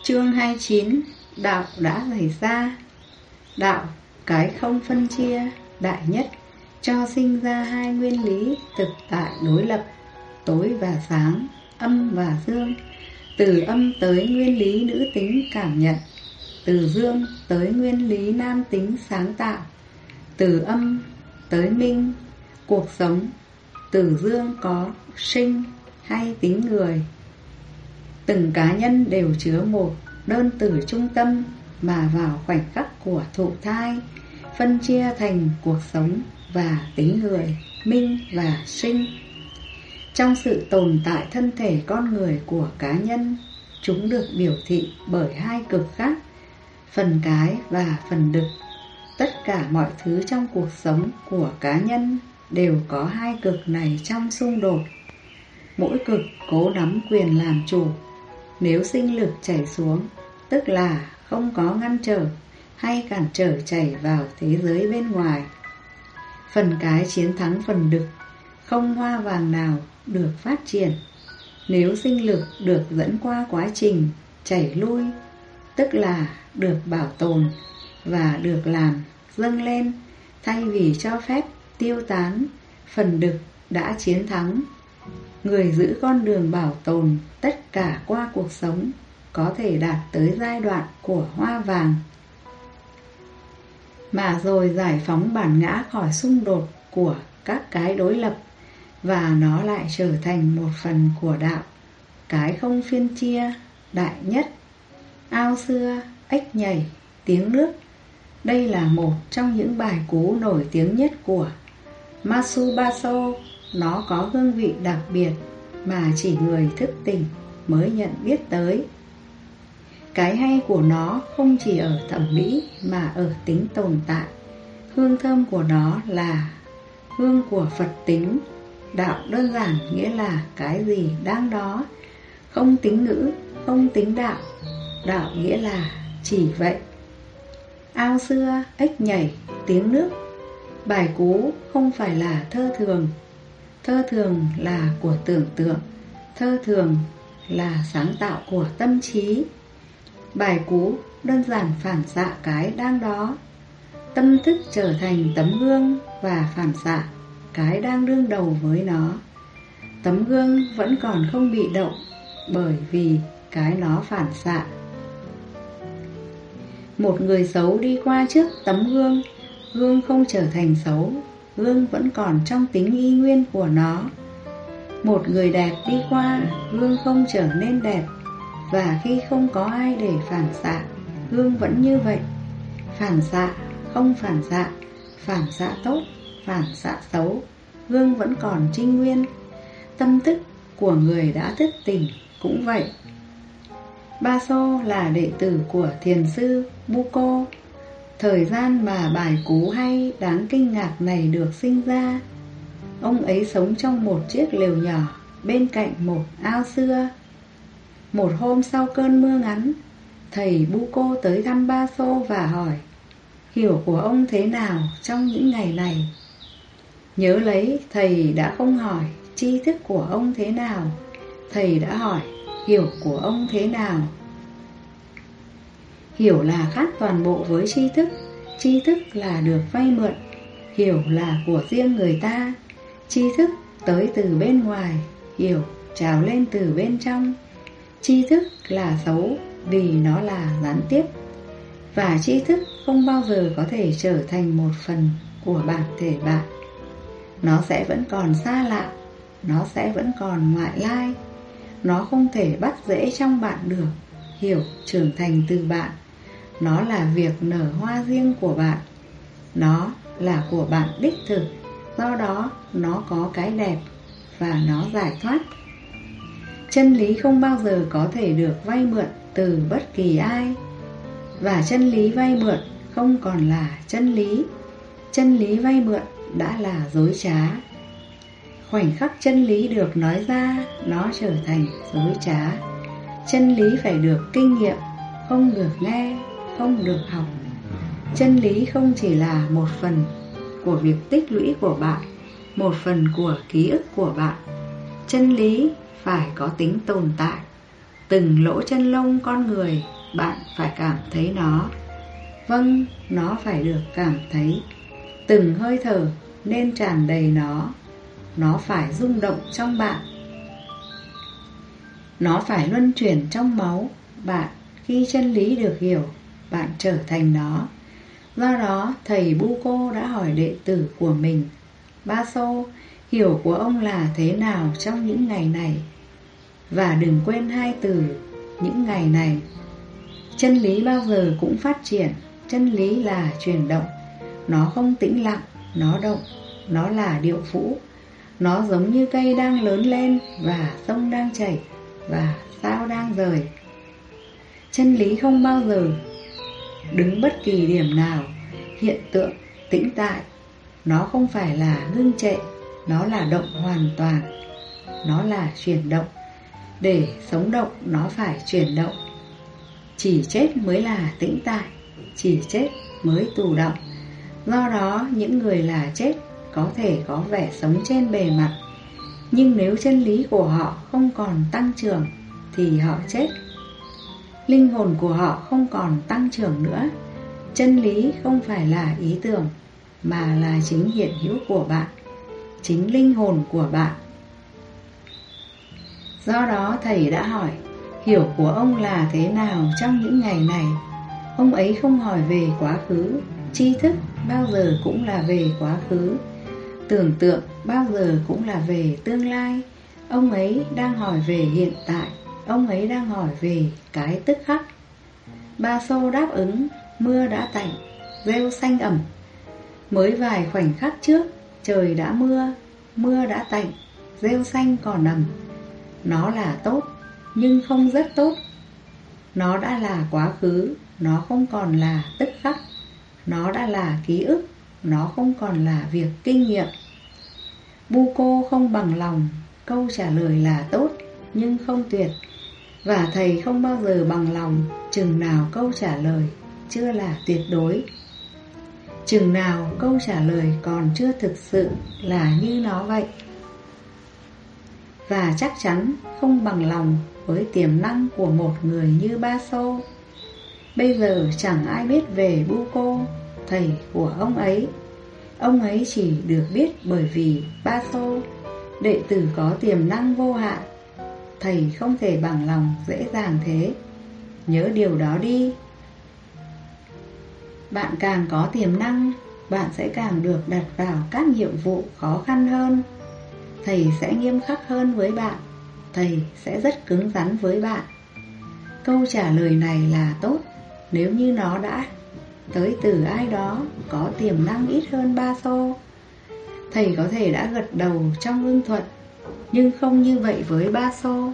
Chương 29. Đạo đã xảy ra. Đạo, cái không phân chia, đại nhất, cho sinh ra hai nguyên lý thực tại đối lập, tối và sáng, âm và dương. Từ âm tới nguyên lý nữ tính cảm nhận, từ dương tới nguyên lý nam tính sáng tạo, từ âm tới minh, cuộc sống, từ dương có sinh hay tính người. Từng cá nhân đều chứa một đơn từ trung tâm mà vào khoảnh khắc của thụ thai phân chia thành cuộc sống và tính người, minh và sinh. Trong sự tồn tại thân thể con người của cá nhân, chúng được biểu thị bởi hai cực khác, phần cái và phần đực. Tất cả mọi thứ trong cuộc sống của cá nhân đều có hai cực này trong xung đột. Mỗi cực cố nắm quyền làm chủ. Nếu sinh lực chảy xuống, tức là không có ngăn trở hay cản trở chảy vào thế giới bên ngoài. Phần cái chiến thắng phần đực, không hoa vàng nào được phát triển. Nếu sinh lực được dẫn qua quá trình chảy lui, tức là được bảo tồn và được làm dâng lên, thay vì cho phép tiêu tán, phần đực đã chiến thắng. Người giữ con đường bảo tồn tất cả qua cuộc sống có thể đạt tới giai đoạn của hoa vàng, mà rồi giải phóng bản ngã khỏi xung đột của các cái đối lập, và nó lại trở thành một phần của đạo, cái không phiên chia, đại nhất. Ao xưa, ếch nhảy, tiếng nước. Đây là một trong những bài cú nổi tiếng nhất của Matsubaso. Nó có hương vị đặc biệt mà chỉ người thức tỉnh mới nhận biết tới. Cái hay của nó không chỉ ở thẩm mỹ mà ở tính tồn tại. Hương thơm của nó là hương của Phật tính. Đạo đơn giản nghĩa là cái gì đang đó, không tính ngữ, không tính đạo. Đạo nghĩa là chỉ vậy. Ao xưa, ếch nhảy, tiếng nước. Bài cú không phải là thơ thường. Thơ thường là của tưởng tượng, thơ thường là sáng tạo của tâm trí. Bài cú đơn giản phản xạ cái đang đó. Tâm thức trở thành tấm gương và phản xạ cái đang đương đầu với nó. Tấm gương vẫn còn không bị động bởi vì cái nó phản xạ. Một người xấu đi qua trước tấm gương, gương không trở thành xấu, gương vẫn còn trong tính y nguyên của nó. Một người đẹp đi qua, gương không trở nên đẹp, và khi không có ai để phản xạ, gương vẫn như vậy. Phản xạ, không phản xạ tốt, phản xạ xấu, gương vẫn còn trinh nguyên. Tâm thức của người đã thức tỉnh cũng vậy. Baso là đệ tử của thiền sư Buko. Thời gian mà bài cú hay đáng kinh ngạc này được sinh ra, ông ấy sống trong một chiếc lều nhỏ bên cạnh một ao xưa. Một hôm sau cơn mưa ngắn, thầy Buko tới thăm Baso và hỏi hiểu của ông thế nào trong những ngày này. Nhớ lấy, thầy đã không hỏi tri thức của ông thế nào, thầy đã hỏi hiểu của ông thế nào. Hiểu là khác toàn bộ với tri thức. Tri thức là được vay mượn, hiểu là của riêng người ta. Tri thức tới từ bên ngoài, hiểu trào lên từ bên trong. Tri thức là xấu vì nó là gián tiếp, và tri thức không bao giờ có thể trở thành một phần của bản thể bạn. Nó sẽ vẫn còn xa lạ, nó sẽ vẫn còn ngoại lai. Nó không thể bắt rễ trong bạn được. Hiểu trưởng thành từ bạn. Nó là việc nở hoa riêng của bạn. Nó là của bạn đích thực. Do đó nó có cái đẹp và nó giải thoát. Chân lý không bao giờ có thể được vay mượn từ bất kỳ ai, và chân lý vay mượn không còn là chân lý. Chân lý vay mượn đã là dối trá. Khoảnh khắc chân lý được nói ra, nó trở thành dối trá. Chân lý phải được kinh nghiệm, không được nghe, không được học. Chân lý không chỉ là một phần của việc tích lũy của bạn, một phần của ký ức của bạn. Chân lý phải có tính tồn tại. Từng lỗ chân lông con người bạn phải cảm thấy nó. Vâng, nó phải được cảm thấy. Từng hơi thở nên tràn đầy nó phải rung động trong bạn. Nó phải luân chuyển trong máu bạn. Khi chân lý được hiểu, bạn trở thành nó. Do đó, thầy Buko đã hỏi đệ tử của mình: Baso, hiểu của ông là thế nào trong những ngày này? Và đừng quên hai từ những ngày này. Chân lý bao giờ cũng phát triển. Chân lý là chuyển động. Nó không tĩnh lặng, nó động. Nó là điệu phũ. Nó giống như cây đang lớn lên, và sông đang chảy, và sao đang rời. Chân lý không bao giờ đứng bất kỳ điểm nào. Hiện tượng tĩnh tại. Nó không phải là ngưng trệ. Nó là động hoàn toàn. Nó là chuyển động. Để sống động, nó phải chuyển động. Chỉ chết mới là tĩnh tại. Chỉ chết mới tù động. Do đó, những người là chết có thể có vẻ sống trên bề mặt, nhưng nếu chân lý của họ không còn tăng trưởng thì họ chết. Linh hồn của họ không còn tăng trưởng nữa. Chân lý không phải là ý tưởng, mà là chính hiện hữu của bạn, chính linh hồn của bạn. Do đó thầy đã hỏi: hiểu của ông là thế nào trong những ngày này? Ông ấy không hỏi về quá khứ. Tri thức bao giờ cũng là về quá khứ. Tưởng tượng bao giờ cũng là về tương lai. Ông ấy đang hỏi về hiện tại. Ông ấy đang hỏi về cái tức khắc. Baso đáp ứng: mưa đã tạnh, rêu xanh ẩm. Mới vài khoảnh khắc trước, trời đã mưa. Mưa đã tạnh, rêu xanh còn ẩm. Nó là tốt, nhưng không rất tốt. Nó đã là quá khứ. Nó không còn là tức khắc. Nó đã là ký ức. Nó không còn là việc kinh nghiệm. Buko không bằng lòng. Câu trả lời là tốt, nhưng không tuyệt. Và thầy không bao giờ bằng lòng chừng nào câu trả lời chưa là tuyệt đối. Chừng nào câu trả lời còn chưa thực sự là như nó vậy. Và chắc chắn không bằng lòng với tiềm năng của một người như Baso. Bây giờ chẳng ai biết về Buko, thầy của ông ấy. Ông ấy chỉ được biết bởi vì Baso, đệ tử có tiềm năng vô hạn. Thầy không thể bằng lòng dễ dàng thế. Nhớ điều đó đi. Bạn càng có tiềm năng, bạn sẽ càng được đặt vào các nhiệm vụ khó khăn hơn. Thầy sẽ nghiêm khắc hơn với bạn. Thầy sẽ rất cứng rắn với bạn. Câu trả lời này là tốt nếu như nó đã tới từ ai đó có tiềm năng ít hơn Baso. Thầy có thể đã gật đầu trong ưng thuận, nhưng không như vậy với Baso.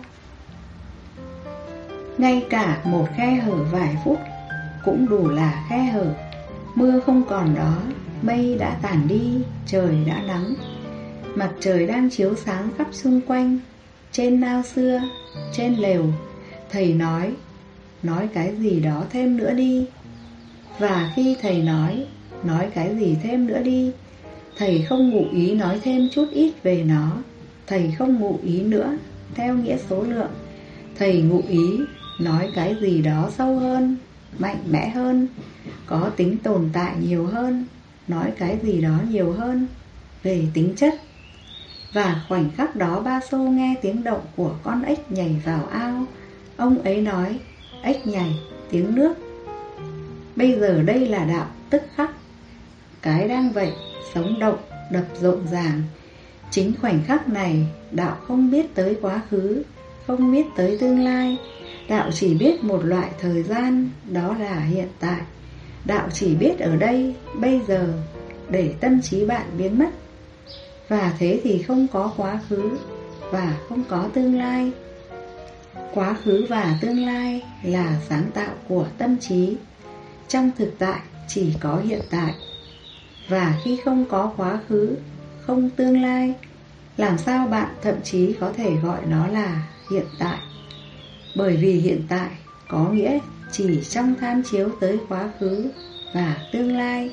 Ngay cả một khe hở vài phút cũng đủ là khe hở. Mưa không còn đó, mây đã tản đi, trời đã nắng. Mặt trời đang chiếu sáng khắp xung quanh. Trên nao xưa, trên lều, thầy nói cái gì đó thêm nữa đi. Và khi thầy nói cái gì thêm nữa đi, thầy không ngụ ý nói thêm chút ít về nó. Thầy không ngụ ý nữa theo nghĩa số lượng. Thầy ngụ ý nói cái gì đó sâu hơn, mạnh mẽ hơn, có tính tồn tại nhiều hơn. Nói cái gì đó nhiều hơn về tính chất. Và khoảnh khắc đó Baso nghe tiếng động của con ếch nhảy vào ao. Ông ấy nói: ếch nhảy, tiếng nước. Bây giờ đây là đạo tức khắc. Cái đang vậy, sống động, đập rộn ràng. Chính khoảnh khắc này, đạo không biết tới quá khứ, không biết tới tương lai. Đạo chỉ biết một loại thời gian, đó là hiện tại. Đạo chỉ biết ở đây, bây giờ, để tâm trí bạn biến mất. Và thế thì không có quá khứ và không có tương lai. Quá khứ và tương lai là sáng tạo của tâm trí. Trong thực tại chỉ có hiện tại. Và khi không có quá khứ, không tương lai, làm sao bạn thậm chí có thể gọi nó là hiện tại? Bởi vì hiện tại có nghĩa chỉ trong tham chiếu tới quá khứ và tương lai.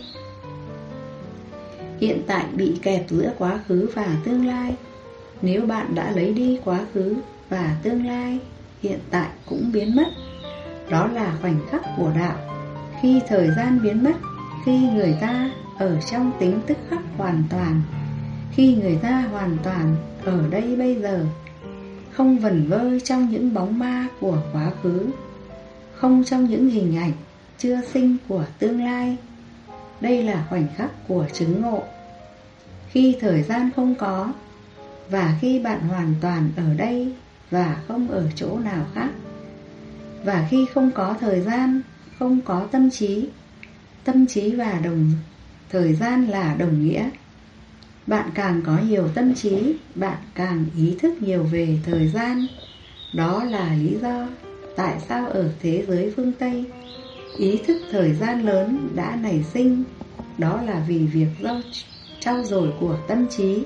Hiện tại bị kẹp giữa quá khứ và tương lai. Nếu bạn đã lấy đi quá khứ và tương lai, hiện tại cũng biến mất. Đó là khoảnh khắc của đạo, khi thời gian biến mất, khi người ta ở trong tính tức khắc hoàn toàn, khi người ta hoàn toàn ở đây bây giờ, không vẩn vơ trong những bóng ma của quá khứ, không trong những hình ảnh chưa sinh của tương lai. Đây là khoảnh khắc của chứng ngộ, khi thời gian không có, và khi bạn hoàn toàn ở đây và không ở chỗ nào khác. Và khi không có thời gian, không có tâm trí. Tâm trí và thời gian là đồng nghĩa. Bạn càng có nhiều tâm trí, bạn càng ý thức nhiều về thời gian. Đó là lý do tại sao ở thế giới phương Tây, ý thức thời gian lớn đã nảy sinh. Đó là vì việc trau dồi của tâm trí.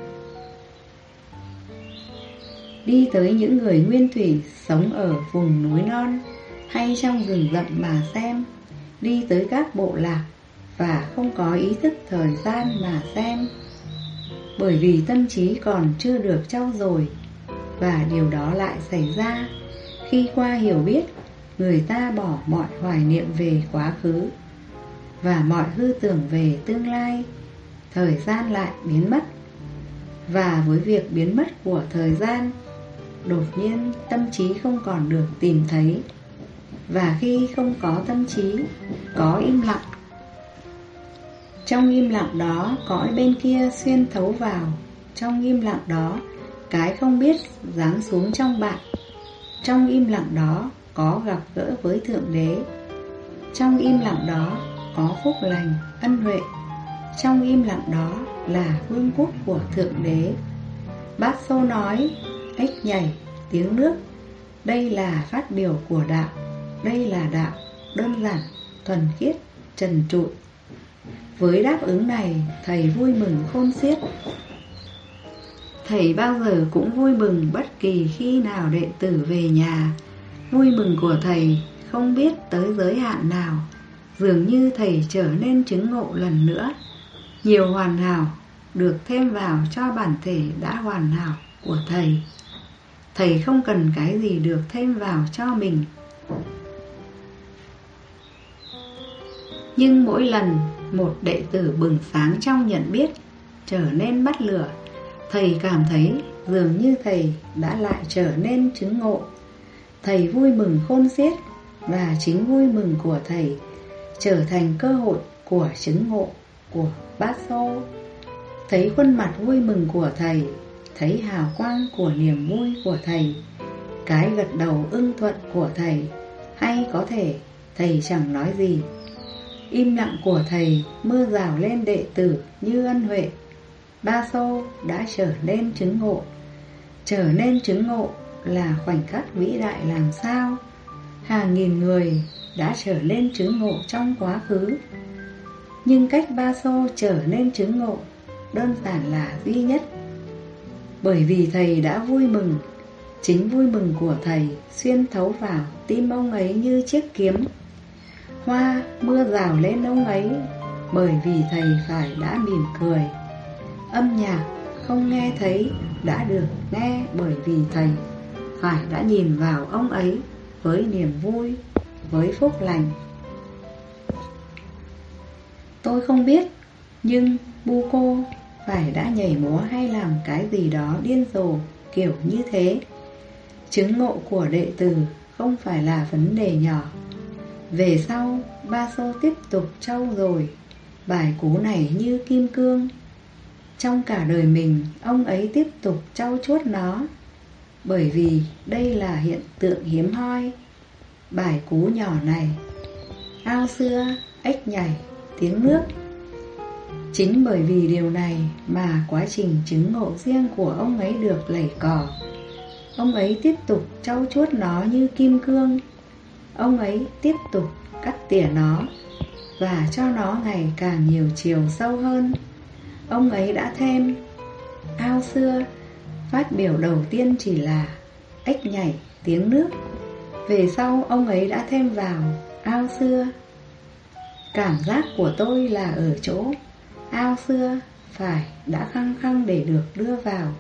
Đi tới những người nguyên thủy sống ở vùng núi non hay trong rừng rậm mà xem, đi tới các bộ lạc và không có ý thức thời gian mà xem. Bởi vì tâm trí còn chưa được trau dồi, và điều đó lại xảy ra khi qua hiểu biết, người ta bỏ mọi hoài niệm về quá khứ và mọi hư tưởng về tương lai. Thời gian lại biến mất. Và với việc biến mất của thời gian, đột nhiên tâm trí không còn được tìm thấy. Và khi không có tâm trí, có im lặng. Trong im lặng đó, cõi bên kia xuyên thấu vào. Trong im lặng đó, cái không biết giáng xuống trong bạn. Trong im lặng đó, có gặp gỡ với Thượng Đế. Trong im lặng đó, có phúc lành, ân huệ. Trong im lặng đó là vương quốc của Thượng Đế. Bát Sô nói, ếch nhảy, tiếng nước. Đây là phát biểu của đạo. Đây là đạo, đơn giản, thuần khiết, trần trụi. Với đáp ứng này, thầy vui mừng khôn xiết. Thầy bao giờ cũng vui mừng bất kỳ khi nào đệ tử về nhà. Vui mừng của thầy không biết tới giới hạn nào. Dường như thầy trở nên chứng ngộ lần nữa. Nhiều hoàn hảo được thêm vào cho bản thể đã hoàn hảo của thầy. Thầy không cần cái gì được thêm vào cho mình. Nhưng mỗi lần một đệ tử bừng sáng trong nhận biết, trở nên bắt lửa, thầy cảm thấy dường như thầy đã lại trở nên chứng ngộ. Thầy vui mừng khôn xiết, và chính vui mừng của thầy trở thành cơ hội của chứng ngộ của Bát Sô. Thấy khuôn mặt vui mừng của thầy, thấy hào quang của niềm vui của thầy, cái gật đầu ưng thuận của thầy, hay có thể thầy chẳng nói gì. Im lặng của thầy mưa rào lên đệ tử như ân huệ. Ba Sô đã trở nên chứng ngộ. Trở nên chứng ngộ là khoảnh khắc vĩ đại làm sao. Hàng nghìn người đã trở nên chứng ngộ trong quá khứ. Nhưng cách Ba Sô trở nên chứng ngộ đơn giản là duy nhất. Bởi vì thầy đã vui mừng. Chính vui mừng của thầy xuyên thấu vào tim ông ấy như chiếc kiếm. Hoa mưa rào lên ông ấy, bởi vì thầy phải đã mỉm cười. Âm nhạc không nghe thấy đã được nghe, bởi vì thầy phải đã nhìn vào ông ấy với niềm vui, với phúc lành. Tôi không biết, nhưng Buko phải đã nhảy múa hay làm cái gì đó điên rồ kiểu như thế. Chứng ngộ của đệ tử không phải là vấn đề nhỏ. Về sau, Ba Sô tiếp tục trau dồi bài cú này như kim cương. Trong cả đời mình, ông ấy tiếp tục trau chuốt nó, bởi vì đây là hiện tượng hiếm hoi. Bài cú nhỏ này, ao xưa, ếch nhảy, tiếng nước. Chính bởi vì điều này mà quá trình chứng ngộ riêng của ông ấy được lẩy cò. Ông ấy tiếp tục trau chuốt nó như kim cương. Ông ấy tiếp tục cắt tỉa nó và cho nó ngày càng nhiều chiều sâu hơn. Ông ấy đã thêm ao xưa. Phát biểu đầu tiên chỉ là ếch nhảy, tiếng nước. Về sau ông ấy đã thêm vào ao xưa. Cảm giác của tôi là ở chỗ ao xưa phải đã khăng khăng để được đưa vào,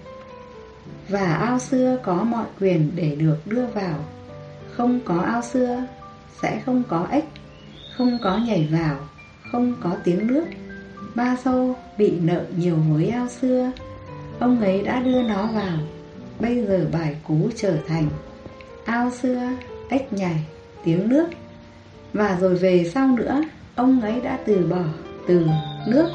và ao xưa có mọi quyền để được đưa vào. Không có ao xưa sẽ không có ếch, không có nhảy vào, không có tiếng nước. Ba Xô bị nợ nhiều với ao xưa, ông ấy đã đưa nó vào. Bây giờ bài cú trở thành ao xưa, ếch nhảy, tiếng nước. Và rồi về sau nữa, ông ấy đã từ bỏ từ nước.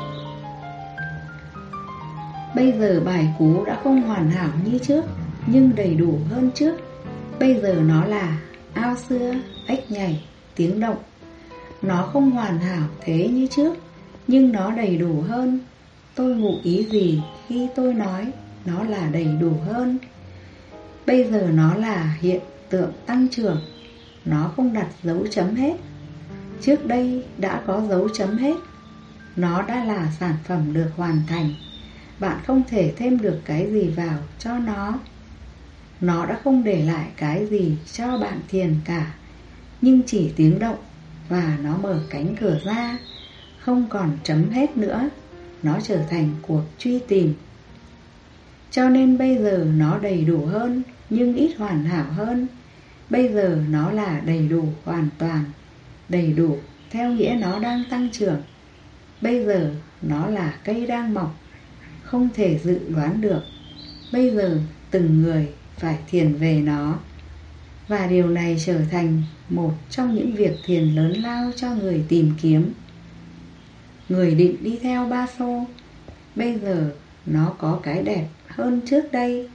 Bây giờ bài cú đã không hoàn hảo như trước, nhưng đầy đủ hơn trước. Bây giờ nó là ao xưa, ếch nhảy, tiếng động. Nó không hoàn hảo thế như trước, nhưng nó đầy đủ hơn. Tôi ngụ ý gì khi tôi nói nó là đầy đủ hơn? Bây giờ nó là hiện tượng tăng trưởng. Nó không đặt dấu chấm hết. Trước đây đã có dấu chấm hết. Nó đã là sản phẩm được hoàn thành. Bạn không thể thêm được cái gì vào cho nó. Nó đã không để lại cái gì cho bạn thiền cả, nhưng chỉ tiếng động. Và nó mở cánh cửa ra, không còn chấm hết nữa. Nó trở thành cuộc truy tìm. Cho nên bây giờ nó đầy đủ hơn, nhưng ít hoàn hảo hơn. Bây giờ nó là đầy đủ hoàn toàn. Đầy đủ theo nghĩa nó đang tăng trưởng. Bây giờ nó là cây đang mọc, không thể dự đoán được. Bây giờ từng người phải thiền về nó. Và điều này trở thành một trong những việc thiền lớn lao cho người tìm kiếm. Người định đi theo Ba Xô. Bây giờ nó có cái đẹp hơn trước đây.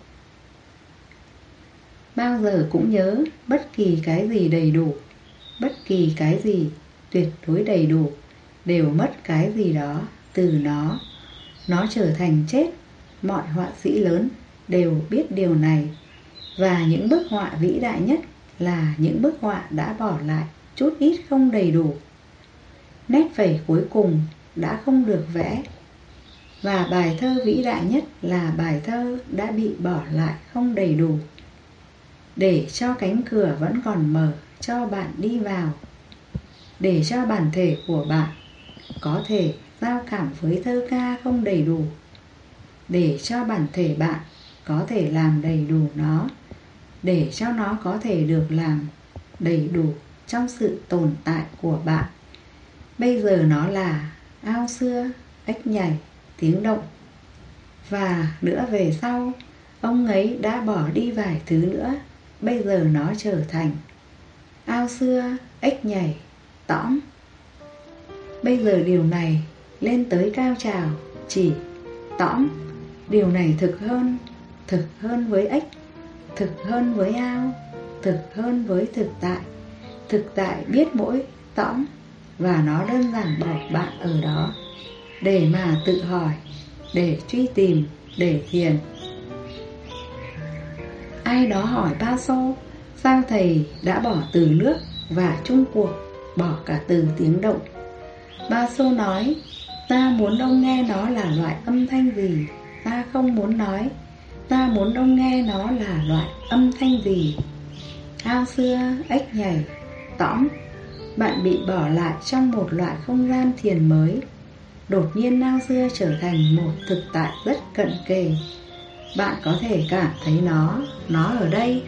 Bao giờ cũng nhớ, bất kỳ cái gì đầy đủ, bất kỳ cái gì tuyệt đối đầy đủ, đều mất cái gì đó từ nó. Nó trở thành chết. Mọi họa sĩ lớn đều biết điều này. Và những bức họa vĩ đại nhất là những bức họa đã bỏ lại chút ít không đầy đủ. Nét phẩy cuối cùng đã không được vẽ. Và bài thơ vĩ đại nhất là bài thơ đã bị bỏ lại không đầy đủ, để cho cánh cửa vẫn còn mở cho bạn đi vào, để cho bản thể của bạn có thể giao cảm với thơ ca không đầy đủ, để cho bản thể bạn có thể làm đầy đủ nó, để cho nó có thể được làm đầy đủ trong sự tồn tại của bạn. Bây giờ nó là ao xưa, ếch nhảy, tiếng động. Và nữa về sau, ông ấy đã bỏ đi vài thứ nữa. Bây giờ nó trở thành ao xưa, ếch nhảy, tõm. Bây giờ điều này lên tới cao trào, chỉ tõm. Điều này thực hơn với ếch, thực hơn với ao, thực hơn với thực tại. Thực tại biết mỗi tõm, và nó đơn giản bỏ bạn ở đó, để mà tự hỏi, để truy tìm, để thiền. Ai đó hỏi Ba Xô, sao thầy đã bỏ từ nước và chung cuộc bỏ cả từ tiếng động? Ba Xô nói, ta muốn ông nghe nó là loại âm thanh gì. Ta không muốn nói, ta muốn ông nghe nó là loại âm thanh gì. Ao xưa, ếch nhảy, tõm. Bạn bị bỏ lại trong một loại không gian thiền mới. Đột nhiên ao xưa trở thành một thực tại rất cận kề. Bạn có thể cảm thấy nó ở đây.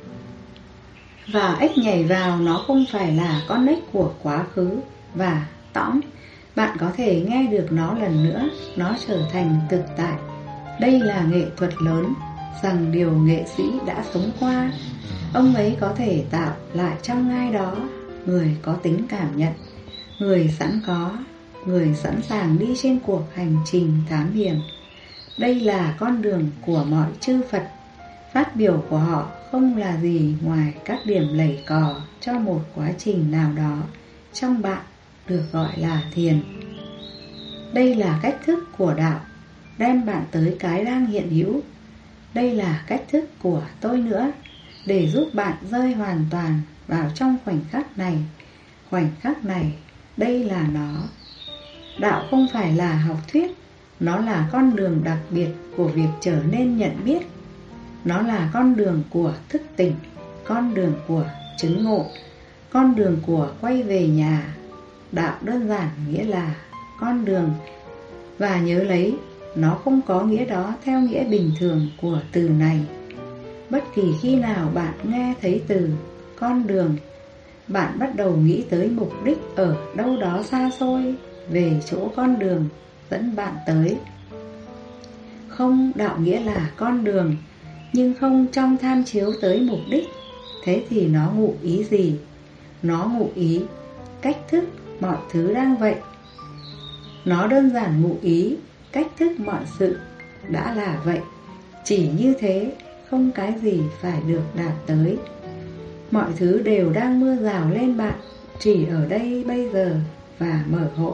Và ếch nhảy vào, nó không phải là con ếch của quá khứ. Và tõm, bạn có thể nghe được nó lần nữa. Nó trở thành thực tại. Đây là nghệ thuật lớn, rằng điều nghệ sĩ đã sống qua, ông ấy có thể tạo lại trong ai đó. Người có tính cảm nhận, người sẵn có, người sẵn sàng đi trên cuộc hành trình thám hiểm. Đây là con đường của mọi chư Phật. Phát biểu của họ không là gì ngoài các điểm lẩy cò cho một quá trình nào đó trong bạn được gọi là thiền. Đây là cách thức của đạo, đem bạn tới cái đang hiện hữu. Đây là cách thức của tôi nữa, để giúp bạn rơi hoàn toàn vào trong khoảnh khắc này. Khoảnh khắc này, đây là nó. Đạo không phải là học thuyết, nó là con đường đặc biệt của việc trở nên nhận biết. Nó là con đường của thức tỉnh, con đường của chứng ngộ, con đường của quay về nhà. Đạo đơn giản nghĩa là con đường. Và nhớ lấy, nó không có nghĩa đó theo nghĩa bình thường của từ này. Bất kỳ khi nào bạn nghe thấy từ con đường, bạn bắt đầu nghĩ tới mục đích ở đâu đó xa xôi, về chỗ con đường dẫn bạn tới. Không đạo nghĩa là con đường, nhưng không trong tham chiếu tới mục đích. Thế thì nó ngụ ý gì? Nó ngụ ý cách thức mọi thứ đang vậy. Nó đơn giản ngụ ý cách thức mọi sự đã là vậy. Chỉ như thế, không cái gì phải được đạt tới. Mọi thứ đều đang mưa rào lên bạn, chỉ ở đây bây giờ và mở hội.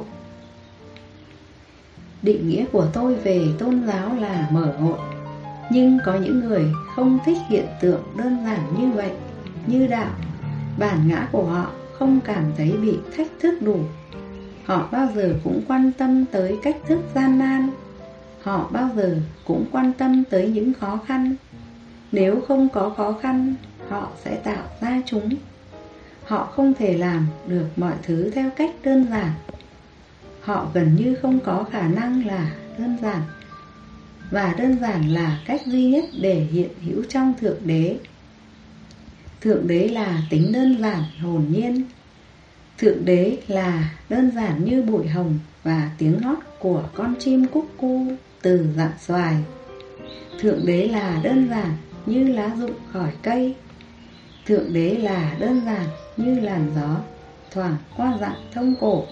Định nghĩa của tôi về tôn giáo là mở hội. Nhưng có những người không thích hiện tượng đơn giản như vậy. Như đạo, bản ngã của họ không cảm thấy bị thách thức đủ. Họ bao giờ cũng quan tâm tới cách thức gian nan. Họ bao giờ cũng quan tâm tới những khó khăn. Nếu không có khó khăn, họ sẽ tạo ra chúng. Họ không thể làm được mọi thứ theo cách đơn giản. Họ gần như không có khả năng là đơn giản. Và đơn giản là cách duy nhất để hiện hữu trong Thượng Đế. Thượng Đế là tính đơn giản hồn nhiên. Thượng Đế là đơn giản như bụi hồng và tiếng hót của con chim cúc cu từ rặng xoài. Thượng Đế là đơn giản như lá rụng khỏi cây. Thượng Đế là đơn giản như làn gió thoảng qua rặng thông cổ.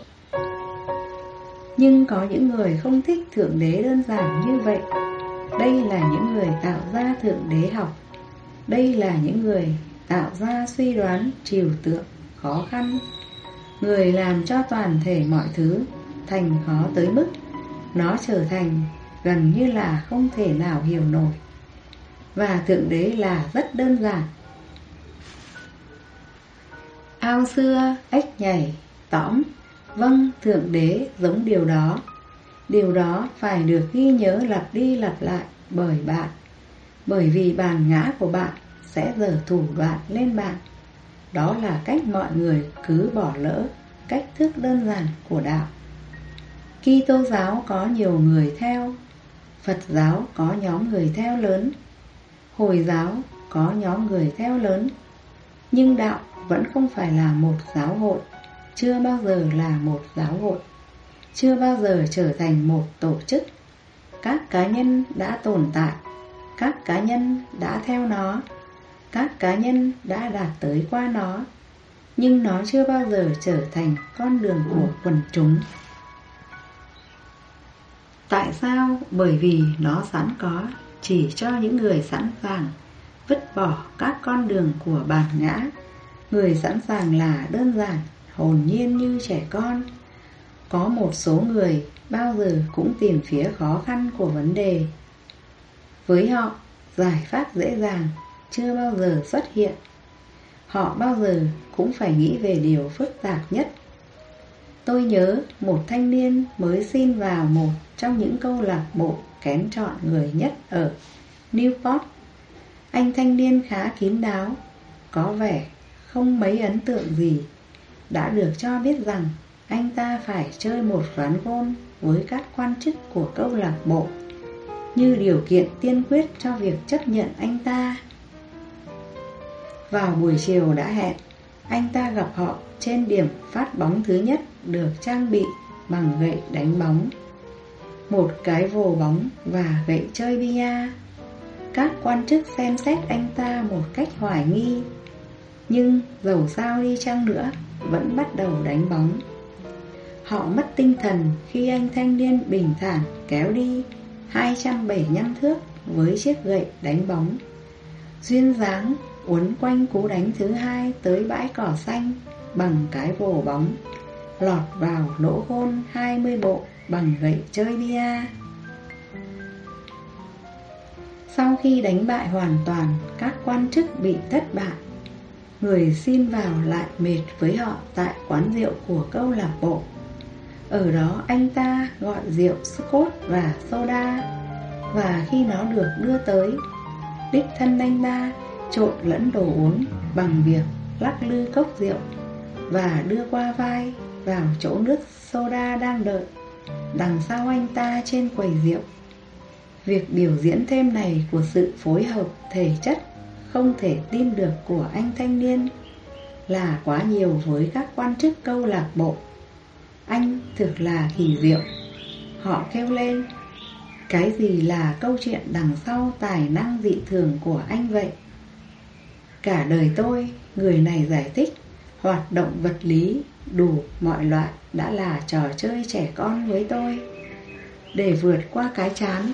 Nhưng có những người không thích Thượng Đế đơn giản như vậy. Đây là những người tạo ra Thượng Đế học. Đây là những người tạo ra suy đoán trừu tượng khó khăn. Người làm cho toàn thể mọi thứ thành khó tới mức nó trở thành gần như là không thể nào hiểu nổi. Và Thượng Đế là rất đơn giản. Ao xưa, ếch nhảy, tõm. Vâng, Thượng Đế giống điều đó. Điều đó phải được ghi nhớ lặp đi lặp lại bởi bạn. Bởi vì bản ngã của bạn sẽ giở thủ đoạn lên bạn. Đó là cách mọi người cứ bỏ lỡ cách thức đơn giản của đạo. Kitô giáo có nhiều người theo. Phật giáo có nhóm người theo lớn. Hồi giáo có nhóm người theo lớn. Nhưng đạo vẫn không phải là một giáo hội. Chưa bao giờ là một giáo hội. Chưa bao giờ trở thành một tổ chức. Các cá nhân đã tồn tại. Các cá nhân đã theo nó. Các cá nhân đã đạt tới qua nó. Nhưng nó chưa bao giờ trở thành con đường của quần chúng. Tại sao? Bởi vì nó sẵn có, chỉ cho những người sẵn sàng vứt bỏ các con đường của bản ngã. Người sẵn sàng là đơn giản, hồn nhiên như trẻ con. Có một số người bao giờ cũng tìm phía khó khăn của vấn đề. Với họ, giải pháp dễ dàng chưa bao giờ xuất hiện. Họ bao giờ cũng phải nghĩ về điều phức tạp nhất. Tôi nhớ một thanh niên mới xin vào một trong những câu lạc bộ kén chọn người nhất ở Newport. Anh thanh niên khá kín đáo, có vẻ không mấy ấn tượng gì. Đã được cho biết rằng anh ta phải chơi một ván gôn với các quan chức của câu lạc bộ như điều kiện tiên quyết cho việc chấp nhận anh ta. Vào buổi chiều đã hẹn, anh ta gặp họ trên điểm phát bóng thứ nhất được trang bị bằng gậy đánh bóng, một cái vồ bóng và gậy chơi bia. Các quan chức xem xét anh ta một cách hoài nghi, nhưng dầu sao đi chăng nữa vẫn bắt đầu đánh bóng. Họ mất tinh thần khi anh thanh niên bình thản kéo đi 275 thước với chiếc gậy đánh bóng, duyên dáng uốn quanh cú đánh thứ hai tới bãi cỏ xanh bằng cái vồ bóng, lọt vào lỗ gôn 20 bộ bằng gậy chơi bia. Sau khi đánh bại hoàn toàn các quan chức bị thất bại, người xin vào lại mệt với họ tại quán rượu của câu lạc bộ. Ở đó anh ta gọi rượu Scotch và soda, và khi nó được đưa tới, đích thân anh ta trộn lẫn đồ uống bằng việc lắc lư cốc rượu và đưa qua vai vào chỗ nước soda đang đợi đằng sau anh ta trên quầy rượu. Việc biểu diễn thêm này của sự phối hợp thể chất không thể tin được của anh thanh niên là quá nhiều với các quan chức câu lạc bộ. Anh thực là kỳ diệu. Họ kêu lên. Cái gì là câu chuyện đằng sau tài năng dị thường của anh vậy? Cả đời tôi, người này giải thích, hoạt động vật lý đủ mọi loại đã là trò chơi trẻ con với tôi. Để vượt qua cái chán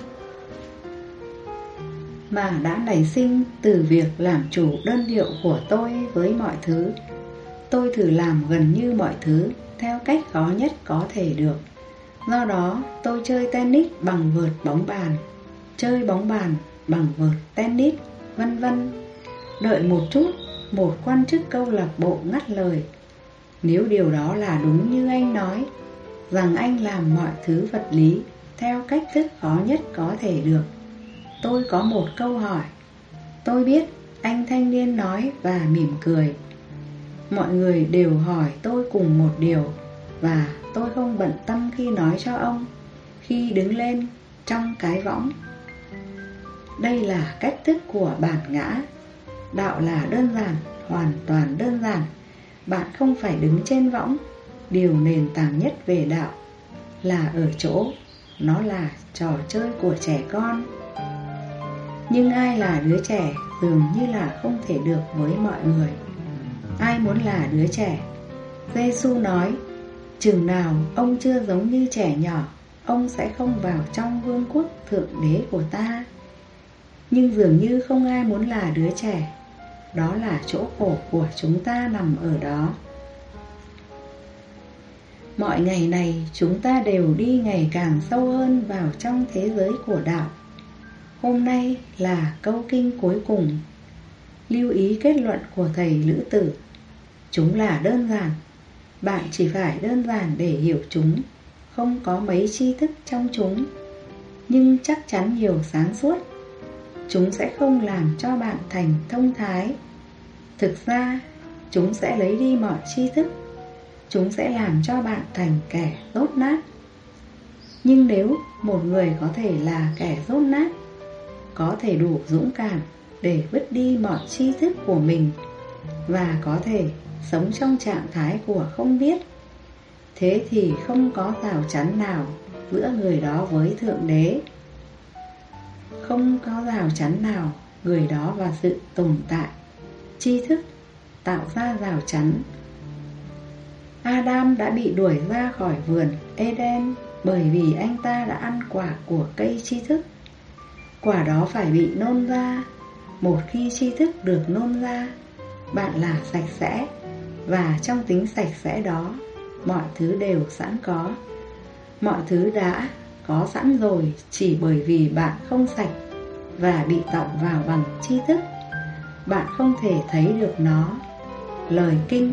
mà đã nảy sinh từ việc làm chủ đơn điệu của tôi với mọi thứ, tôi thử làm gần như mọi thứ theo cách khó nhất có thể được. Do đó tôi chơi tennis bằng vợt bóng bàn, chơi bóng bàn bằng vợt tennis, vân vân. Đợi một chút, một quan chức câu lạc bộ ngắt lời. Nếu điều đó là đúng như anh nói, rằng anh làm mọi thứ vật lý theo cách thức khó nhất có thể được, tôi có một câu hỏi. Tôi biết, anh thanh niên nói và mỉm cười. Mọi người đều hỏi tôi cùng một điều, và tôi không bận tâm khi nói cho ông. Khi đứng lên trong cái võng, đây là cách thức của bản ngã. Đạo là đơn giản, hoàn toàn đơn giản. Bạn không phải đứng trên võng. Điều nền tảng nhất về đạo là ở chỗ nó là trò chơi của trẻ con. Nhưng ai là đứa trẻ dường như là không thể được với mọi người. Ai muốn là đứa trẻ? Giê-xu nói, chừng nào ông chưa giống như trẻ nhỏ, ông sẽ không vào trong vương quốc thượng đế của ta. Nhưng dường như không ai muốn là đứa trẻ. Đó là chỗ khổ của chúng ta nằm ở đó. Mọi ngày này chúng ta đều đi ngày càng sâu hơn vào trong thế giới của đạo. Hôm nay là câu kinh cuối cùng. Lưu ý kết luận của thầy Lữ Tử. Chúng là đơn giản. Bạn chỉ phải đơn giản để hiểu chúng. Không có mấy tri thức trong chúng, nhưng chắc chắn nhiều sáng suốt. Chúng sẽ không làm cho bạn thành thông thái. Thực ra, chúng sẽ lấy đi mọi tri thức. Chúng sẽ làm cho bạn thành kẻ dốt nát. Nhưng nếu một người có thể là kẻ dốt nát, có thể đủ dũng cảm để vứt đi mọi tri thức của mình, và có thể sống trong trạng thái của không biết, thế thì không có rào chắn nào giữa người đó với Thượng Đế. Không có rào chắn nào người đó và sự tồn tại. Tri thức tạo ra rào chắn. Adam đã bị đuổi ra khỏi vườn Eden bởi vì anh ta đã ăn quả của cây tri thức. Quả đó phải bị nôn ra. Một khi tri thức được nôn ra, bạn là sạch sẽ, và trong tính sạch sẽ đó, mọi thứ đều sẵn có. Mọi thứ đã có sẵn rồi chỉ bởi vì bạn không sạch và bị tọng vào bằng tri thức. Bạn không thể thấy được nó. Lời kinh.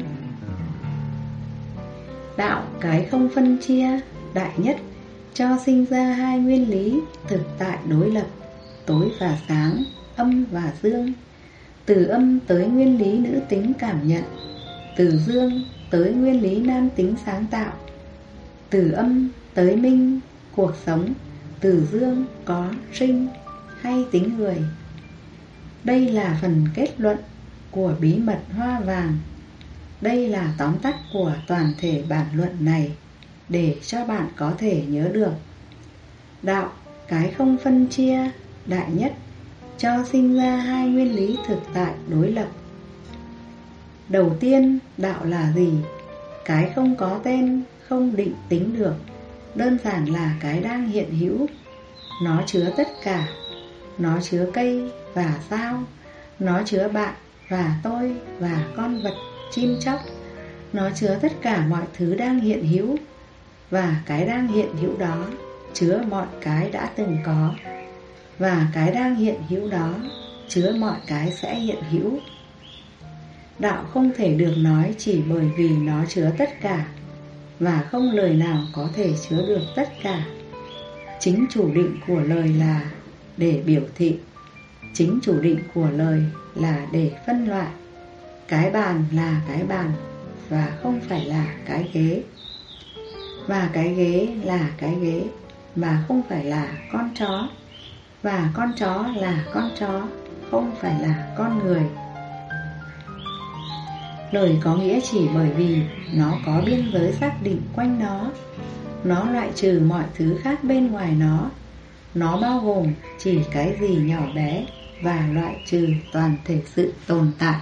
Đạo cái không phân chia, đại nhất, cho sinh ra hai nguyên lý thực tại đối lập, tối và sáng, âm và dương. Từ âm tới nguyên lý nữ tính cảm nhận, từ dương tới nguyên lý nam tính sáng tạo, từ âm tới minh, cuộc sống, từ dương có sinh hay tính người. Đây là phần kết luận của bí mật hoa vàng. Đây là tóm tắt của toàn thể bản luận này, để cho bạn có thể nhớ được. Đạo cái không phân chia, đại nhất, cho sinh ra hai nguyên lý thực tại đối lập. Đầu tiên, đạo là gì? Cái không có tên, không định tính được, đơn giản là cái đang hiện hữu. Nó chứa tất cả. Nó chứa cây và sao. Nó chứa bạn và tôi và con vật, chim chóc. Nó chứa tất cả mọi thứ đang hiện hữu. Và cái đang hiện hữu đó chứa mọi cái đã từng có. Và cái đang hiện hữu đó chứa mọi cái sẽ hiện hữu. Đạo không thể được nói chỉ bởi vì nó chứa tất cả, và không lời nào có thể chứa được tất cả. Chính chủ định của lời là để biểu thị. Chính chủ định của lời là để phân loại. Cái bàn là cái bàn, và không phải là cái ghế. Và cái ghế là cái ghế, mà không phải là con chó. Và con chó là con chó, không phải là con người. Lời có nghĩa chỉ bởi vì nó có biên giới xác định quanh nó loại trừ mọi thứ khác bên ngoài nó bao gồm chỉ cái gì nhỏ bé và loại trừ toàn thể sự tồn tại.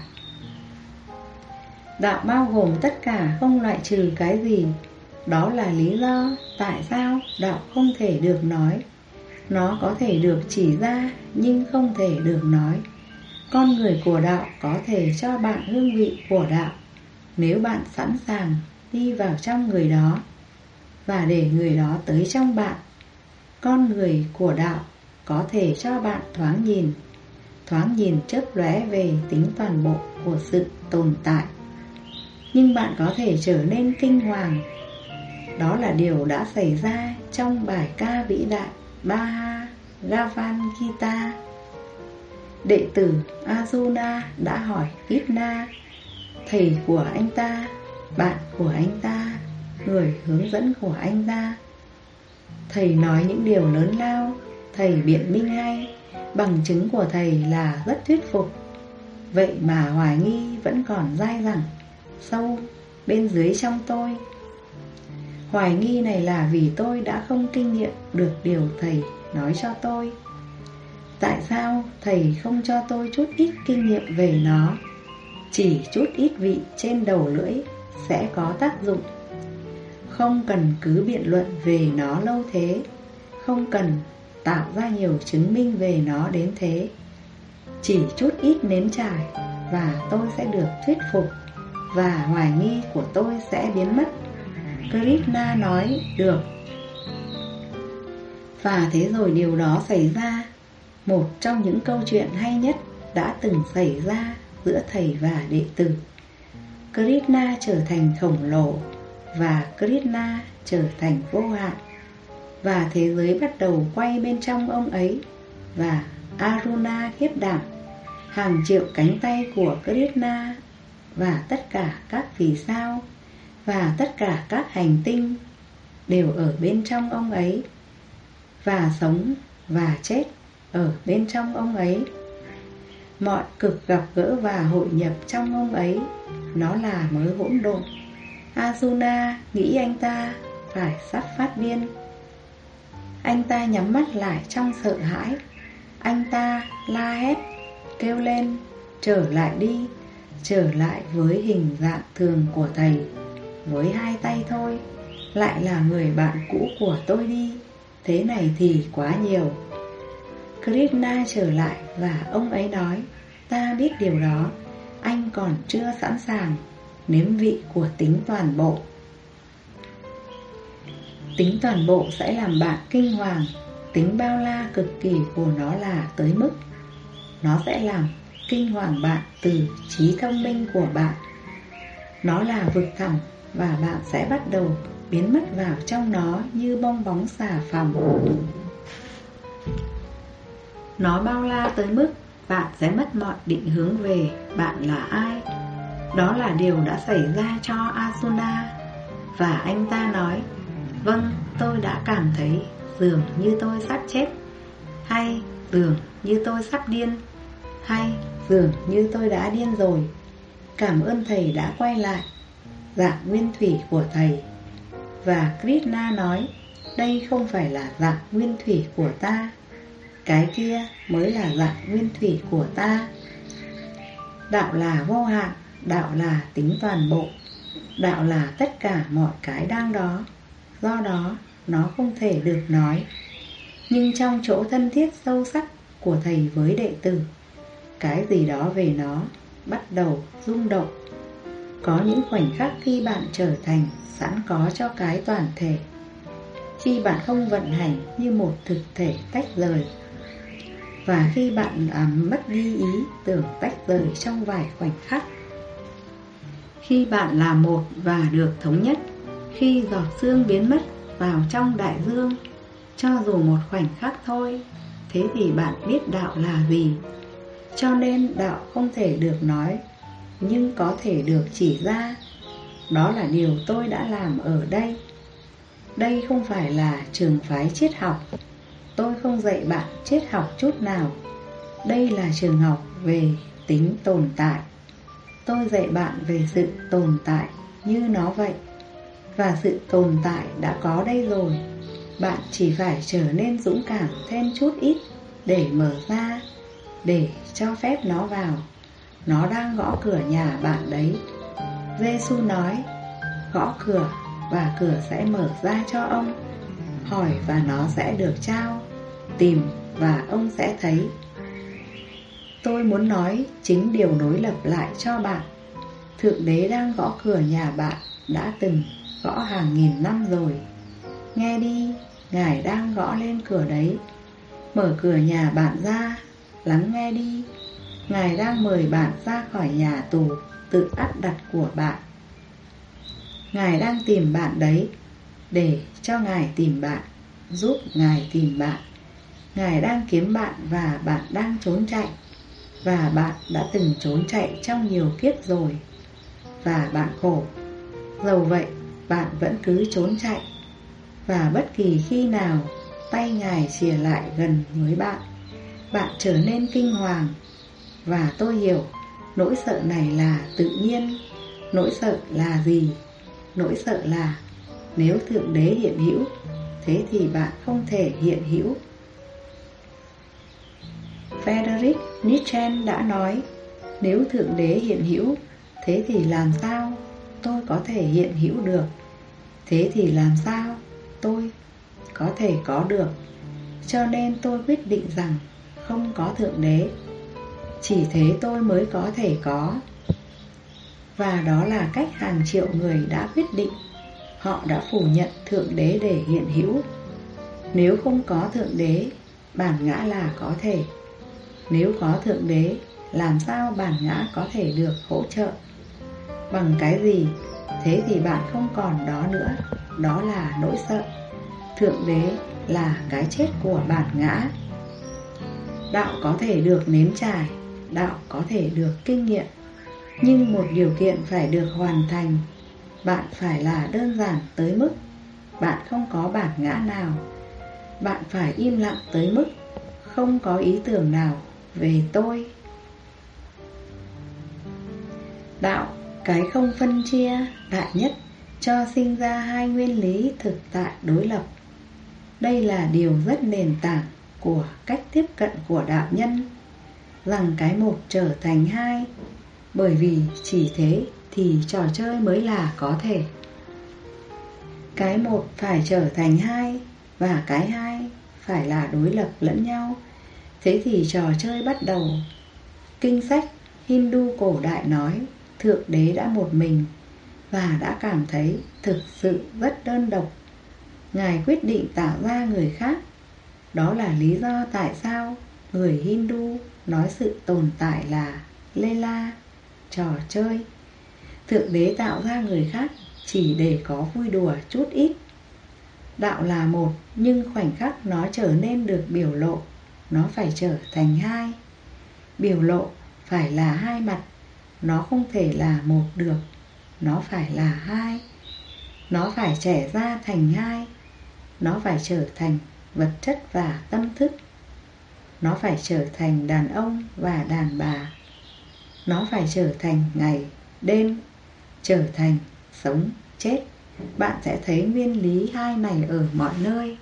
Đạo bao gồm tất cả, không loại trừ cái gì. Đó là lý do tại sao đạo không thể được nói. Nó có thể được chỉ ra nhưng không thể được nói. Con người của đạo có thể cho bạn hương vị của đạo nếu bạn sẵn sàng đi vào trong người đó và để người đó tới trong bạn. Con người của đạo có thể cho bạn thoáng nhìn chớp lóe về tính toàn bộ của sự tồn tại. Nhưng bạn có thể trở nên kinh hoàng. Đó là điều đã xảy ra trong bài ca vĩ đại Bhagavad Gita. Đệ tử Arjuna đã hỏi Krishna, thầy của anh ta, bạn của anh ta, người hướng dẫn của anh ta. Thầy nói những điều lớn lao, thầy biện minh hay, bằng chứng của thầy là rất thuyết phục. Vậy mà hoài nghi vẫn còn dai dẳng sâu bên dưới trong tôi. Hoài nghi này là vì tôi đã không kinh nghiệm được điều thầy nói cho tôi. Tại sao thầy không cho tôi chút ít kinh nghiệm về nó? Chỉ chút ít vị trên đầu lưỡi sẽ có tác dụng. Không cần cứ biện luận về nó lâu thế, không cần tạo ra nhiều chứng minh về nó đến thế. Chỉ chút ít nếm trải và tôi sẽ được thuyết phục, và hoài nghi của tôi sẽ biến mất. Krishna nói được. Và thế rồi điều đó xảy ra. Một trong những câu chuyện hay nhất đã từng xảy ra giữa thầy và đệ tử. Krishna trở thành khổng lồ và Krishna trở thành vô hạn, và thế giới bắt đầu quay bên trong ông ấy. Và Arjuna khiếp đảm. Hàng triệu cánh tay của Krishna và tất cả các vì sao và tất cả các hành tinh đều ở bên trong ông ấy, và sống và chết ở bên trong ông ấy. Mọi cực gặp gỡ và hội nhập trong ông ấy. Nó là mớ hỗn độn. Arjuna nghĩ anh ta phải sắp phát điên. Anh ta nhắm mắt lại trong sợ hãi. Anh ta la hét, kêu lên, trở lại đi, trở lại với hình dạng thường của thầy, với hai tay thôi, lại là người bạn cũ của tôi đi. Thế này thì quá nhiều. Krishna trở lại và ông ấy nói, ta biết điều đó, anh còn chưa sẵn sàng nếm vị của tính toàn bộ. Tính toàn bộ sẽ làm bạn kinh hoàng. Tính bao la cực kỳ của nó là tới mức nó sẽ làm kinh hoàng bạn từ trí thông minh của bạn. Nó là vực thẳm, và bạn sẽ bắt đầu biến mất vào trong nó như bong bóng xà phòng. Nó bao la tới mức bạn sẽ mất mọi định hướng về bạn là ai. Đó là điều đã xảy ra cho Arjuna. Và anh ta nói, vâng, tôi đã cảm thấy dường như tôi sắp chết, hay dường như tôi sắp điên, hay dường như tôi đã điên rồi. Cảm ơn thầy đã quay lại dạng nguyên thủy của thầy. Và Krishna nói, đây không phải là dạng nguyên thủy của ta, cái kia mới là dạng nguyên thủy của ta. Đạo là vô hạn, đạo là tính toàn bộ, đạo là tất cả mọi cái đang đó. Do đó nó không thể được nói. Nhưng trong chỗ thân thiết sâu sắc của thầy với đệ tử, cái gì đó về nó bắt đầu rung động. Có những khoảnh khắc khi bạn trở thành sẵn có cho cái toàn thể, khi bạn không vận hành như một thực thể tách rời, và khi bạn mất đi ý tưởng tách rời trong vài khoảnh khắc. Khi bạn là một và được thống nhất, khi giọt sương biến mất vào trong đại dương, cho dù một khoảnh khắc thôi, thế thì bạn biết đạo là gì. Cho nên đạo không thể được nói, nhưng có thể được chỉ ra. Đó là điều tôi đã làm ở đây. Đây không phải là trường phái triết học. Tôi không dạy bạn triết học chút nào. Đây là trường học về tính tồn tại. tôi dạy bạn về sự tồn tại như nó vậy. Và sự tồn tại đã có đây rồi. Bạn chỉ phải trở nên dũng cảm thêm chút ít để mở ra, để cho phép nó vào. Nó đang gõ cửa nhà bạn đấy. Giê-xu nói, gõ cửa và cửa sẽ mở ra cho ông. Hỏi và nó sẽ được trao. Tìm và ông sẽ thấy. Tôi muốn nói chính điều đối lập lại cho bạn. Thượng Đế đang gõ cửa nhà bạn, đã từng gõ hàng nghìn năm rồi. Nghe đi, Ngài đang gõ lên cửa đấy. Mở cửa nhà bạn ra, lắng nghe đi. Ngài đang mời bạn ra khỏi nhà tù tự áp đặt của bạn. Ngài đang tìm bạn đấy, để cho Ngài tìm bạn, giúp Ngài tìm bạn. Ngài đang kiếm bạn và bạn đang trốn chạy. Và bạn đã từng trốn chạy trong nhiều kiếp rồi. Và bạn khổ. Dầu vậy, bạn vẫn cứ trốn chạy. Và bất kỳ khi nào tay Ngài chìa lại gần với bạn, bạn trở nên kinh hoàng. Và tôi hiểu, nỗi sợ này là tự nhiên. Nỗi sợ là gì? Nỗi sợ là nếu Thượng Đế hiện hữu, thế thì bạn không thể hiện hữu. Friedrich Nietzsche đã nói, nếu Thượng Đế hiện hữu, thế thì làm sao tôi có thể hiện hữu được? Thế thì làm sao tôi có thể có được? Cho nên tôi quyết định rằng không có Thượng Đế. Chỉ thế tôi mới có thể có. Và đó là cách hàng triệu người đã quyết định. Họ đã phủ nhận Thượng Đế để hiện hữu. Nếu không có Thượng Đế, bản ngã là có thể. Nếu có Thượng Đế, làm sao bản ngã có thể được hỗ trợ? Bằng cái gì? Thế thì bạn không còn đó nữa. Đó là nỗi sợ. Thượng Đế là cái chết của bản ngã. Đạo có thể được nếm trải, đạo có thể được kinh nghiệm, nhưng một điều kiện phải được hoàn thành. Bạn phải là đơn giản tới mức bạn không có bản ngã nào. Bạn phải im lặng tới mức không có ý tưởng nào về tôi. Đạo, cái không phân chia, đại nhất, cho sinh ra hai nguyên lý thực tại đối lập. Đây là điều rất nền tảng của cách tiếp cận của đạo nhân, rằng cái một trở thành hai, bởi vì chỉ thế thì trò chơi mới là có thể. Cái một phải trở thành hai, và cái hai phải là đối lập lẫn nhau, thế thì trò chơi bắt đầu. Kinh sách Hindu cổ đại nói Thượng Đế đã một mình và đã cảm thấy thực sự rất đơn độc. Ngài quyết định tạo ra người khác. Đó là lý do tại sao người Hindu nói sự tồn tại là Leela, trò chơi. Thượng Đế tạo ra người khác chỉ để có vui đùa chút ít. Đạo là một, nhưng khoảnh khắc nó trở nên được biểu lộ, nó phải trở thành hai. Biểu lộ phải là hai mặt. Nó không thể là một được. Nó phải là hai. Nó phải trẻ ra thành hai. Nó phải trở thành vật chất và tâm thức. Nó phải trở thành đàn ông và đàn bà. Nó phải trở thành ngày, đêm, trở thành sống, chết. Bạn sẽ thấy nguyên lý hai này ở mọi nơi.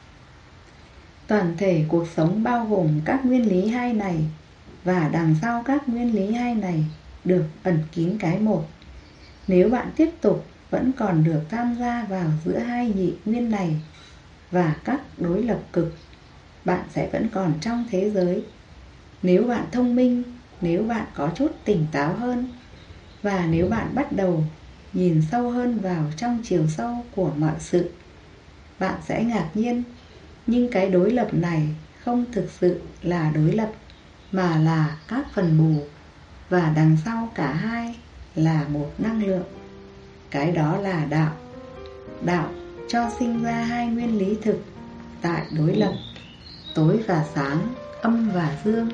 Toàn thể cuộc sống bao gồm các nguyên lý hai này, và đằng sau các nguyên lý hai này được ẩn kín cái một. Nếu bạn tiếp tục vẫn còn được tham gia vào giữa hai nhị nguyên này và các đối lập cực, bạn sẽ vẫn còn trong thế giới. Nếu bạn thông minh, nếu bạn có chút tỉnh táo hơn, và nếu bạn bắt đầu nhìn sâu hơn vào trong chiều sâu của mọi sự, bạn sẽ ngạc nhiên. Nhưng cái đối lập này không thực sự là đối lập, mà là các phần bù, và đằng sau cả hai là một năng lượng. Cái đó là đạo. Đạo cho sinh ra hai nguyên lý thực tại đối lập, tối và sáng, âm và dương.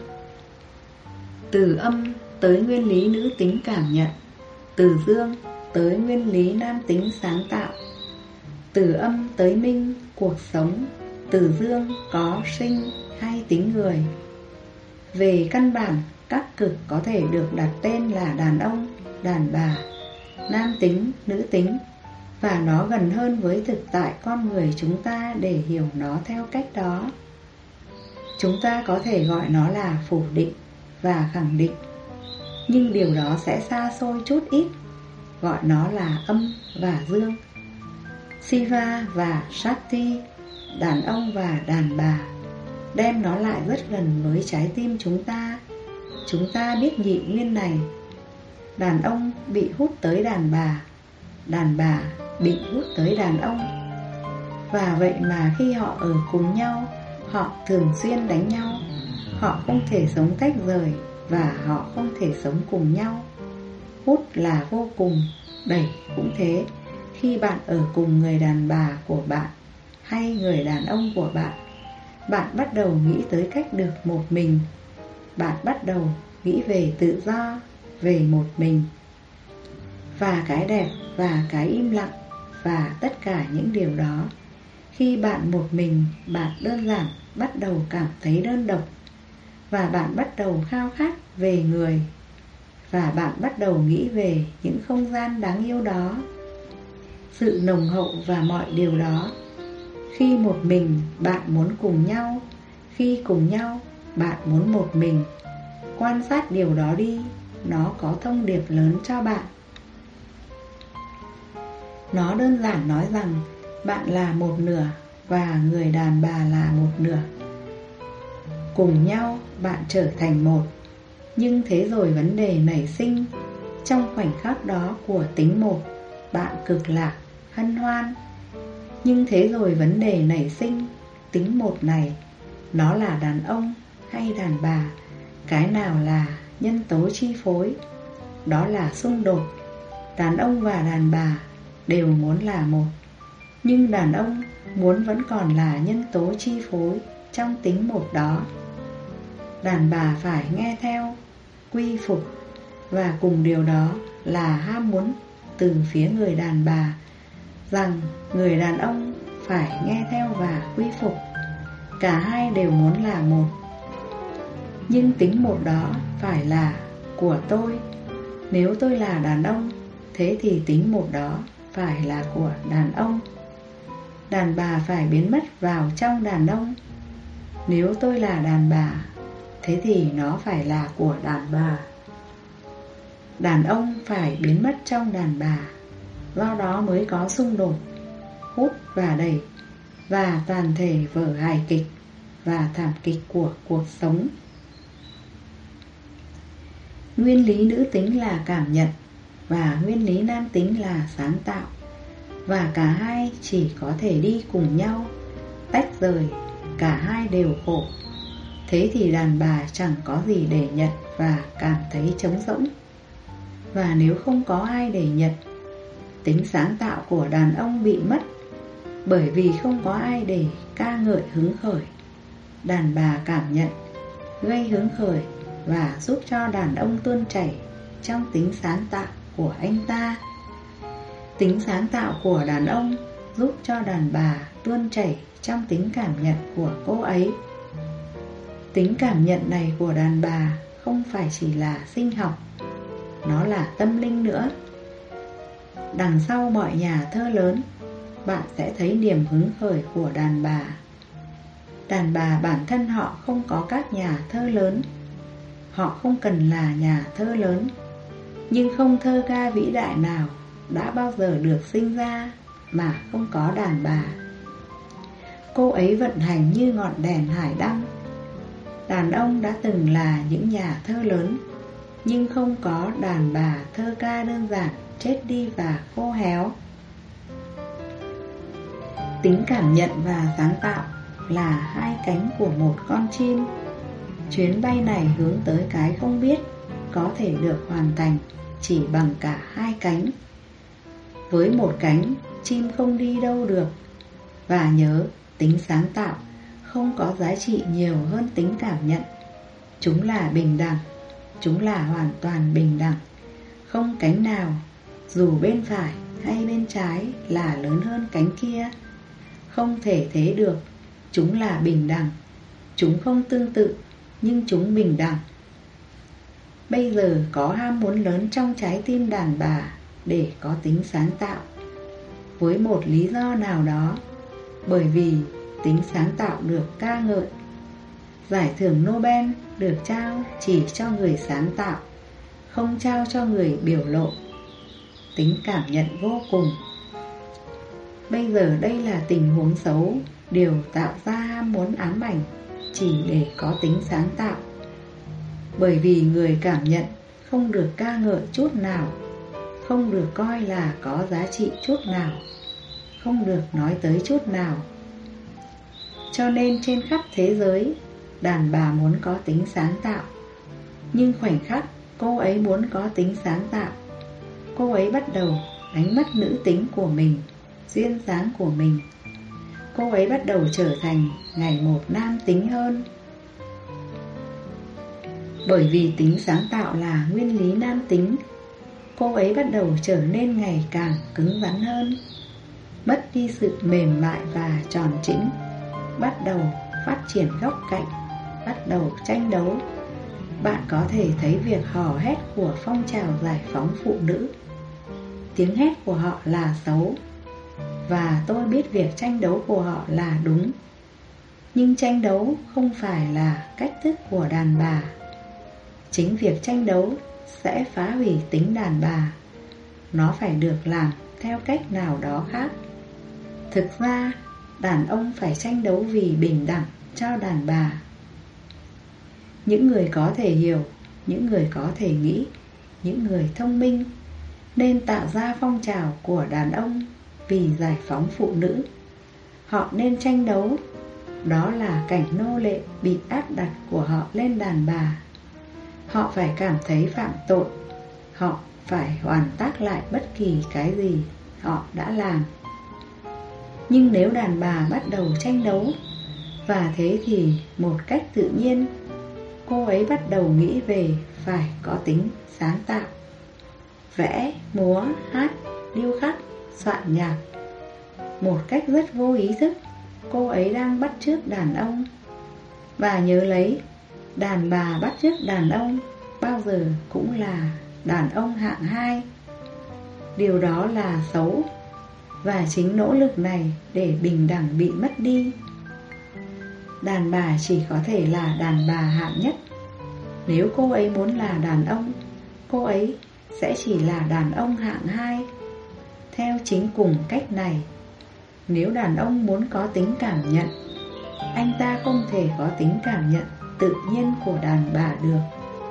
Từ âm tới nguyên lý nữ tính cảm nhận, từ dương tới nguyên lý nam tính sáng tạo, từ âm tới minh, cuộc sống, từ dương có sinh hay tính người. Về căn bản, các cực có thể được đặt tên là đàn ông đàn bà, nam tính, nữ tính, và nó gần hơn với thực tại con người chúng ta để hiểu nó theo cách đó. Chúng ta có thể gọi nó là phủ định và khẳng định, nhưng điều đó sẽ xa xôi chút ít, gọi nó là âm và dương, Shiva và Shakti, đàn ông và đàn bà, đem nó lại rất gần với trái tim chúng ta. Chúng ta biết nhị nguyên này. Đàn ông bị hút tới đàn bà bị hút tới đàn ông. Và vậy mà khi họ ở cùng nhau, họ thường xuyên đánh nhau. Họ không thể sống tách rời và họ không thể sống cùng nhau. Hút là vô cùng, đẩy cũng thế. Khi bạn ở cùng người đàn bà của bạn hay người đàn ông của bạn, bạn bắt đầu nghĩ tới cách được một mình. Bạn bắt đầu nghĩ về tự do, về một mình, và cái đẹp và cái im lặng và tất cả những điều đó. Khi bạn một mình, bạn đơn giản bắt đầu cảm thấy đơn độc, và bạn bắt đầu khao khát về người, và bạn bắt đầu nghĩ về những không gian đáng yêu đó, sự nồng hậu và mọi điều đó. Khi một mình, bạn muốn cùng nhau. Khi cùng nhau, bạn muốn một mình. Quan sát điều đó đi, nó có thông điệp lớn cho bạn. Nó đơn giản nói rằng bạn là một nửa và người đàn bà là một nửa. Cùng nhau bạn trở thành một. Nhưng thế rồi vấn đề nảy sinh. Trong khoảnh khắc đó của tính một, bạn cực lạc, hân hoan. Nhưng thế rồi vấn đề nảy sinh. Tính một này, nó là đàn ông hay đàn bà? Cái nào là nhân tố chi phối? Đó là xung đột. Đàn ông và đàn bà đều muốn là một, nhưng đàn ông muốn vẫn còn là nhân tố chi phối trong tính một đó. Đàn bà phải nghe theo, quy phục, và cùng điều đó là ham muốn từ phía người đàn bà rằng người đàn ông phải nghe theo và quy phục. Cả hai đều muốn là một. Nhưng tính một đó phải là của tôi. Nếu tôi là đàn ông, thế thì tính một đó phải là của đàn ông. Đàn bà phải biến mất vào trong đàn ông. Nếu tôi là đàn bà, thế thì nó phải là của đàn bà. Đàn ông phải biến mất trong đàn bà. Do đó mới có xung đột, hút và đẩy, và toàn thể vở hài kịch và thảm kịch của cuộc sống. Nguyên lý nữ tính là cảm nhận, và nguyên lý nam tính là sáng tạo. Và cả hai chỉ có thể đi cùng nhau. Tách rời, cả hai đều khổ. Thế thì đàn bà chẳng có gì để nhận và cảm thấy trống rỗng. Và nếu không có ai để nhận, tính sáng tạo của đàn ông bị mất, bởi vì không có ai để ca ngợi hứng khởi. Đàn bà cảm nhận, gây hứng khởi và giúp cho đàn ông tuôn chảy trong tính sáng tạo của anh ta. Tính sáng tạo của đàn ông giúp cho đàn bà tuôn chảy trong tính cảm nhận của cô ấy. Tính cảm nhận này của đàn bà không phải chỉ là sinh học, nó là tâm linh nữa. Đằng sau mọi nhà thơ lớn, bạn sẽ thấy niềm hứng khởi của đàn bà. Đàn bà bản thân họ không có các nhà thơ lớn, họ không cần là nhà thơ lớn, nhưng không thơ ca vĩ đại nào đã bao giờ được sinh ra mà không có đàn bà. Cô ấy vận hành như ngọn đèn hải đăng. Đàn ông đã từng là những nhà thơ lớn, nhưng không có đàn bà thơ ca đơn giản, chết đi và khô héo. Tính cảm nhận và sáng tạo là hai cánh của một con chim. Chuyến bay này hướng tới cái không biết, có thể được hoàn thành chỉ bằng cả hai cánh. Với một cánh, chim không đi đâu được. Và nhớ, tính sáng tạo không có giá trị nhiều hơn tính cảm nhận. Chúng là bình đẳng, chúng là hoàn toàn bình đẳng. Không cánh nào, dù bên phải hay bên trái, là lớn hơn cánh kia. Không thể thế được. Chúng là bình đẳng. Chúng không tương tự, nhưng chúng bình đẳng. Bây giờ có ham muốn lớn trong trái tim đàn bà để có tính sáng tạo, với một lý do nào đó, bởi vì tính sáng tạo được ca ngợi. Giải thưởng Nobel được trao chỉ cho người sáng tạo, không trao cho người biểu lộ tính cảm nhận vô cùng. Bây giờ đây là tình huống xấu, điều tạo ra ham muốn ám ảnh chỉ để có tính sáng tạo. Bởi vì người cảm nhận không được ca ngợi chút nào, không được coi là có giá trị chút nào, không được nói tới chút nào. Cho nên trên khắp thế giới, đàn bà muốn có tính sáng tạo. Nhưng khoảnh khắc cô ấy muốn có tính sáng tạo, cô ấy bắt đầu đánh mất nữ tính của mình, duyên dáng của mình. Cô ấy bắt đầu trở thành ngày một nam tính hơn. Bởi vì tính sáng tạo là nguyên lý nam tính, cô ấy bắt đầu trở nên ngày càng cứng rắn hơn, mất đi sự mềm mại và tròn trĩnh, bắt đầu phát triển góc cạnh, bắt đầu tranh đấu. Bạn có thể thấy việc hò hét của phong trào giải phóng phụ nữ. Tiếng hét của họ là xấu, và tôi biết việc tranh đấu của họ là đúng. Nhưng tranh đấu không phải là cách thức của đàn bà. Chính việc tranh đấu sẽ phá hủy tính đàn bà. Nó phải được làm theo cách nào đó khác. Thực ra, đàn ông phải tranh đấu vì bình đẳng cho đàn bà. Những người có thể hiểu, những người có thể nghĩ, những người thông minh nên tạo ra phong trào của đàn ông vì giải phóng phụ nữ. Họ nên tranh đấu. Đó là cảnh nô lệ bị áp đặt của họ lên đàn bà. Họ phải cảm thấy phạm tội. Họ phải hoàn tác lại bất kỳ cái gì họ đã làm. Nhưng nếu đàn bà bắt đầu tranh đấu, và thế thì một cách tự nhiên cô ấy bắt đầu nghĩ về phải có tính sáng tạo. Vẽ, múa, hát, điêu khắc, soạn nhạc. Một cách rất vô ý thức, cô ấy đang bắt chước đàn ông. Và nhớ lấy, đàn bà bắt chước đàn ông bao giờ cũng là đàn ông hạng 2. Điều đó là xấu, và chính nỗ lực này để bình đẳng bị mất đi. Đàn bà chỉ có thể là đàn bà hạng nhất. Nếu cô ấy muốn là đàn ông, cô ấy sẽ chỉ là đàn ông hạng 2. Theo chính cùng cách này, nếu đàn ông muốn có tính cảm nhận, anh ta không thể có tính cảm nhận tự nhiên của đàn bà được.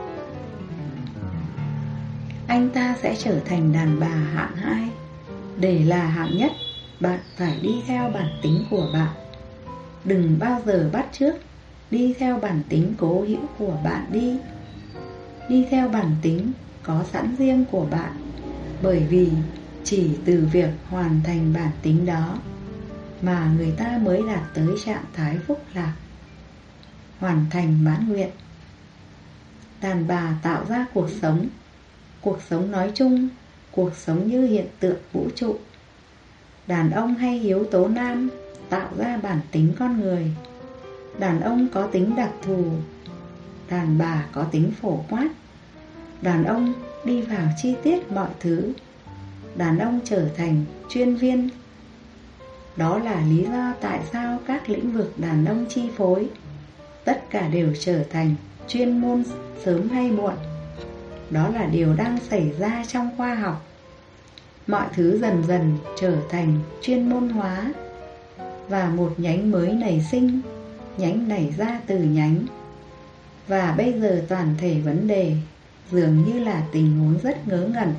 Anh ta sẽ trở thành đàn bà hạng 2. Để là hạng nhất, bạn phải đi theo bản tính của bạn. Đừng bao giờ bắt chước, đi theo bản tính cố hữu của bạn đi. Đi theo bản tính có sẵn riêng của bạn. Bởi vì chỉ từ việc hoàn thành bản tính đó mà người ta mới đạt tới trạng thái phúc lạc, hoàn thành mãn nguyện. Đàn bà tạo ra cuộc sống nói chung, cuộc sống như hiện tượng vũ trụ. Đàn ông hay yếu tố nam tạo ra bản tính con người. Đàn ông có tính đặc thù, đàn bà có tính phổ quát. Đàn ông đi vào chi tiết mọi thứ. Đàn ông trở thành chuyên viên. Đó là lý do tại sao các lĩnh vực đàn ông chi phối tất cả đều trở thành chuyên môn sớm hay muộn. Đó là điều đang xảy ra trong khoa học. Mọi thứ dần dần trở thành chuyên môn hóa, và một nhánh mới nảy sinh, nhánh nảy ra từ nhánh. Và bây giờ toàn thể vấn đề dường như là tình huống rất ngớ ngẩn.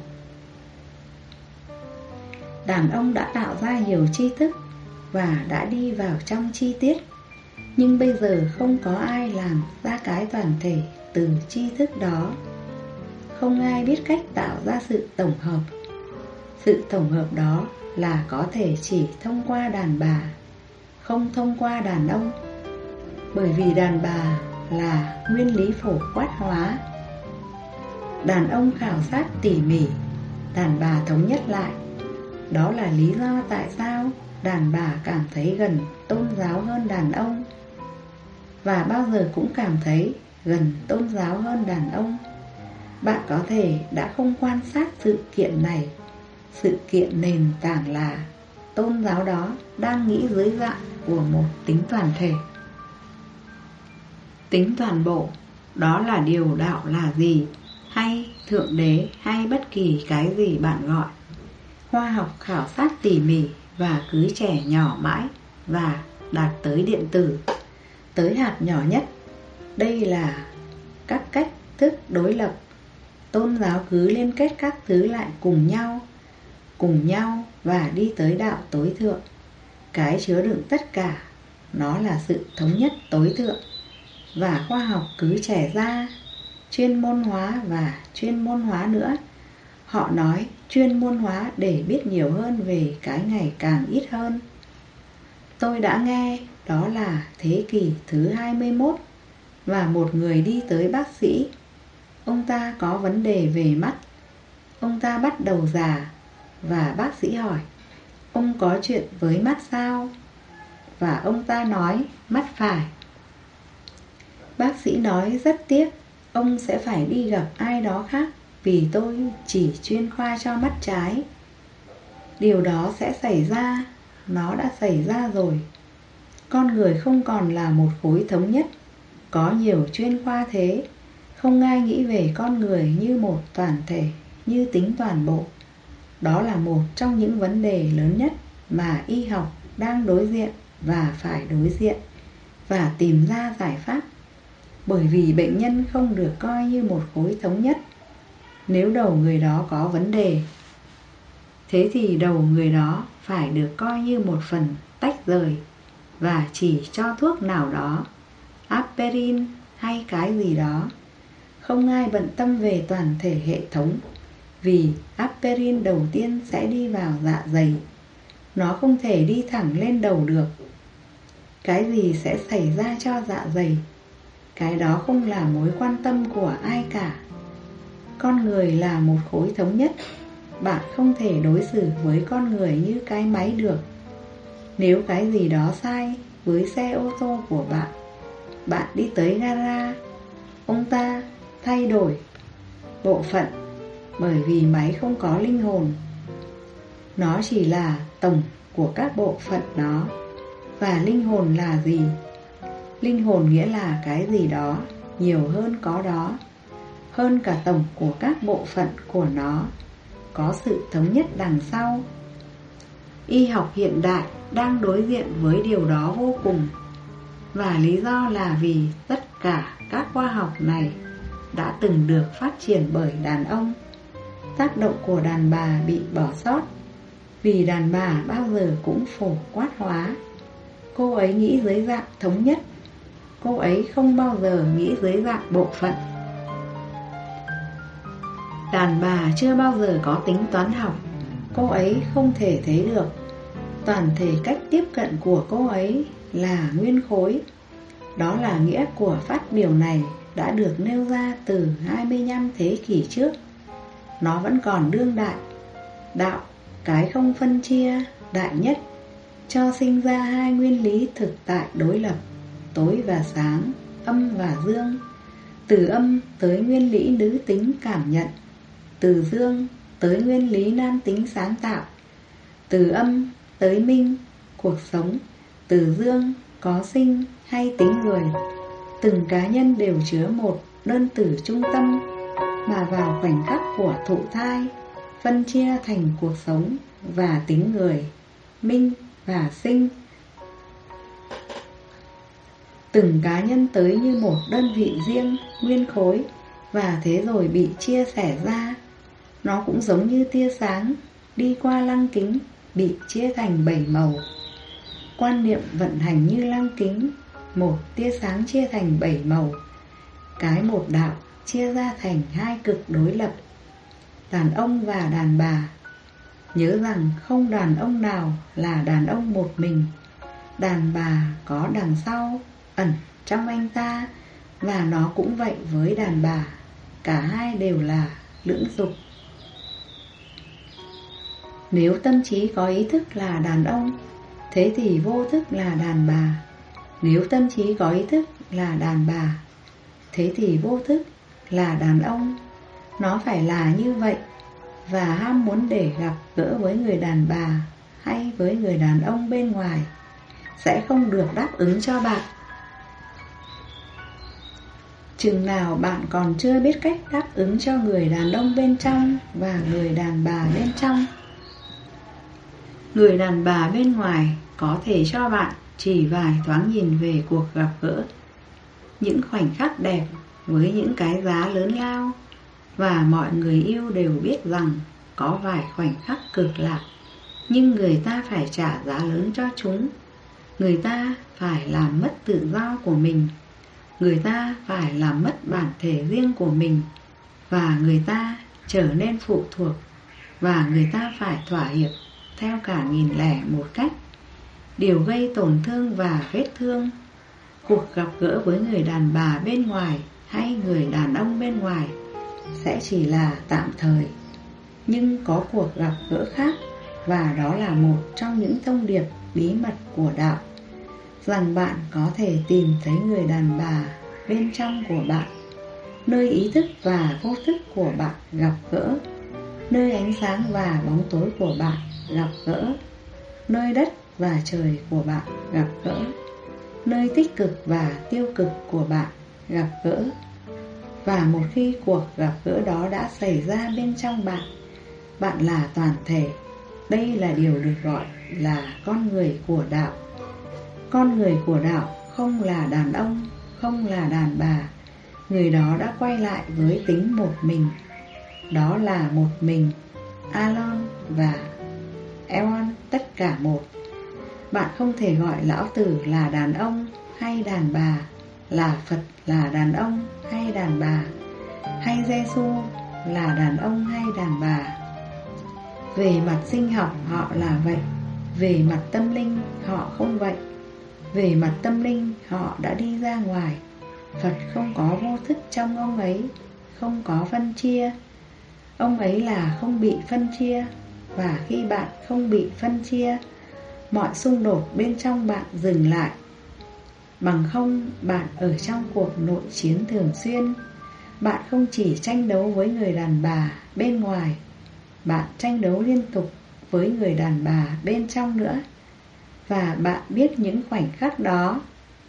Đàn ông đã tạo ra nhiều tri thức và đã đi vào trong chi tiết. Nhưng bây giờ không có ai làm ra cái toàn thể từ tri thức đó. Không ai biết cách tạo ra sự tổng hợp. Sự tổng hợp đó là có thể chỉ thông qua đàn bà, không thông qua đàn ông. Bởi vì đàn bà là nguyên lý phổ quát hóa. Đàn ông khảo sát tỉ mỉ, đàn bà thống nhất lại. Đó là lý do tại sao đàn bà cảm thấy gần tôn giáo hơn đàn ông, và bao giờ cũng cảm thấy gần tôn giáo hơn đàn ông. Bạn có thể đã không quan sát sự kiện này. Sự kiện nền tảng là tôn giáo đó đang nghĩ dưới dạng của một tính toàn thể. Tính toàn bộ, đó là điều đạo là gì, hay thượng đế, hay bất kỳ cái gì bạn gọi. Khoa học khảo sát tỉ mỉ và cứ trẻ nhỏ mãi và đạt tới điện tử, tới hạt nhỏ nhất. Đây là các cách thức đối lập. Tôn giáo cứ liên kết các thứ lại cùng nhau và đi tới đạo tối thượng. Cái chứa đựng tất cả, nó là sự thống nhất tối thượng. Và khoa học cứ trẻ ra, chuyên môn hóa và chuyên môn hóa nữa. Họ nói chuyên môn hóa để biết nhiều hơn về cái ngày càng ít hơn. Tôi đã nghe đó là thế kỷ thứ 21 và một người đi tới bác sĩ. Ông ta có vấn đề về mắt. Ông ta bắt đầu già và bác sĩ hỏi: ông có chuyện với mắt sao? Và ông ta nói mắt phải. Bác sĩ nói rất tiếc, ông sẽ phải đi gặp ai đó khác vì tôi chỉ chuyên khoa cho mắt trái. Điều đó sẽ xảy ra, nó đã xảy ra rồi. Con người không còn là một khối thống nhất, có nhiều chuyên khoa thế. Không ai nghĩ về con người như một toàn thể, như tính toàn bộ. Đó là một trong những vấn đề lớn nhất mà y học đang đối diện và phải đối diện và tìm ra giải pháp. Bởi vì bệnh nhân không được coi như một khối thống nhất. Nếu đầu người đó có vấn đề, thế thì đầu người đó phải được coi như một phần tách rời và chỉ cho thuốc nào đó, aspirin hay cái gì đó. Không ai bận tâm về toàn thể hệ thống, vì aspirin đầu tiên sẽ đi vào dạ dày. Nó không thể đi thẳng lên đầu được. Cái gì sẽ xảy ra cho dạ dày, cái đó không là mối quan tâm của ai cả. Con người là một khối thống nhất. Bạn không thể đối xử với con người như cái máy được. Nếu cái gì đó sai với xe ô tô của bạn, bạn đi tới gara, ông ta thay đổi bộ phận, bởi vì máy không có linh hồn. Nó chỉ là tổng của các bộ phận đó. Và linh hồn là gì? Linh hồn nghĩa là cái gì đó nhiều hơn có đó, hơn cả tổng của các bộ phận của nó, có sự thống nhất đằng sau. Y học hiện đại đang đối diện với điều đó vô cùng. Và lý do là vì tất cả các khoa học này đã từng được phát triển bởi đàn ông. Tác động của đàn bà bị bỏ sót, vì đàn bà bao giờ cũng phổ quát hóa. Cô ấy nghĩ dưới dạng thống nhất. Cô ấy không bao giờ nghĩ dưới dạng bộ phận. Đàn bà chưa bao giờ có tính toán học. Cô ấy không thể thấy được. Toàn thể cách tiếp cận của cô ấy là nguyên khối. Đó là nghĩa của phát biểu này đã được nêu ra từ 25 thế kỷ trước. Nó vẫn còn đương đại. Đạo, cái không phân chia, đại nhất, cho sinh ra hai nguyên lý thực tại đối lập, tối và sáng, âm và dương. Từ âm tới nguyên lý nữ tính cảm nhận, từ dương tới nguyên lý nam tính sáng tạo, từ âm tới minh, cuộc sống, từ dương có sinh hay tính người. Từng cá nhân đều chứa một đơn tử trung tâm, mà vào khoảnh khắc của thụ thai phân chia thành cuộc sống và tính người, minh và sinh. Từng cá nhân tới như một đơn vị riêng, nguyên khối, và thế rồi bị chia sẻ ra. Nó cũng giống như tia sáng đi qua lăng kính, bị chia thành 7 màu. Quan niệm vận hành như lăng kính, một tia sáng chia thành 7 màu. Cái một đạo chia ra thành hai cực đối lập, đàn ông và đàn bà. Nhớ rằng không đàn ông nào là đàn ông một mình. Đàn bà có đằng sau, ẩn trong anh ta, và nó cũng vậy với đàn bà. Cả hai đều là lưỡng dục. Nếu tâm trí có ý thức là đàn ông, thế thì vô thức là đàn bà. Nếu tâm trí có ý thức là đàn bà, thế thì vô thức là đàn ông. Nó phải là như vậy. Và ham muốn để gặp gỡ với người đàn bà hay với người đàn ông bên ngoài sẽ không được đáp ứng cho bạn. Chừng nào bạn còn chưa biết cách đáp ứng cho người đàn ông bên trong và người đàn bà bên trong. Người đàn bà bên ngoài có thể cho bạn chỉ vài thoáng nhìn về cuộc gặp gỡ, những khoảnh khắc đẹp với những cái giá lớn lao. Và mọi người yêu đều biết rằng có vài khoảnh khắc cực lạc, nhưng người ta phải trả giá lớn cho chúng. Người ta phải làm mất tự do của mình, người ta phải làm mất bản thể riêng của mình, và người ta trở nên phụ thuộc, và người ta phải thỏa hiệp theo cả nghìn lẻ một cách. Điều gây tổn thương và vết thương. Cuộc gặp gỡ với người đàn bà bên ngoài hay người đàn ông bên ngoài sẽ chỉ là tạm thời. Nhưng có cuộc gặp gỡ khác, và đó là một trong những thông điệp bí mật của đạo, rằng bạn có thể tìm thấy người đàn bà bên trong của bạn, nơi ý thức và vô thức của bạn gặp gỡ, nơi ánh sáng và bóng tối của bạn gặp gỡ, nơi đất và trời của bạn gặp gỡ, nơi tích cực và tiêu cực của bạn gặp gỡ. Và một khi cuộc gặp gỡ đó đã xảy ra bên trong bạn, bạn là toàn thể. Đây là điều được gọi là con người của đạo. Con người của đạo không là đàn ông, không là đàn bà. Người đó đã quay lại với tính một mình. Đó là một mình, Alon và Eon, tất cả một. Bạn không thể gọi lão tử là đàn ông hay đàn bà, là Phật là đàn ông hay đàn bà, hay Giê-xu là đàn ông hay đàn bà. Về mặt sinh học họ là vậy, về mặt tâm linh họ không vậy. Về mặt tâm linh họ đã đi ra ngoài. Phật không có vô thức trong ông ấy, không có phân chia. Ông ấy là không bị phân chia. Và khi bạn không bị phân chia, mọi xung đột bên trong bạn dừng lại. Bằng không, bạn ở trong cuộc nội chiến thường xuyên. Bạn không chỉ tranh đấu với người đàn bà bên ngoài, bạn tranh đấu liên tục với người đàn bà bên trong nữa. Và bạn biết những khoảnh khắc đó.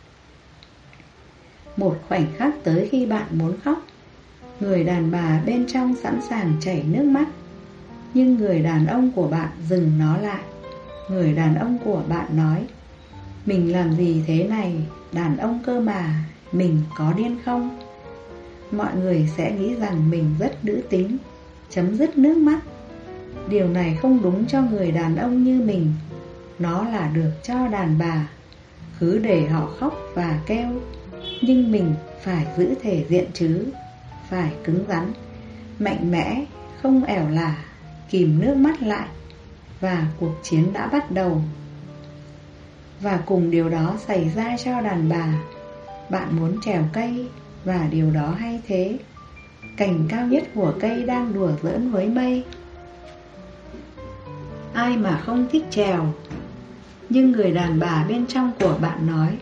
Một khoảnh khắc tới khi bạn muốn khóc, người đàn bà bên trong sẵn sàng chảy nước mắt, nhưng người đàn ông của bạn dừng nó lại. Người đàn ông của bạn nói: "Mình làm gì thế này, đàn ông cơ mà, mình có điên không?" Mọi người sẽ nghĩ rằng mình rất nữ tính, chấm dứt nước mắt. Điều này không đúng cho người đàn ông như mình. Nó là được cho đàn bà. Cứ để họ khóc và kêu. Nhưng mình phải giữ thể diện chứ. Phải cứng rắn, mạnh mẽ, không ẻo lả, kìm nước mắt lại. Và cuộc chiến đã bắt đầu. Và cùng điều đó xảy ra cho đàn bà. Bạn muốn trèo cây, và điều đó hay thế. Cành cao nhất của cây đang đùa giỡn với mây. Ai mà không thích trèo. Nhưng người đàn bà bên trong của bạn nói: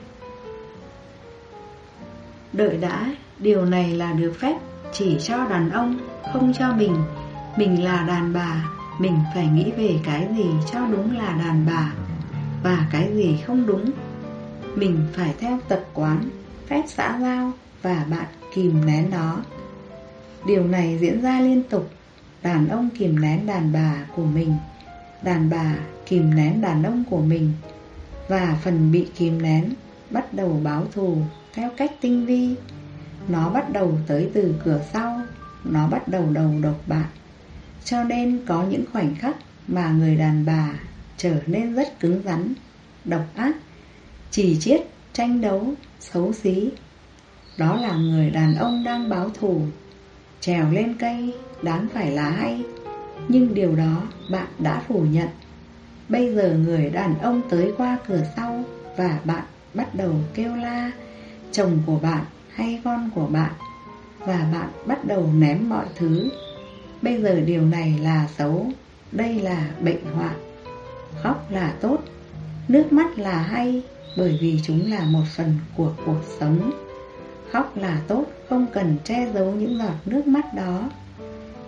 "Đợi đã, điều này là được phép chỉ cho đàn ông, không cho mình. Mình là đàn bà, mình phải nghĩ về cái gì cho đúng là đàn bà, và cái gì không đúng. Mình phải theo tập quán, phép xã giao, và bạn kìm nén nó." Điều này diễn ra liên tục. Đàn ông kìm nén đàn bà của mình, đàn bà kìm nén đàn ông của mình. Và phần bị kìm nén bắt đầu báo thù theo cách tinh vi. Nó bắt đầu tới từ cửa sau. Nó bắt đầu đầu độc bạn. Cho nên có những khoảnh khắc mà người đàn bà trở nên rất cứng rắn, độc ác, chì chiết, tranh đấu, xấu xí. Đó là người đàn ông đang báo thù. Trèo lên cây đáng phải là hay, nhưng điều đó bạn đã phủ nhận. Bây giờ người đàn ông tới qua cửa sau, và bạn bắt đầu kêu la chồng của bạn hay con của bạn, và bạn bắt đầu ném mọi thứ. Bây giờ điều này là xấu. Đây là bệnh hoạn. Khóc là tốt, nước mắt là hay, bởi vì chúng là một phần của cuộc sống. Khóc là tốt, không cần che giấu những giọt nước mắt đó.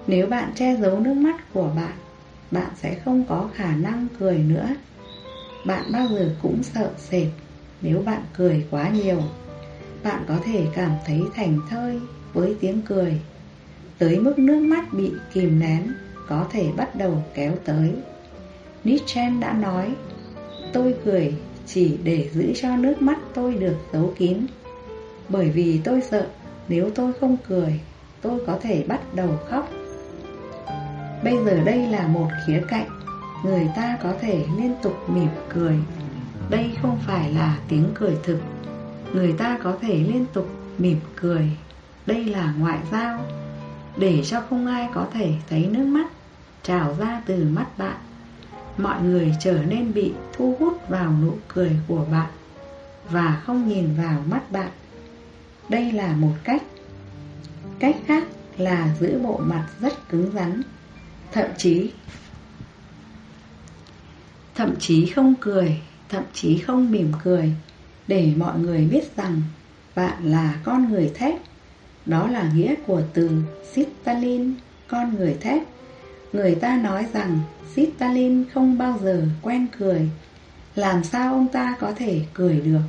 Nếu bạn che giấu nước mắt của bạn, bạn sẽ không có khả năng cười nữa. Bạn bao giờ cũng sợ sệt nếu bạn cười quá nhiều. Bạn có thể cảm thấy thảnh thơi với tiếng cười, tới mức nước mắt bị kìm nén có thể bắt đầu kéo tới. Nietzsche đã nói, tôi cười chỉ để giữ cho nước mắt tôi được giấu kín, bởi vì tôi sợ nếu tôi không cười, tôi có thể bắt đầu khóc. Bây giờ đây là một khía cạnh, người ta có thể liên tục mỉm cười. Đây không phải là tiếng cười thực. Người ta có thể liên tục mỉm cười. Đây là ngoại giao, để cho không ai có thể thấy nước mắt trào ra từ mắt bạn. Mọi người trở nên bị thu hút vào nụ cười của bạn và không nhìn vào mắt bạn. Đây là một cách. Cách khác là giữ bộ mặt rất cứng rắn, thậm chí không cười, thậm chí không mỉm cười, để mọi người biết rằng bạn là con người thép. Đó là nghĩa của từ Stalin, con người thép. Người ta nói rằng Stalin không bao giờ quen cười. Làm sao ông ta có thể cười được?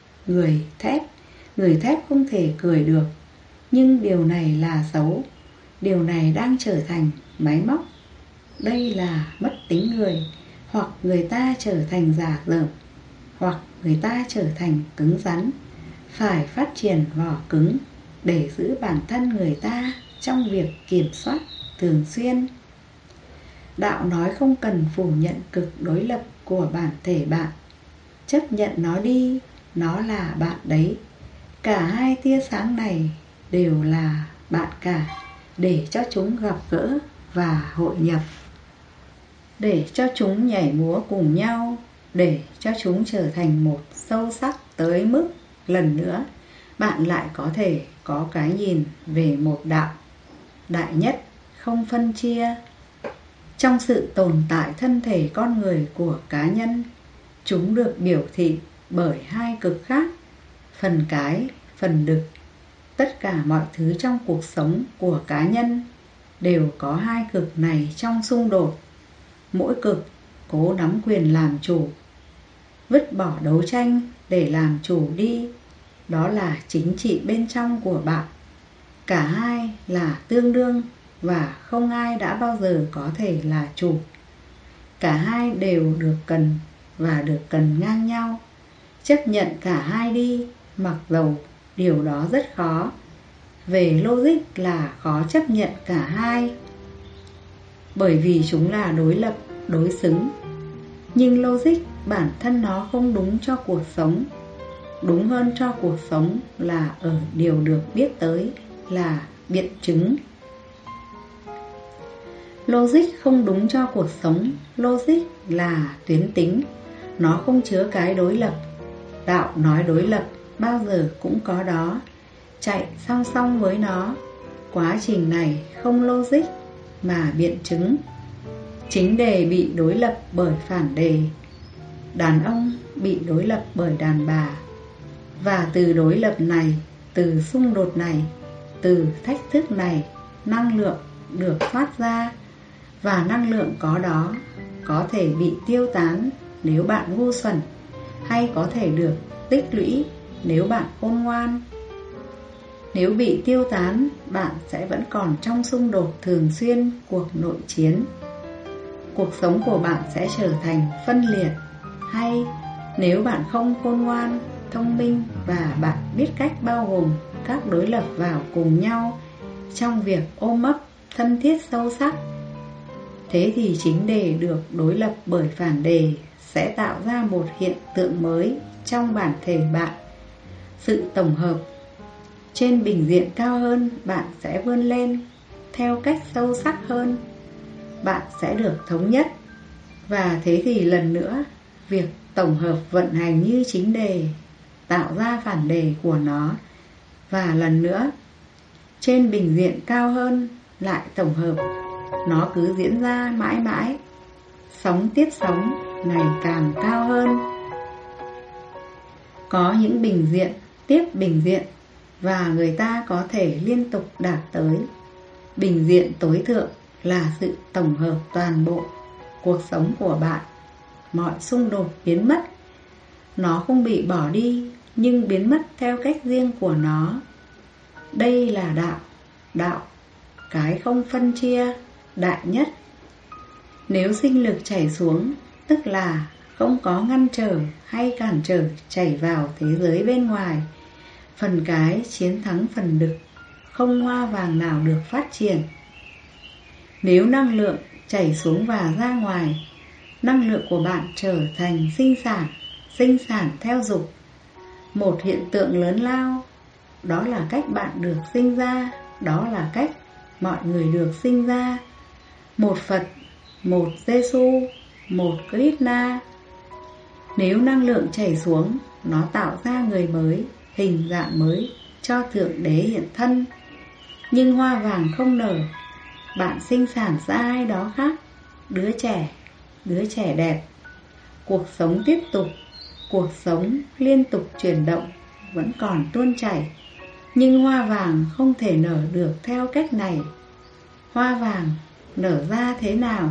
Người thép không thể cười được. Nhưng điều này là xấu. Điều này đang trở thành máy móc. Đây là mất tính người. Hoặc người ta trở thành giả dởm, hoặc người ta trở thành cứng rắn. Phải phát triển vỏ cứng để giữ bản thân người ta trong việc kiểm soát thường xuyên. Đạo nói không cần phủ nhận cực đối lập của bản thể bạn. Chấp nhận nó đi, nó là bạn đấy. Cả hai tia sáng này đều là bạn cả, để cho chúng gặp gỡ và hội nhập, để cho chúng nhảy múa cùng nhau, để cho chúng trở thành một sâu sắc tới mức lần nữa bạn lại có thể có cái nhìn về một đạo đại nhất, không phân chia. Trong sự tồn tại thân thể con người của cá nhân, chúng được biểu thị bởi hai cực khác, phần cái, phần đực. Tất cả mọi thứ trong cuộc sống của cá nhân đều có hai cực này trong xung đột. Mỗi cực cố nắm quyền làm chủ, vứt bỏ đấu tranh để làm chủ đi. Đó là chính trị bên trong của bạn. Cả hai là tương đương và không ai đã bao giờ có thể là chủ. Cả hai đều được cần và được cần ngang nhau. Chấp nhận cả hai đi, mặc dầu điều đó rất khó. Về logic là khó chấp nhận cả hai, bởi vì chúng là đối lập, đối xứng. Nhưng logic bản thân nó không đúng cho cuộc sống. Đúng hơn cho cuộc sống là ở điều được biết tới là biện chứng. Logic không đúng cho cuộc sống. Logic là tuyến tính. Nó không chứa cái đối lập. Đạo nói đối lập bao giờ cũng có đó, chạy song song với nó. Quá trình này không logic mà biện chứng. Chính đề bị đối lập bởi phản đề. Đàn ông bị đối lập bởi đàn bà. Và từ đối lập này, từ xung đột này, từ thách thức này, năng lượng được phát ra. Và năng lượng có đó có thể bị tiêu tán nếu bạn ngu xuẩn, hay có thể được tích lũy nếu bạn khôn ngoan. Nếu bị tiêu tán, bạn sẽ vẫn còn trong xung đột thường xuyên, cuộc nội chiến. Cuộc sống của bạn sẽ trở thành phân liệt. Hay nếu bạn không khôn ngoan, thông minh và bạn biết cách bao gồm các đối lập vào cùng nhau trong việc ôm ấp thân thiết sâu sắc, thế thì chính đề được đối lập bởi phản đề sẽ tạo ra một hiện tượng mới trong bản thể bạn. Sự tổng hợp. Trên bình diện cao hơn, bạn sẽ vươn lên theo cách sâu sắc hơn. Bạn sẽ được thống nhất. Và thế thì lần nữa, việc tổng hợp vận hành như chính đề tạo ra phản đề của nó. Và lần nữa, trên bình diện cao hơn lại tổng hợp. Nó cứ diễn ra mãi mãi, sóng tiếp sóng, ngày càng cao hơn. Có những bình diện tiếp bình diện, và người ta có thể liên tục đạt tới. Bình diện tối thượng là sự tổng hợp toàn bộ cuộc sống của bạn. Mọi xung đột biến mất. Nó không bị bỏ đi, nhưng biến mất theo cách riêng của nó. Đây là đạo. Đạo, cái không phân chia, đại nhất. Nếu sinh lực chảy xuống, tức là không có ngăn trở hay cản trở chảy vào thế giới bên ngoài. Phần cái chiến thắng phần đực, không hoa vàng nào được phát triển. Nếu năng lượng chảy xuống và ra ngoài, năng lượng của bạn trở thành sinh sản theo dục. Một hiện tượng lớn lao, đó là cách bạn được sinh ra, đó là cách mọi người được sinh ra. Một Phật, một Giêsu, một Krishna. Nếu năng lượng chảy xuống, nó tạo ra người mới, hình dạng mới cho Thượng Đế hiện thân. Nhưng hoa vàng không nở, bạn sinh sản ra ai đó khác, đứa trẻ đẹp. Cuộc sống tiếp tục, cuộc sống liên tục chuyển động, vẫn còn tuôn chảy. Nhưng hoa vàng không thể nở được theo cách này. Hoa vàng nở ra thế nào?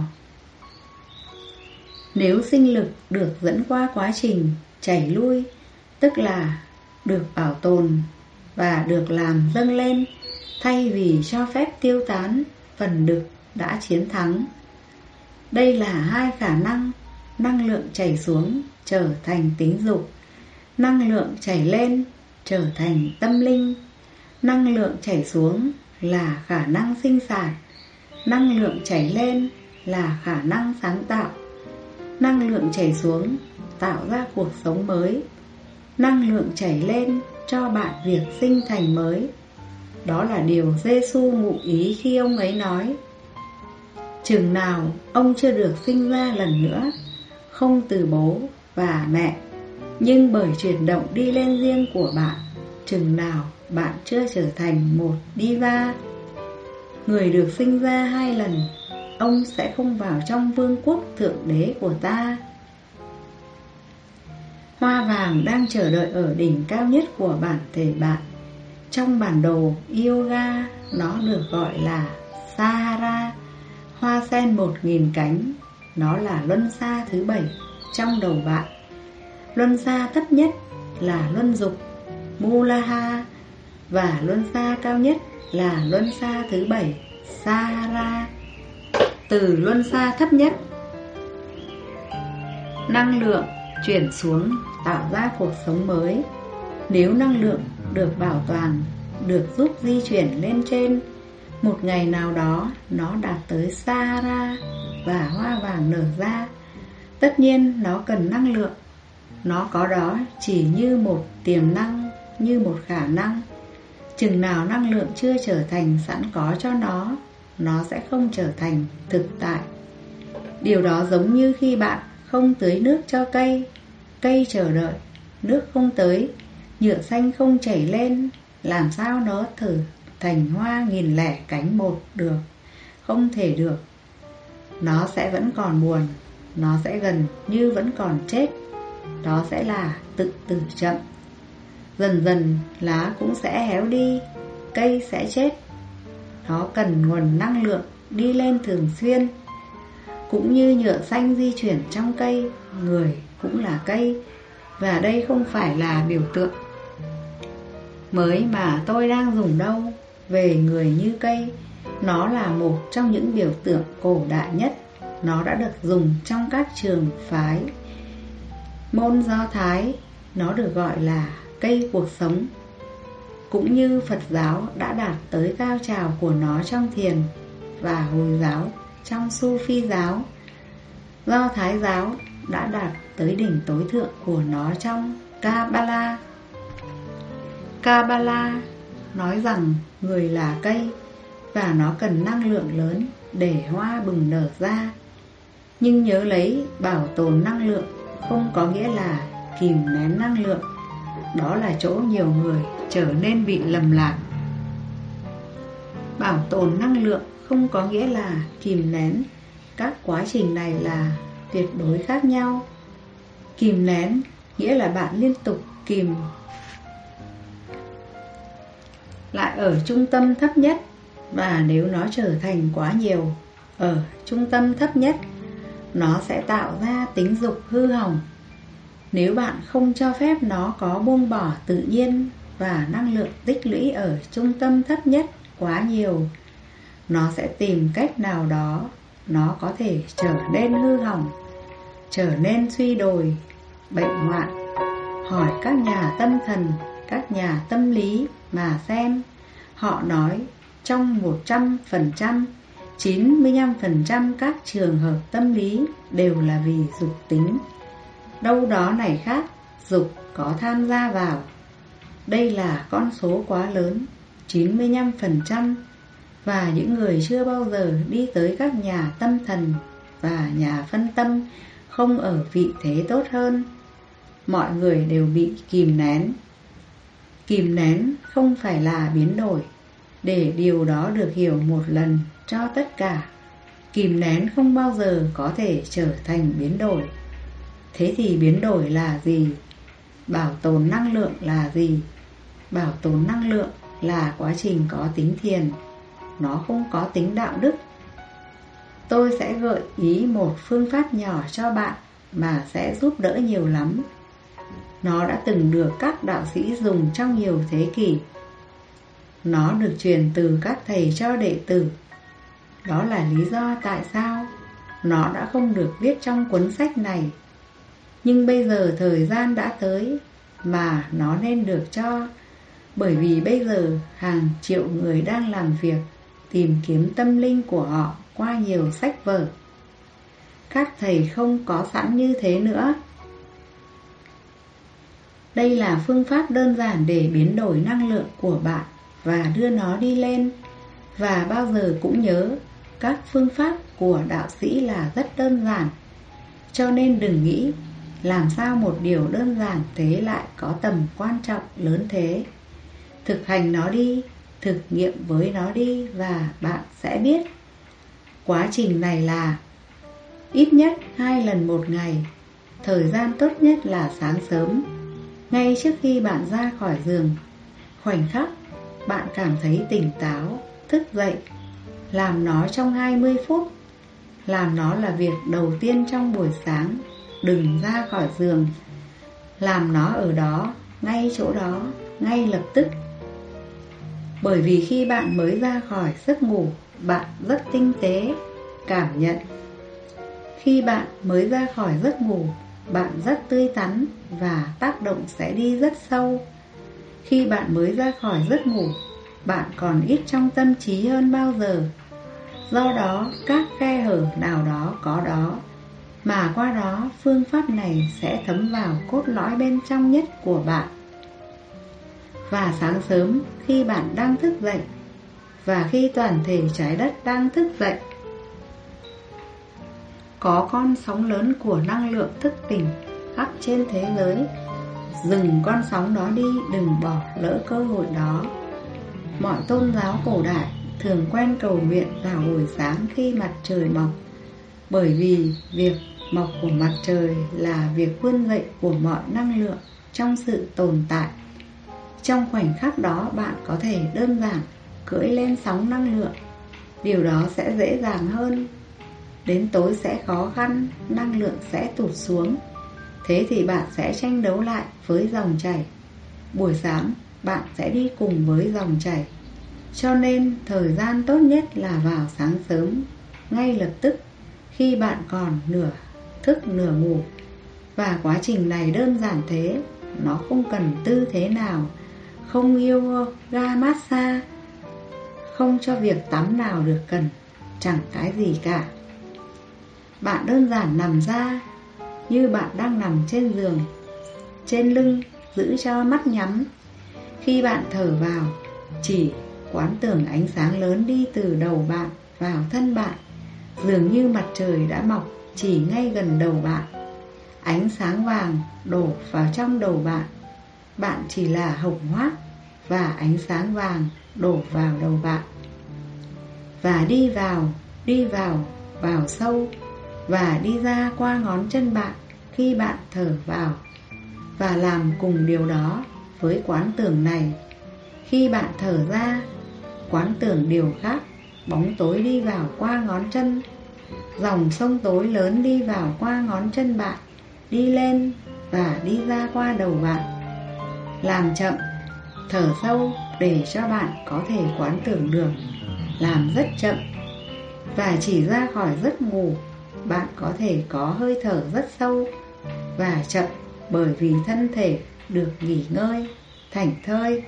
Nếu sinh lực được dẫn qua quá trình chảy lui, tức là được bảo tồn và được làm dâng lên, thay vì cho phép tiêu tán, phần đực đã chiến thắng. Đây là hai khả năng. Năng lượng chảy xuống trở thành tính dục, năng lượng chảy lên trở thành tâm linh. Năng lượng chảy xuống là khả năng sinh sản, năng lượng chảy lên là khả năng sáng tạo. Năng lượng chảy xuống tạo ra cuộc sống mới, năng lượng chảy lên cho bạn việc sinh thành mới. Đó là điều Giêsu ngụ ý khi ông ấy nói: chừng nào ông chưa được sinh ra lần nữa, không từ bố và mẹ, nhưng bởi chuyển động đi lên riêng của bạn, chừng nào bạn chưa trở thành một diva. Người được sinh ra 2 lần, ông sẽ không vào trong vương quốc Thượng Đế của ta. Hoa vàng đang chờ đợi ở đỉnh cao nhất của bản thể bạn. Trong bản đồ yoga, nó được gọi là Sahara, hoa sen 1000 cánh. Nó là luân xa thứ 7 trong đầu bạn. Luân xa thấp nhất là luân dục Mulaha, và luân xa cao nhất là luân xa thứ 7 Sahara. Từ luân xa thấp nhất, năng lượng chuyển xuống tạo ra cuộc sống mới. Nếu năng lượng được bảo toàn, được giúp di chuyển lên trên, một ngày nào đó nó đạt tới Sahara và hoa vàng nở ra. Tất nhiên nó cần năng lượng. Nó có đó chỉ như một tiềm năng, như một khả năng. Chừng nào năng lượng chưa trở thành sẵn có cho nó sẽ không trở thành thực tại. Điều đó giống như khi bạn không tưới nước cho cây, cây chờ đợi, nước không tới, nhựa xanh không chảy lên, làm sao nó thử thành hoa 1000 cánh một được? Không thể được. Nó sẽ vẫn còn buồn, nó sẽ gần như vẫn còn chết. Đó sẽ là tự tử chậm. Dần dần lá cũng sẽ héo đi, cây sẽ chết. Nó cần nguồn năng lượng đi lên thường xuyên. Cũng như nhựa xanh di chuyển trong cây, người cũng là cây. Và đây không phải là biểu tượng mới mà tôi đang dùng đâu về người như cây. Nó là một trong những biểu tượng cổ đại nhất. Nó đã được dùng trong các trường phái môn Do Thái. Nó được gọi là cây cuộc sống. Cũng như Phật giáo đã đạt tới cao trào của nó trong thiền, và Hồi giáo trong Sufi giáo, Do Thái giáo đã đạt tới đỉnh tối thượng của nó trong Kabbalah. Kabbalah nói rằng người là cây và nó cần năng lượng lớn để hoa bừng nở ra. Nhưng nhớ lấy, bảo tồn năng lượng không có nghĩa là kìm nén năng lượng. Đó là chỗ nhiều người trở nên bị lầm lạc. Bảo tồn năng lượng không có nghĩa là kìm nén. Các quá trình này là tuyệt đối khác nhau. Kìm nén nghĩa là bạn liên tục kìm lại ở trung tâm thấp nhất, Và nếu nó trở thành quá nhiều ở trung tâm thấp nhất, nó sẽ tạo ra tính dục hư hỏng. Nếu bạn không cho phép nó có buông bỏ tự nhiên và năng lượng tích lũy ở trung tâm thấp nhất quá nhiều, nó sẽ tìm cách nào đó nó có thể trở nên hư hỏng, trở nên suy đồi, bệnh hoạn. Hỏi các nhà tâm thần, các nhà tâm lý mà xem. Họ nói trong 100%, 95% các trường hợp tâm lý đều là vì dục tính. Đâu đó này khác, dục có tham gia vào. Đây là con số quá lớn, 95%. Và những người chưa bao giờ đi tới các nhà tâm thần và nhà phân tâm không ở vị thế tốt hơn. Mọi người đều bị kìm nén. Kìm nén không phải là biến đổi. Để điều đó được hiểu một lần cho tất cả, kìm nén không bao giờ có thể trở thành biến đổi. Thế thì biến đổi là gì? Bảo tồn năng lượng là gì? Bảo tồn năng lượng là quá trình có tính thiền. Nó không có tính đạo đức. Tôi sẽ gợi ý một phương pháp nhỏ cho bạn mà sẽ giúp đỡ nhiều lắm. Nó đã từng được các đạo sĩ dùng trong nhiều thế kỷ. Nó được truyền từ các thầy cho đệ tử. Đó là lý do tại sao nó đã không được viết trong cuốn sách này. Nhưng bây giờ thời gian đã tới mà nó nên được cho. Bởi vì bây giờ hàng triệu người đang làm việc tìm kiếm tâm linh của họ qua nhiều sách vở. Các thầy không có sẵn như thế nữa. Đây là phương pháp đơn giản để biến đổi năng lượng của bạn và đưa nó đi lên. Và bao giờ cũng nhớ, các phương pháp của đạo sĩ là rất đơn giản. Cho nên đừng nghĩ làm sao một điều đơn giản thế lại có tầm quan trọng lớn thế. Thực hành nó đi, thực nghiệm với nó đi và bạn sẽ biết. Quá trình này là ít nhất 2 lần một ngày. Thời gian tốt nhất là sáng sớm, ngay trước khi bạn ra khỏi giường. Khoảnh khắc bạn cảm thấy tỉnh táo, thức dậy. Làm nó trong 20 phút. Làm nó là việc đầu tiên trong buổi sáng. Đừng ra khỏi giường. Làm nó ở đó, ngay chỗ đó, ngay lập tức. Bởi vì khi bạn mới ra khỏi giấc ngủ, bạn rất tinh tế, cảm nhận. Khi bạn mới ra khỏi giấc ngủ, bạn rất tươi tắn và tác động sẽ đi rất sâu. Khi bạn mới ra khỏi giấc ngủ, bạn còn ít trong tâm trí hơn bao giờ. Do đó, các khe hở nào đó có đó, mà qua đó phương pháp này sẽ thấm vào cốt lõi bên trong nhất của bạn. Và sáng sớm khi bạn đang thức dậy, và khi toàn thể trái đất đang thức dậy, có con sóng lớn của năng lượng thức tỉnh khắp trên thế giới. Dừng con sóng đó đi, đừng bỏ lỡ cơ hội đó. Mọi tôn giáo cổ đại thường quen cầu nguyện vào buổi sáng khi mặt trời mọc, bởi vì việc mọc của mặt trời là việc vươn dậy của mọi năng lượng trong sự tồn tại. Trong khoảnh khắc đó, bạn có thể đơn giản cưỡi lên sóng năng lượng. Điều đó sẽ dễ dàng hơn. Đến tối sẽ khó khăn, năng lượng sẽ tụt xuống. Thế thì bạn sẽ tranh đấu lại với dòng chảy. Buổi sáng bạn sẽ đi cùng với dòng chảy. Cho nên thời gian tốt nhất là vào sáng sớm, ngay lập tức, khi bạn còn nửa thức nửa ngủ. Và quá trình này đơn giản thế. Nó không cần tư thế nào, không yoga massage, không cho việc tắm nào được cần, chẳng cái gì cả. Bạn đơn giản nằm ra như bạn đang nằm trên giường, trên lưng, giữ cho mắt nhắm. Khi bạn thở vào, chỉ quán tưởng ánh sáng lớn đi từ đầu bạn vào thân bạn. Dường như mặt trời đã mọc chỉ ngay gần đầu bạn. Ánh sáng vàng đổ vào trong đầu bạn. Bạn chỉ là hồng hoác và ánh sáng vàng đổ vào đầu bạn. Và đi vào, vào sâu và đi ra qua ngón chân bạn khi bạn thở vào. Và làm cùng điều đó với quán tưởng này. Khi bạn thở ra, quán tưởng điều khác. Bóng tối đi vào qua ngón chân, dòng sông tối lớn đi vào qua ngón chân bạn, đi lên và đi ra qua đầu bạn. Làm chậm, thở sâu để cho bạn có thể quán tưởng được. Làm rất chậm và chỉ ra khỏi giấc ngủ, bạn có thể có hơi thở rất sâu và chậm, bởi vì thân thể được nghỉ ngơi, thảnh thơi.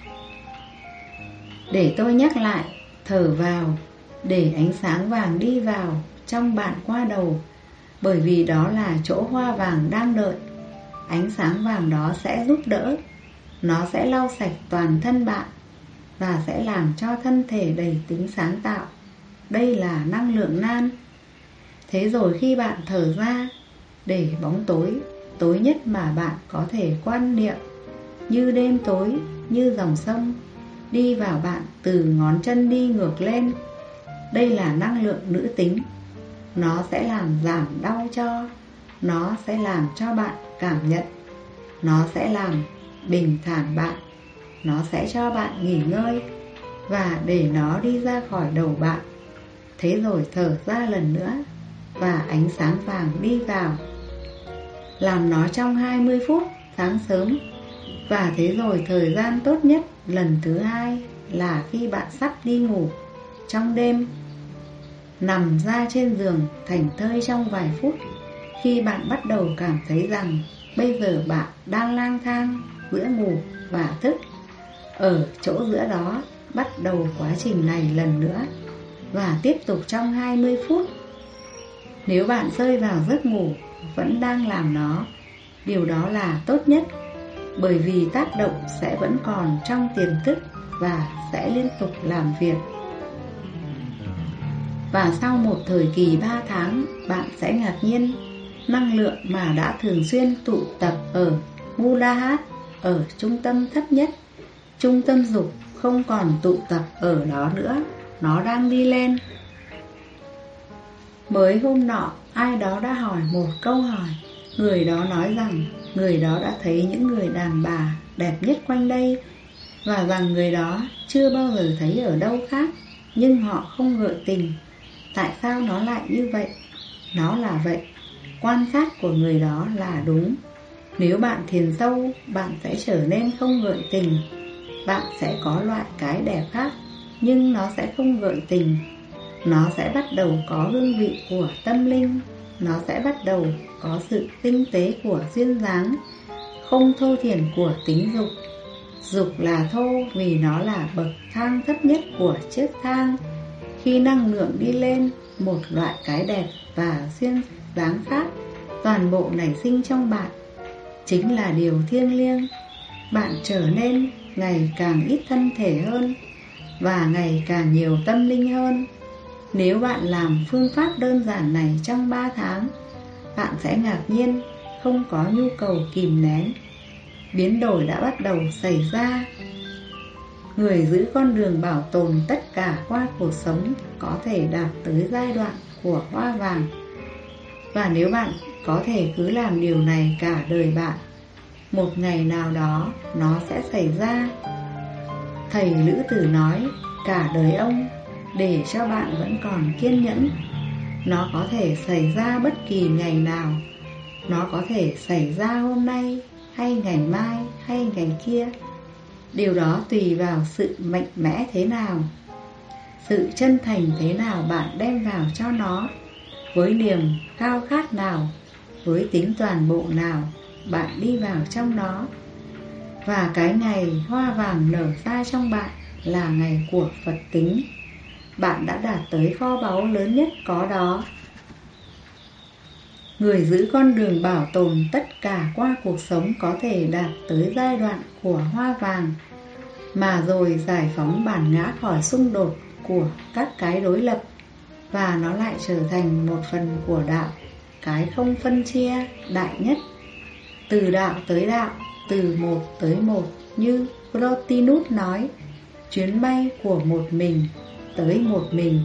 Để tôi nhắc lại, thở vào để ánh sáng vàng đi vào trong bạn qua đầu, bởi vì đó là chỗ hoa vàng đang đợi. Ánh sáng vàng đó sẽ giúp đỡ, nó sẽ lau sạch toàn thân bạn và sẽ làm cho thân thể đầy tính sáng tạo. Đây là năng lượng nan. Thế rồi khi bạn thở ra, để bóng tối, tối nhất mà bạn có thể quan niệm, như đêm tối, như dòng sông, đi vào bạn từ ngón chân đi ngược lên. Đây là năng lượng nữ tính. Nó sẽ làm giảm đau cho, nó sẽ làm cho bạn cảm nhận, nó sẽ làm bình thản bạn, nó sẽ cho bạn nghỉ ngơi và để nó đi ra khỏi đầu bạn. Thế rồi thở ra lần nữa và ánh sáng vàng đi vào. Làm nó trong 20 phút sáng sớm. Và thế rồi thời gian tốt nhất lần thứ hai là khi bạn sắp đi ngủ trong đêm. Nằm ra trên giường thảnh thơi trong vài phút. Khi bạn bắt đầu cảm thấy rằng bây giờ bạn đang lang thang giữa ngủ và thức, ở chỗ giữa đó bắt đầu quá trình này lần nữa và tiếp tục trong 20 phút. Nếu bạn rơi vào giấc ngủ vẫn đang làm nó, điều đó là tốt nhất, bởi vì tác động sẽ vẫn còn trong tiềm thức và sẽ liên tục làm việc. Và sau một thời kỳ 3 tháng, bạn sẽ ngạc nhiên năng lượng mà đã thường xuyên tụ tập ở Muladhara, ở trung tâm thấp nhất, trung tâm dục, không còn tụ tập ở đó nữa. Nó đang đi lên. Mới hôm nọ, ai đó đã hỏi một câu hỏi. Người đó nói rằng người đó đã thấy những người đàn bà đẹp nhất quanh đây, và rằng người đó chưa bao giờ thấy ở đâu khác, nhưng họ không gợi tình. Tại sao nó lại như vậy? Nó là vậy. Quan sát của người đó là đúng. Nếu bạn thiền sâu, bạn sẽ trở nên không gợi tình. Bạn sẽ có loại cái đẹp khác, nhưng nó sẽ không gợi tình. Nó sẽ bắt đầu có hương vị của tâm linh. Nó sẽ bắt đầu có sự tinh tế của duyên dáng, không thô thiển của tính dục. Dục là thô vì nó là bậc thang thấp nhất của chiếc thang. Khi năng lượng đi lên, một loại cái đẹp và duyên dáng khác toàn bộ nảy sinh trong bạn, chính là điều thiêng liêng. Bạn trở nên ngày càng ít thân thể hơn và ngày càng nhiều tâm linh hơn. Nếu bạn làm phương pháp đơn giản này trong 3 tháng, bạn sẽ ngạc nhiên không có nhu cầu kìm nén. Biến đổi đã bắt đầu xảy ra. Người giữ con đường bảo tồn tất cả qua cuộc sống có thể đạt tới giai đoạn của hoa vàng. Và nếu bạn có thể cứ làm điều này cả đời bạn, một ngày nào đó nó sẽ xảy ra. Thầy Lữ Tử nói cả đời ông, để cho bạn vẫn còn kiên nhẫn. Nó có thể xảy ra bất kỳ ngày nào. Nó có thể xảy ra hôm nay, hay ngày mai, hay ngày kia. Điều đó tùy vào sự mạnh mẽ thế nào, sự chân thành thế nào bạn đem vào cho nó, với niềm khao khát nào, với tính toàn bộ nào bạn đi vào trong nó. Và cái ngày hoa vàng nở ra trong bạn là ngày của Phật tính. Bạn đã đạt tới kho báu lớn nhất có đó. Người giữ con đường bảo tồn tất cả qua cuộc sống có thể đạt tới giai đoạn của hoa vàng, mà rồi giải phóng bản ngã khỏi xung đột của các cái đối lập, và nó lại trở thành một phần của đạo, cái không phân chia, đại nhất. Từ đạo tới đạo, từ một tới một, như Plotinus nói, chuyến bay của một mình tới một mình.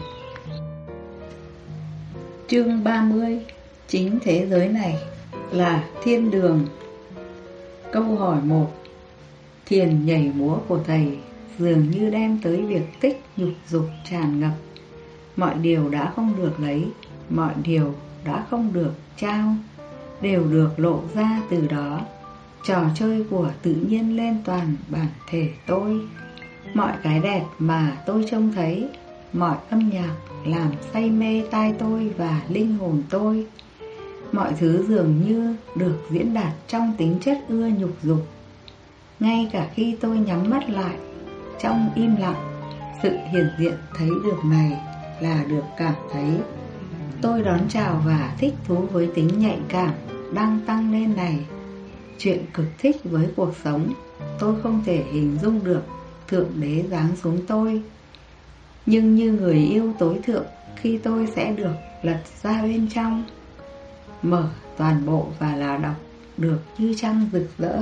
Chương 30. Chính thế giới này là thiên đường. Câu hỏi 1. Thiền nhảy múa của thầy dường như đem tới việc tích nhục dục tràn ngập. Mọi điều đã không được lấy, mọi điều đã không được trao, đều được lộ ra từ đó. Trò chơi của tự nhiên lên toàn bản thể tôi. Mọi cái đẹp mà tôi trông thấy, mọi âm nhạc làm say mê tai tôi và linh hồn tôi. Mọi thứ dường như được diễn đạt trong tính chất ưa nhục dục. Ngay cả khi tôi nhắm mắt lại, trong im lặng, sự hiện diện thấy được này là được cảm thấy. Tôi đón chào và thích thú với tính nhạy cảm đang tăng lên này. Chuyện cực thích với cuộc sống, tôi không thể hình dung được Thượng Đế giáng xuống tôi. Nhưng như người yêu tối thượng, khi tôi sẽ được lật ra bên trong, mở toàn bộ và là đọc được như trăng rực rỡ.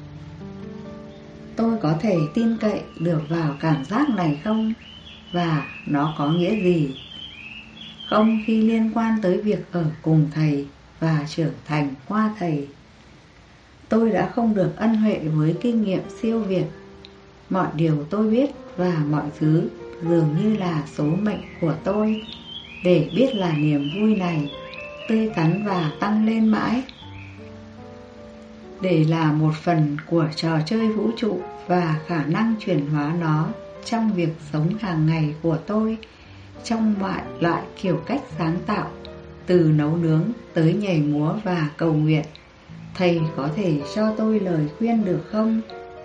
Tôi có thể tin cậy được vào cảm giác này không? Và nó có nghĩa gì? Không khi liên quan tới việc ở cùng thầy và trưởng thành qua thầy. Tôi đã không được ân huệ với kinh nghiệm siêu việt. Mọi điều tôi biết và mọi thứ dường như là số mệnh của tôi, để biết là niềm vui này tươi tắn và tăng lên mãi, để là một phần của trò chơi vũ trụ và khả năng chuyển hóa nó trong việc sống hàng ngày của tôi, trong mọi loại kiểu cách sáng tạo, từ nấu nướng tới nhảy múa và cầu nguyện. Thầy có thể cho tôi lời khuyên được không?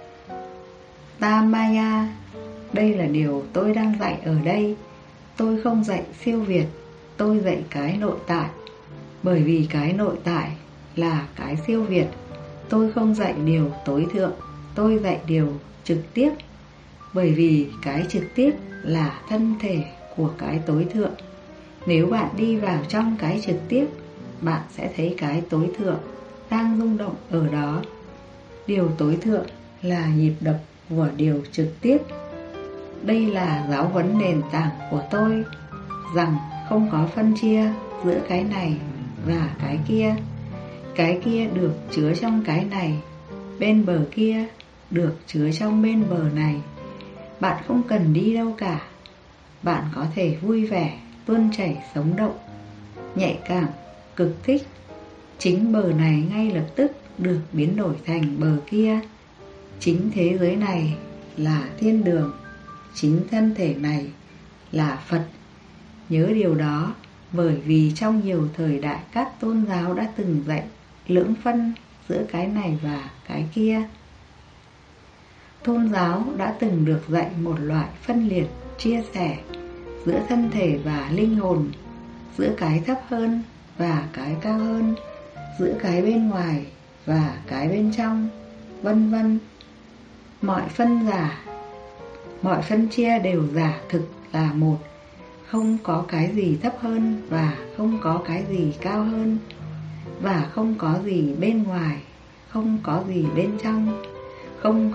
Tamaya, đây là điều tôi đang dạy ở đây. Tôi không dạy siêu việt, tôi dạy cái nội tại. Bởi vì cái nội tại là cái siêu việt. Tôi không dạy điều tối thượng, tôi dạy điều trực tiếp. Bởi vì cái trực tiếp là thân thể của cái tối thượng. Nếu bạn đi vào trong cái trực tiếp, bạn sẽ thấy cái tối thượng đang rung động ở đó. Điều tối thượng là nhịp đập của điều trực tiếp. Đây là giáo huấn nền tảng của tôi, rằng không có phân chia giữa cái này và cái kia. Cái kia được chứa trong cái này, bên bờ kia được chứa trong bên bờ này. Bạn không cần đi đâu cả. Bạn có thể vui vẻ, tuôn chảy sống động, nhạy cảm, cực thích. Chính bờ này ngay lập tức được biến đổi thành bờ kia. Chính thế giới này là thiên đường, chính thân thể này là Phật. Nhớ điều đó, bởi vì trong nhiều thời đại các tôn giáo đã từng dạy lưỡng phân giữa cái này và cái kia. Tôn giáo đã từng được dạy một loại phân liệt, chia sẻ giữa thân thể và linh hồn, giữa cái thấp hơn và cái cao hơn, giữa cái bên ngoài và cái bên trong, vân vân. Mọi phân chia đều giả thực là một. Không có cái gì thấp hơn và không có cái gì cao hơn, và không có gì bên ngoài, không có gì bên trong, không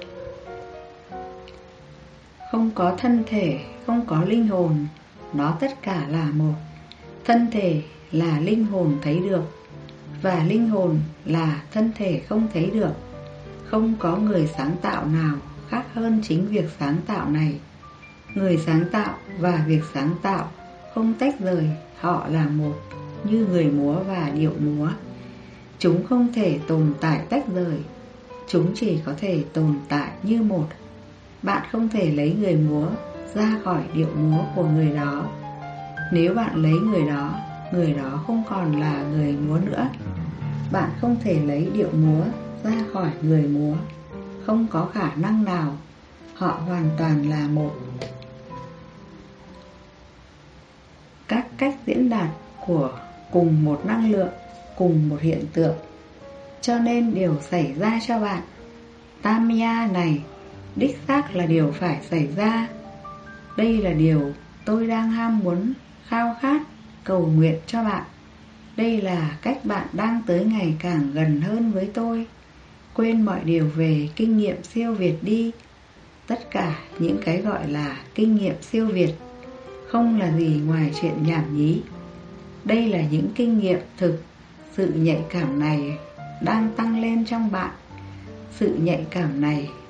có thân thể, không có linh hồn. Nó tất cả là một. Thân thể là linh hồn thấy được, và linh hồn là thân thể không thấy được. Không có người sáng tạo nào khác hơn chính việc sáng tạo này. Người sáng tạo và việc sáng tạo không tách rời, họ là một, như người múa và điệu múa. Chúng không thể tồn tại tách rời, chúng chỉ có thể tồn tại như một. Bạn không thể lấy người múa ra khỏi điệu múa của người đó. Nếu bạn lấy người đó không còn là người múa nữa. Bạn không thể lấy điệu múa ra khỏi người múa. Không có khả năng nào. Họ hoàn toàn là một. Các cách diễn đạt của cùng một năng lượng, cùng một hiện tượng. Cho nên điều xảy ra cho bạn, Tamya này, đích xác là điều phải xảy ra. Đây là điều tôi đang ham muốn, khao khát, cầu nguyện cho bạn. Đây là cách bạn đang tới ngày càng gần hơn với tôi. Quên mọi điều về kinh nghiệm siêu việt đi. Tất cả những cái gọi là kinh nghiệm siêu việt không là gì ngoài chuyện nhảm nhí. Đây là những kinh nghiệm thực. Sự nhạy cảm này đang tăng lên trong bạn. Sự nhạy cảm này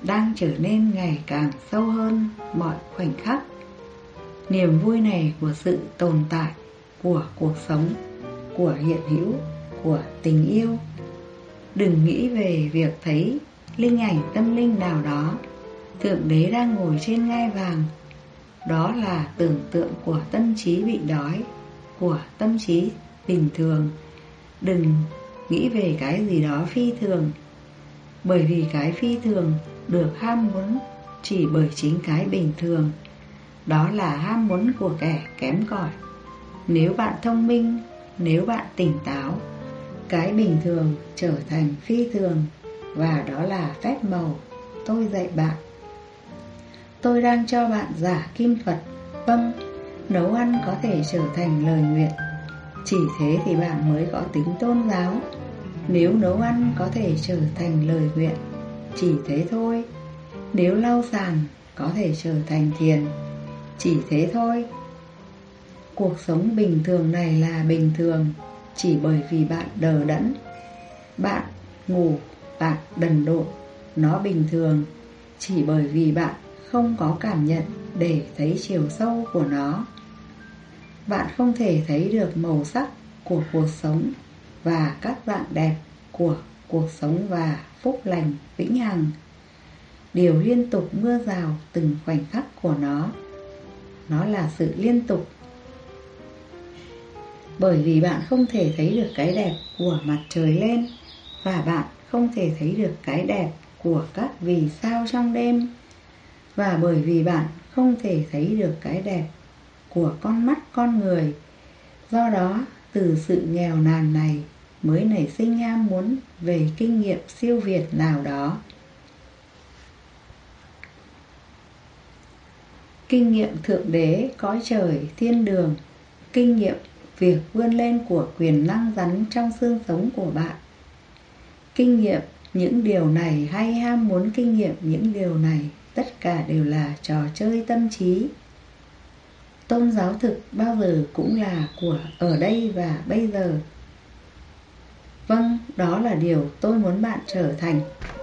đang trở nên ngày càng sâu hơn mọi khoảnh khắc. Niềm vui này của sự tồn tại, của cuộc sống, của hiện hữu, của tình yêu. Đừng nghĩ về việc thấy linh ảnh tâm linh nào đó, Thượng Đế đang ngồi trên ngai vàng. Đó là tưởng tượng của tâm trí bị đói, của tâm trí bình thường. Đừng nghĩ về cái gì đó phi thường, bởi vì cái phi thường được ham muốn chỉ bởi chính cái bình thường. Đó là ham muốn của kẻ kém cỏi. Nếu bạn thông minh, nếu bạn tỉnh táo, cái bình thường trở thành phi thường. Và đó là phép màu tôi dạy bạn. Tôi đang cho bạn giả kim Phật. Vâng, nấu ăn có thể trở thành lời nguyện. Chỉ thế thì bạn mới có tính tôn giáo. Nếu nấu ăn có thể trở thành lời nguyện, chỉ thế thôi. Nếu lau sàn có thể trở thành thiền, chỉ thế thôi. Cuộc sống bình thường này là bình thường chỉ bởi vì bạn đờ đẫn. Bạn ngủ, bạn đần độn, nó bình thường chỉ bởi vì bạn không có cảm nhận để thấy chiều sâu của nó. Bạn không thể thấy được màu sắc của cuộc sống và các dạng đẹp của cuộc sống và phúc lành vĩnh hằng. Điều liên tục mưa rào từng khoảnh khắc của nó là sự liên tục. Bởi vì bạn không thể thấy được cái đẹp của mặt trời lên, và bạn không thể thấy được cái đẹp của các vì sao trong đêm, và bởi vì bạn không thể thấy được cái đẹp của con mắt con người. Do đó, từ sự nghèo nàn này mới nảy sinh ham muốn về kinh nghiệm siêu việt nào đó. Kinh nghiệm Thượng Đế, cõi trời, thiên đường. Kinh nghiệm việc vươn lên của quyền năng rắn trong xương sống của bạn. Kinh nghiệm những điều này hay ham muốn kinh nghiệm những điều này, tất cả đều là trò chơi tâm trí. Tôn giáo thực bao giờ cũng là của ở đây và bây giờ. Vâng, đó là điều tôi muốn bạn trở thành.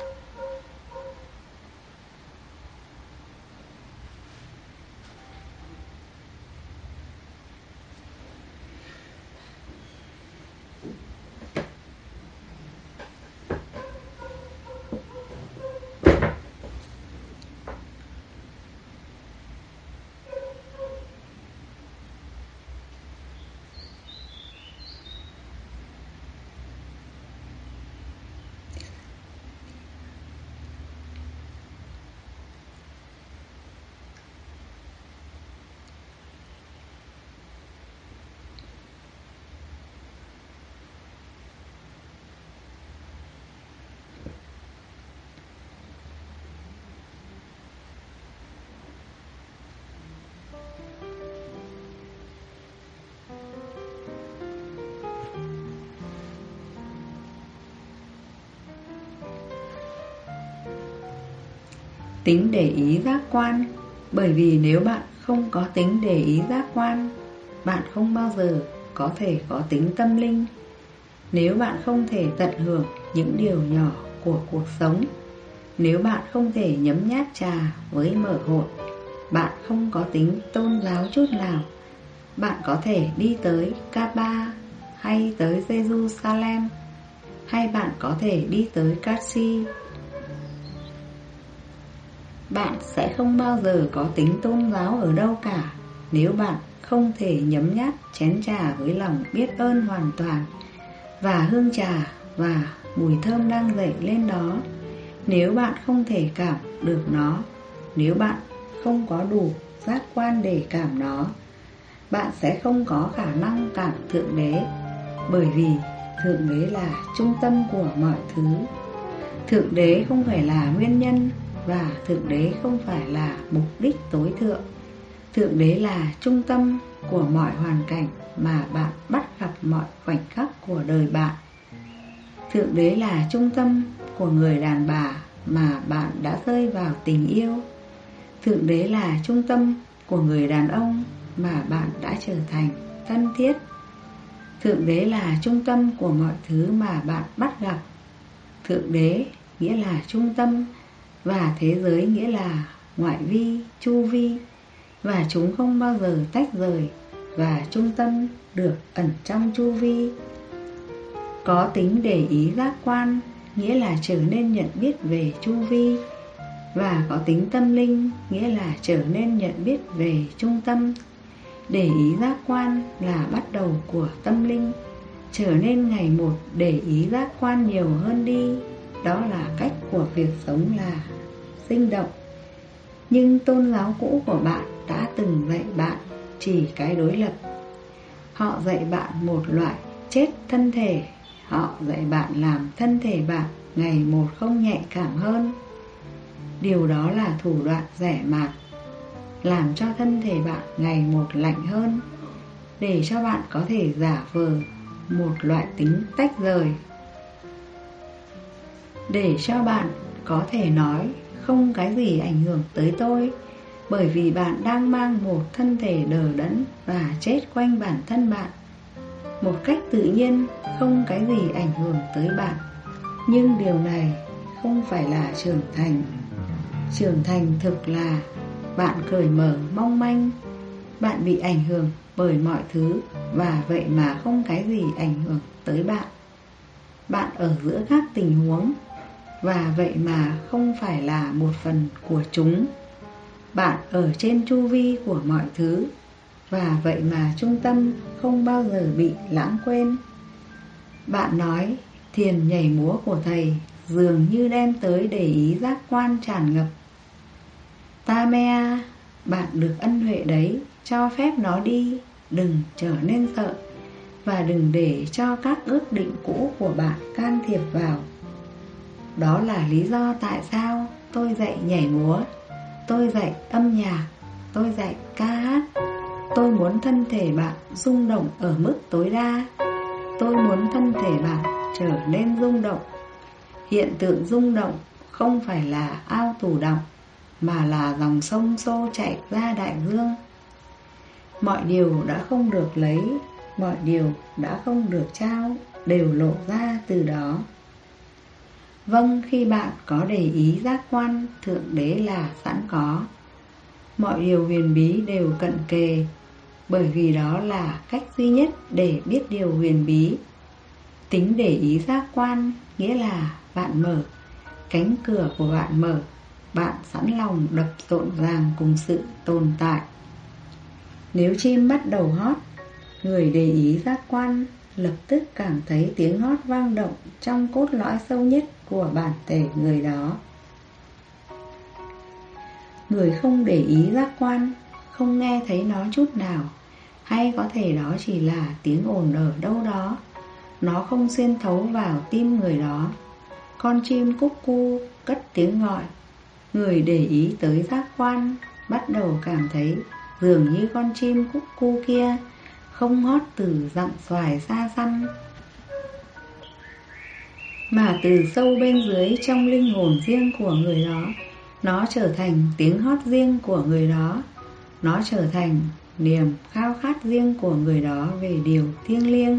Tính để ý giác quan. Bởi vì nếu bạn không có tính để ý giác quan, bạn không bao giờ có thể có tính tâm linh. Nếu bạn không thể tận hưởng những điều nhỏ của cuộc sống, nếu bạn không thể nhấm nháp trà với mở hội, bạn không có tính tôn giáo chút nào. Bạn có thể đi tới Kaaba hay tới Jerusalem, hay bạn có thể đi tới Kashi. Bạn sẽ không bao giờ có tính tôn giáo ở đâu cả nếu bạn không thể nhấm nháp chén trà với lòng biết ơn hoàn toàn, và hương trà và mùi thơm đang dậy lên đó. Nếu bạn không thể cảm được nó, nếu bạn không có đủ giác quan để cảm nó, bạn sẽ không có khả năng cảm Thượng Đế. Bởi vì Thượng Đế là trung tâm của mọi thứ. Thượng Đế không phải là nguyên nhân, và Thượng Đế không phải là mục đích tối thượng. Thượng Đế là trung tâm của mọi hoàn cảnh mà bạn bắt gặp mọi khoảnh khắc của đời bạn. Thượng Đế là trung tâm của người đàn bà mà bạn đã rơi vào tình yêu. Thượng Đế là trung tâm của người đàn ông mà bạn đã trở thành thân thiết. Thượng Đế là trung tâm của mọi thứ mà bạn bắt gặp. Thượng Đế nghĩa là trung tâm và thế giới nghĩa là ngoại vi, chu vi, và chúng không bao giờ tách rời, và trung tâm được ẩn trong chu vi. Có tính để ý giác quan nghĩa là trở nên nhận biết về chu vi, và có tính tâm linh nghĩa là trở nên nhận biết về trung tâm. Để ý giác quan là bắt đầu của tâm linh, trở nên ngày một để ý giác quan nhiều hơn đi. Đó là cách của việc sống là sinh động. Nhưng tôn giáo cũ của bạn đã từng dạy bạn chỉ cái đối lập. Họ dạy bạn một loại chết thân thể. Họ dạy bạn làm thân thể bạn ngày một không nhạy cảm hơn. Điều đó là thủ đoạn rẻ mạt, làm cho thân thể bạn ngày một lạnh hơn, để cho bạn có thể giả vờ một loại tính tách rời, để cho bạn có thể nói không cái gì ảnh hưởng tới tôi, bởi vì bạn đang mang một thân thể đờ đẫn và chết quanh bản thân bạn một cách tự nhiên, không cái gì ảnh hưởng tới bạn. Nhưng điều này không phải là trưởng thành. Trưởng thành thực là bạn cởi mở mong manh, bạn bị ảnh hưởng bởi mọi thứ, và vậy mà không cái gì ảnh hưởng tới bạn. Bạn ở giữa các tình huống, và vậy mà không phải là một phần của chúng. Bạn ở trên chu vi của mọi thứ, và vậy mà trung tâm không bao giờ bị lãng quên. Bạn nói thiền nhảy múa của thầy dường như đem tới để ý giác quan tràn ngập. Tamea, bạn được ân huệ đấy, cho phép nó đi, đừng trở nên sợ, và đừng để cho các ước định cũ của bạn can thiệp vào. Đó là lý do tại sao tôi dạy nhảy múa, tôi dạy âm nhạc, tôi dạy ca hát. Tôi muốn thân thể bạn rung động ở mức tối đa. Tôi muốn thân thể bạn trở nên rung động. Hiện tượng rung động không phải là ao tù đọng, mà là dòng sông xô chạy ra đại dương. Mọi điều đã không được lấy, mọi điều đã không được trao, đều lộ ra từ đó. Vâng, khi bạn có để ý giác quan, Thượng Đế là sẵn có. Mọi điều huyền bí đều cận kề, bởi vì đó là cách duy nhất để biết điều huyền bí. Tính để ý giác quan nghĩa là bạn mở, cánh cửa của bạn mở, bạn sẵn lòng đập rộn ràng cùng sự tồn tại. Nếu chim bắt đầu hót, người để ý giác quan lập tức cảm thấy tiếng hót vang động trong cốt lõi sâu nhất của bản thể người đó. Người không để ý giác quan không nghe thấy nó chút nào, hay có thể đó chỉ là tiếng ồn ở đâu đó. Nó không xuyên thấu vào tim người đó. Con chim cúc cu cất tiếng gọi. Người để ý tới giác quan bắt đầu cảm thấy dường như con chim cúc cu kia không hót từ dặm xoài xa xăm, mà từ sâu bên dưới trong linh hồn riêng của người đó. Nó trở thành tiếng hót riêng của người đó. Nó trở thành niềm khao khát riêng của người đó về điều thiêng liêng.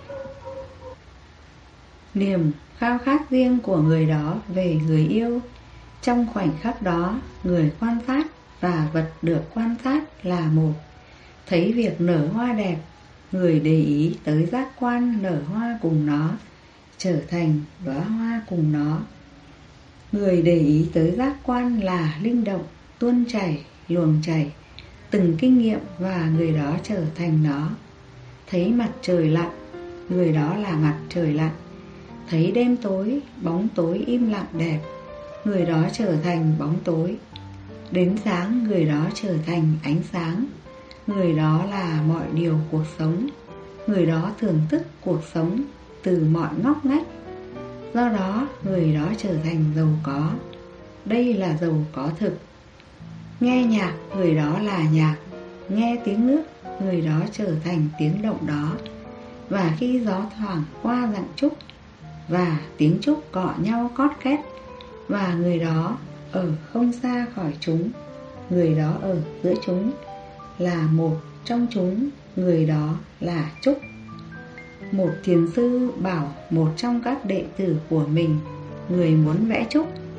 Niềm khao khát riêng của người đó về người yêu. Trong khoảnh khắc đó, người quan sát và vật được quan sát là một. Thấy việc nở hoa đẹp, người để ý tới giác quan nở hoa cùng nó, trở thành đóa hoa cùng nó. Người để ý tới giác quan là linh động, tuôn chảy, luồng chảy, từng kinh nghiệm, và người đó trở thành nó. Thấy mặt trời lặn, người đó là mặt trời lặn. Thấy đêm tối, bóng tối im lặng đẹp, người đó trở thành bóng tối. Đến sáng, người đó trở thành ánh sáng. Người đó là mọi điều cuộc sống. Người đó thưởng thức cuộc sống từ mọi ngóc ngách. Do đó, người đó trở thành giàu có. Đây là giàu có thực. Nghe nhạc, người đó là nhạc. Nghe tiếng nước, người đó trở thành tiếng động đó. Và khi gió thoảng qua rặng trúc, và tiếng trúc cọ nhau cót két, và người đó ở không xa khỏi chúng, người đó ở giữa chúng, là một trong chúng, người đó là trúc. Một thiền sư bảo một trong các đệ tử của mình, người muốn vẽ trúc,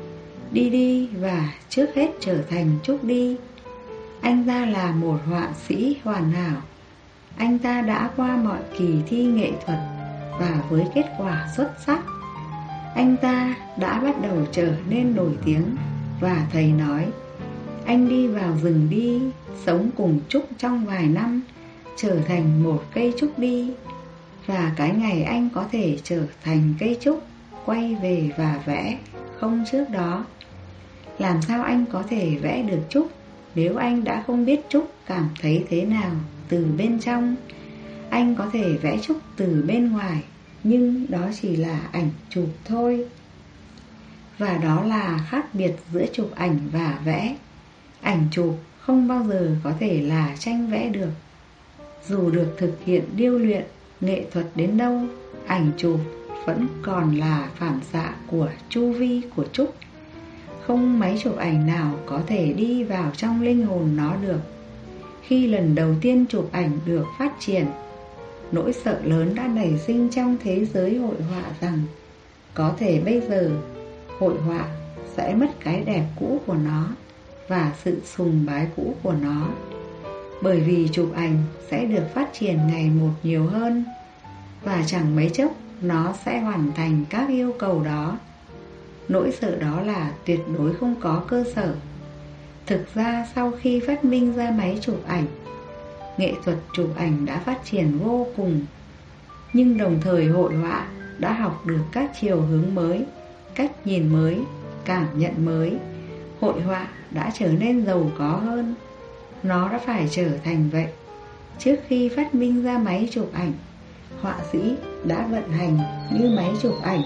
đi đi và trước hết trở thành Trúc đi. Anh ta là một họa sĩ hoàn hảo. Anh ta đã qua mọi kỳ thi nghệ thuật và với kết quả xuất sắc. Anh ta đã bắt đầu trở nên nổi tiếng. Và thầy nói, anh đi vào rừng đi, sống cùng Trúc trong vài năm, trở thành một cây trúc đi. Và cái ngày anh có thể trở thành cây trúc, quay về và vẽ không trước đó. Làm sao anh có thể vẽ được trúc nếu anh đã không biết trúc cảm thấy thế nào từ bên trong? Anh có thể vẽ trúc từ bên ngoài, nhưng đó chỉ là ảnh chụp thôi. Và đó là khác biệt giữa chụp ảnh và vẽ. Ảnh chụp không bao giờ có thể là tranh vẽ được. Dù được thực hiện điêu luyện, nghệ thuật đến đâu, ảnh chụp vẫn còn là phản xạ của chu vi của trúc. Không máy chụp ảnh nào có thể đi vào trong linh hồn nó được. Khi lần đầu tiên chụp ảnh được phát triển, nỗi sợ lớn đã nảy sinh trong thế giới hội họa rằng có thể bây giờ hội họa sẽ mất cái đẹp cũ của nó và sự sùng bái cũ của nó. Bởi vì chụp ảnh sẽ được phát triển ngày một nhiều hơn, và chẳng mấy chốc nó sẽ hoàn thành các yêu cầu đó. Nỗi sợ đó là tuyệt đối không có cơ sở. Thực ra sau khi phát minh ra máy chụp ảnh, nghệ thuật chụp ảnh đã phát triển vô cùng. Nhưng đồng thời hội họa đã học được các chiều hướng mới, cách nhìn mới, cảm nhận mới. Hội họa đã trở nên giàu có hơn. Nó đã phải trở thành vậy. Trước khi phát minh ra máy chụp ảnh, họa sĩ đã vận hành như máy chụp ảnh.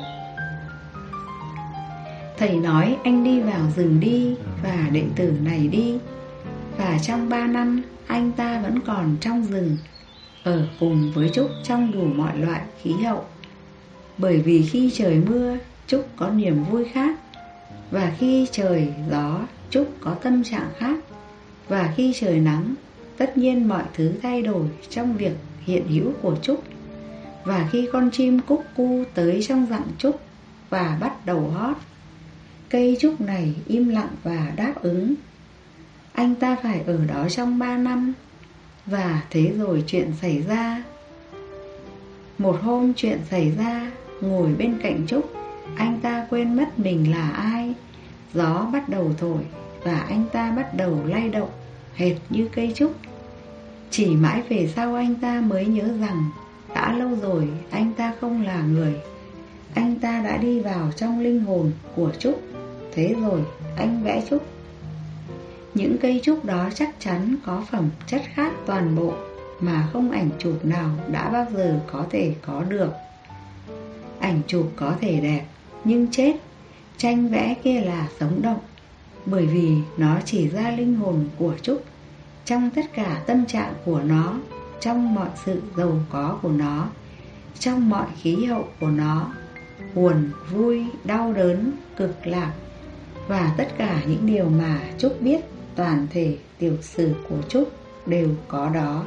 Thầy nói anh đi vào rừng đi và đệ tử này đi. Và trong 3 năm anh ta vẫn còn trong rừng, ở cùng với Trúc trong đủ mọi loại khí hậu. Bởi vì khi trời mưa, Trúc có niềm vui khác. Và khi trời gió, Trúc có tâm trạng khác. Và khi trời nắng, tất nhiên mọi thứ thay đổi trong việc hiện hữu của Trúc. Và khi con chim cúc cu tới trong rặng Trúc và bắt đầu hót, cây trúc này im lặng và đáp ứng. Anh ta phải ở đó trong 3 năm. Và thế rồi chuyện xảy ra. Một hôm chuyện xảy ra, ngồi bên cạnh Trúc, anh ta quên mất mình là ai. Gió bắt đầu thổi và anh ta bắt đầu lay động hệt như cây trúc. Chỉ mãi về sau anh ta mới nhớ rằng đã lâu rồi anh ta không là người. Anh ta đã đi vào trong linh hồn của trúc. Thế rồi anh vẽ trúc. Những cây trúc đó chắc chắn có phẩm chất khác toàn bộ mà không ảnh chụp nào đã bao giờ có thể có được. Ảnh chụp có thể đẹp nhưng chết. Tranh vẽ kia là sống động, bởi vì nó chỉ ra linh hồn của trúc trong tất cả tâm trạng của nó, trong mọi sự giàu có của nó, trong mọi khí hậu của nó, buồn, vui, đau đớn, cực lạc, và tất cả những điều mà Trúc biết. Toàn thể tiểu sử của Trúc đều có đó.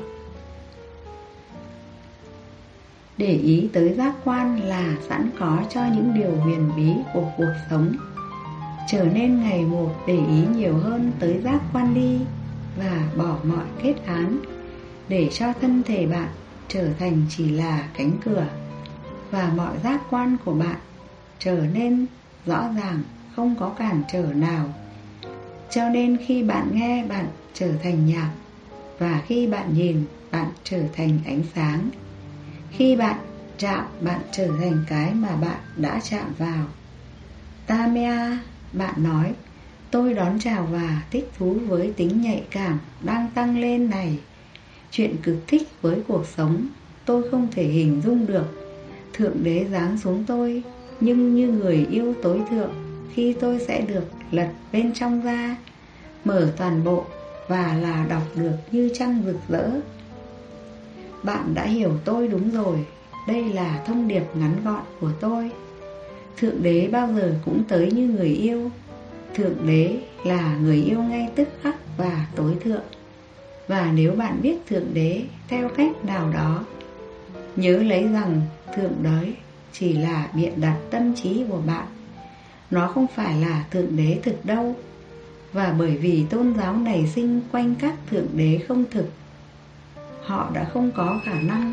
Để ý tới giác quan là sẵn có cho những điều huyền bí của cuộc sống. Trở nên ngày một để ý nhiều hơn tới giác quan đi, và bỏ mọi kết án, để cho thân thể bạn trở thành chỉ là cánh cửa, và mọi giác quan của bạn trở nên rõ ràng, không có cản trở nào. Cho nên khi bạn nghe, bạn trở thành nhạc, và khi bạn nhìn, bạn trở thành ánh sáng. Khi bạn chạm, bạn trở thành cái mà bạn đã chạm vào. Tamea, bạn nói, tôi đón chào và thích thú với tính nhạy cảm đang tăng lên này. Chuyện cực thích với cuộc sống, tôi không thể hình dung được. Thượng đế giáng xuống tôi, nhưng như người yêu tối thượng, khi tôi sẽ được lật bên trong ra, mở toàn bộ, và là đọc được như trăng rực rỡ. Bạn đã hiểu tôi đúng rồi. Đây là thông điệp ngắn gọn của tôi. Thượng đế bao giờ cũng tới như người yêu. Thượng đế là người yêu ngay tức khắc và tối thượng. Và nếu bạn biết thượng đế theo cách nào đó, nhớ lấy rằng thượng đế chỉ là biện đặt tâm trí của bạn. nó không phải là Thượng Đế thực đâu. Và bởi vì tôn giáo nảy sinh quanh các Thượng Đế không thực, họ đã không có khả năng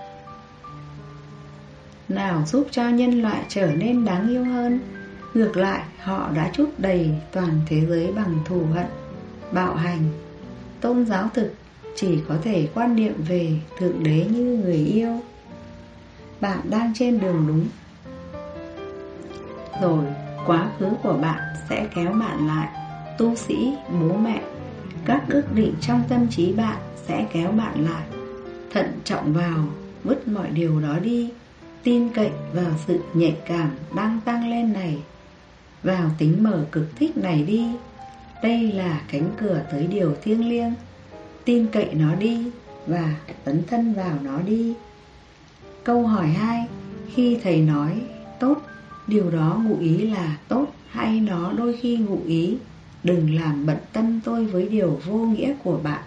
nào giúp cho nhân loại trở nên đáng yêu hơn. Ngược lại, họ đã trút đầy toàn thế giới bằng thù hận, bạo hành. Tôn giáo thực chỉ có thể quan niệm về Thượng Đế như người yêu. Bạn đang trên đường đúng, rồi quá khứ của bạn sẽ kéo bạn lại. Tu sĩ, bố mẹ, các ước định trong tâm trí bạn sẽ kéo bạn lại. Thận trọng vào, vứt mọi điều đó đi. Tin cậy vào sự nhạy cảm đang tăng lên này, vào tính mở cực thích này đi. Đây là cánh cửa tới điều thiêng liêng. Tin cậy nó đi và tấn thân vào nó đi. Câu hỏi 2. Khi thầy nói tốt, điều đó ngụ ý là tốt hay nó đôi khi ngụ ý đừng làm bận tâm tôi với điều vô nghĩa của bạn?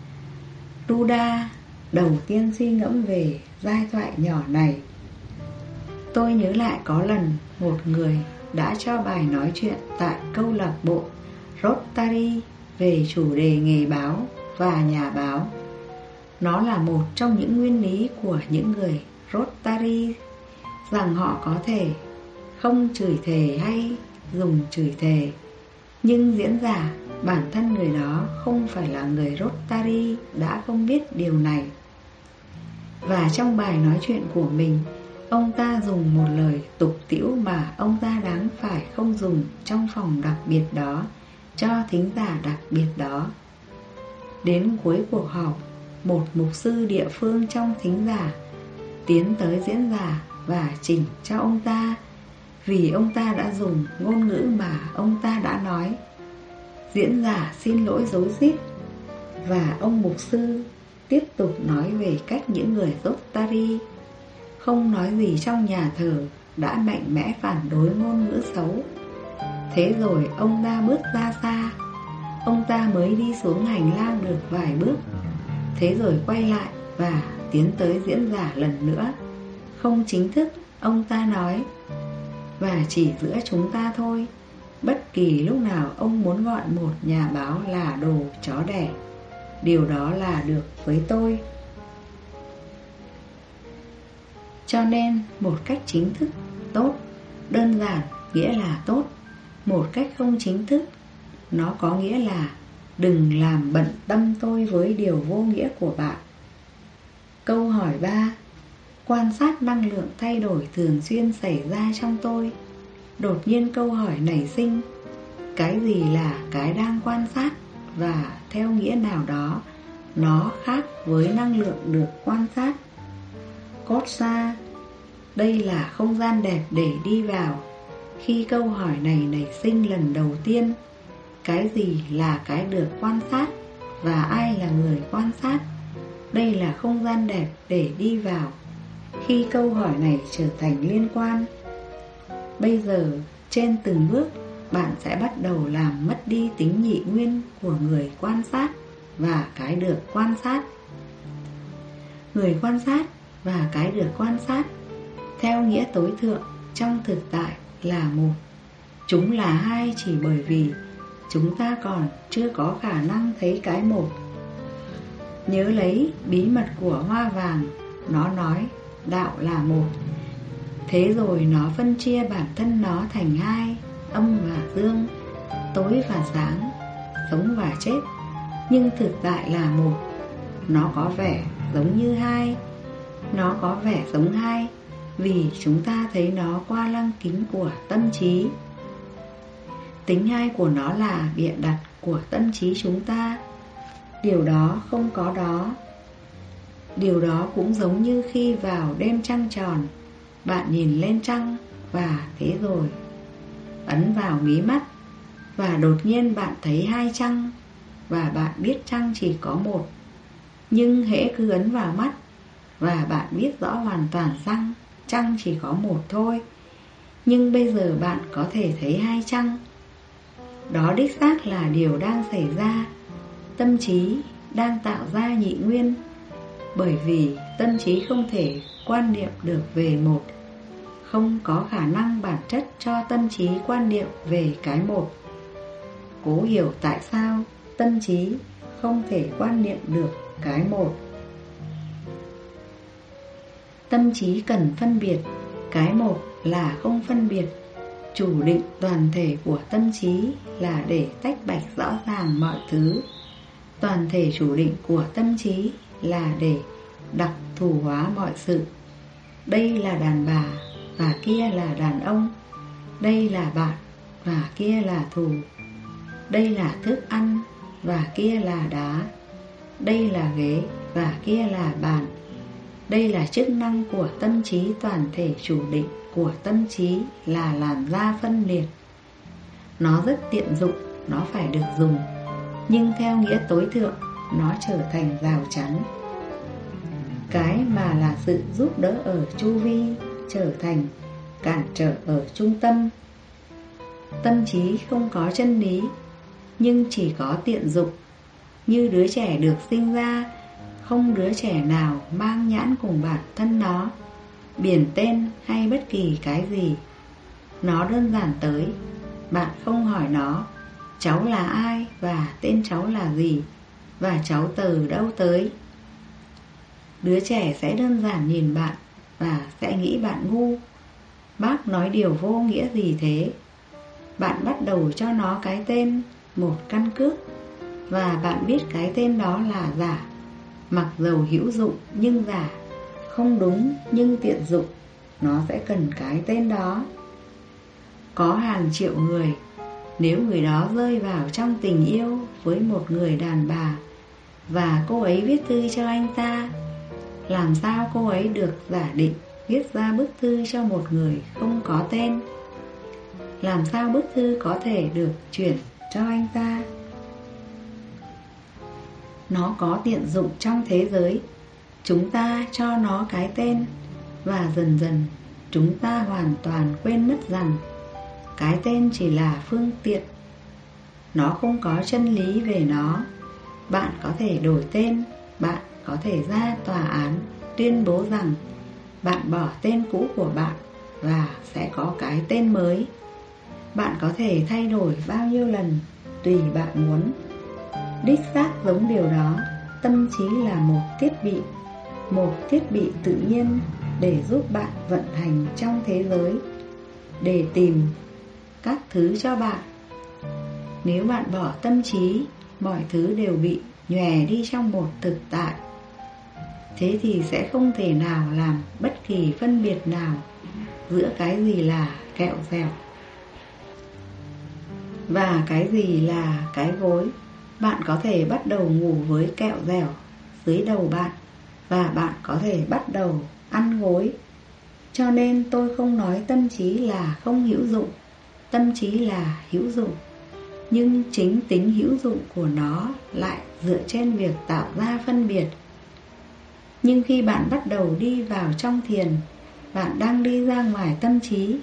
Ruda đầu tiên suy ngẫm về giai thoại nhỏ này. Tôi nhớ lại có lần một người đã cho bài nói chuyện tại câu lạc bộ Rotary về chủ đề nghề báo và nhà báo. Nó là một trong những nguyên lý của những người Rotary rằng họ có thể không chửi thề hay dùng chửi thề. Nhưng diễn giả, bản thân người đó không phải là người Rotary, đã không biết điều này. Và trong bài nói chuyện của mình, ông ta dùng một lời tục tĩu mà ông ta đáng phải không dùng trong phòng đặc biệt đó, cho thính giả đặc biệt đó. Đến cuối cuộc họp, một mục sư địa phương trong thính giả tiến tới diễn giả và chỉnh cho ông ta, vì ông ta đã dùng ngôn ngữ mà ông ta đã nói. Diễn giả xin lỗi rối rít, và ông mục sư tiếp tục nói về cách những người Rotary không nói gì trong nhà thờ đã mạnh mẽ phản đối ngôn ngữ xấu. Thế rồi ông ta bước ra xa. Ông ta mới đi xuống hành lang được vài bước, thế rồi quay lại và tiến tới diễn giả lần nữa. Không chính thức, ông ta nói: và chỉ giữa chúng ta thôi, bất kỳ lúc nào ông muốn gọi một nhà báo là đồ chó đẻ, điều đó là được với tôi. Cho nên một cách chính thức, tốt, đơn giản nghĩa là tốt. Một cách không chính thức, nó có nghĩa là đừng làm bận tâm tôi với điều vô nghĩa của bạn. Câu hỏi 3. Quan sát năng lượng thay đổi thường xuyên xảy ra trong tôi. Đột nhiên câu hỏi nảy sinh: cái gì là cái đang quan sát? Và theo nghĩa nào đó, nó khác với năng lượng được quan sát. Kotsa, đây là không gian đẹp để đi vào. Khi câu hỏi này nảy sinh lần đầu tiên, cái gì là cái được quan sát và ai là người quan sát? Đây là không gian đẹp để đi vào. Khi câu hỏi này trở thành liên quan, bây giờ trên từng bước bạn sẽ bắt đầu làm mất đi tính nhị nguyên của người quan sát và cái được quan sát. Người quan sát và cái được quan sát theo nghĩa tối thượng trong thực tại là một. Chúng là hai chỉ bởi vì chúng ta còn chưa có khả năng thấy cái một. Nhớ lấy bí mật của hoa vàng, nó nói đạo là một. Thế rồi nó phân chia bản thân nó thành hai, âm và dương, tối và sáng, sống và chết. Nhưng thực tại là một. Nó có vẻ giống như hai, nó có vẻ giống hai vì chúng ta thấy nó qua lăng kính của tâm trí. Tính hai của nó là bịa đặt của tâm trí chúng ta. Điều đó không có đó. Điều đó cũng giống như khi vào đêm trăng tròn, bạn nhìn lên trăng và thế rồi ấn vào mí mắt, và đột nhiên bạn thấy hai trăng, và bạn biết trăng chỉ có một. Nhưng hễ cứ ấn vào mắt, và bạn biết rõ hoàn toàn rằng trăng chỉ có một thôi. Nhưng bây giờ bạn có thể thấy hai trăng. Đó đích xác là điều đang xảy ra. Tâm trí đang tạo ra nhị nguyên, bởi vì tâm trí không thể quan niệm được về một. không có khả năng bản chất cho tâm trí quan niệm về cái một. Cố hiểu tại sao tâm trí không thể quan niệm được cái một. Tâm trí cần phân biệt cái một là không phân biệt. Chủ định toàn thể của tâm trí là để tách bạch rõ ràng mọi thứ. Toàn thể chủ định của tâm trí là để đặc thù hóa mọi sự. Đây là đàn bà và kia là đàn ông. Đây là bạn và kia là thù. Đây là thức ăn và kia là đá. Đây là ghế và kia là bàn. Đây là chức năng của tâm trí. Toàn thể chủ định của tâm trí là làm ra phân liệt. Nó rất tiện dụng, nó phải được dùng, nhưng theo nghĩa tối thượng, nó trở thành rào chắn. Cái mà là sự giúp đỡ ở chu vi trở thành cản trở ở trung tâm. Tâm trí không có chân lý, nhưng chỉ có tiện dụng. Như đứa trẻ được sinh ra, không đứa trẻ nào mang nhãn cùng bản thân nó, biển tên hay bất kỳ cái gì. Nó đơn giản tới, bạn không hỏi nó cháu là ai và tên cháu là gì và cháu từ đâu tới. Đứa trẻ sẽ đơn giản nhìn bạn và sẽ nghĩ bạn ngu. Bác nói điều vô nghĩa gì thế? Bạn bắt đầu cho nó cái tên, một căn cước, và bạn biết cái tên đó là giả. Mặc dầu hữu dụng nhưng giả, không đúng nhưng tiện dụng, nó sẽ cần cái tên đó. Có hàng triệu người, nếu người đó rơi vào trong tình yêu với một người đàn bà và cô ấy viết thư cho anh ta, làm sao cô ấy được giả định viết ra bức thư cho một người không có tên? Làm sao bức thư có thể được chuyển cho anh ta? Nó có tiện dụng trong thế giới. Chúng ta cho nó cái tên, và dần dần chúng ta hoàn toàn quên mất rằng cái tên chỉ là phương tiện. Nó không có chân lý về nó. Bạn có thể đổi tên, bạn có thể ra tòa án tuyên bố rằng bạn bỏ tên cũ của bạn và sẽ có cái tên mới. Bạn có thể thay đổi bao nhiêu lần tùy bạn muốn. Đích xác giống điều đó, tâm trí là một thiết bị tự nhiên để giúp bạn vận hành trong thế giới, để tìm các thứ cho bạn. Nếu bạn bỏ tâm trí, mọi thứ đều bị nhòe đi trong một thực tại. Thế thì sẽ không thể nào làm bất kỳ phân biệt nào giữa cái gì là kẹo dẻo và cái gì là cái gối. Bạn có thể bắt đầu ngủ với kẹo dẻo dưới đầu bạn, và bạn có thể bắt đầu ăn gối. Cho nên tôi không nói tâm trí là không hữu dụng. Tâm trí là hữu dụng, nhưng chính tính hữu dụng của nó lại dựa trên việc tạo ra phân biệt. Nhưng khi bạn bắt đầu đi vào trong thiền, bạn đang đi ra ngoài tâm trí.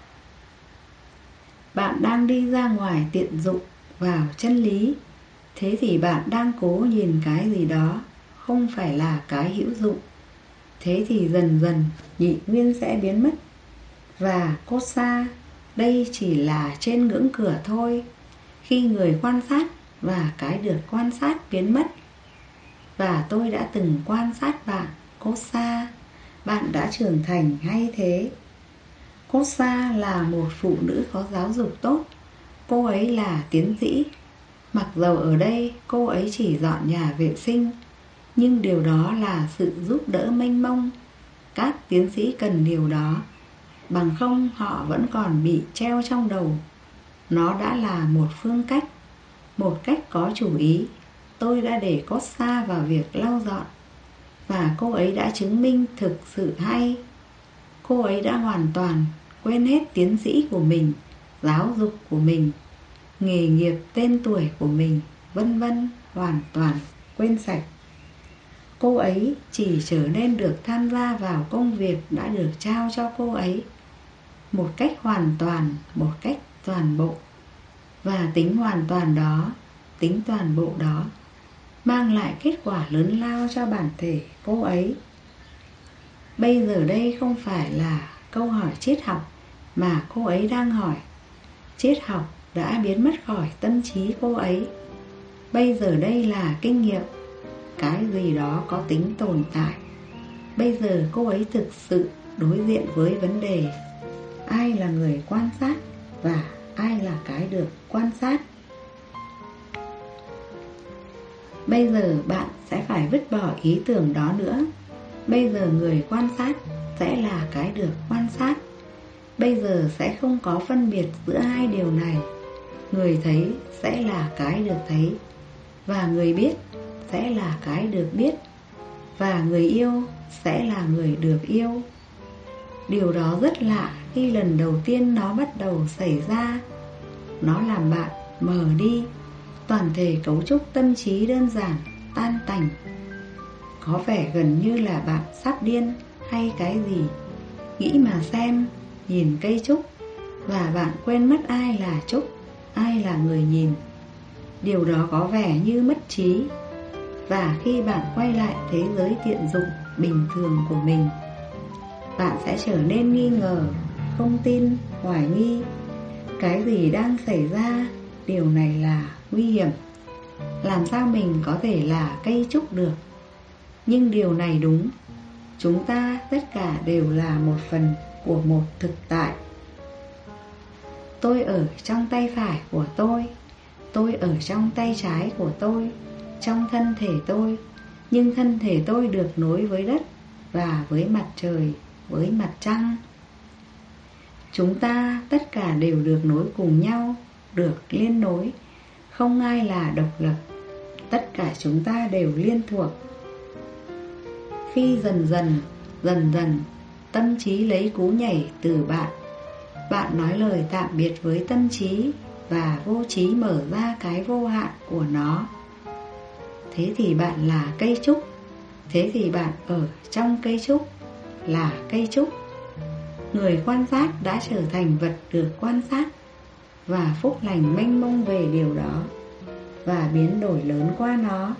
Bạn đang đi ra ngoài tiện dụng vào chân lý. Thế thì bạn đang cố nhìn cái gì đó không phải là cái hữu dụng. Thế thì dần dần nhị nguyên sẽ biến mất. Và cốt xa, đây chỉ là trên ngưỡng cửa thôi. Khi người quan sát và cái được quan sát biến mất. Và tôi đã từng quan sát bạn, cốt xa. Bạn đã trưởng thành hay thế? Cốt xa là một phụ nữ có giáo dục tốt. Cô ấy là tiến sĩ. Mặc dầu ở đây cô ấy chỉ dọn nhà vệ sinh, nhưng điều đó là sự giúp đỡ mênh mông. Các tiến sĩ cần điều đó, bằng không họ vẫn còn bị treo trong đầu. Nó đã là một phương cách, một cách có chủ ý. Tôi đã để Costa vào việc lau dọn, và cô ấy đã chứng minh thực sự hay. Cô ấy đã hoàn toàn quên hết tiến sĩ của mình, giáo dục của mình, nghề nghiệp, tên tuổi của mình, vân vân, hoàn toàn quên sạch. Cô ấy chỉ trở nên được tham gia vào công việc đã được trao cho cô ấy một cách hoàn toàn, một cách toàn bộ. Và tính hoàn toàn đó, tính toàn bộ đó mang lại kết quả lớn lao cho bản thể cô ấy. Bây giờ đây không phải là câu hỏi triết học mà cô ấy đang hỏi. Triết học đã biến mất khỏi tâm trí cô ấy. Bây giờ đây là kinh nghiệm, cái gì đó có tính tồn tại. Bây giờ cô ấy thực sự đối diện với vấn đề: ai là người quan sát và ai là cái được quan sát. Bây giờ bạn sẽ phải vứt bỏ ý tưởng đó nữa. Bây giờ người quan sát sẽ là cái được quan sát. Bây giờ sẽ không có phân biệt giữa hai điều này. Người thấy sẽ là cái được thấy, và người biết sẽ là cái được biết, và người yêu sẽ là người được yêu. Điều đó rất lạ khi lần đầu tiên nó bắt đầu xảy ra. Nó làm bạn mờ đi. Toàn thể cấu trúc tâm trí đơn giản tan tành. Có vẻ gần như là bạn sắp điên hay cái gì. Nghĩ mà xem, nhìn cây trúc và bạn quên mất ai là trúc, ai là người nhìn. Điều đó có vẻ như mất trí. Và khi bạn quay lại thế giới tiện dụng bình thường của mình, bạn sẽ trở nên nghi ngờ, không tin, hoài nghi. Cái gì đang xảy ra? Điều này là nguy hiểm. Làm sao mình có thể là cây trúc được? Nhưng điều này đúng. Chúng ta tất cả đều là một phần của một thực tại. Tôi ở trong tay phải của tôi ở trong tay trái của tôi, trong thân thể tôi. Nhưng thân thể tôi được nối với đất và với mặt trời, với mặt trăng. Chúng ta tất cả đều được nối cùng nhau, được liên nối. Không ai là độc lập. Tất cả chúng ta đều liên thuộc. Khi dần dần tâm trí lấy cú nhảy từ bạn, bạn nói lời tạm biệt với tâm trí, và vô trí mở ra cái vô hạn của nó. Thế thì bạn là cây trúc. Thế thì bạn ở trong cây trúc, là cây trúc. Người quan sát đã trở thành vật được quan sát, và phúc lành mênh mông về điều đó, và biến đổi lớn qua nó.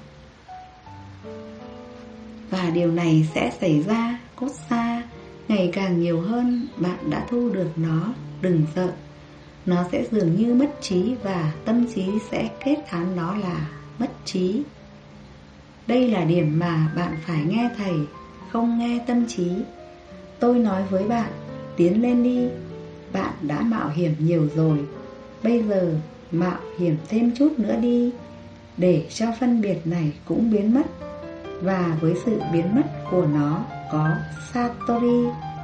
Và điều này sẽ xảy ra cốt xa. Ngày càng nhiều hơn bạn đã thu được nó. Đừng sợ. Nó sẽ dường như mất trí, và tâm trí sẽ kết án nó là mất trí. Đây là điểm mà bạn phải nghe thầy, không nghe tâm trí. Tôi nói với bạn, tiến lên đi. Bạn đã mạo hiểm nhiều rồi. Bây giờ mạo hiểm thêm chút nữa đi, để cho phân biệt này cũng biến mất. Và với sự biến mất của nó có Satori.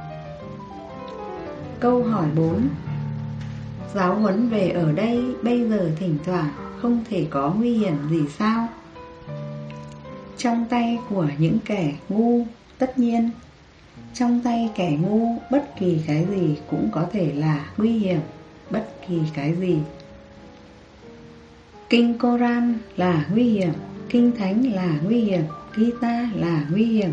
Câu hỏi 4. Giáo huấn về ở đây bây giờ thỉnh thoảng không thể có nguy hiểm gì sao? Trong tay của những kẻ ngu, tất nhiên. Trong tay kẻ ngu, bất kỳ cái gì cũng có thể là nguy hiểm. Bất kỳ cái gì. Kinh Koran là nguy hiểm, Kinh Thánh là nguy hiểm, Gita là nguy hiểm.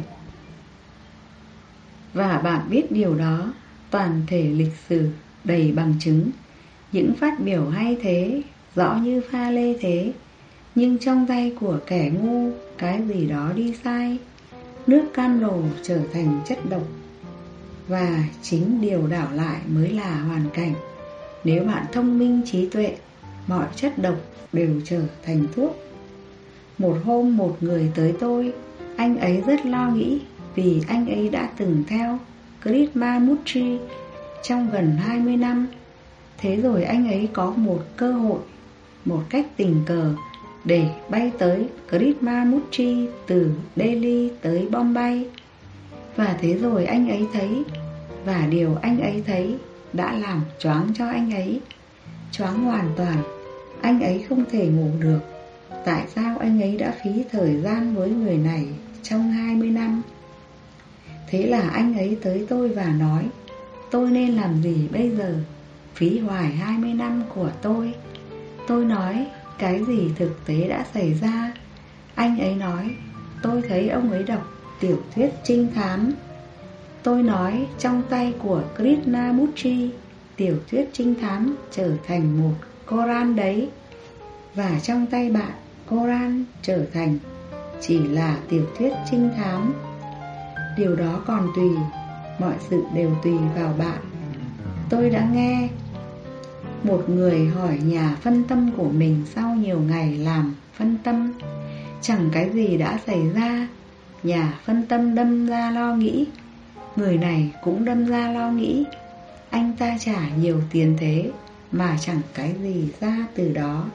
Và bạn biết điều đó. Toàn thể lịch sử đầy bằng chứng. Những phát biểu hay thế, rõ như pha lê thế. Nhưng trong tay của kẻ ngu, cái gì đó đi sai. Nước cam lồ trở thành chất độc. Và chính điều đảo lại mới là hoàn cảnh. Nếu bạn thông minh trí tuệ, mọi chất độc đều trở thành thuốc. Một hôm một người tới tôi. Anh ấy rất lo nghĩ, vì anh ấy đã từng theo Krishnamurti trong gần 20 năm. Thế rồi anh ấy có một cơ hội, một cách tình cờ, để bay tới Krishnamurti từ Delhi tới Bombay. Và thế rồi anh ấy thấy, và điều anh ấy thấy đã làm choáng cho anh ấy. Choáng hoàn toàn. Anh ấy không thể ngủ được. Tại sao anh ấy đã phí thời gian với người này trong 20 năm? Thế là anh ấy tới tôi và nói, tôi nên làm gì bây giờ? Phí hoài 20 năm của tôi. Tôi nói, cái gì thực tế đã xảy ra? Anh ấy nói, tôi thấy ông ấy đọc tiểu thuyết trinh thám. Tôi nói, trong tay của Krishnamurti, tiểu thuyết trinh thám trở thành một Koran đấy. Và trong tay bạn, Koran trở thành chỉ là tiểu thuyết trinh thám. Điều đó còn tùy. mọi sự đều tùy vào bạn. Tôi đã nghe một người hỏi nhà phân tâm của mình sau nhiều ngày làm phân tâm. Chẳng cái gì đã xảy ra, nhà phân tâm đâm ra lo nghĩ, người này cũng đâm ra lo nghĩ. Anh ta trả nhiều tiền thế mà chẳng cái gì ra từ đó.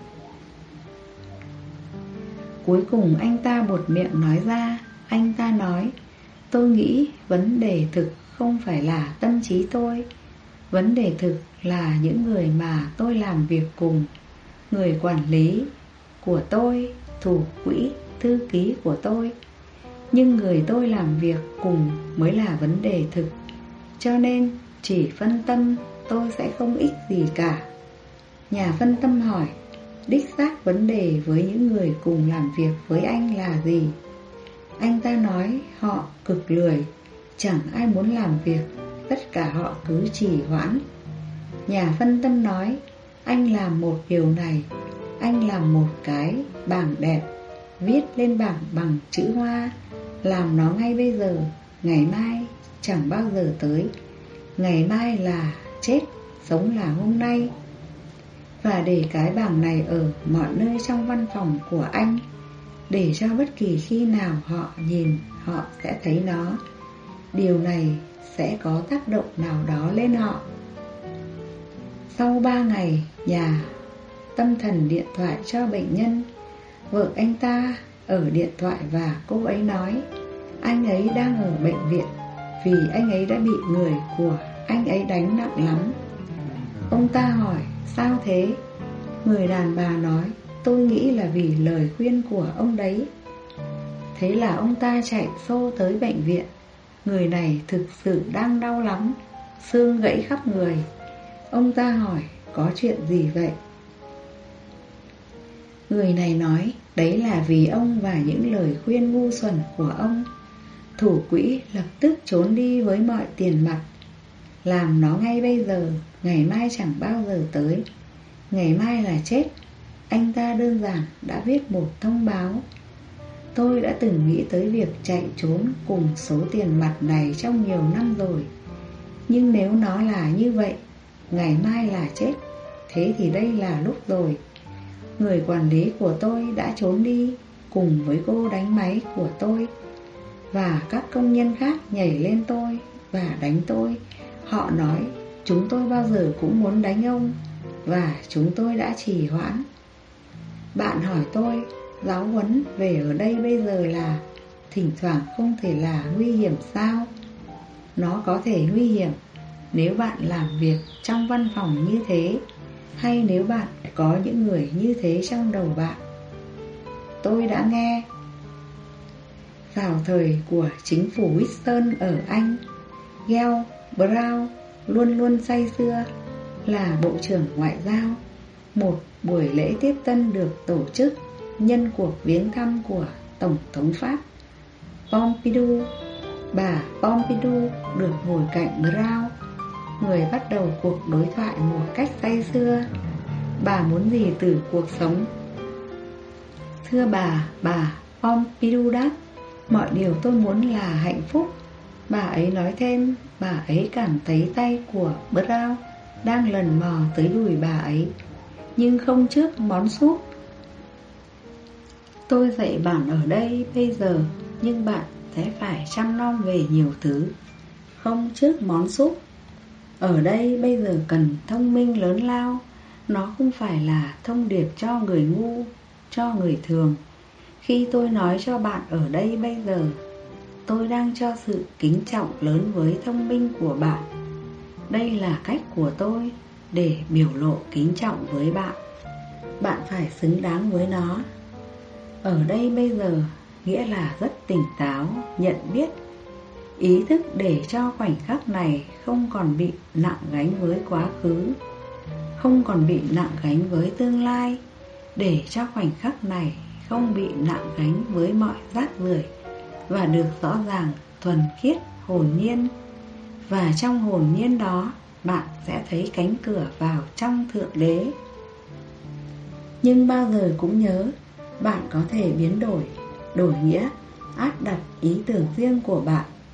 Cuối cùng anh ta buột miệng nói ra. Anh ta nói: tôi nghĩ vấn đề thực không phải là tâm trí tôi. Vấn đề thực là những người mà tôi làm việc cùng, người quản lý của tôi, thủ quỹ, thư ký của tôi. Nhưng người tôi làm việc cùng mới là vấn đề thực. Cho nên chỉ phân tâm tôi sẽ không ích gì cả. Nhà phân tâm hỏi: đích xác vấn đề với những người cùng làm việc với anh là gì? Anh ta nói: họ cực lười, chẳng ai muốn làm việc, tất cả họ cứ trì hoãn. Nhà phân tâm nói: anh làm một điều này, anh làm một cái bảng đẹp, viết lên bảng bằng chữ hoa, làm nó ngay bây giờ, ngày mai chẳng bao giờ tới. Ngày mai là chết, sống là hôm nay. Và để cái bảng này ở mọi nơi trong văn phòng của anh, để cho bất kỳ khi nào họ nhìn, họ sẽ thấy nó. Điều này sẽ có tác động nào đó lên họ. Sau 3 ngày, nhà tâm thần điện thoại cho bệnh nhân. Vợ anh ta ở điện thoại và cô ấy nói anh ấy đang ở bệnh viện vì anh ấy đã bị người của anh ấy đánh nặng lắm. Ông ta hỏi: sao thế? Người đàn bà nói: tôi nghĩ là vì lời khuyên của ông đấy. Thế là ông ta chạy xô tới bệnh viện. Người này thực sự đang đau lắm, xương gãy khắp người. Ông ta hỏi: có chuyện gì vậy? Người này nói: đấy là vì ông và những lời khuyên ngu xuẩn của ông. Thủ quỹ lập tức trốn đi với mọi tiền mặt. Làm nó ngay bây giờ, ngày mai chẳng bao giờ tới. Ngày mai là chết. Anh ta đơn giản đã viết một thông báo. Tôi đã từng nghĩ tới việc chạy trốn cùng số tiền mặt này trong nhiều năm rồi. Nhưng nếu nó là như vậy, ngày mai là chết, thế thì đây là lúc rồi. Người quản lý của tôi đã trốn đi cùng với cô đánh máy của tôi. Và các công nhân khác nhảy lên tôi và đánh tôi. Họ nói chúng tôi bao giờ cũng muốn đánh ông, và chúng tôi đã trì hoãn. Bạn hỏi tôi, giáo huấn về ở đây bây giờ là thỉnh thoảng không thể là nguy hiểm sao? Nó có thể nguy hiểm nếu bạn làm việc trong văn phòng như thế, hay nếu bạn có những người như thế trong đầu bạn. Tôi đã nghe. Vào thời của chính phủ Winston ở Anh, Gale Brown luôn luôn say sưa là Bộ trưởng Ngoại giao. Một buổi lễ tiếp tân được tổ chức nhân cuộc viếng thăm của Tổng thống Pháp Pompidou. Bà Pompidou được ngồi cạnh Brown. Người bắt đầu cuộc đối thoại một cách say sưa. Bà muốn gì từ cuộc sống? Thưa bà Pompidou đáp: mọi điều tôi muốn là hạnh phúc. Bà ấy nói thêm, bà ấy cảm thấy tay của Brown đang lần mò tới đùi bà ấy, nhưng không trước món súp. Tôi dạy bạn ở đây bây giờ, nhưng bạn sẽ phải chăm nom về nhiều thứ, không trước món súp. Ở đây bây giờ cần thông minh lớn lao. Nó không phải là thông điệp cho người ngu, cho người thường. Khi tôi nói cho bạn ở đây bây giờ, tôi đang cho sự kính trọng lớn với thông minh của bạn. Đây là cách của tôi để biểu lộ kính trọng với bạn. Bạn phải xứng đáng với nó. Ở đây bây giờ nghĩa là rất tỉnh táo, nhận biết, ý thức để cho khoảnh khắc này không còn bị nặng gánh với quá khứ, không còn bị nặng gánh với tương lai, để cho khoảnh khắc này không bị nặng gánh với mọi rác rưởi, và được rõ ràng, thuần khiết, hồn nhiên. Và trong hồn nhiên đó, bạn sẽ thấy cánh cửa vào trong Thượng Đế. Nhưng bao giờ cũng nhớ, bạn có thể biến đổi, đổi nghĩa, áp đặt ý tưởng riêng của bạn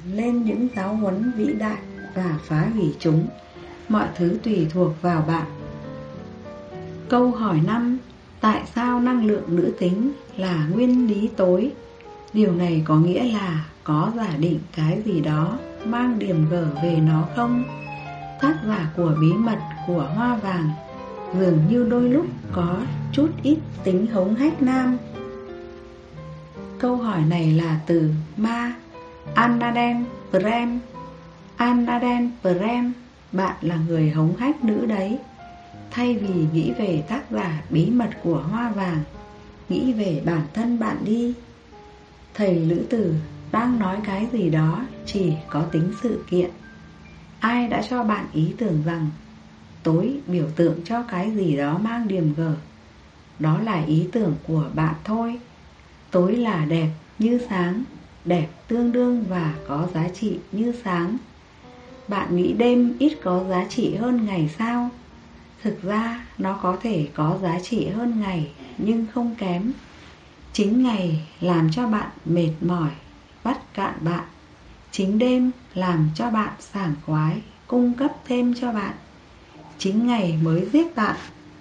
lên những giáo huấn vĩ đại và phá hủy chúng. Mọi thứ tùy thuộc vào bạn. Câu hỏi 5. Tại sao năng lượng nữ tính là nguyên lý tối? Điều này có nghĩa là có giả định cái gì đó mang điểm gở về nó không? Tác giả của Bí mật của Hoa Vàng dường như đôi lúc có chút ít tính hống hách nam. Câu hỏi này là từ Ma Annaden Prem. Annaden Prem, bạn là người hống hách nữ đấy. Thay vì nghĩ về tác giả Bí mật của Hoa Vàng, nghĩ về bản thân bạn đi. Thầy Lữ Tử đang nói cái gì đó chỉ có tính sự kiện. Ai đã cho bạn ý tưởng rằng tối biểu tượng cho cái gì đó mang điểm gở? Đó là ý tưởng của bạn thôi. Tối là đẹp như sáng, đẹp tương đương và có giá trị như sáng. Bạn nghĩ đêm ít có giá trị hơn ngày sao? Thực ra nó có thể có giá trị hơn ngày nhưng không kém. Chính ngày làm cho bạn mệt mỏi, vắt cạn bạn. Chính đêm làm cho bạn sảng khoái, cung cấp thêm cho bạn. Chính ngày mới giết bạn.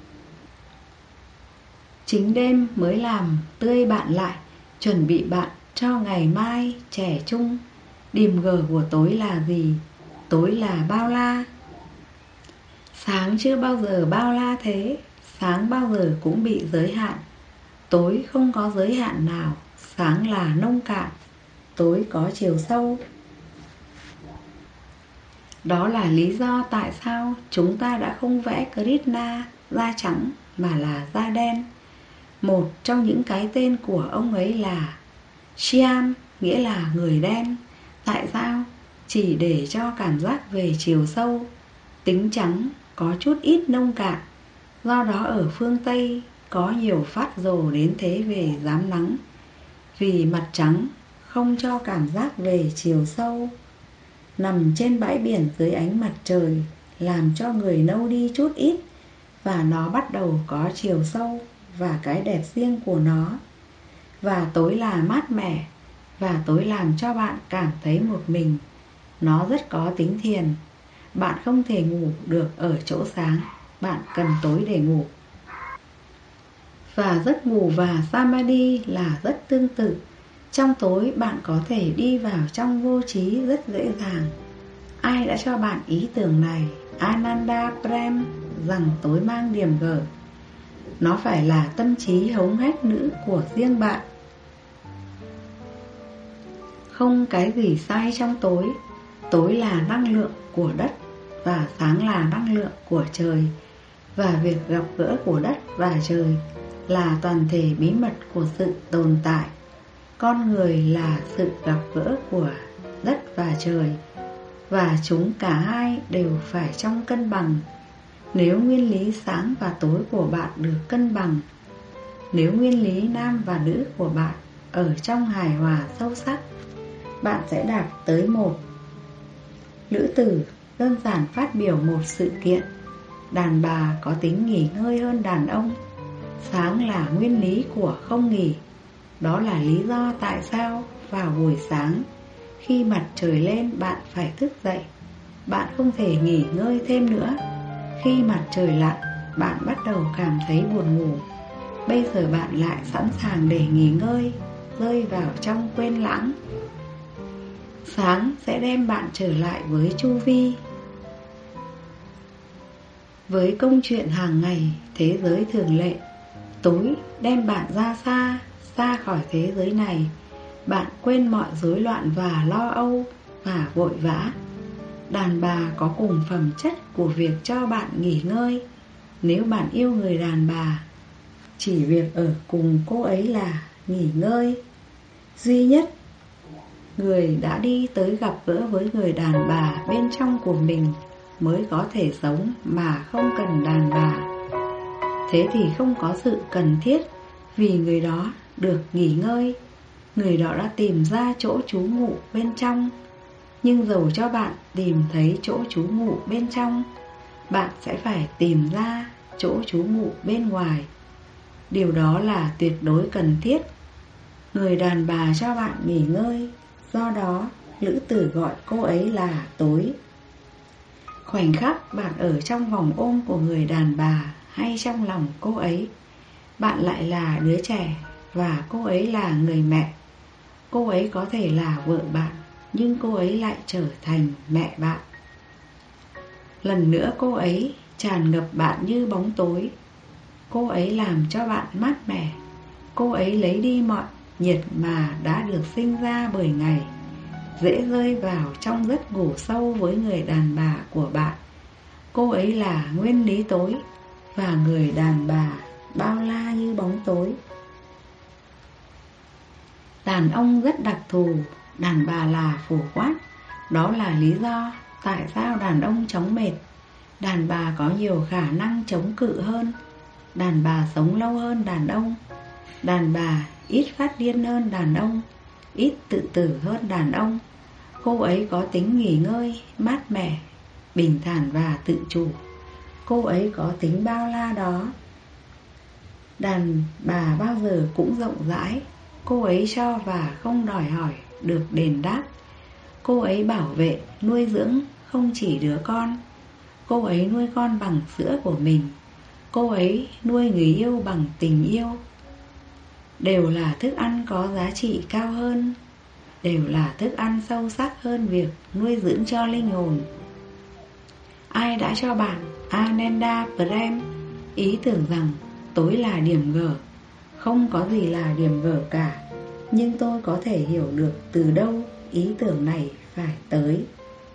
Chính đêm mới làm tươi bạn lại, chuẩn bị bạn cho ngày mai trẻ trung. Điểm gở của tối là gì? Tối là bao la. Sáng chưa bao giờ bao la thế. Sáng bao giờ cũng bị giới hạn. Tối không có giới hạn nào. Sáng là nông cạn. Tối có chiều sâu. Đó là lý do tại sao chúng ta đã không vẽ Krishna da trắng mà là da đen. Một trong những cái tên của ông ấy là Shyam, nghĩa là người đen. Tại sao? Chỉ để cho cảm giác về chiều sâu. Tính trắng có chút ít nông cạn. Do đó ở phương Tây có nhiều phát rồ đến thế về rám nắng. Vì mặt trắng không cho cảm giác về chiều sâu. Nằm trên bãi biển dưới ánh mặt trời làm cho người nâu đi chút ít. Và nó bắt đầu có chiều sâu và cái đẹp riêng của nó. Và tối là mát mẻ. Và tối làm cho bạn cảm thấy một mình. Nó rất có tính thiền. Bạn không thể ngủ được ở chỗ sáng. Bạn cần tối để ngủ. Và giấc ngủ và Samadhi là rất tương tự. Trong tối bạn có thể đi vào trong vô trí rất dễ dàng. Ai đã cho bạn ý tưởng này, Ananda Prem, rằng tối mang điểm gở? Nó phải là tâm trí hống hách nữ của riêng bạn. Không cái gì sai trong tối. Tối là năng lượng của đất và sáng là năng lượng của trời. Và việc gặp gỡ của đất và trời là toàn thể bí mật của sự tồn tại. Con người là sự gặp gỡ của đất và trời. Và chúng cả hai đều phải trong cân bằng. Nếu nguyên lý sáng và tối của bạn được cân bằng, nếu nguyên lý nam và nữ của bạn ở trong hài hòa sâu sắc, bạn sẽ đạt tới một. Lữ Tử đơn giản phát biểu một sự kiện. Đàn bà có tính nghỉ ngơi hơn đàn ông. Sáng là nguyên lý của không nghỉ. Đó là lý do tại sao vào buổi sáng, khi mặt trời lên bạn phải thức dậy. Bạn không thể nghỉ ngơi thêm nữa. Khi mặt trời lặn, bạn bắt đầu cảm thấy buồn ngủ. Bây giờ bạn lại sẵn sàng để nghỉ ngơi, rơi vào trong quên lãng. Sáng sẽ đem bạn trở lại với chu vi. Với công chuyện hàng ngày, thế giới thường lệ. Tối đem bạn ra xa, xa khỏi thế giới này. Bạn quên mọi rối loạn và lo âu và vội vã. Đàn bà có cùng phẩm chất của việc cho bạn nghỉ ngơi. Nếu bạn yêu người đàn bà, chỉ việc ở cùng cô ấy là nghỉ ngơi. Duy nhất người đã đi tới gặp gỡ với người đàn bà bên trong của mình mới có thể sống mà không cần đàn bà. Thế thì không có sự cần thiết, vì người đó được nghỉ ngơi. Người đó đã tìm ra chỗ trú ngụ bên trong. Nhưng dầu cho bạn tìm thấy chỗ trú ngụ bên trong, bạn sẽ phải tìm ra chỗ trú ngụ bên ngoài. Điều đó là tuyệt đối cần thiết. Người đàn bà cho bạn nghỉ ngơi. Do đó, Lữ Tử gọi cô ấy là Tối. Khoảnh khắc bạn ở trong vòng ôm của người đàn bà hay trong lòng cô ấy, bạn lại là đứa trẻ và cô ấy là người mẹ. Cô ấy có thể là vợ bạn, nhưng cô ấy lại trở thành mẹ bạn. Lần nữa cô ấy tràn ngập bạn như bóng tối. Cô ấy làm cho bạn mát mẻ. Cô ấy lấy đi mọi nhiệt mà đã được sinh ra bởi ngày, dễ rơi vào trong giấc ngủ sâu với người đàn bà của bạn. Cô ấy là nguyên lý tối, và người đàn bà bao la như bóng tối. Đàn ông rất đặc thù, đàn bà là phổ quát. Đó là lý do tại sao đàn ông chóng mệt. Đàn bà có nhiều khả năng chống cự hơn. Đàn bà sống lâu hơn đàn ông. Đàn bà ít phát điên hơn đàn ông, ít tự tử hơn đàn ông. Cô ấy có tính nghỉ ngơi, mát mẻ, bình thản và tự chủ. Cô ấy có tính bao la đó. Đàn bà bao giờ cũng rộng rãi. Cô ấy cho và không đòi hỏi được đền đáp. Cô ấy bảo vệ, nuôi dưỡng không chỉ đứa con. Cô ấy nuôi con bằng sữa của mình. Cô ấy nuôi người yêu bằng tình yêu. Đều là thức ăn có giá trị cao hơn. Đều là thức ăn sâu sắc hơn việc nuôi dưỡng cho linh hồn. Ai đã cho bạn Ananda Prem ý tưởng rằng tối là điểm G? Không có gì là điểm G cả. Nhưng tôi có thể hiểu được từ đâu ý tưởng này phải tới.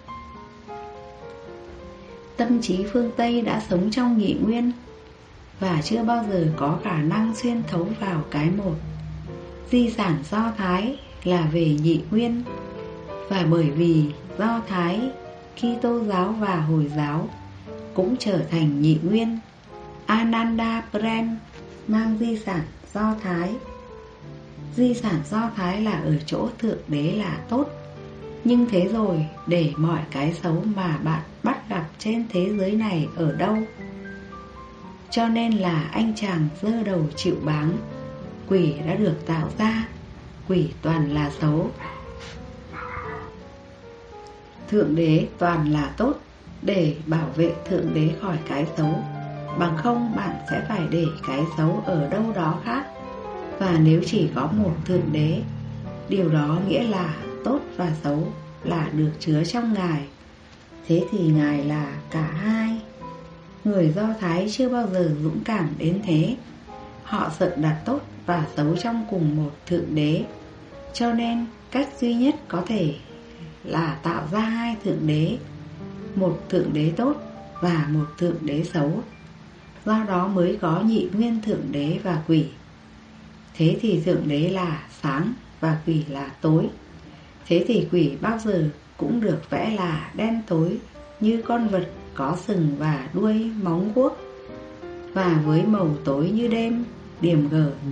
Tâm trí phương Tây đã sống trong nhị nguyên và chưa bao giờ có khả năng xuyên thấu vào cái một. Di sản Do Thái là về nhị nguyên, và bởi vì Do Thái, Kitô giáo và Hồi giáo cũng trở thành nhị nguyên, Ananda Prem mang di sản Do Thái. Di sản Do Thái là ở chỗ Thượng Đế là tốt. Nhưng thế rồi, để mọi cái xấu mà bạn bắt gặp trên thế giới này ở đâu? Cho nên là anh chàng giơ đầu chịu báng. Quỷ đã được tạo ra, quỷ toàn là xấu. Thượng Đế toàn là tốt, để bảo vệ Thượng Đế khỏi cái xấu. Bằng không bạn sẽ phải để cái xấu ở đâu đó khác. Và nếu chỉ có một Thượng Đế, điều đó nghĩa là tốt và xấu là được chứa trong Ngài. Thế thì Ngài là cả hai. Người Do Thái chưa bao giờ dũng cảm đến thế. Họ sợ đặt tốt và xấu trong cùng một Thượng Đế. Cho nên cách duy nhất có thể là tạo ra hai Thượng Đế, một Thượng Đế tốt và một Thượng Đế xấu. Do đó mới có nhị nguyên Thượng Đế và quỷ. Thế thì Thượng Đế là sáng và quỷ là tối. Thế thì quỷ bao giờ cũng được vẽ là đen tối, như con vật có sừng và đuôi móng guốc, và với màu tối như đêm, điểm G.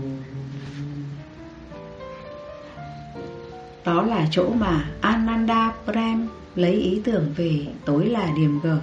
Đó là chỗ mà Ananda Prem lấy ý tưởng về tối là điểm G.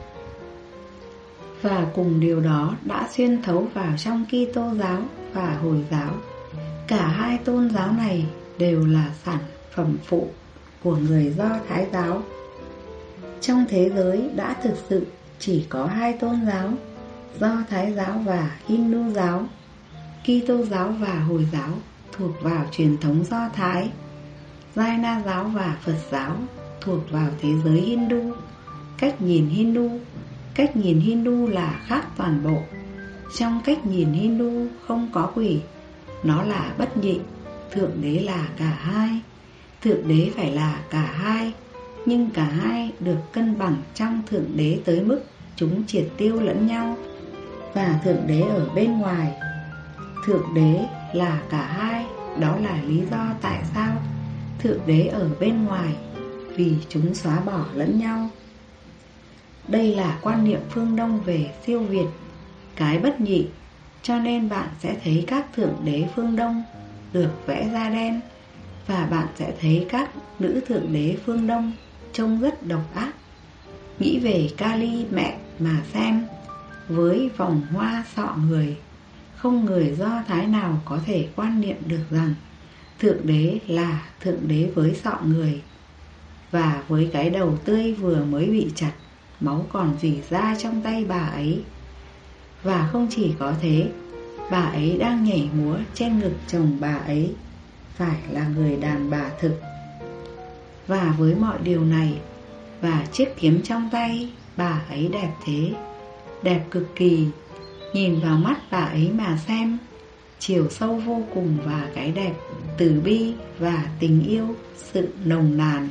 Và cùng điều đó đã xuyên thấu vào trong Kitô giáo và Hồi giáo. Cả hai tôn giáo này đều là sản phẩm phụ của người Do Thái giáo. Trong thế giới đã thực sự chỉ có hai tôn giáo, Do Thái giáo và Hindu giáo. Kitô giáo và Hồi giáo thuộc vào truyền thống Do Thái. Jaina giáo và Phật giáo thuộc vào thế giới Hindu. Cách nhìn Hindu là khác toàn bộ. Trong cách nhìn Hindu không có quỷ. Nó là bất nhị. Thượng Đế là cả hai. Thượng Đế phải là cả hai. Nhưng cả hai được cân bằng trong Thượng Đế tới mức chúng triệt tiêu lẫn nhau. Và Thượng Đế ở bên ngoài. Thượng Đế là cả hai. Đó là lý do tại sao Thượng Đế ở bên ngoài, vì chúng xóa bỏ lẫn nhau. Đây là quan niệm phương Đông về siêu việt, cái bất nhị. Cho nên bạn sẽ thấy các Thượng Đế phương Đông được vẽ da đen, và bạn sẽ thấy các nữ Thượng Đế phương Đông trông rất độc ác. Nghĩ về Kali mẹ mà xem, với vòng hoa sọ người, không người Do Thái nào có thể quan niệm được rằng Thượng Đế là Thượng Đế với sọ người. và với cái đầu tươi vừa mới bị chặt, máu còn rỉ ra trong tay bà ấy. Và không chỉ có thế, bà ấy đang nhảy múa trên ngực chồng bà ấy, phải là người đàn bà thực. Và với mọi điều này và chiếc kiếm trong tay, bà ấy đẹp thế, đẹp cực kỳ. Nhìn vào mắt bà ấy mà xem, chiều sâu vô cùng và cái đẹp, từ bi và tình yêu, sự nồng nàn.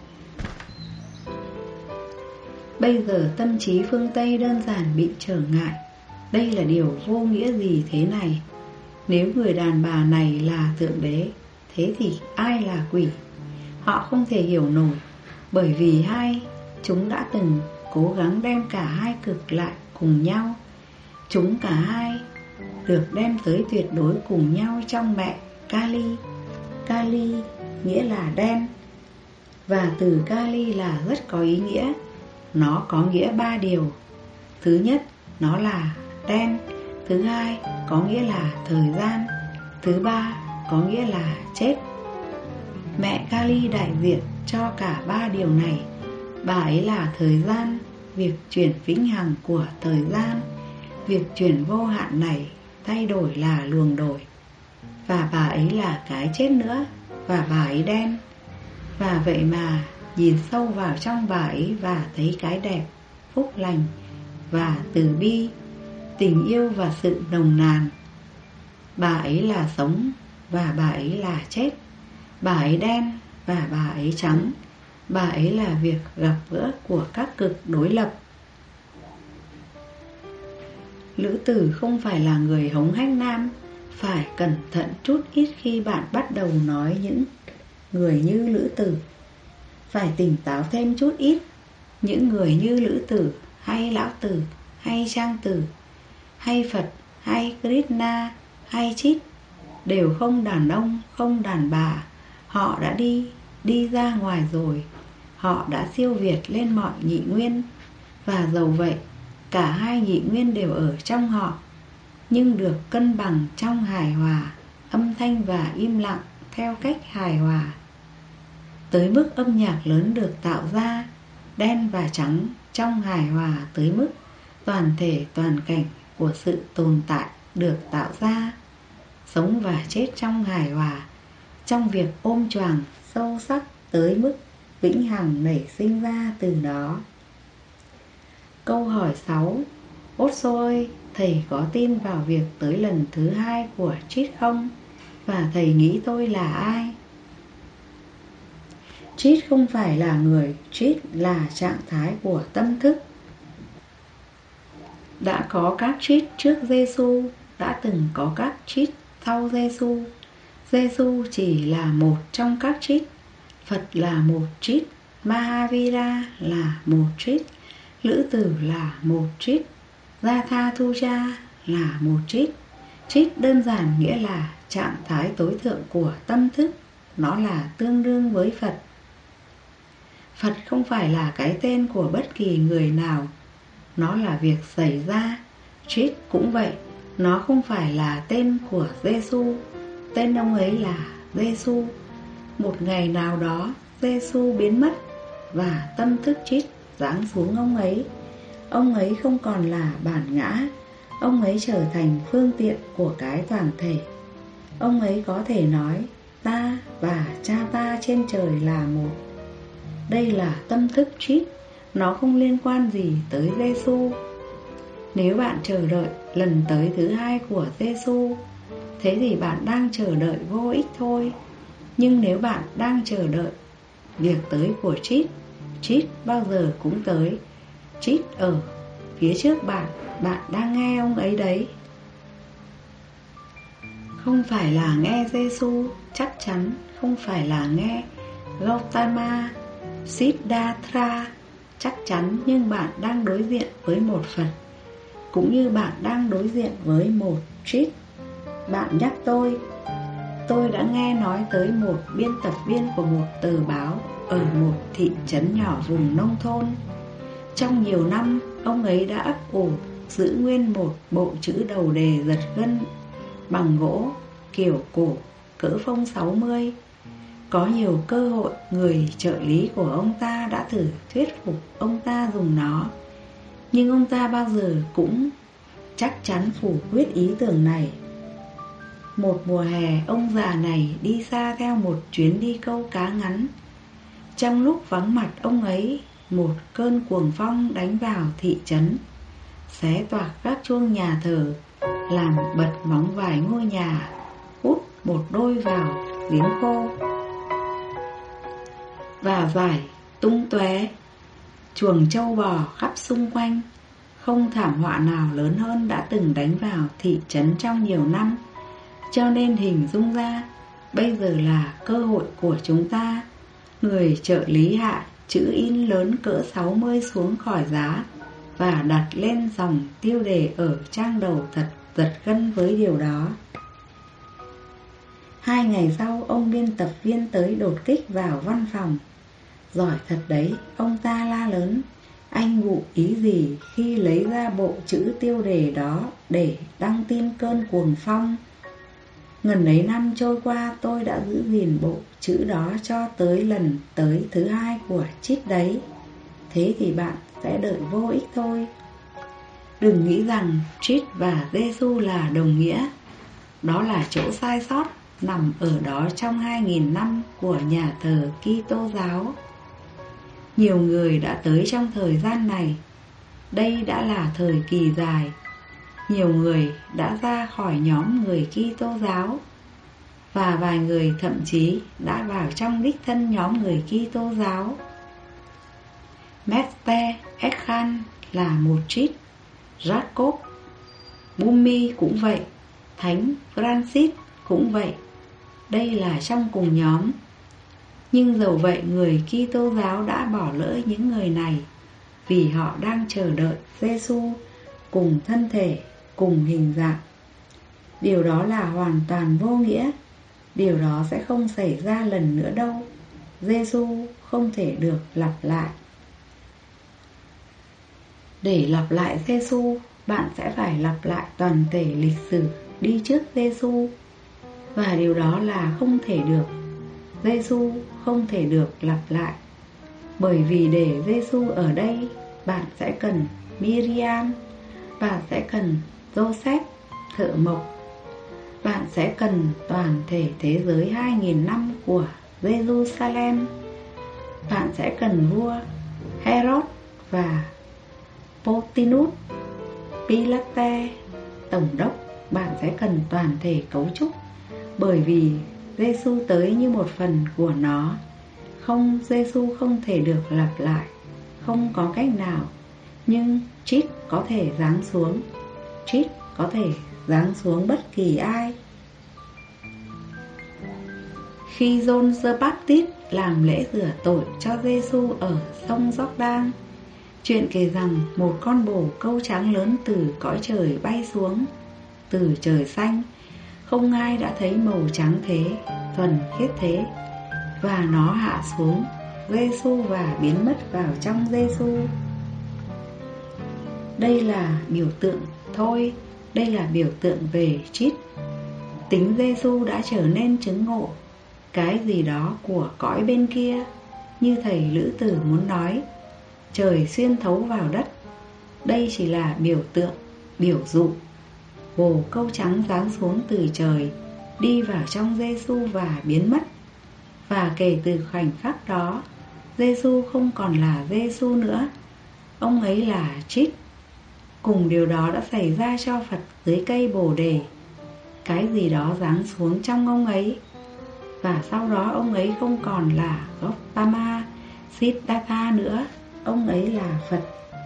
Bây giờ tâm trí phương Tây đơn giản bị trở ngại. Đây là điều vô nghĩa gì thế này? Nếu người đàn bà này là Thượng Đế, thế thì ai là quỷ? Họ không thể hiểu nổi, bởi vì chúng đã từng cố gắng đem cả hai cực lại cùng nhau. Chúng cả hai được đem tới tuyệt đối cùng nhau trong mẹ Kali. Kali nghĩa là đen, và từ Kali là rất có ý nghĩa. Nó có nghĩa 3 điều. Thứ nhất, nó là đen. Thứ hai, có nghĩa là thời gian. Thứ ba, có nghĩa là chết. Mẹ Kali đại diện cho cả 3 điều này. Bà ấy là thời gian, việc chuyển vĩnh hằng của thời gian. Việc chuyển vô hạn này thay đổi là luồng đổi. Và bà ấy là cái chết nữa, và bà ấy đen. Và vậy mà nhìn sâu vào trong bà ấy và thấy cái đẹp, phúc lành và từ bi, tình yêu và sự nồng nàn. Bà ấy là sống và bà ấy là chết. Bà ấy đen và bà ấy trắng. Bà ấy là việc gặp gỡ của các cực đối lập. Lữ tử không phải là người hống hách nam. Phải cẩn thận chút ít khi bạn bắt đầu nói những người như Lữ tử. Phải tỉnh táo thêm chút ít. Những người như Lữ tử, hay Lão tử, hay Trang tử, hay Phật, hay Krishna, hay Chít đều không đàn ông, không đàn bà. Họ đã đi ra ngoài rồi. Họ đã siêu việt lên mọi nhị nguyên. Và dầu vậy, cả hai nhị nguyên đều ở trong họ, nhưng được cân bằng trong hài hòa, âm thanh và im lặng theo cách hài hòa. Tới mức âm nhạc lớn được tạo ra, đen và trắng trong hài hòa, tới mức toàn thể toàn cảnh của sự tồn tại được tạo ra, sống và chết trong hài hòa, trong việc ôm choàng sâu sắc tới mức vĩnh hằng nảy sinh ra từ đó. Câu hỏi 6. Osho ơi, thầy có tin vào việc tới lần thứ 2 của Triết không? Và thầy nghĩ tôi là ai? Triết không phải là người, Triết là trạng thái của tâm thức. Đã có các Triết trước Giêsu, đã từng có các Triết sau Giêsu. Giêsu chỉ là một trong các Triết. Phật là một Triết, Mahavira là một Triết, Lữ tử là một Triết, Zathatruja là một Triết. Triết đơn giản nghĩa là trạng thái tối thượng của tâm thức. Nó là tương đương với Phật. Phật không phải là cái tên của bất kỳ người nào. Nó là việc xảy ra. Triết cũng vậy. Nó không phải là tên của Giêsu. Tên ông ấy là Giêsu. Một ngày nào đó, Giêsu biến mất và tâm thức Triết giáng xuống ông ấy. Ông ấy không còn là bản ngã. Ông ấy trở thành phương tiện của cái toàn thể. Ông ấy có thể nói ta và cha ta trên trời là một. Đây là tâm thức Triết. Nó không liên quan gì tới Giêsu. Nếu bạn chờ đợi lần tới thứ 2 của Giêsu, thế thì bạn đang chờ đợi vô ích thôi. Nhưng nếu bạn đang chờ đợi việc tới của Triết, Triết bao giờ cũng tới. Triết ở phía trước bạn, bạn đang nghe ông ấy đấy. Không phải là nghe Giêsu, chắc chắn không phải là nghe Gautama, Siddhartha, chắc chắn, nhưng bạn đang đối diện với một Phật, cũng như bạn đang đối diện với một Triết. Bạn nhắc tôi đã nghe nói tới một biên tập viên của một tờ báo ở một thị trấn nhỏ vùng nông thôn. Trong nhiều năm, ông ấy đã ấp ủ giữ nguyên một bộ chữ đầu đề giật gân bằng gỗ kiểu cổ cỡ phông 60. Có nhiều cơ hội người trợ lý của ông ta đã thử thuyết phục ông ta dùng nó, nhưng ông ta bao giờ cũng chắc chắn phủ quyết ý tưởng này. Một mùa hè, ông già này đi xa theo một chuyến đi câu cá ngắn. Trong lúc vắng mặt ông ấy, một cơn cuồng phong đánh vào thị trấn, xé toạc các chuông nhà thờ, làm bật móng vài ngôi nhà, hút một đôi vào giếng khô và vải tung tóe chuồng trâu bò khắp xung quanh. Không thảm họa nào lớn hơn đã từng đánh vào thị trấn trong nhiều năm, cho nên hình dung ra bây giờ là cơ hội của chúng ta. Người trợ lý hạ chữ in lớn cỡ 60 xuống khỏi giá và đặt lên dòng tiêu đề ở trang đầu thật giật gân với điều đó. 2 ngày sau, ông biên tập viên tới đột kích vào văn phòng. Giỏi thật đấy, ông ta la lớn. Anh ngụ ý gì khi lấy ra bộ chữ tiêu đề đó để đăng tin cơn cuồng phong? Ngần ấy năm trôi qua, tôi đã giữ gìn bộ chữ đó cho tới lần tới thứ 2 của Chít đấy. Thế thì bạn sẽ đợi vô ích thôi. Đừng nghĩ rằng Chít và Giê-xu là đồng nghĩa. Đó là chỗ sai sót nằm ở đó trong 2000 năm của nhà thờ Kitô giáo. Nhiều người đã tới trong thời gian này. Đây đã là thời kỳ dài. Nhiều người đã ra khỏi nhóm người Kitô giáo, và vài người thậm chí đã vào trong đích thân nhóm người Kitô giáo. Mette Ekhan là một Chít, Jacob Bumi cũng vậy, Thánh Francis cũng vậy. Đây là trong cùng nhóm. Nhưng dầu vậy, người Kitô giáo đã bỏ lỡ những người này, vì họ đang chờ đợi Giê-xu cùng thân thể, cùng hình dạng. Điều đó là hoàn toàn vô nghĩa. Điều đó sẽ không xảy ra lần nữa đâu. Giê-xu không thể được lặp lại. Để lặp lại Giê-xu, bạn sẽ phải lặp lại toàn thể lịch sử đi trước Giê-xu, và điều đó là không thể được. Giê-xu không thể được lặp lại, bởi vì để Giê-xu ở đây, bạn sẽ cần Miriam, bạn sẽ cần Joseph thợ mộc, bạn sẽ cần toàn thể thế giới 2000 năm của Jerusalem, bạn sẽ cần vua Herod và Pontius Pilate tổng đốc. Bạn sẽ cần toàn thể cấu trúc, bởi vì Giê-xu tới như một phần của nó. Không, Giê-xu không thể được lặp lại, không có cách nào. Nhưng Chít có thể giáng xuống. Chít có thể giáng xuống bất kỳ ai. Khi John the Baptist làm lễ rửa tội cho Giê-xu ở sông Gióc-đan, chuyện kể rằng một con bồ câu trắng lớn từ cõi trời bay xuống, từ trời xanh. Không ai đã thấy màu trắng thế, thuần khiết thế, và nó hạ xuống Giê-xu và biến mất vào trong Giê-xu. Đây là biểu tượng thôi. Đây là biểu tượng về Chít. Tính Giê-xu đã trở nên chứng ngộ cái gì đó của cõi bên kia, như thầy Lữ Tử muốn nói, trời xuyên thấu vào đất. Đây chỉ là biểu tượng, biểu dụ. Bồ câu trắng giáng xuống từ trời, đi vào trong Giê-xu và biến mất. Và kể từ khoảnh khắc đó, Giê-xu không còn là Giê-xu nữa. Ông ấy là Chít. Cùng điều đó đã xảy ra cho Phật dưới cây Bồ Đề. Cái gì đó giáng xuống trong ông ấy, và sau đó ông ấy không còn là Gautama Siddhartha nữa. Ông ấy là Phật.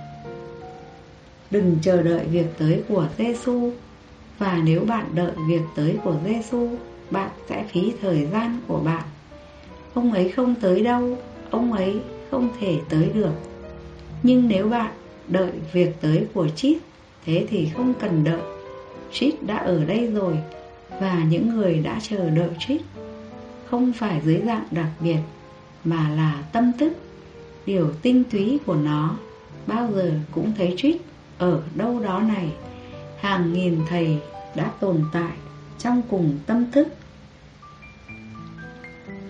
Đừng chờ đợi việc tới của Giê-xu. Và nếu bạn đợi việc tới của Giê-xu, bạn sẽ phí thời gian của bạn. Ông ấy không tới đâu. Ông ấy không thể tới được. Nhưng nếu bạn đợi việc tới của Chít, thế thì không cần đợi. Chít đã ở đây rồi, và những người đã chờ đợi Chít không phải dưới dạng đặc biệt, mà là tâm thức, điều tinh túy của nó. Bao giờ cũng thấy Chít ở đâu đó này. Hàng nghìn thầy đã tồn tại trong cùng tâm thức.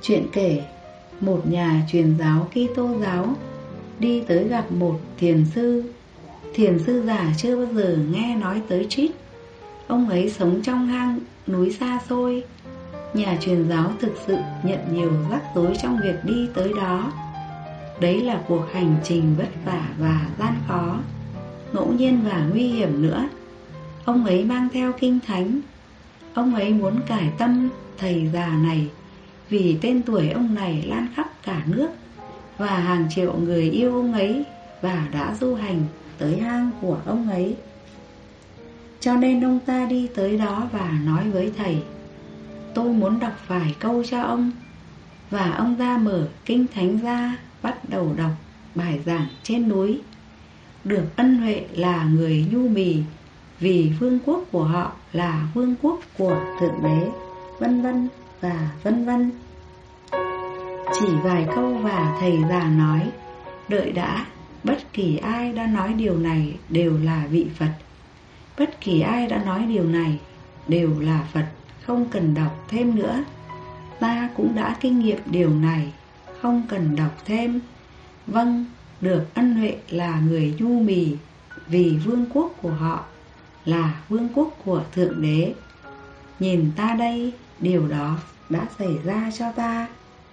Chuyện kể, một nhà truyền giáo Kitô giáo đi tới gặp một thiền sư. Thiền sư già chưa bao giờ nghe nói tới Trích. Ông ấy sống trong hang núi xa xôi. Nhà truyền giáo thực sự nhận nhiều rắc rối trong việc đi tới đó. Đấy là cuộc hành trình vất vả và gian khó, ngẫu nhiên và nguy hiểm nữa. Ông ấy mang theo kinh thánh. Ông ấy muốn cải tâm thầy già này vì tên tuổi ông này lan khắp cả nước, và hàng triệu người yêu ông ấy và đã du hành tới hang của ông ấy. Cho nên ông ta đi tới đó và nói với thầy: tôi muốn đọc vài câu cho ông. Và ông ta mở kinh thánh ra, bắt đầu đọc bài giảng trên núi: được ân huệ là người nhu mì, vì vương quốc của họ là vương quốc của Thượng Đế, vân vân và vân vân. Chỉ vài câu và thầy già nói: đợi đã, bất kỳ ai đã nói điều này đều là vị Phật. Bất kỳ ai đã nói điều này đều là Phật, không cần đọc thêm nữa. Ta cũng đã kinh nghiệm điều này, không cần đọc thêm. Vâng, được ân huệ là người nhu mì, vì vương quốc của họ là vương quốc của Thượng Đế. Nhìn ta đây, điều đó đã xảy ra cho ta.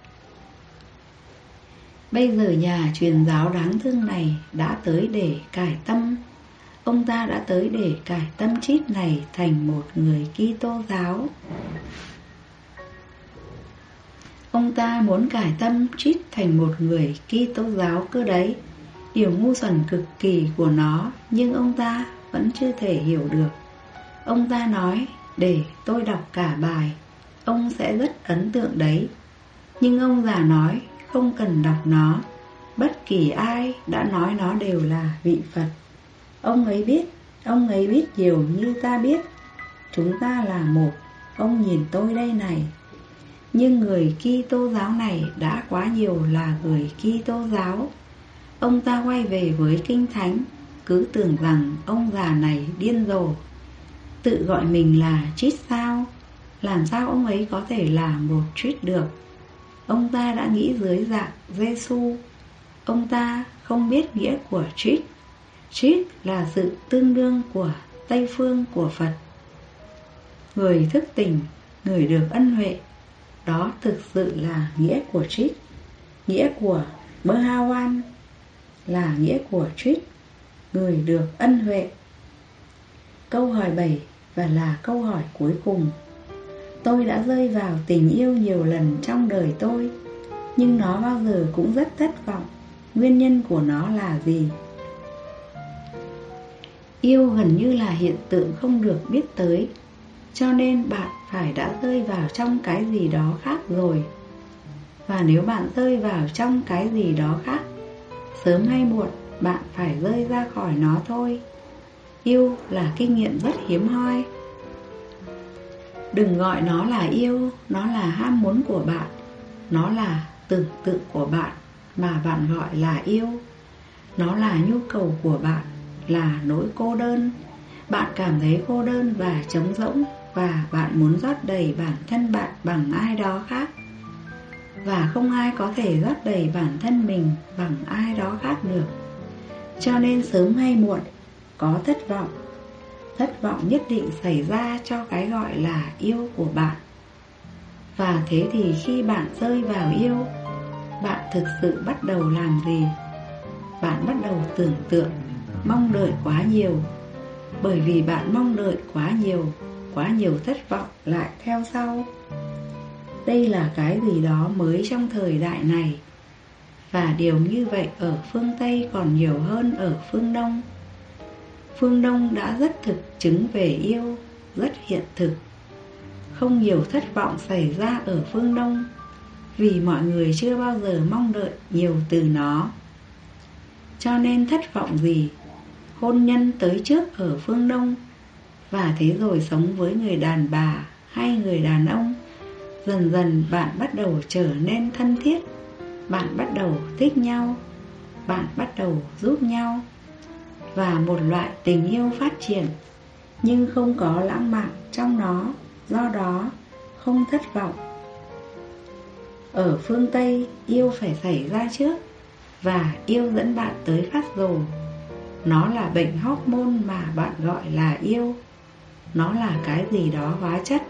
Bây giờ nhà truyền giáo đáng thương này đã tới để cải tâm. Ông ta đã tới để cải tâm Trích này thành một người Kitô giáo. Ông ta muốn cải tâm Trích thành một người Kitô giáo cơ đấy. Điều ngu xuẩn cực kỳ của nó, nhưng ông ta vẫn chưa thể hiểu được. Ông ta nói: để tôi đọc cả bài, ông sẽ rất ấn tượng đấy. Nhưng ông già nói: không cần đọc nó. Bất kỳ ai đã nói nó đều là vị Phật. Ông ấy biết nhiều như ta biết. Chúng ta là một. Ông nhìn tôi đây này. Nhưng người Kitô giáo này đã quá nhiều là người Kitô giáo. Ông ta quay về với kinh thánh, cứ tưởng rằng ông già này điên rồ. Tự gọi mình là Trích sao? Làm sao ông ấy có thể là một Trích được? Ông ta đã nghĩ dưới dạng Giêsu. Ông ta không biết nghĩa của Trích. Trích là sự tương đương của Tây phương của Phật. Người thức tỉnh, người được ân huệ. Đó thực sự là nghĩa của Trích. Nghĩa của Bơ-ha-oan là nghĩa của Trích, người được ân huệ. Câu hỏi 7 và là câu hỏi cuối cùng. Tôi đã rơi vào tình yêu nhiều lần trong đời tôi, nhưng nó bao giờ cũng rất thất vọng. Nguyên nhân của nó là gì? Yêu gần như là hiện tượng không được biết tới, cho nên bạn phải đã rơi vào trong cái gì đó khác rồi. Và nếu bạn rơi vào trong cái gì đó khác, sớm hay muộn bạn phải rơi ra khỏi nó thôi. Yêu là kinh nghiệm rất hiếm hoi. Đừng gọi nó là yêu, nó là ham muốn của bạn, nó là tưởng tượng của bạn mà bạn gọi là yêu. Nó là nhu cầu của bạn, là nỗi cô đơn. Bạn cảm thấy cô đơn và trống rỗng, và bạn muốn rót đầy bản thân bạn bằng ai đó khác. Và không ai có thể rót đầy bản thân mình bằng ai đó khác được. Cho nên sớm hay muộn có thất vọng. Thất vọng nhất định xảy ra cho cái gọi là yêu của bạn. Và thế thì khi bạn rơi vào yêu, bạn thực sự bắt đầu làm gì? Bạn bắt đầu tưởng tượng, mong đợi quá nhiều. Bởi vì bạn mong đợi quá nhiều thất vọng lại theo sau. Đây là cái gì đó mới trong thời đại này. Và điều như vậy ở phương Tây còn nhiều hơn ở phương Đông. Phương Đông đã rất thực chứng về yêu, rất hiện thực. Không nhiều thất vọng xảy ra ở phương Đông, vì mọi người chưa bao giờ mong đợi nhiều từ nó. Cho nên thất vọng gì? Hôn nhân tới trước ở phương Đông, và thế rồi sống với người đàn bà hay người đàn ông. Dần dần bạn bắt đầu trở nên thân thiết. Bạn bắt đầu thích nhau. Bạn bắt đầu giúp nhau. Và một loại tình yêu phát triển, nhưng không có lãng mạn trong nó. Do đó không thất vọng. Ở phương Tây, yêu phải xảy ra trước, và yêu dẫn bạn tới phát rồ. Nó là bệnh hormone mà bạn gọi là yêu. Nó là cái gì đó hóa chất.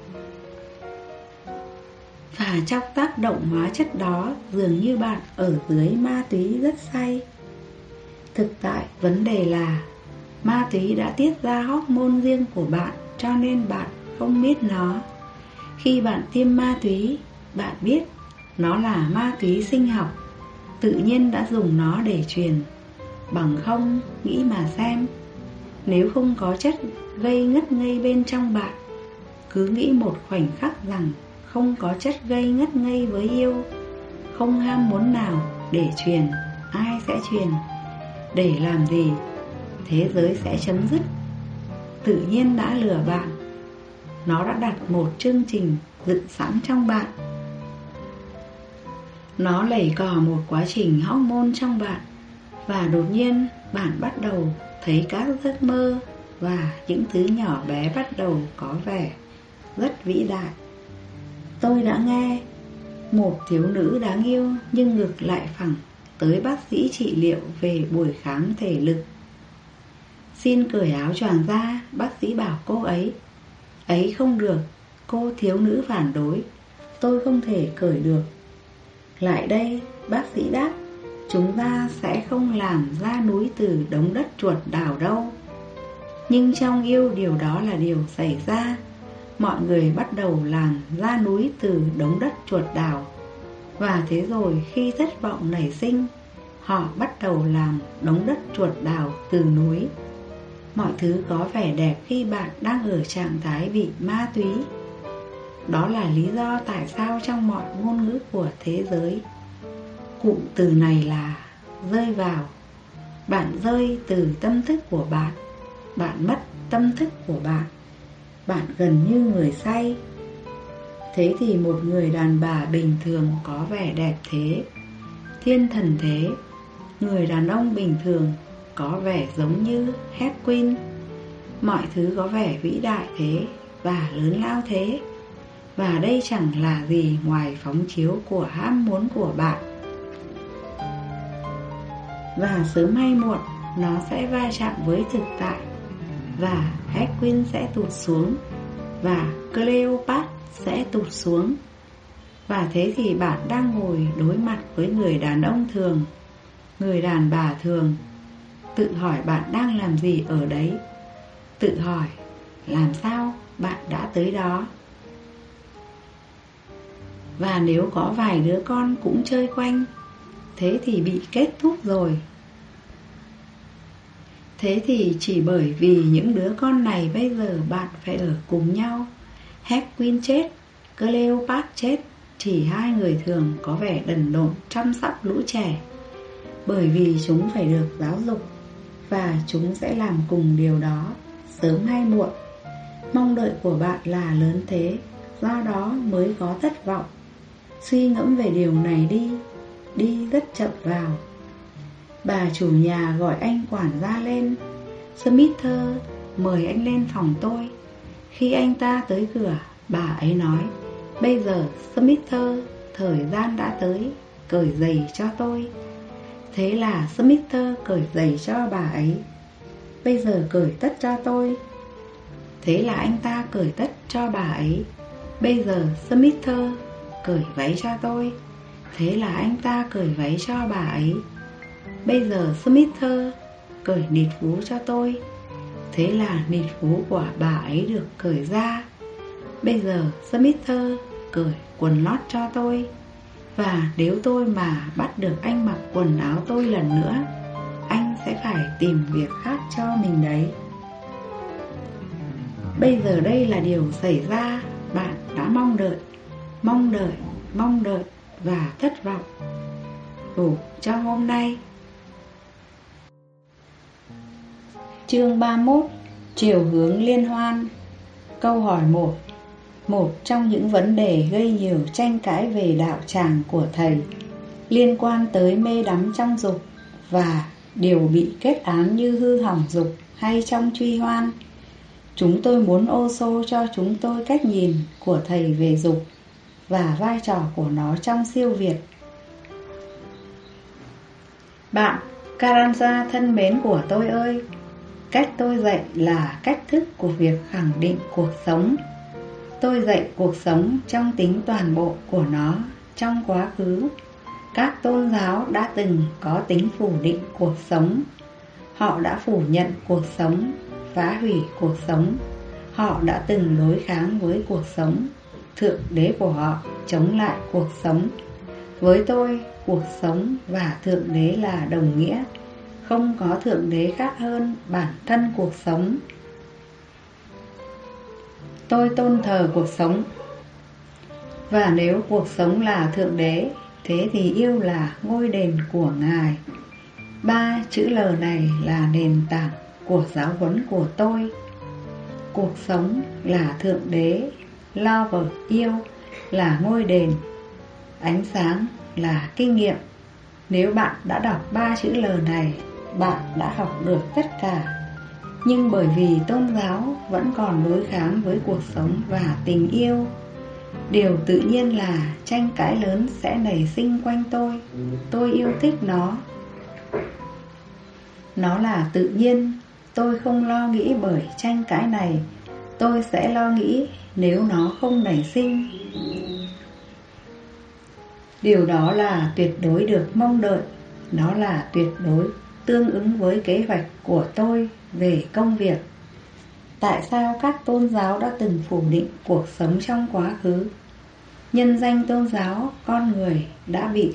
Và trong tác động hóa chất đó, dường như bạn ở dưới ma túy rất say. Thực tại vấn đề là ma túy đã tiết ra hormone riêng của bạn, cho nên bạn không biết nó. Khi bạn tiêm ma túy, bạn biết nó là ma túy sinh học, tự nhiên đã dùng nó để truyền. Bằng không, nghĩ mà xem, nếu không có chất gây ngất ngây bên trong bạn, cứ nghĩ một khoảnh khắc rằng không có chất gây ngất ngây với yêu, không ham muốn nào để truyền, ai sẽ truyền, để làm gì, thế giới sẽ chấm dứt. Tự nhiên đã lừa bạn. Nó đã đặt một chương trình dựng sẵn trong bạn. Nó lầy cò một quá trình hormone trong bạn. Và đột nhiên bạn bắt đầu thấy các giấc mơ, và những thứ nhỏ bé bắt đầu có vẻ rất vĩ đại. Tôi đã nghe một thiếu nữ đáng yêu nhưng ngực lại phẳng tới bác sĩ trị liệu về buổi khám thể lực. Xin cởi áo choàng ra, bác sĩ bảo cô ấy. Ấy không được, cô thiếu nữ phản đối. Tôi không thể cởi được. Lại đây, bác sĩ đáp. Chúng ta sẽ không làm ra núi từ đống đất chuột đào đâu. Nhưng trong yêu điều đó là điều xảy ra. Mọi người bắt đầu làm ra núi từ đống đất chuột đào. Và thế rồi khi thất vọng nảy sinh, họ bắt đầu làm đống đất chuột đào từ núi. Mọi thứ có vẻ đẹp khi bạn đang ở trạng thái bị ma túy. Đó là lý do tại sao trong mọi ngôn ngữ của thế giới, cụm từ này là rơi vào. Bạn rơi từ tâm thức của bạn. Bạn mất tâm thức của bạn. Bạn gần như người say. Thế thì một người đàn bà bình thường có vẻ đẹp thế, thiên thần thế. Người đàn ông bình thường có vẻ giống như Hedwig. Mọi thứ có vẻ vĩ đại thế và lớn lao thế. Và đây chẳng là gì ngoài phóng chiếu của ham muốn của bạn. Và sớm hay muộn nó sẽ va chạm với thực tại. Và Hedwig sẽ tụt xuống. Và Cleopatra sẽ tụt xuống. Và thế thì bạn đang ngồi đối mặt với người đàn ông thường, người đàn bà thường. Tự hỏi bạn đang làm gì ở đấy. Tự hỏi làm sao bạn đã tới đó. Và nếu có vài đứa con cũng chơi quanh, thế thì bị kết thúc rồi. Thế thì chỉ bởi vì những đứa con này bây giờ bạn phải ở cùng nhau. Hedwig chết, Cleopatra chết, thì hai người thường có vẻ đần độn chăm sóc lũ trẻ. Bởi vì chúng phải được giáo dục, và chúng sẽ làm cùng điều đó sớm hay muộn. Mong đợi của bạn là lớn thế, do đó mới có thất vọng. Suy ngẫm về điều này đi, đi rất chậm vào. Bà chủ nhà gọi anh quản gia lên. Smither, mời anh lên phòng tôi. Khi anh ta tới cửa, bà ấy nói, bây giờ Smither, thời gian đã tới, cởi giày cho tôi. Thế là Smither cởi giày cho bà ấy. Bây giờ cởi tất cho tôi. Thế là anh ta cởi tất cho bà ấy. Bây giờ Smither cởi váy cho tôi. Thế là anh ta cởi váy cho bà ấy. Bây giờ Smither cởi nịt vú cho tôi. Thế là nịt vú của bà ấy được cởi ra. Bây giờ Smither cởi quần lót cho tôi. Và nếu tôi mà bắt được anh mặc quần áo tôi lần nữa, anh sẽ phải tìm việc khác cho mình đấy. Bây giờ đây là điều xảy ra. Bạn đã mong đợi, mong đợi, mong đợi và thất vọng. Đủ cho hôm nay. Chương 31. Chiều hướng liên hoan. Câu hỏi 1. Một trong những vấn đề gây nhiều tranh cãi về đạo tràng của thầy liên quan tới mê đắm trong dục và điều bị kết án như hư hỏng dục hay trong truy hoan. Chúng tôi muốn ô xô cho chúng tôi cách nhìn của thầy về dục và vai trò của nó trong siêu việt. Bạn Karanja thân mến của tôi ơi, cách tôi dạy là cách thức của việc khẳng định cuộc sống. Tôi dạy cuộc sống trong tính toàn bộ của nó. Trong quá khứ, các tôn giáo đã từng có tính phủ định cuộc sống. Họ đã phủ nhận cuộc sống, phá hủy cuộc sống. Họ đã từng đối kháng với cuộc sống. Thượng đế của họ chống lại cuộc sống. Với tôi, cuộc sống và thượng đế là đồng nghĩa. Không có thượng đế khác hơn bản thân cuộc sống. Tôi tôn thờ cuộc sống. Và nếu cuộc sống là thượng đế, thế thì yêu là ngôi đền của Ngài. 3 chữ L này là nền tảng của giáo huấn của tôi. Cuộc sống là thượng đế, love, yêu là ngôi đền, ánh sáng là kinh nghiệm. Nếu bạn đã đọc 3 chữ L này, bạn đã học được tất cả. Nhưng bởi vì tôn giáo vẫn còn đối kháng với cuộc sống và tình yêu, điều tự nhiên là tranh cãi lớn sẽ nảy sinh quanh tôi. Tôi yêu thích nó. Nó là tự nhiên. Tôi không lo nghĩ bởi tranh cãi này. Tôi sẽ lo nghĩ nếu nó không nảy sinh. Điều đó là tuyệt đối được mong đợi. Nó là tuyệt đối tương ứng với kế hoạch của tôi về công việc. Tại sao các tôn giáo đã từng phủ định cuộc sống trong quá khứ? Nhân danh tôn giáo, con người đã bị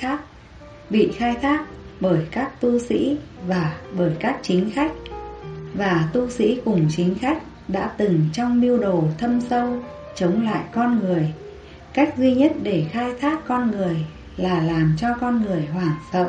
khai thác bởi các tu sĩ và bởi các chính khách. Và tu sĩ cùng chính khách đã từng trong mưu đồ thâm sâu chống lại con người. Cách duy nhất để khai thác con người là làm cho con người hoảng sợ.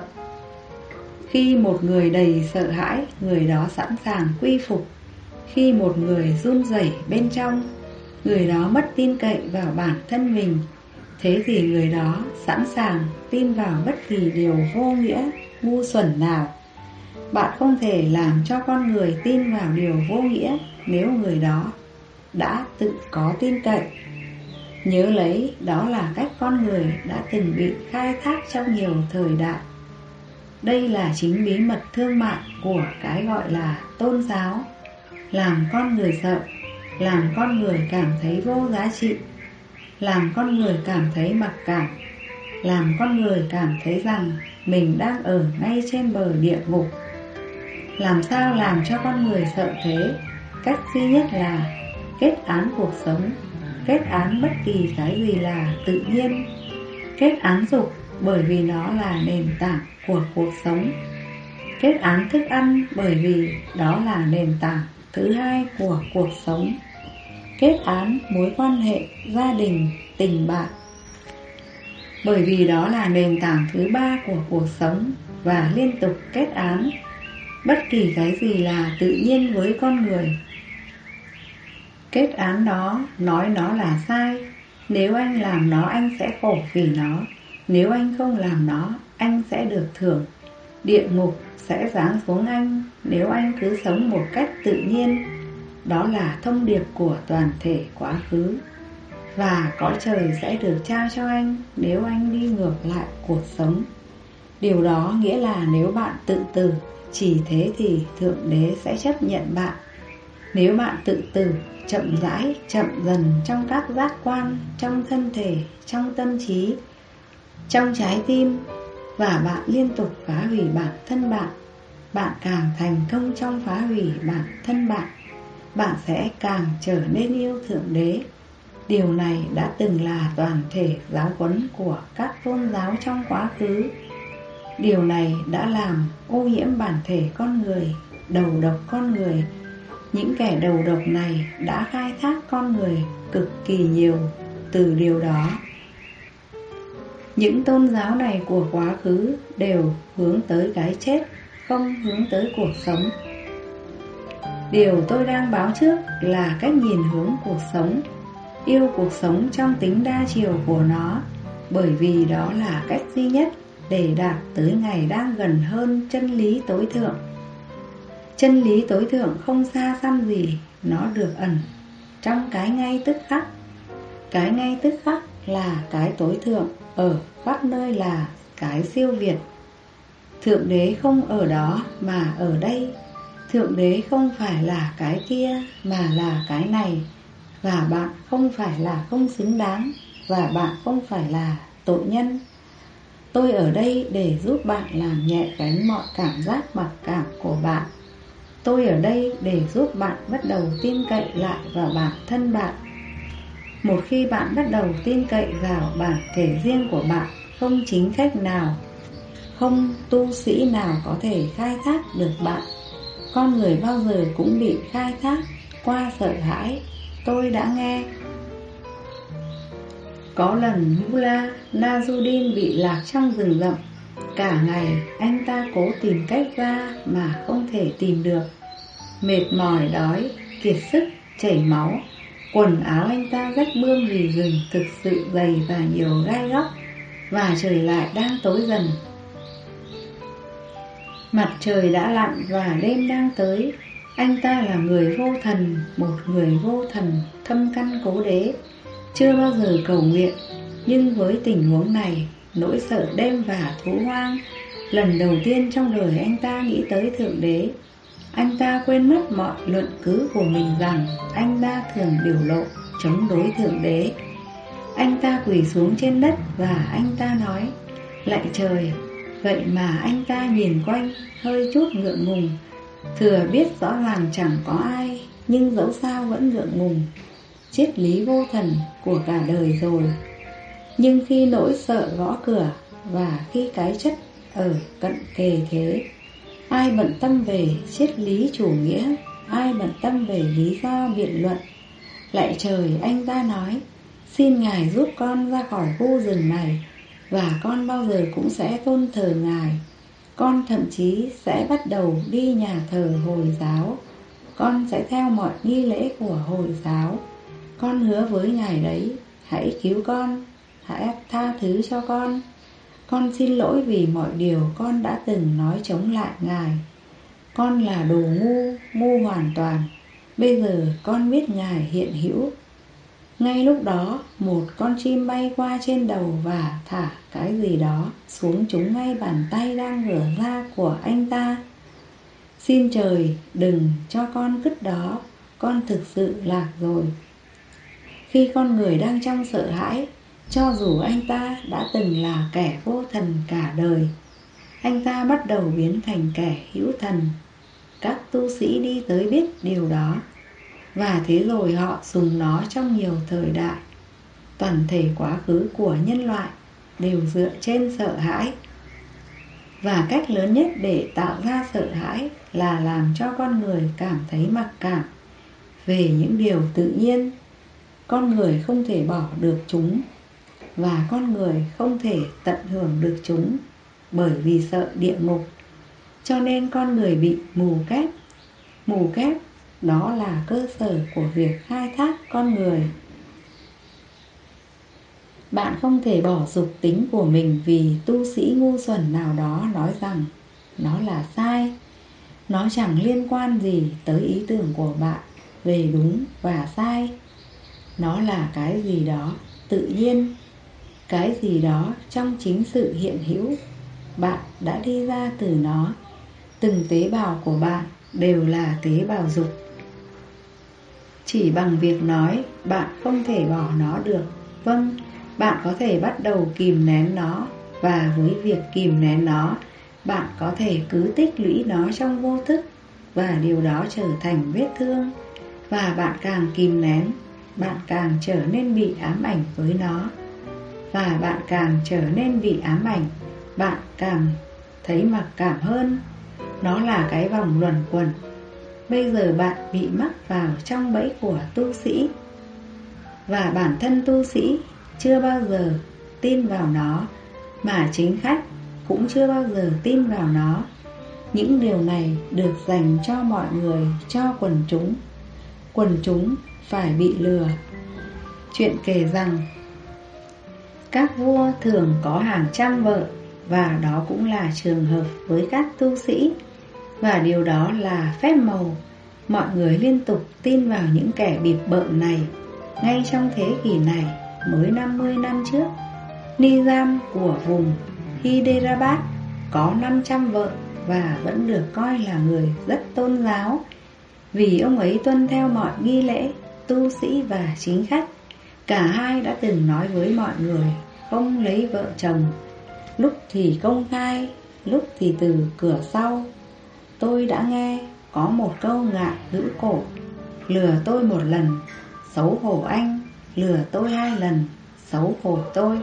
Khi một người đầy sợ hãi, người đó sẵn sàng quy phục. Khi một người run rẩy bên trong, người đó mất tin cậy vào bản thân mình. Thế thì người đó sẵn sàng tin vào bất kỳ điều vô nghĩa, ngu xuẩn nào. Bạn không thể làm cho con người tin vào điều vô nghĩa nếu người đó đã tự có tin cậy. Nhớ lấy, đó là cách con người đã từng bị khai thác trong nhiều thời đại. Đây là chính bí mật thương mại của cái gọi là tôn giáo. Làm con người sợ, làm con người cảm thấy vô giá trị, làm con người cảm thấy mặc cảm, làm con người cảm thấy rằng mình đang ở ngay trên bờ địa ngục. Làm sao làm cho con người sợ thế? Cách duy nhất là kết án cuộc sống, kết án bất kỳ cái gì là tự nhiên, kết án dục bởi vì nó là nền tảng của cuộc sống, kết án thức ăn bởi vì đó là nền tảng thứ hai của cuộc sống, kết án mối quan hệ gia đình, tình bạn bởi vì đó là nền tảng thứ ba của cuộc sống, và liên tục kết án bất kỳ cái gì là tự nhiên với con người. Kết án đó, nói nó là sai. Nếu anh làm nó, anh sẽ khổ vì nó. Nếu anh không làm nó, anh sẽ được thưởng. Địa ngục sẽ giáng xuống anh nếu anh cứ sống một cách tự nhiên. Đó là thông điệp của toàn thể quá khứ. Và cõi trời sẽ được trao cho anh nếu anh đi ngược lại cuộc sống. Điều đó nghĩa là nếu bạn tự tử, chỉ thế thì Thượng Đế sẽ chấp nhận bạn. Nếu bạn tự tử, chậm rãi, chậm dần trong các giác quan, trong thân thể, trong tâm trí, trong trái tim, và bạn liên tục phá hủy bản thân bạn, bạn càng thành công trong phá hủy bản thân bạn, bạn sẽ càng trở nên yêu Thượng Đế. Điều này đã từng là toàn thể giáo huấn của các tôn giáo trong quá khứ. Điều này đã làm ô nhiễm bản thể con người, đầu độc con người. Những kẻ đầu độc này đã khai thác con người cực kỳ nhiều từ điều đó. Những tôn giáo này của quá khứ đều hướng tới cái chết, không hướng tới cuộc sống. Điều tôi đang báo trước là cách nhìn hướng cuộc sống, yêu cuộc sống trong tính đa chiều của nó, bởi vì đó là cách duy nhất để đạt tới ngày đang gần hơn chân lý tối thượng. Chân lý tối thượng không xa xăm gì, nó được ẩn trong cái ngay tức khắc. Cái ngay tức khắc là cái tối thượng, ở khắp nơi là cái siêu việt. Thượng đế không ở đó mà ở đây. Thượng đế không phải là cái kia mà là cái này. Và bạn không phải là không xứng đáng, và bạn không phải là tội nhân. Tôi ở đây để giúp bạn làm nhẹ gánh mọi cảm giác mặc cảm của bạn. Tôi ở đây để giúp bạn bắt đầu tin cậy lại vào bản thân bạn. Một khi bạn bắt đầu tin cậy vào bản thể riêng của bạn, không chính khách nào, không tu sĩ nào có thể khai thác được bạn. Con người bao giờ cũng bị khai thác qua sợ hãi. Tôi đã nghe có lần Mullah Nasruddin bị lạc trong rừng rậm. Cả ngày anh ta cố tìm cách ra mà không thể tìm được. Mệt mỏi, đói, kiệt sức, chảy máu. Quần áo anh ta rách bươm vì rừng thực sự dày và nhiều gai góc. Và trời lại đang tối dần. Mặt trời đã lặn và đêm đang tới. Anh ta là người vô thần, một người vô thần, thâm căn cố đế, chưa bao giờ cầu nguyện. Nhưng với tình huống này, nỗi sợ đêm và thú hoang, lần đầu tiên trong đời anh ta nghĩ tới Thượng Đế. Anh ta quên mất mọi luận cứ của mình rằng anh ta thường biểu lộ chống đối Thượng Đế. Anh ta quỳ xuống trên đất và anh ta nói: lạy trời. Vậy mà anh ta nhìn quanh, hơi chút ngượng ngùng. Thừa biết rõ ràng chẳng có ai, nhưng dẫu sao vẫn ngượng ngùng. Triết lý vô thần của cả đời rồi. Nhưng khi nỗi sợ gõ cửa, và khi cái chất ở cận kề thế, ai bận tâm về triết lý chủ nghĩa, ai bận tâm về lý do biện luận. Lạy trời, anh ta nói: xin Ngài giúp con ra khỏi khu rừng này, và con bao giờ cũng sẽ tôn thờ Ngài. Con thậm chí sẽ bắt đầu đi nhà thờ Hồi giáo. Con sẽ theo mọi nghi lễ của Hồi giáo. Con hứa với Ngài đấy. Hãy cứu con, hãy tha thứ cho con. Con xin lỗi vì mọi điều con đã từng nói chống lại Ngài. Con là đồ ngu, ngu hoàn toàn. Bây giờ con biết Ngài hiện hữu. Ngay lúc đó, một con chim bay qua trên đầu và thả cái gì đó xuống trúng ngay bàn tay đang ngửa ra của anh ta. Xin trời đừng cho con cứt đó, con thực sự lạc rồi. Khi con người đang trong sợ hãi, cho dù anh ta đã từng là kẻ vô thần cả đời, anh ta bắt đầu biến thành kẻ hữu thần. Các tu sĩ đi tới biết điều đó, và thế rồi họ dùng nó trong nhiều thời đại. Toàn thể quá khứ của nhân loại đều dựa trên sợ hãi. Và cách lớn nhất để tạo ra sợ hãi là làm cho con người cảm thấy mặc cảm về những điều tự nhiên. Con người không thể bỏ được chúng, và con người không thể tận hưởng được chúng, bởi vì sợ địa ngục. Cho nên con người bị mù kép. Mù kép đó là cơ sở của việc khai thác con người. Bạn không thể bỏ dục tính của mình vì tu sĩ ngu xuẩn nào đó nói rằng nó là sai. Nó chẳng liên quan gì tới ý tưởng của bạn về đúng và sai. Nó là cái gì đó tự nhiên, cái gì đó trong chính sự hiện hữu. Bạn đã đi ra từ nó. Từng tế bào của bạn đều là tế bào dục. Chỉ bằng việc nói, bạn không thể bỏ nó được. Vâng, bạn có thể bắt đầu kìm nén nó, và với việc kìm nén nó, bạn có thể cứ tích lũy nó trong vô thức, và điều đó trở thành vết thương. Và bạn càng kìm nén, bạn càng trở nên bị ám ảnh với nó. Và bạn càng trở nên bị ám ảnh, bạn càng thấy mặc cảm hơn. Nó là cái vòng luẩn quẩn. Bây giờ bạn bị mắc vào trong bẫy của tu sĩ, và bản thân tu sĩ chưa bao giờ tin vào nó, mà chính khách cũng chưa bao giờ tin vào nó. Những điều này được dành cho mọi người, cho quần chúng. Quần chúng phải bị lừa. Chuyện kể rằng các vua thường có hàng trăm vợ, và đó cũng là trường hợp với các tu sĩ. Và điều đó là phép màu. Mọi người liên tục tin vào những kẻ bịp bợm này. Ngay trong thế kỷ này, mới 50 năm trước, Nizam của vùng Hyderabad có 500 vợ và vẫn được coi là người rất tôn giáo, vì ông ấy tuân theo mọi nghi lễ, tu sĩ và chính khách. Cả hai đã từng nói với mọi người không lấy vợ chồng, lúc thì công khai, lúc thì từ cửa sau. Tôi đã nghe có một câu ngạn ngữ cổ: lừa tôi một lần, xấu hổ anh; lừa tôi 2 lần, xấu hổ tôi.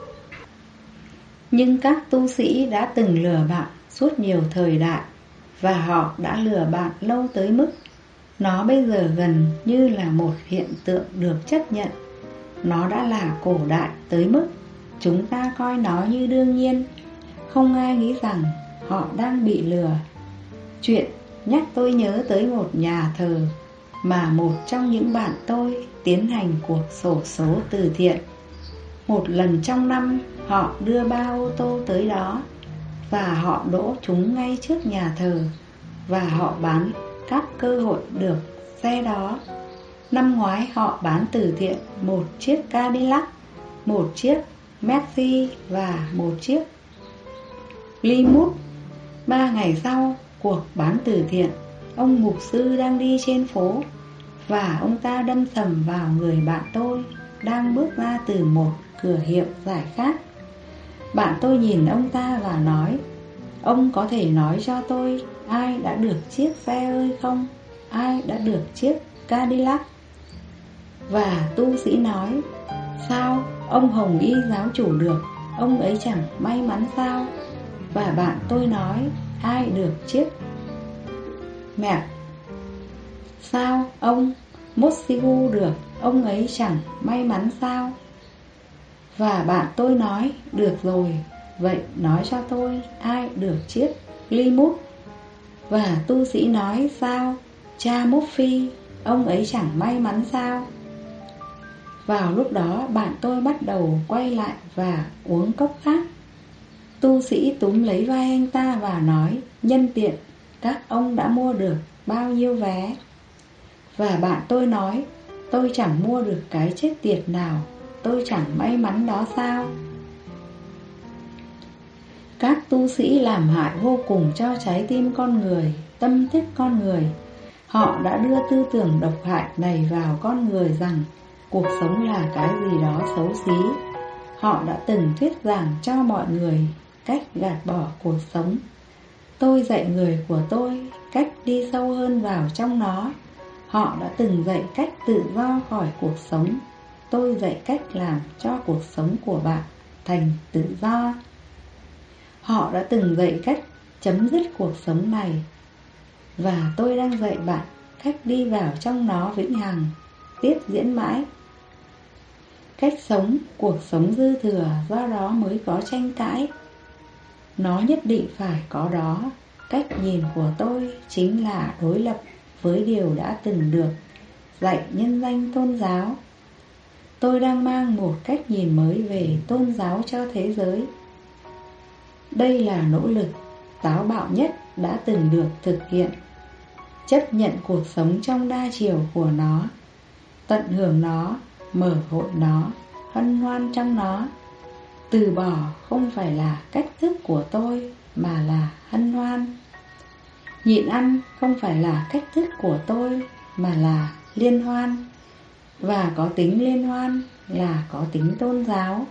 Nhưng các tu sĩ đã từng lừa bạn suốt nhiều thời đại, và họ đã lừa bạn lâu tới mức nó bây giờ gần như là một hiện tượng được chấp nhận. Nó đã là cổ đại tới mức chúng ta coi nó như đương nhiên. Không ai nghĩ rằng họ đang bị lừa. Chuyện nhắc tôi nhớ tới một nhà thờ mà một trong những bạn tôi tiến hành cuộc xổ số từ thiện. Một lần trong năm, họ đưa 3 ô tô tới đó, và họ đỗ chúng ngay trước nhà thờ, và họ bán các cơ hội được xe đó. Năm ngoái họ bán từ thiện một chiếc Cadillac, một chiếc Mercy và một chiếc Plymouth. 3 ngày sau cuộc bán từ thiện, ông mục sư đang đi trên phố, và ông ta đâm sầm vào người bạn tôi đang bước ra từ một cửa hiệu giải khát. Bạn tôi nhìn ông ta và nói: ông có thể nói cho tôi ai đã được chiếc xe ơi không? Ai đã được chiếc Cadillac? Và tu sĩ nói: sao ông Hồng Y giáo chủ được, ông ấy chẳng may mắn sao? Và bạn tôi nói: ai được chiếc mẹ? Sao ông Mossigu được, ông ấy chẳng may mắn sao? Và bạn tôi nói: được rồi, vậy nói cho tôi ai được chiếc Plymouth? Và tu sĩ nói: sao cha Murphy, ông ấy chẳng may mắn sao? Vào lúc đó bạn tôi bắt đầu quay lại và uống cốc khác. Tu sĩ túm lấy vai anh ta và nói: nhân tiện, các ông đã mua được bao nhiêu vé? Và bạn tôi nói: tôi chẳng mua được cái chết tiệt nào, tôi chẳng may mắn đó sao? Các tu sĩ làm hại vô cùng cho trái tim con người, tâm thức con người. Họ đã đưa tư tưởng độc hại này vào con người rằng cuộc sống là cái gì đó xấu xí. Họ đã từng thuyết giảng cho mọi người cách gạt bỏ cuộc sống. Tôi dạy người của tôi cách đi sâu hơn vào trong nó. Họ đã từng dạy cách tự do khỏi cuộc sống. Tôi dạy cách làm cho cuộc sống của bạn thành tự do. Họ đã từng dạy cách chấm dứt cuộc sống này, và tôi đang dạy bạn cách đi vào trong nó vĩnh hằng, tiếp diễn mãi. Cách sống cuộc sống dư thừa, do đó mới có tranh cãi. Nó nhất định phải có đó. Cách nhìn của tôi chính là đối lập với điều đã từng được dạy nhân danh tôn giáo. Tôi đang mang một cách nhìn mới về tôn giáo cho thế giới. Đây là nỗ lực táo bạo nhất đã từng được thực hiện. Chấp nhận cuộc sống trong đa chiều của nó, tận hưởng nó, mở hội nó, hân hoan trong nó. Từ bỏ không phải là cách thức của tôi, mà là hân hoan. Nhịn ăn không phải là cách thức của tôi, mà là liên hoan. Và có tính liên hoan là có tính tôn giáo.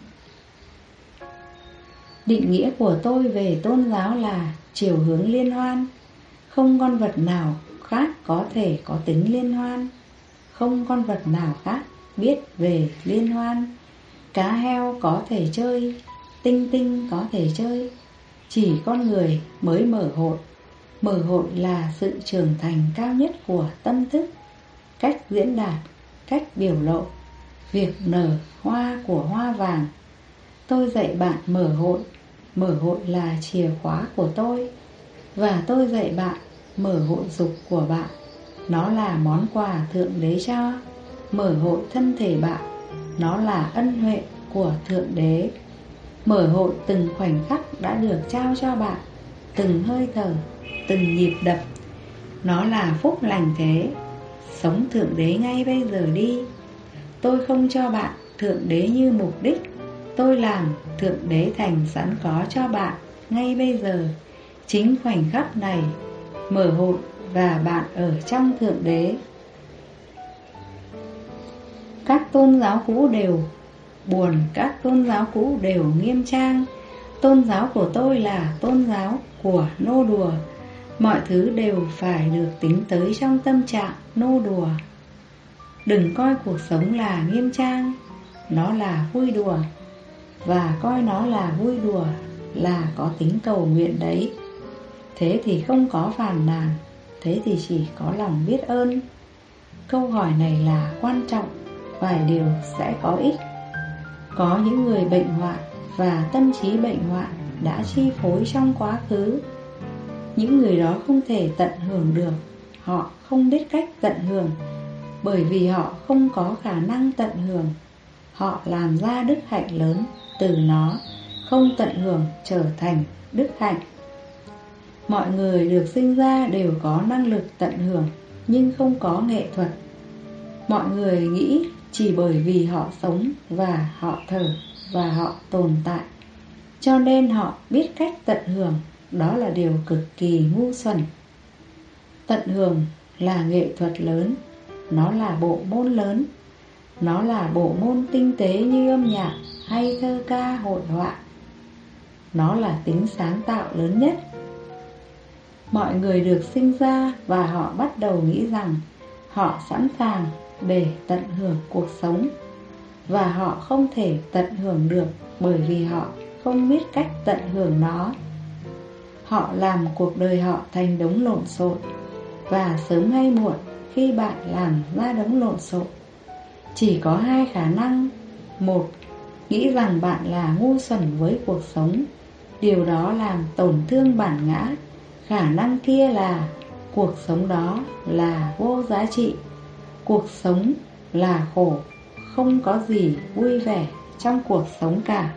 Định nghĩa của tôi về tôn giáo là chiều hướng liên hoan. Không con vật nào khác có thể có tính liên hoan. Không con vật nào khác biết về liên hoan. Cá heo có thể chơi, tinh tinh có thể chơi. Chỉ con người mới mở hội. Mở hội là sự trưởng thành cao nhất của tâm thức, cách diễn đạt, cách biểu lộ, việc nở hoa của hoa vàng. Tôi dạy bạn mở hội. Mở hội là chìa khóa của tôi. Và tôi dạy bạn mở hội dục của bạn. Nó là món quà Thượng Đế cho. Mở hội thân thể bạn. Nó là ân huệ của Thượng Đế. Mở hội từng khoảnh khắc đã được trao cho bạn, từng hơi thở, từng nhịp đập. Nó là phúc lành thế. Sống Thượng Đế ngay bây giờ đi. Tôi không cho bạn Thượng Đế như mục đích. Tôi làm Thượng Đế thành sẵn có cho bạn ngay bây giờ, chính khoảnh khắc này. Mở hội và bạn ở trong Thượng Đế. Các tôn giáo cũ đều buồn, các tôn giáo cũ đều nghiêm trang. Tôn giáo của tôi là tôn giáo của nô đùa. Mọi thứ đều phải được tính tới trong tâm trạng nô đùa. Đừng coi cuộc sống là nghiêm trang, nó là vui đùa. Và coi nó là vui đùa là có tính cầu nguyện đấy. Thế thì không có phàn nàn, thế thì chỉ có lòng biết ơn. Câu hỏi này là quan trọng, vài điều sẽ có ích. Có những người bệnh hoạn và tâm trí bệnh hoạn đã chi phối trong quá khứ. Những người đó không thể tận hưởng được, họ không biết cách tận hưởng, bởi vì họ không có khả năng tận hưởng. Họ làm ra đức hạnh lớn từ nó, không tận hưởng trở thành đức hạnh. Mọi người được sinh ra đều có năng lực tận hưởng, nhưng không có nghệ thuật. Mọi người nghĩ chỉ bởi vì họ sống và họ thở và họ tồn tại, cho nên họ biết cách tận hưởng. Đó là điều cực kỳ ngu xuẩn. Tận hưởng là nghệ thuật lớn, nó là bộ môn lớn, nó là bộ môn tinh tế như âm nhạc hay thơ ca hội họa. Nó là tính sáng tạo lớn nhất. Mọi người được sinh ra và họ bắt đầu nghĩ rằng họ sẵn sàng để tận hưởng cuộc sống, và họ không thể tận hưởng được bởi vì họ không biết cách tận hưởng nó. Họ làm cuộc đời họ thành đống lộn xộn, và sớm hay muộn khi bạn làm ra đống lộn xộn, chỉ có hai khả năng. Một, nghĩ rằng bạn là ngu xuẩn với cuộc sống, điều đó làm tổn thương bản ngã. Khả năng kia là cuộc sống đó là vô giá trị, cuộc sống là khổ, không có gì vui vẻ trong cuộc sống cả.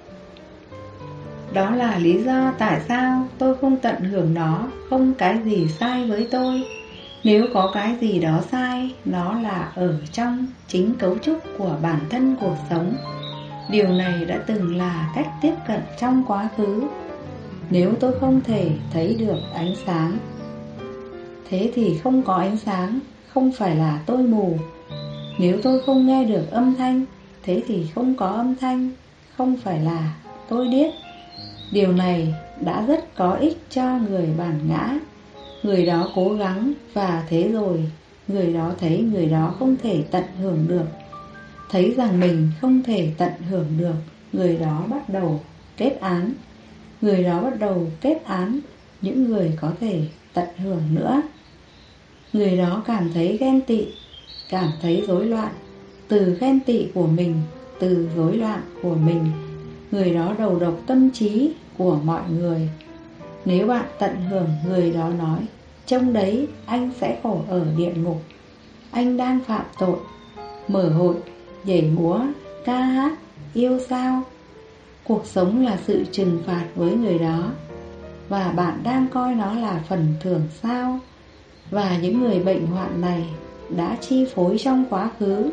Đó là lý do tại sao tôi không tận hưởng nó. Không cái gì sai với tôi. Nếu có cái gì đó sai, nó là ở trong chính cấu trúc của bản thân cuộc sống. Điều này đã từng là cách tiếp cận trong quá khứ. Nếu tôi không thể thấy được ánh sáng, thế thì không có ánh sáng, không phải là tôi mù. Nếu tôi không nghe được âm thanh, thế thì không có âm thanh, không phải là tôi điếc. Điều này đã rất có ích cho người bản ngã. Người đó cố gắng và thế rồi người đó thấy người đó không thể tận hưởng được. Thấy rằng mình không thể tận hưởng được, người đó bắt đầu kết án. Người đó bắt đầu kết án những người có thể tận hưởng nữa. Người đó cảm thấy ghen tị, cảm thấy rối loạn. Từ ghen tị của mình, từ rối loạn của mình, người đó đầu độc tâm trí của mọi người. Nếu bạn tận hưởng, người đó nói, trong đấy anh sẽ khổ ở địa ngục, anh đang phạm tội. Mở hội, nhảy múa, ca hát, yêu sao. Cuộc sống là sự trừng phạt với người đó, và bạn đang coi nó là phần thưởng sao. Và những người bệnh hoạn này đã chi phối trong quá khứ.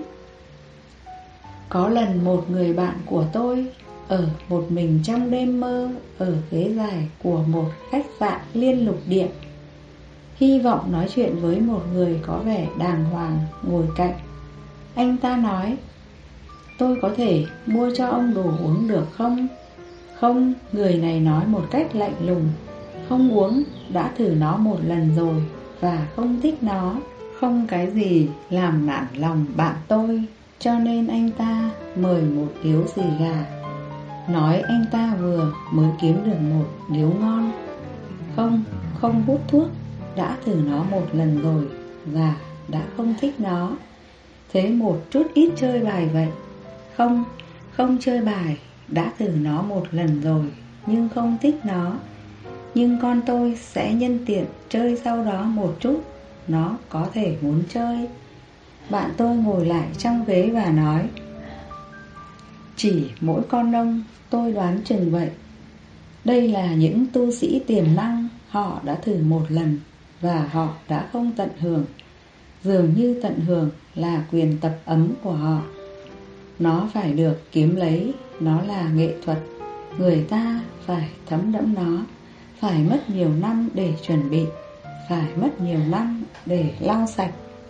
Có lần một người bạn của tôi ở một mình trong đêm mơ ở ghế dài của một khách sạn liên lục địa, hy vọng nói chuyện với một người có vẻ đàng hoàng ngồi cạnh. Anh ta nói, tôi có thể mua cho ông đồ uống được không? Không, người này nói một cách lạnh lùng. Không uống, đã thử nó một lần rồi và không thích nó. Không cái gì làm nản lòng bạn tôi, cho nên anh ta mời một điếu xì gà. Nói anh ta vừa mới kiếm được một điếu ngon. Không hút thuốc, đã thử nó một lần rồi và đã không thích nó. Thế một chút ít chơi bài vậy. Không chơi bài, đã thử nó một lần rồi nhưng không thích nó. Nhưng con tôi sẽ nhân tiện chơi sau đó một chút, nó có thể muốn chơi. Bạn tôi ngồi lại trong ghế và nói, chỉ mỗi con nông, tôi đoán chừng vậy. Đây là những tu sĩ tiềm năng, họ đã thử một lần và họ đã không tận hưởng. Dường như tận hưởng là quyền tập ấm của họ. Nó phải được kiếm lấy, nó là nghệ thuật. Người ta phải thấm đẫm nó, phải mất nhiều năm để chuẩn bị, phải mất nhiều năm để lau sạch.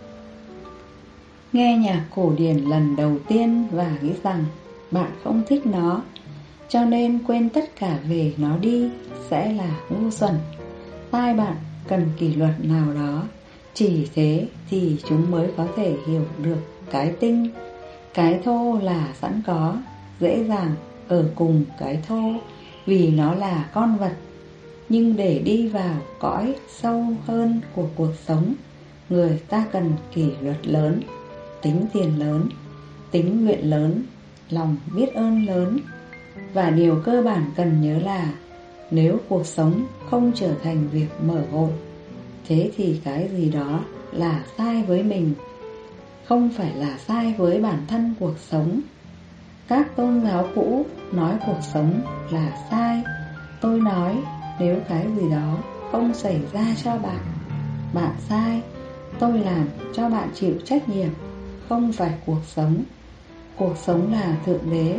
Nghe nhạc cổ điển lần đầu tiên và nghĩ rằng bạn không thích nó, cho nên quên tất cả về nó đi, sẽ là ngu xuẩn. Tai bạn cần kỷ luật nào đó, chỉ thế thì chúng mới có thể hiểu được cái tinh. Cái thô là sẵn có, dễ dàng ở cùng cái thô vì nó là con vật. Nhưng để đi vào cõi sâu hơn của cuộc sống, người ta cần kỷ luật lớn, tính tiền lớn, tính nguyện lớn, lòng biết ơn lớn. Và điều cơ bản cần nhớ là nếu cuộc sống không trở thành việc mở hội, thế thì cái gì đó là sai với mình, không phải là sai với bản thân cuộc sống. Các tôn giáo cũ nói cuộc sống là sai. Tôi nói nếu cái gì đó không xảy ra cho bạn, bạn sai. Tôi làm cho bạn chịu trách nhiệm, không phải cuộc sống. Cuộc sống là Thượng Đế.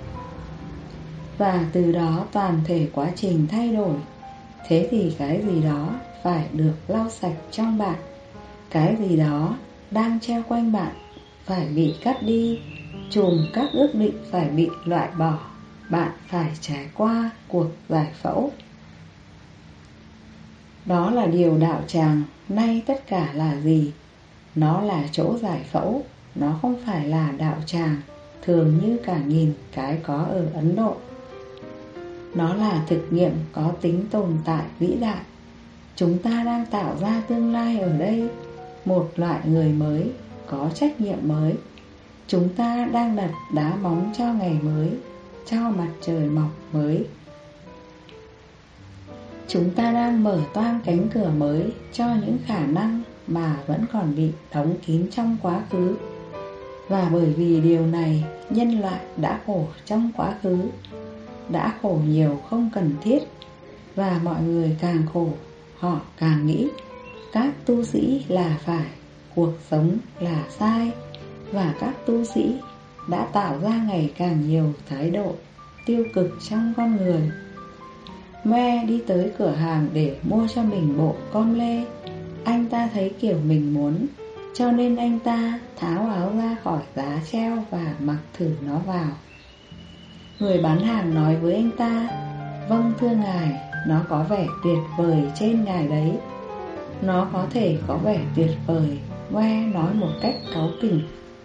Và từ đó toàn thể quá trình thay đổi. Thế thì cái gì đó phải được lau sạch trong bạn. Cái gì đó đang treo quanh bạn phải bị cắt đi. Chùm các ước định phải bị loại bỏ. Bạn phải trải qua cuộc giải phẫu. Đó là điều đạo tràng. Nay tất cả là gì? Nó là chỗ giải phẫu. Nó không phải là đạo tràng thường như cả nghìn cái có ở Ấn Độ. Nó là thực nghiệm có tính tồn tại vĩ đại. Chúng ta đang tạo ra tương lai ở đây, một loại người mới, có trách nhiệm mới. Chúng ta đang đặt đá móng cho ngày mới, cho mặt trời mọc mới. Chúng ta đang mở toang cánh cửa mới cho những khả năng mà vẫn còn bị đóng kín trong quá khứ. Và bởi vì điều này, nhân loại đã khổ trong quá khứ, đã khổ nhiều không cần thiết. Và mọi người càng khổ, họ càng nghĩ các tu sĩ là phải, cuộc sống là sai. Và các tu sĩ đã tạo ra ngày càng nhiều thái độ tiêu cực trong con người. Me đi tới cửa hàng để mua cho mình bộ com lê. Anh ta thấy kiểu mình muốn, cho nên anh ta tháo áo ra khỏi giá treo và mặc thử nó vào. Người bán hàng nói với anh ta: "Vâng thưa ngài, nó có vẻ tuyệt vời trên ngài đấy." "Nó có thể có vẻ tuyệt vời," Me nói một cách cáu kỉnh,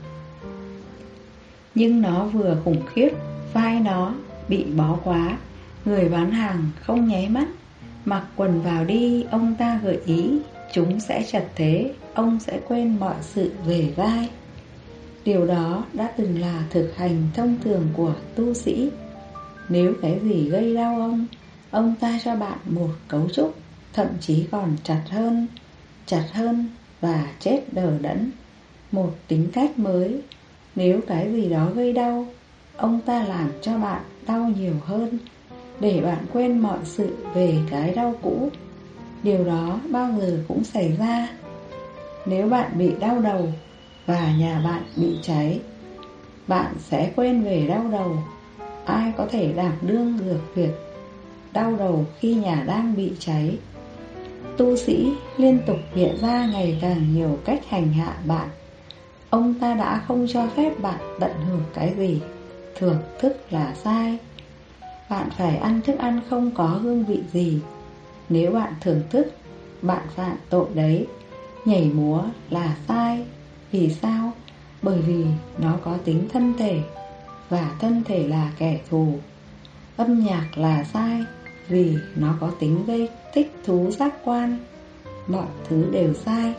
"nhưng nó vừa khủng khiếp, vai nó bị bó quá." Người bán hàng không nháy mắt: "Mặc quần vào đi," ông ta gợi ý, "chúng sẽ chật thế, ông sẽ quên mọi sự về vai." Điều đó đã từng là thực hành thông thường của tu sĩ. Nếu cái gì gây đau ông ta cho bạn một cấu trúc, thậm chí còn chặt hơn và chết đờ đẫn, một tính cách mới. Nếu cái gì đó gây đau, ông ta làm cho bạn đau nhiều hơn, để bạn quên mọi sự về cái đau cũ. Điều đó bao giờ cũng xảy ra. Nếu bạn bị đau đầu và nhà bạn bị cháy, bạn sẽ quên về đau đầu. Ai có thể đảm đương được việc đau đầu khi nhà đang bị cháy? Tu sĩ liên tục hiện ra ngày càng nhiều cách hành hạ bạn. Ông ta đã không cho phép bạn tận hưởng cái gì. Thưởng thức là sai. Bạn phải ăn thức ăn không có hương vị gì. Nếu bạn thưởng thức, bạn phạm tội đấy. Nhảy múa là sai. Vì sao? Bởi vì nó có tính thân thể, và thân thể là kẻ thù. Âm nhạc là sai, vì nó có tính gây thích thú giác quan. Mọi thứ đều sai.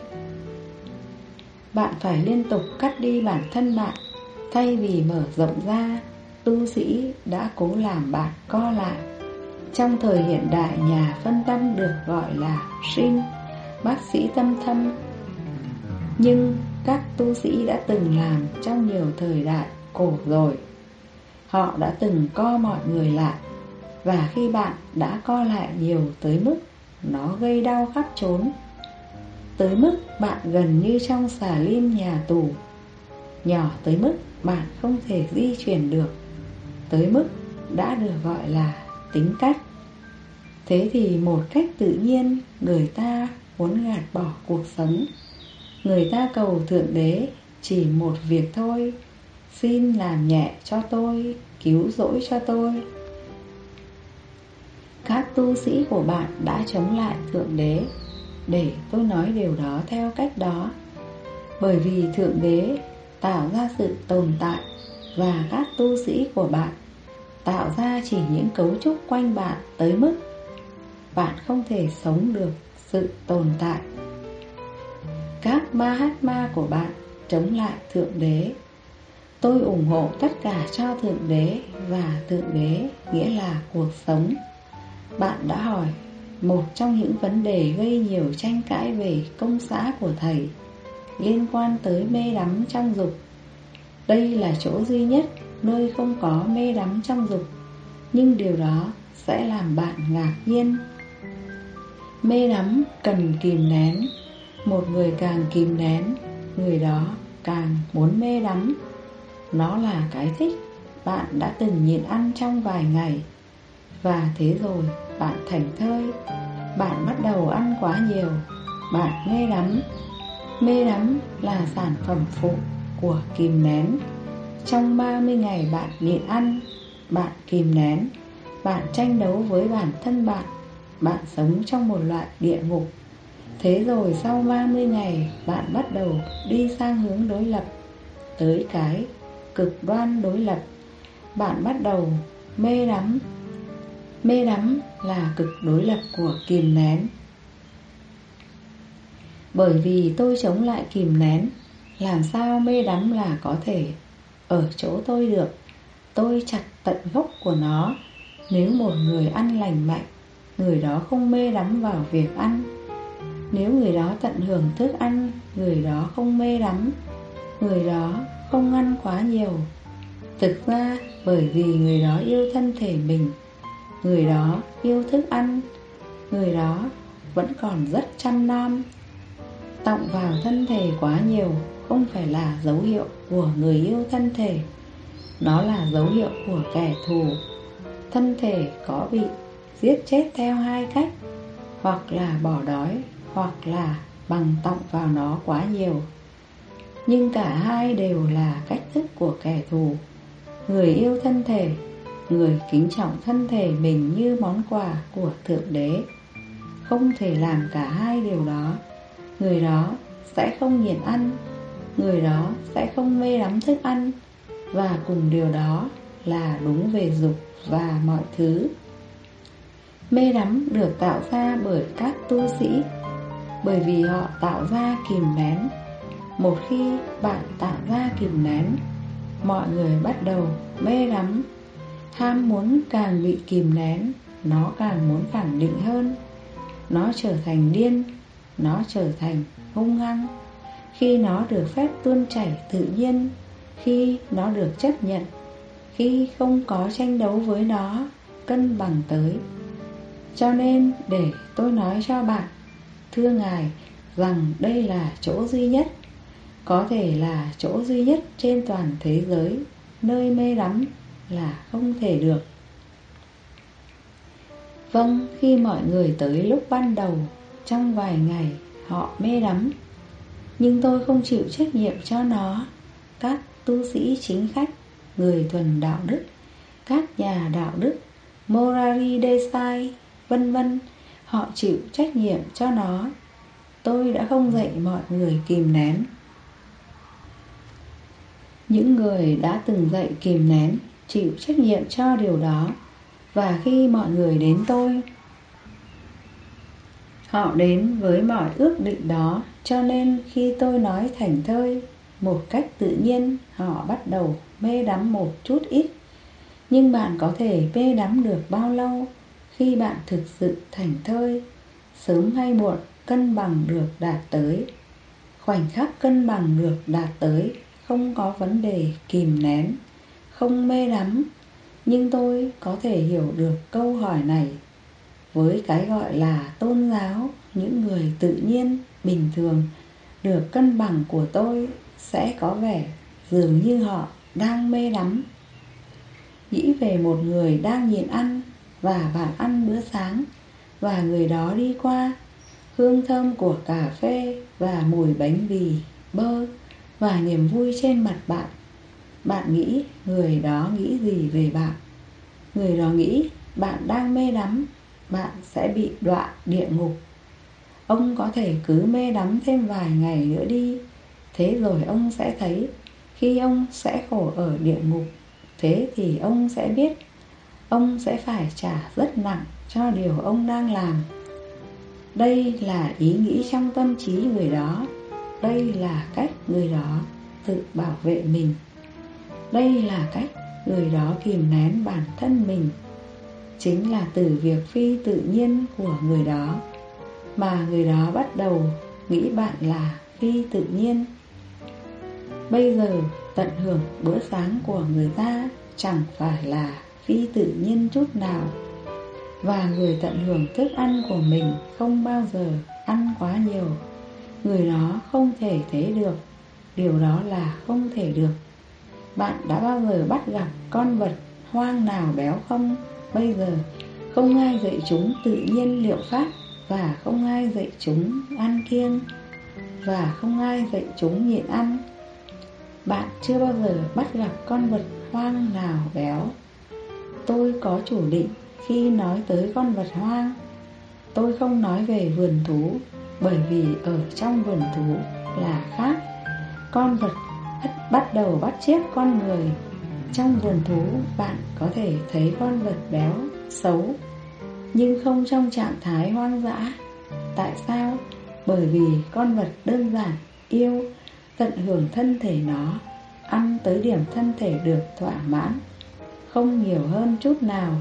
Bạn phải liên tục cắt đi bản thân bạn, thay vì mở rộng ra. Tu sĩ đã cố làm bạn co lại. Trong thời hiện đại, nhà phân tâm được gọi là Shin, bác sĩ tâm thâm. Nhưng các tu sĩ đã từng làm trong nhiều thời đại cổ rồi. Họ đã từng co mọi người lại. Và khi bạn đã co lại nhiều tới mức nó gây đau khắp chốn, tới mức bạn gần như trong xà lim nhà tù, nhỏ tới mức bạn không thể di chuyển được, tới mức đã được gọi là tính cách. Thế thì một cách tự nhiên người ta muốn gạt bỏ cuộc sống. Người ta cầu Thượng Đế chỉ một việc thôi: xin làm nhẹ cho tôi, cứu rỗi cho tôi. Các tu sĩ của bạn đã chống lại Thượng Đế, để tôi nói điều đó theo cách đó. Bởi vì Thượng Đế tạo ra sự tồn tại, và các tu sĩ của bạn tạo ra chỉ những cấu trúc quanh bạn tới mức bạn không thể sống được sự tồn tại. Các Mahatma của bạn chống lại Thượng Đế. Tôi ủng hộ tất cả cho Thượng Đế, và Thượng Đế nghĩa là cuộc sống. Bạn đã hỏi một trong những vấn đề gây nhiều tranh cãi về công xã của thầy, liên quan tới mê đắm trong dục. Đây là chỗ duy nhất nơi không có mê đắm trong dục, nhưng điều đó sẽ làm bạn ngạc nhiên. Mê đắm cần kìm nén. Một người càng kìm nén, người đó càng muốn mê đắm. Nó là cái thích. Bạn đã từng nhịn ăn trong vài ngày, và thế rồi bạn thảnh thơi. Bạn bắt đầu ăn quá nhiều. Bạn mê đắm. Mê đắm là sản phẩm phụ của kìm nén. Trong 30 ngày bạn nhịn ăn, bạn kìm nén. Bạn tranh đấu với bản thân bạn. Bạn sống trong một loại địa ngục. Thế rồi sau 30 ngày, bạn bắt đầu đi sang hướng đối lập, tới cái cực đoan đối lập. Bạn bắt đầu mê đắm. Mê đắm là cực đối lập của kìm nén. Bởi vì tôi chống lại kìm nén, làm sao mê đắm là có thể ở chỗ tôi được. Tôi chặt tận gốc của nó. Nếu một người ăn lành mạnh, người đó không mê đắm vào việc ăn. Nếu người đó tận hưởng thức ăn, người đó không mê đắm. Người đó không ăn quá nhiều. Thực ra bởi vì người đó yêu thân thể mình, người đó yêu thức ăn, người đó vẫn còn rất chăm nom. Tọng vào thân thể quá nhiều không phải là dấu hiệu của người yêu thân thể. Nó là dấu hiệu của kẻ thù. Thân thể có bị giết chết theo hai cách: hoặc là bỏ đói, hoặc là bằng tọng vào nó quá nhiều. Nhưng cả hai đều là cách thức của kẻ thù. Người yêu thân thể, người kính trọng thân thể mình như món quà của Thượng Đế, không thể làm cả hai điều đó. Người đó sẽ không nghiện ăn, người đó sẽ không mê đắm thức ăn, và cùng điều đó là đúng về dục và mọi thứ. Mê đắm được tạo ra bởi các tu sĩ, bởi vì họ tạo ra kìm nén. Một khi bạn tạo ra kìm nén, mọi người bắt đầu mê đắm. Ham muốn càng bị kìm nén, nó càng muốn khẳng định hơn. Nó trở thành điên, nó trở thành hung hăng. Khi nó được phép tuôn chảy tự nhiên, khi nó được chấp nhận, khi không có tranh đấu với nó, cân bằng tới. Cho nên để tôi nói cho bạn, thưa Ngài, rằng đây là chỗ duy nhất, có thể là chỗ duy nhất trên toàn thế giới, nơi mê đắm là không thể được. Vâng, khi mọi người tới lúc ban đầu, trong vài ngày họ mê đắm, nhưng tôi không chịu trách nhiệm cho nó. Các tu sĩ chính khách, người thuần đạo đức, các nhà đạo đức, Morari Desai, vân vân, họ chịu trách nhiệm cho nó. Tôi đã không dạy mọi người kìm nén. Những người đã từng dạy kìm nén chịu trách nhiệm cho điều đó. Và khi mọi người đến tôi, họ đến với mọi ước định đó. Cho nên khi tôi nói thảnh thơi, một cách tự nhiên họ bắt đầu mê đắm một chút ít. Nhưng bạn có thể mê đắm được bao lâu khi bạn thực sự thảnh thơi? Sớm hay muộn, cân bằng được đạt tới. Khoảnh khắc cân bằng được đạt tới, không có vấn đề kìm nén, không mê đắm. Nhưng tôi có thể hiểu được câu hỏi này. Với cái gọi là tôn giáo, những người tự nhiên, bình thường, được cân bằng của tôi sẽ có vẻ dường như họ đang mê đắm. Nghĩ về một người đang nhịn ăn và bạn ăn bữa sáng, và người đó đi qua, hương thơm của cà phê và mùi bánh mì, bơ và niềm vui trên mặt bạn. Bạn nghĩ người đó nghĩ gì về bạn? Người đó nghĩ bạn đang mê đắm, bạn sẽ bị đọa địa ngục. Ông có thể cứ mê đắm thêm vài ngày nữa đi, thế rồi ông sẽ thấy khi ông sẽ khổ ở địa ngục. Thế thì ông sẽ biết ông sẽ phải trả rất nặng cho điều ông đang làm. Đây là ý nghĩ trong tâm trí người đó. Đây là cách người đó tự bảo vệ mình. Đây là cách người đó kìm nén bản thân mình. Chính là từ việc phi tự nhiên của người đó mà người đó bắt đầu nghĩ bạn là phi tự nhiên. Bây giờ tận hưởng bữa sáng của người ta chẳng phải là phi tự nhiên chút nào. Và người tận hưởng thức ăn của mình không bao giờ ăn quá nhiều. Người đó không thể thế được. Điều đó là không thể được. Bạn đã bao giờ bắt gặp con vật hoang nào béo không? Bây giờ không ai dạy chúng tự nhiên liệu pháp, và không ai dạy chúng ăn kiêng, và không ai dạy chúng nhịn ăn. Bạn chưa bao giờ bắt gặp con vật hoang nào béo. Tôi có chủ định khi nói tới con vật hoang. Tôi không nói về vườn thú, bởi vì ở trong vườn thú là khác. Con vật bắt đầu bắt chước con người. Trong vườn thú bạn có thể thấy con vật béo, xấu, nhưng không trong trạng thái hoang dã. Tại sao? Bởi vì con vật đơn giản, yêu, tận hưởng thân thể nó, ăn tới điểm thân thể được thỏa mãn, không nhiều hơn chút nào.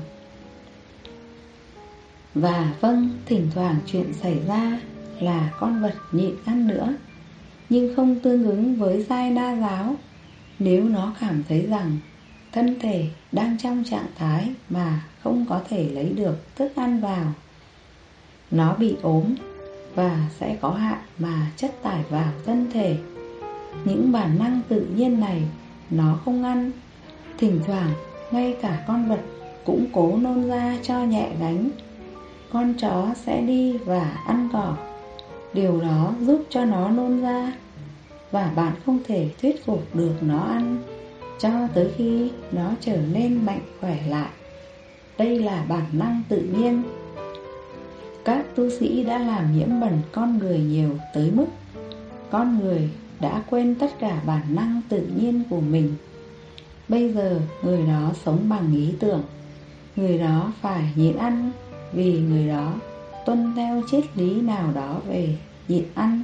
Và vâng, thỉnh thoảng chuyện xảy ra là con vật nhịn ăn nữa, nhưng không tương ứng với giai đa giáo. Nếu nó cảm thấy rằng thân thể đang trong trạng thái mà không có thể lấy được thức ăn vào, nó bị ốm và sẽ có hạn mà chất tải vào thân thể. Những bản năng tự nhiên này nó không ăn. Thỉnh thoảng ngay cả con vật cũng cố nôn ra cho nhẹ gánh. Con chó sẽ đi và ăn cỏ. Điều đó giúp cho nó nôn ra, và bạn không thể thuyết phục được nó ăn cho tới khi nó trở nên mạnh khỏe lại. Đây là bản năng tự nhiên. Các tu sĩ đã làm nhiễm bẩn con người nhiều tới mức con người đã quên tất cả bản năng tự nhiên của mình. Bây giờ người đó sống bằng ý tưởng. Người đó phải nhịn ăn vì người đó tuân theo triết lý nào đó về nhịn ăn.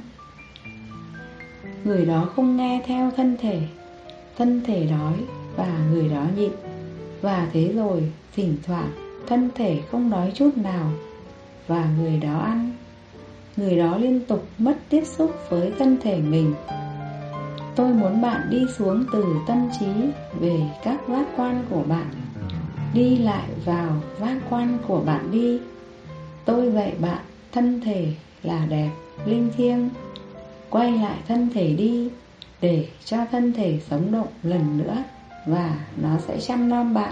Người đó không nghe theo thân thể đói và người đó nhịn. Và thế rồi thỉnh thoảng thân thể không đói chút nào và người đó ăn. Người đó liên tục mất tiếp xúc với thân thể mình. Tôi muốn bạn đi xuống từ tâm trí về các giác quan của bạn, đi lại vào giác quan của bạn đi. Tôi dạy bạn thân thể là đẹp, linh thiêng. Quay lại thân thể đi, để cho thân thể sống động lần nữa, và nó sẽ chăm nom bạn.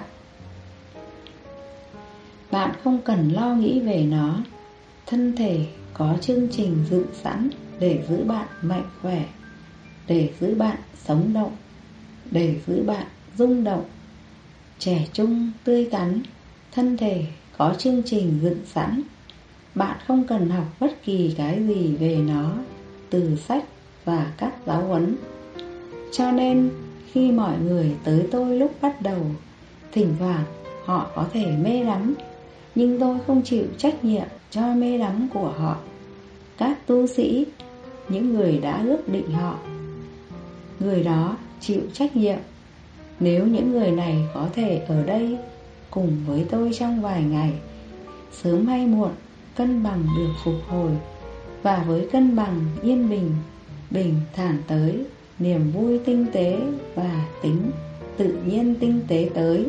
Bạn không cần lo nghĩ về nó. Thân thể có chương trình dự sẵn để giữ bạn mạnh khỏe, để giữ bạn sống động, để giữ bạn rung động, trẻ trung, tươi tắn. Thân thể có chương trình dựng sẵn. Bạn không cần học bất kỳ cái gì về nó từ sách và các giáo huấn. Cho nên khi mọi người tới tôi lúc bắt đầu, thỉnh thoảng họ có thể mê đắm, nhưng tôi không chịu trách nhiệm cho mê đắm của họ. Các tu sĩ, những người đã ước định họ, người đó chịu trách nhiệm. Nếu những người này có thể ở đây cùng với tôi trong vài ngày, sớm hay muộn cân bằng được phục hồi, và với cân bằng yên bình thản tới, niềm vui tinh tế và tính tự nhiên tinh tế tới.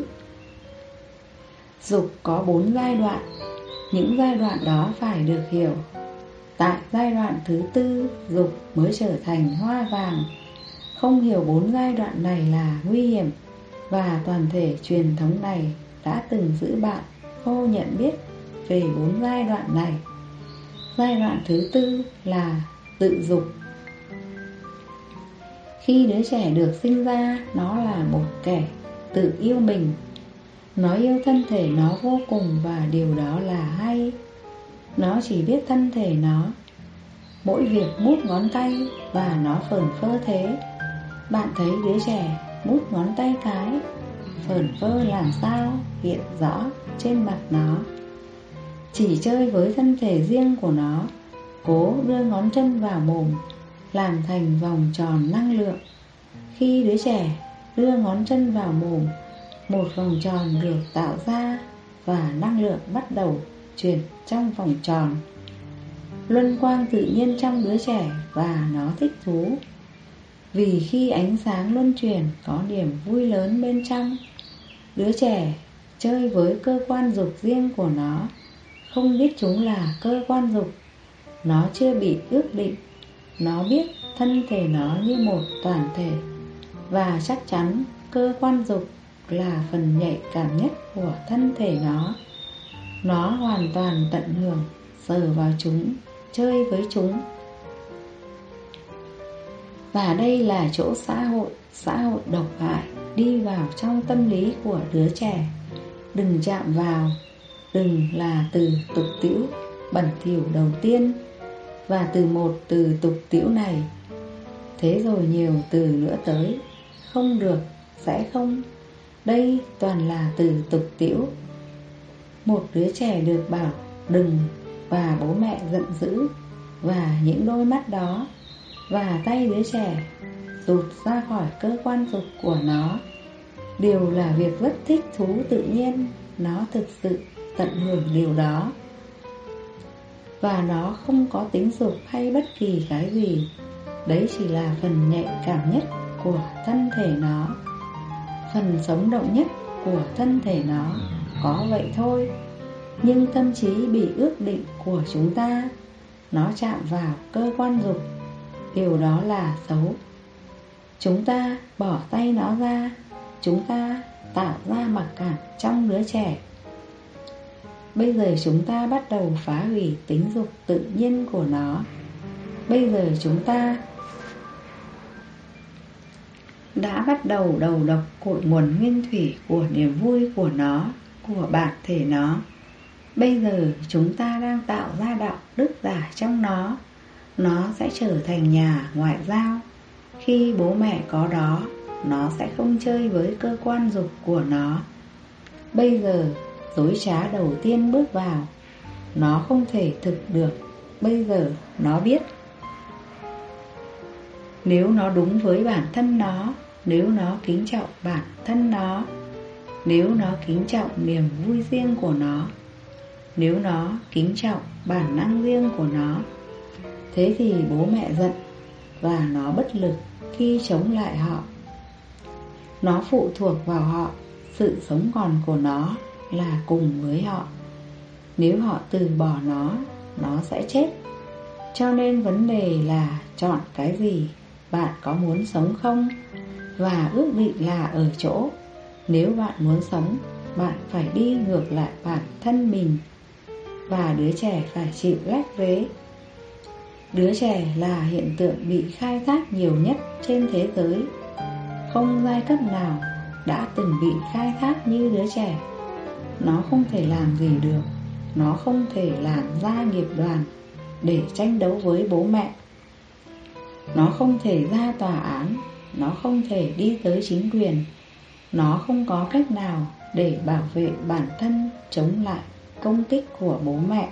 Dục có 4 giai đoạn. Những giai đoạn đó phải được hiểu. Tại giai đoạn thứ 4, dục mới trở thành hoa vàng. không hiểu 4 giai đoạn này là nguy hiểm, và toàn thể truyền thống này đã từng giữ bạn vô nhận biết về 4 giai đoạn này. Giai đoạn thứ tư là tự dục. Khi đứa trẻ được sinh ra, nó là một kẻ tự yêu mình. Nó yêu thân thể nó vô cùng, và điều đó là hay. Nó chỉ biết thân thể nó, mỗi việc mút ngón tay, và nó phởn phơ thế. Bạn thấy đứa trẻ mút ngón tay cái, phởn phơ làm sao hiện rõ trên mặt nó. Chỉ chơi với thân thể riêng của nó, cố đưa ngón chân vào mồm, làm thành vòng tròn năng lượng. Khi đứa trẻ đưa ngón chân vào mồm, một vòng tròn được tạo ra, và năng lượng bắt đầu chuyển trong vòng tròn. Luân quang tự nhiên trong đứa trẻ, và nó thích thú. Vì khi ánh sáng luân chuyển có niềm vui lớn bên trong. Đứa trẻ chơi với cơ quan dục riêng của nó, không biết chúng là cơ quan dục. Nó chưa bị ước định. Nó biết thân thể nó như một toàn thể, và chắc chắn cơ quan dục là phần nhạy cảm nhất của thân thể nó. Nó hoàn toàn tận hưởng, sờ vào chúng, chơi với chúng. Và đây là chỗ xã hội độc hại đi vào trong tâm lý của đứa trẻ. Đừng chạm vào, đừng là từ tục tĩu bẩn thỉu đầu tiên. Và từ một từ tục tĩu này, thế rồi nhiều từ nữa tới. Không được, sẽ không. Đây toàn là từ tục tĩu. Một đứa trẻ được bảo đừng, và bố mẹ giận dữ, và những đôi mắt đó, và tay đứa trẻ rụt ra khỏi cơ quan dục của nó, đều là việc rất thích thú tự nhiên. Nó thực sự tận hưởng điều đó, và nó không có tính dục hay bất kỳ cái gì. Đấy chỉ là phần nhạy cảm nhất của thân thể nó, phần sống động nhất của thân thể nó, có vậy thôi. Nhưng tâm trí bị ước định của chúng ta, nó chạm vào cơ quan dục, điều đó là xấu. Chúng ta bỏ tay nó ra, chúng ta tạo ra mặc cảm trong đứa trẻ. Bây giờ chúng ta bắt đầu phá hủy tính dục tự nhiên của nó. Bây giờ chúng ta đã bắt đầu đầu độc cội nguồn nguyên thủy của niềm vui của nó, của bản thể nó. Bây giờ chúng ta đang tạo ra đạo đức giả trong nó. Nó sẽ trở thành nhà ngoại giao. Khi bố mẹ có đó, nó sẽ không chơi với cơ quan dục của nó. Bây giờ dối trá đầu tiên bước vào, nó không thể thực được. Bây giờ nó biết, nếu nó đúng với bản thân nó, nếu nó kính trọng bản thân nó, nếu nó kính trọng niềm vui riêng của nó, nếu nó kính trọng bản năng riêng của nó, thế thì bố mẹ giận, và nó bất lực khi chống lại họ. Nó phụ thuộc vào họ. Sự sống còn của nó là cùng với họ. Nếu họ từ bỏ nó sẽ chết. Cho nên vấn đề là chọn cái gì, bạn có muốn sống không? Và ước định là ở chỗ, nếu bạn muốn sống, bạn phải đi ngược lại bản thân mình, và đứa trẻ phải chịu lách vế. Đứa trẻ là hiện tượng bị khai thác nhiều nhất trên thế giới. Không giai cấp nào đã từng bị khai thác như đứa trẻ. Nó không thể làm gì được. Nó không thể làm ra nghiệp đoàn để tranh đấu với bố mẹ. Nó không thể ra tòa án. Nó không thể đi tới chính quyền. Nó không có cách nào để bảo vệ bản thân chống lại công kích của bố mẹ.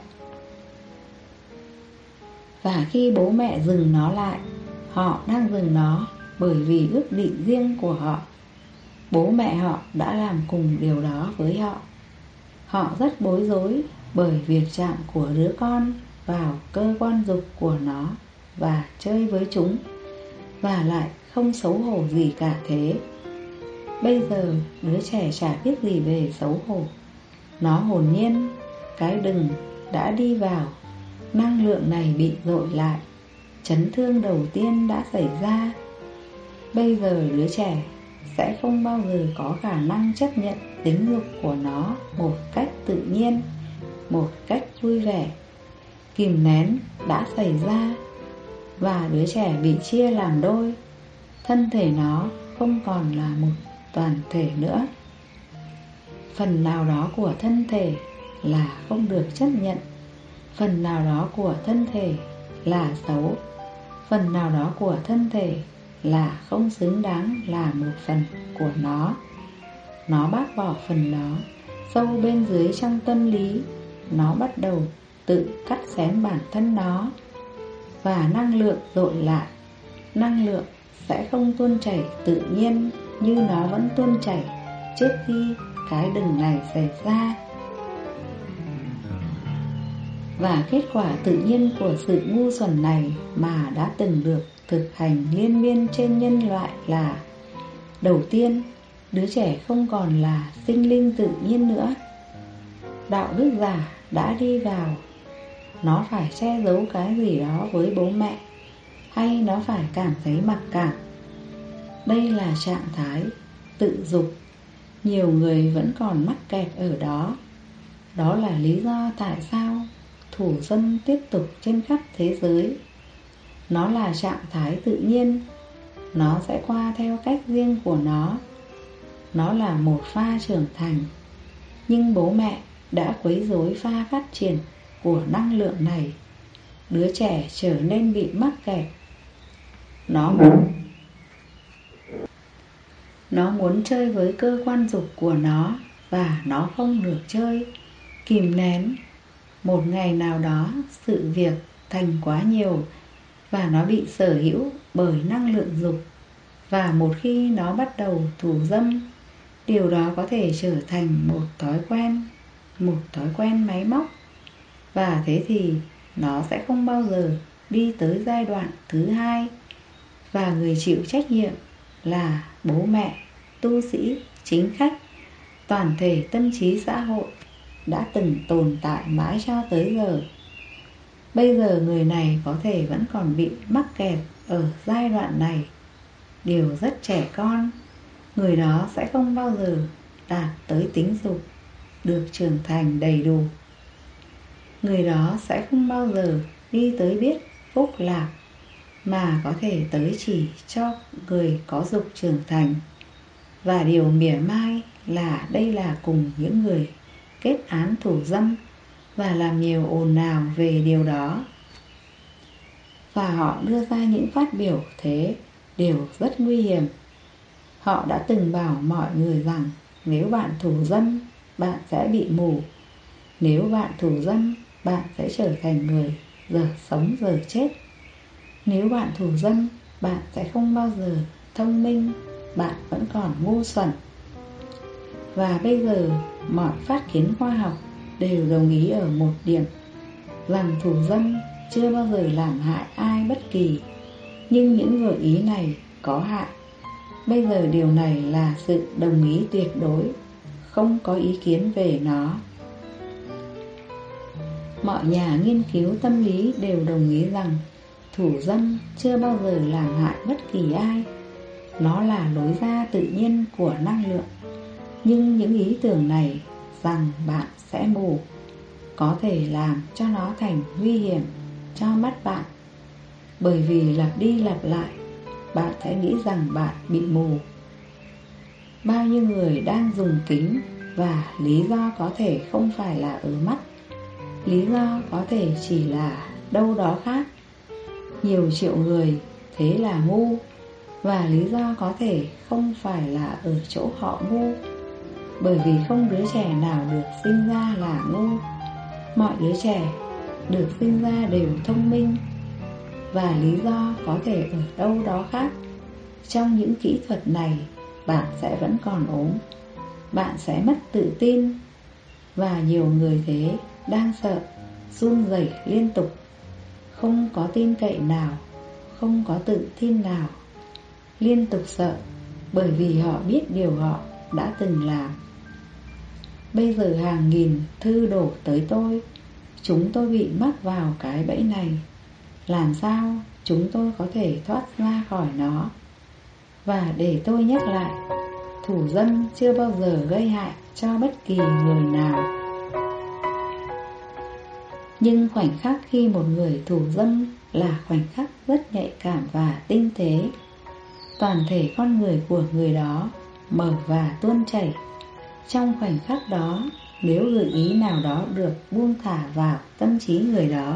Và khi bố mẹ dừng nó lại, họ đang dừng nó bởi vì ước định riêng của họ. Bố mẹ họ đã làm cùng điều đó với họ. Họ rất bối rối bởi việc chạm của đứa con vào cơ quan dục của nó và chơi với chúng, và lại không xấu hổ gì cả thế. Bây giờ đứa trẻ chả biết gì về xấu hổ. Nó hồn nhiên. Cái đừng đã đi vào. Năng lượng này bị dội lại. Chấn thương đầu tiên đã xảy ra. Bây giờ đứa trẻ sẽ không bao giờ có khả năng chấp nhận tính dục của nó một cách tự nhiên, một cách vui vẻ. Kìm nén đã xảy ra và đứa trẻ bị chia làm đôi. Thân thể nó không còn là một toàn thể nữa. Phần nào đó của thân thể là không được chấp nhận, phần nào đó của thân thể là xấu, phần nào đó của thân thể là không xứng đáng là một phần của nó. Nó bác bỏ phần đó. Sâu bên dưới trong tâm lý, nó bắt đầu tự cắt xén bản thân nó, và năng lượng dội lại. Năng lượng sẽ không tuôn chảy tự nhiên như nó vẫn tuôn chảy trước khi cái đừng này xảy ra. Và kết quả tự nhiên của sự ngu xuẩn này mà đã từng được thực hành liên miên trên nhân loại là: đầu tiên, đứa trẻ không còn là sinh linh tự nhiên nữa. Đạo đức giả đã đi vào. Nó phải che giấu cái gì đó với bố mẹ, hay nó phải cảm thấy mặc cảm. Đây là trạng thái tự dục. Nhiều người vẫn còn mắc kẹt ở đó. Đó là lý do tại sao thủ dâm tiếp tục trên khắp thế giới. Nó là trạng thái tự nhiên. Nó sẽ qua theo cách riêng của nó. Nó là một pha trưởng thành. Nhưng bố mẹ đã quấy rối pha phát triển của năng lượng này. Đứa trẻ trở nên bị mắc kẹt. Nó muốn chơi với cơ quan dục của nó, và nó không được chơi. Kìm nén. Một ngày nào đó, sự việc thành quá nhiều, và nó bị sở hữu bởi năng lượng dục. Và một khi nó bắt đầu thủ dâm, điều đó có thể trở thành một thói quen máy móc. Và thế thì nó sẽ không bao giờ đi tới giai đoạn thứ hai. Và người chịu trách nhiệm là bố mẹ, tu sĩ, chính khách, toàn thể tâm trí xã hội đã từng tồn tại mãi cho tới giờ. Bây giờ người này có thể vẫn còn bị mắc kẹt ở giai đoạn này. Điều rất trẻ con. Người đó sẽ không bao giờ đạt tới tính dục được trưởng thành đầy đủ. Người đó sẽ không bao giờ đi tới biết phúc lạc, mà có thể tới chỉ cho người có dục trưởng thành. Và điều mỉa mai là đây là cùng những người kết án thủ dâm và làm nhiều ồn ào về điều đó. Và họ đưa ra những phát biểu thế đều rất nguy hiểm. Họ đã từng bảo mọi người rằng nếu bạn thủ dâm, bạn sẽ bị mù. Nếu bạn thủ dâm, bạn sẽ trở thành người giờ sống giờ chết. Nếu bạn thủ dâm, bạn sẽ không bao giờ thông minh, bạn vẫn còn ngu xuẩn. Và bây giờ mọi phát kiến khoa học đều đồng ý ở một điểm, rằng thủ dâm chưa bao giờ làm hại ai bất kỳ. Nhưng những gợi ý này có hại. Bây giờ điều này là sự đồng ý tuyệt đối, không có ý kiến về nó. Mọi nhà nghiên cứu tâm lý đều đồng ý rằng thủ dâm chưa bao giờ làm hại bất kỳ ai. Nó là lối ra tự nhiên của năng lượng. Nhưng những ý tưởng này rằng bạn sẽ mù có thể làm cho nó thành nguy hiểm cho mắt bạn. Bởi vì lặp đi lặp lại, bạn sẽ nghĩ rằng bạn bị mù. Bao nhiêu người đang dùng kính, và lý do có thể không phải là ở mắt. Lý do có thể chỉ là đâu đó khác. Nhiều triệu người thế là ngu, và lý do có thể không phải là ở chỗ họ ngu. Bởi vì không đứa trẻ nào được sinh ra là ngu. Mọi đứa trẻ được sinh ra đều thông minh. Và lý do có thể ở đâu đó khác. Trong những kỹ thuật này, bạn sẽ vẫn còn ốm. Bạn sẽ mất tự tin. Và nhiều người thế đang sợ, run rẩy liên tục. Không có tin cậy nào, không có tự tin nào. Liên tục sợ, bởi vì họ biết điều họ đã từng làm. Bây giờ hàng nghìn thư đổ tới tôi. Chúng tôi bị mắc vào cái bẫy này. Làm sao chúng tôi có thể thoát ra khỏi nó? Và để tôi nhắc lại, thủ dâm chưa bao giờ gây hại cho bất kỳ người nào. Nhưng khoảnh khắc khi một người thủ dâm là khoảnh khắc rất nhạy cảm và tinh tế. Toàn thể con người của người đó mở và tuôn chảy. Trong khoảnh khắc đó, nếu gợi ý nào đó được buông thả vào tâm trí người đó,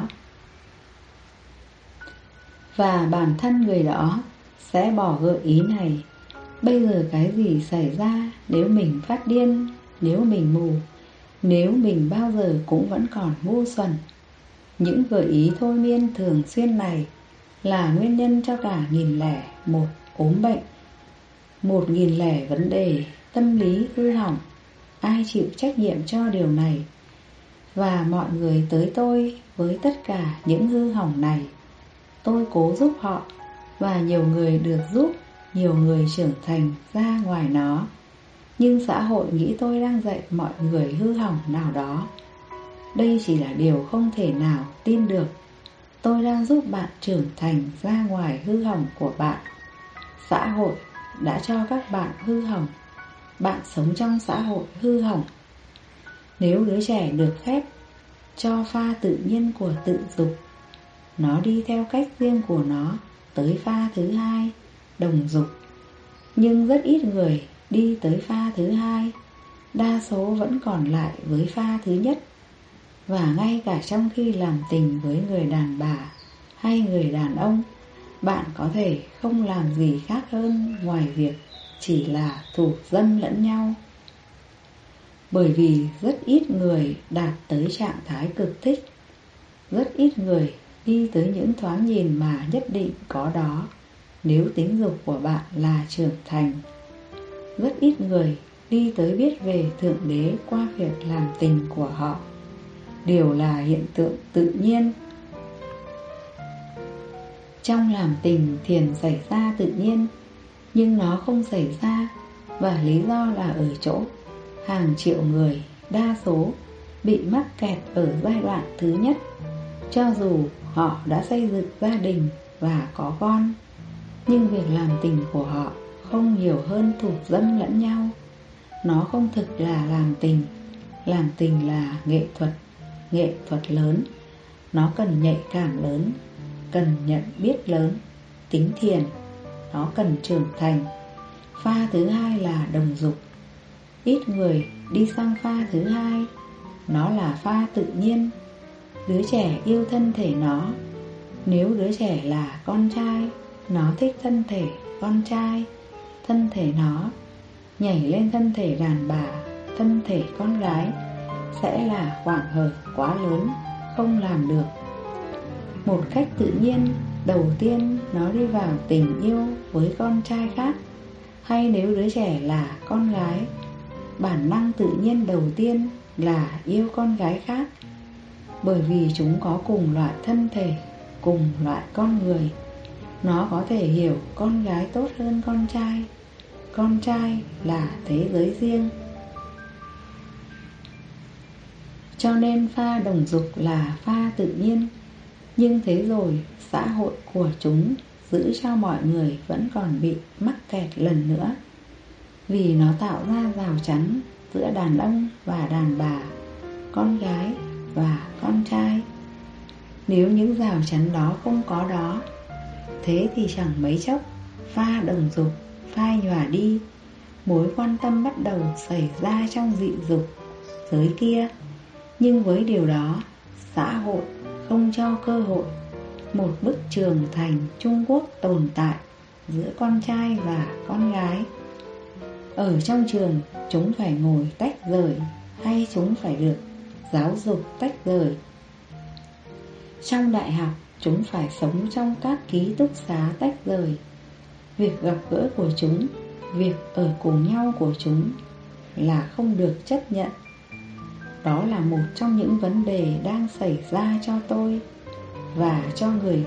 và bản thân người đó sẽ bỏ gợi ý này. Bây giờ cái gì xảy ra nếu mình phát điên, nếu mình mù, nếu mình bao giờ cũng vẫn còn ngu xuẩn? Những gợi ý thôi miên thường xuyên này là nguyên nhân cho cả 1001 ốm bệnh, 1000 vấn đề tâm lý hư hỏng. Ai chịu trách nhiệm cho điều này? Và mọi người tới tôi với tất cả những hư hỏng này. Tôi cố giúp họ, và nhiều người được giúp, nhiều người trưởng thành ra ngoài nó. Nhưng xã hội nghĩ tôi đang dạy mọi người hư hỏng nào đó. Đây chỉ là điều không thể nào tin được. Tôi đang giúp bạn trưởng thành ra ngoài hư hỏng của bạn. Xã hội đã cho các bạn hư hỏng. Bạn sống trong xã hội hư hỏng. Nếu đứa trẻ được phép cho pha tự nhiên của tự dục, nó đi theo cách riêng của nó tới pha thứ hai, đồng dục. Nhưng rất ít người đi tới pha thứ hai. Đa số vẫn còn lại với pha thứ nhất. Và ngay cả trong khi làm tình với người đàn bà hay người đàn ông, bạn có thể không làm gì khác hơn ngoài việc chỉ là thủ dâm lẫn nhau. Bởi vì rất ít người đạt tới trạng thái cực thích. Rất ít người đi tới những thoáng nhìn mà nhất định có đó nếu tính dục của bạn là trưởng thành. Rất ít người đi tới biết về Thượng Đế qua việc làm tình của họ. Điều là hiện tượng tự nhiên. Trong làm tình, thiền xảy ra tự nhiên, nhưng nó không xảy ra. Và lý do là ở chỗ hàng triệu người, đa số, bị mắc kẹt ở giai đoạn thứ nhất, cho dù họ đã xây dựng gia đình và có con. Nhưng việc làm tình của họ không nhiều hơn thủ dâm lẫn nhau. Nó không thực là làm tình. Làm tình là nghệ thuật lớn. Nó cần nhạy cảm lớn, cần nhận biết lớn, tính thiền. Nó cần trưởng thành. Pha thứ hai là đồng dục. Ít người đi sang pha thứ hai. Nó là pha tự nhiên. Đứa trẻ yêu thân thể nó. Nếu đứa trẻ là con trai, nó thích thân thể con trai. Thân thể nó nhảy lên thân thể đàn bà, thân thể con gái, sẽ là khoảng hở quá lớn, không làm được. Một cách tự nhiên, đầu tiên nó đi vào tình yêu với con trai khác. Hay nếu đứa trẻ là con gái, bản năng tự nhiên đầu tiên là yêu con gái khác. Bởi vì chúng có cùng loại thân thể, cùng loại con người. Nó có thể hiểu con gái tốt hơn con trai. Con trai là thế giới riêng. Cho nên pha đồng dục là pha tự nhiên. Nhưng thế rồi, xã hội của chúng giữ cho mọi người vẫn còn bị mắc kẹt lần nữa. Vì nó tạo ra rào chắn giữa đàn ông và đàn bà, con gái và con trai. Nếu những rào chắn đó không có đó, thế thì chẳng mấy chốc pha đồng dục phai nhòa đi. Mối quan tâm bắt đầu xảy ra trong dị dục giới kia. Nhưng với điều đó, xã hội không cho cơ hội một bức tường thành Trung Quốc tồn tại giữa con trai và con gái. Ở trong trường, chúng phải ngồi tách rời, hay chúng phải được giáo dục tách rời. Trong đại học, chúng phải sống trong các ký túc xá tách rời. Việc gặp gỡ của chúng, việc ở cùng nhau của chúng là không được chấp nhận. Đó là một trong những vấn đề đang xảy ra cho tôi và cho người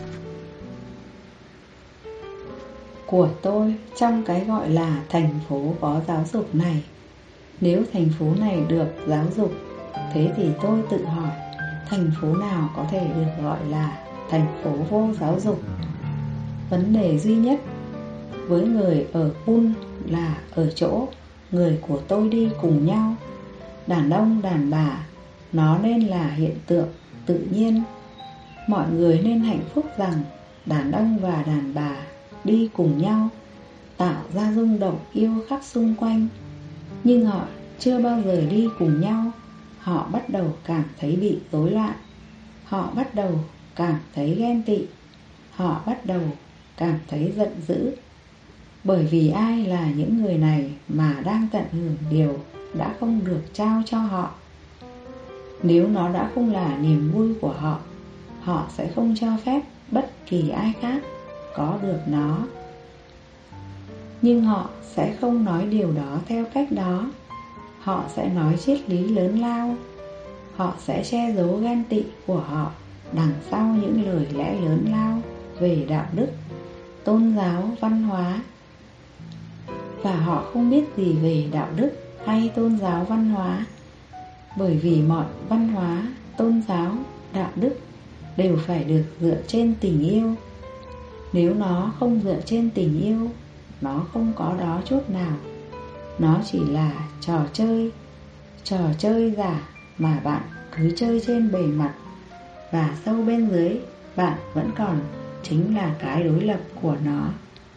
của tôi trong cái gọi là thành phố có giáo dục này. Nếu thành phố này được giáo dục, thế thì tôi tự hỏi, thành phố nào có thể được gọi là thành phố vô giáo dục? Vấn đề duy nhất với người ở Kun là ở chỗ người của tôi đi cùng nhau. Đàn ông đàn bà nó nên là hiện tượng tự nhiên. Mọi người nên hạnh phúc rằng đàn ông và đàn bà đi cùng nhau, tạo ra rung động yêu khắp xung quanh. Nhưng họ chưa bao giờ đi cùng nhau. Họ bắt đầu cảm thấy bị rối loạn. Họ bắt đầu cảm thấy ghen tị. Họ bắt đầu cảm thấy giận dữ. Bởi vì ai là những người này mà đang tận hưởng điều đã không được trao cho họ. Nếu nó đã không là niềm vui của họ, họ sẽ không cho phép bất kỳ ai khác có được nó. Nhưng họ sẽ không nói điều đó theo cách đó. Họ sẽ nói triết lý lớn lao. Họ sẽ che giấu ghen tị của họ đằng sau những lời lẽ lớn lao về đạo đức, tôn giáo, văn hóa. Và họ không biết gì về đạo đức hay tôn giáo văn hóa. Bởi vì mọi văn hóa, tôn giáo, đạo đức đều phải được dựa trên tình yêu. Nếu nó không dựa trên tình yêu, nó không có đó chút nào. Nó chỉ là trò chơi giả mà bạn cứ chơi trên bề mặt. Và sâu bên dưới bạn vẫn còn chính là cái đối lập của nó.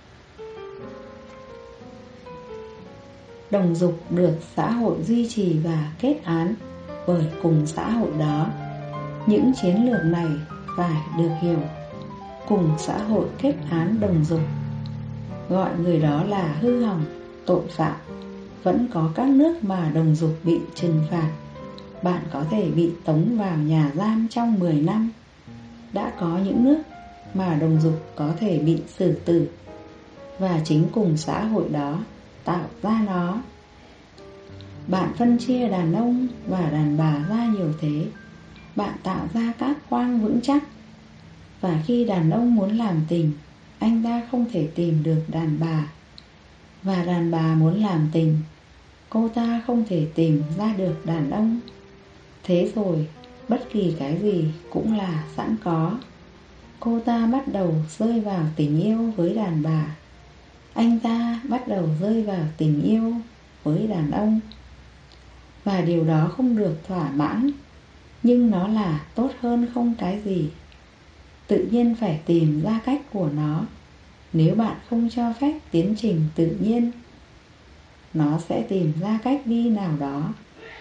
Đồng dục được xã hội duy trì và kết án bởi cùng xã hội đó. Những chiến lược này phải được hiểu. Cùng xã hội kết án đồng dục, gọi người đó là hư hỏng, tội phạm. Vẫn có các nước mà đồng dục bị trừng phạt. Bạn có thể bị tống vào nhà giam trong 10 năm. Đã có những nước mà đồng dục có thể bị xử tử. Và chính cùng xã hội đó tạo ra nó. Bạn phân chia đàn ông và đàn bà ra nhiều thế. Bạn tạo ra các khoang vững chắc. Và khi đàn ông muốn làm tình, anh ta không thể tìm được đàn bà. Và đàn bà muốn làm tình, cô ta không thể tìm ra được đàn ông. Thế rồi, bất kỳ cái gì cũng là sẵn có. Cô ta bắt đầu rơi vào tình yêu với đàn bà. Anh ta bắt đầu rơi vào tình yêu với đàn ông. Và điều đó không được thỏa mãn, nhưng nó là tốt hơn không cái gì. Tự nhiên phải tìm ra cách của nó. Nếu bạn không cho phép tiến trình tự nhiên, nó sẽ tìm ra cách đi nào đó.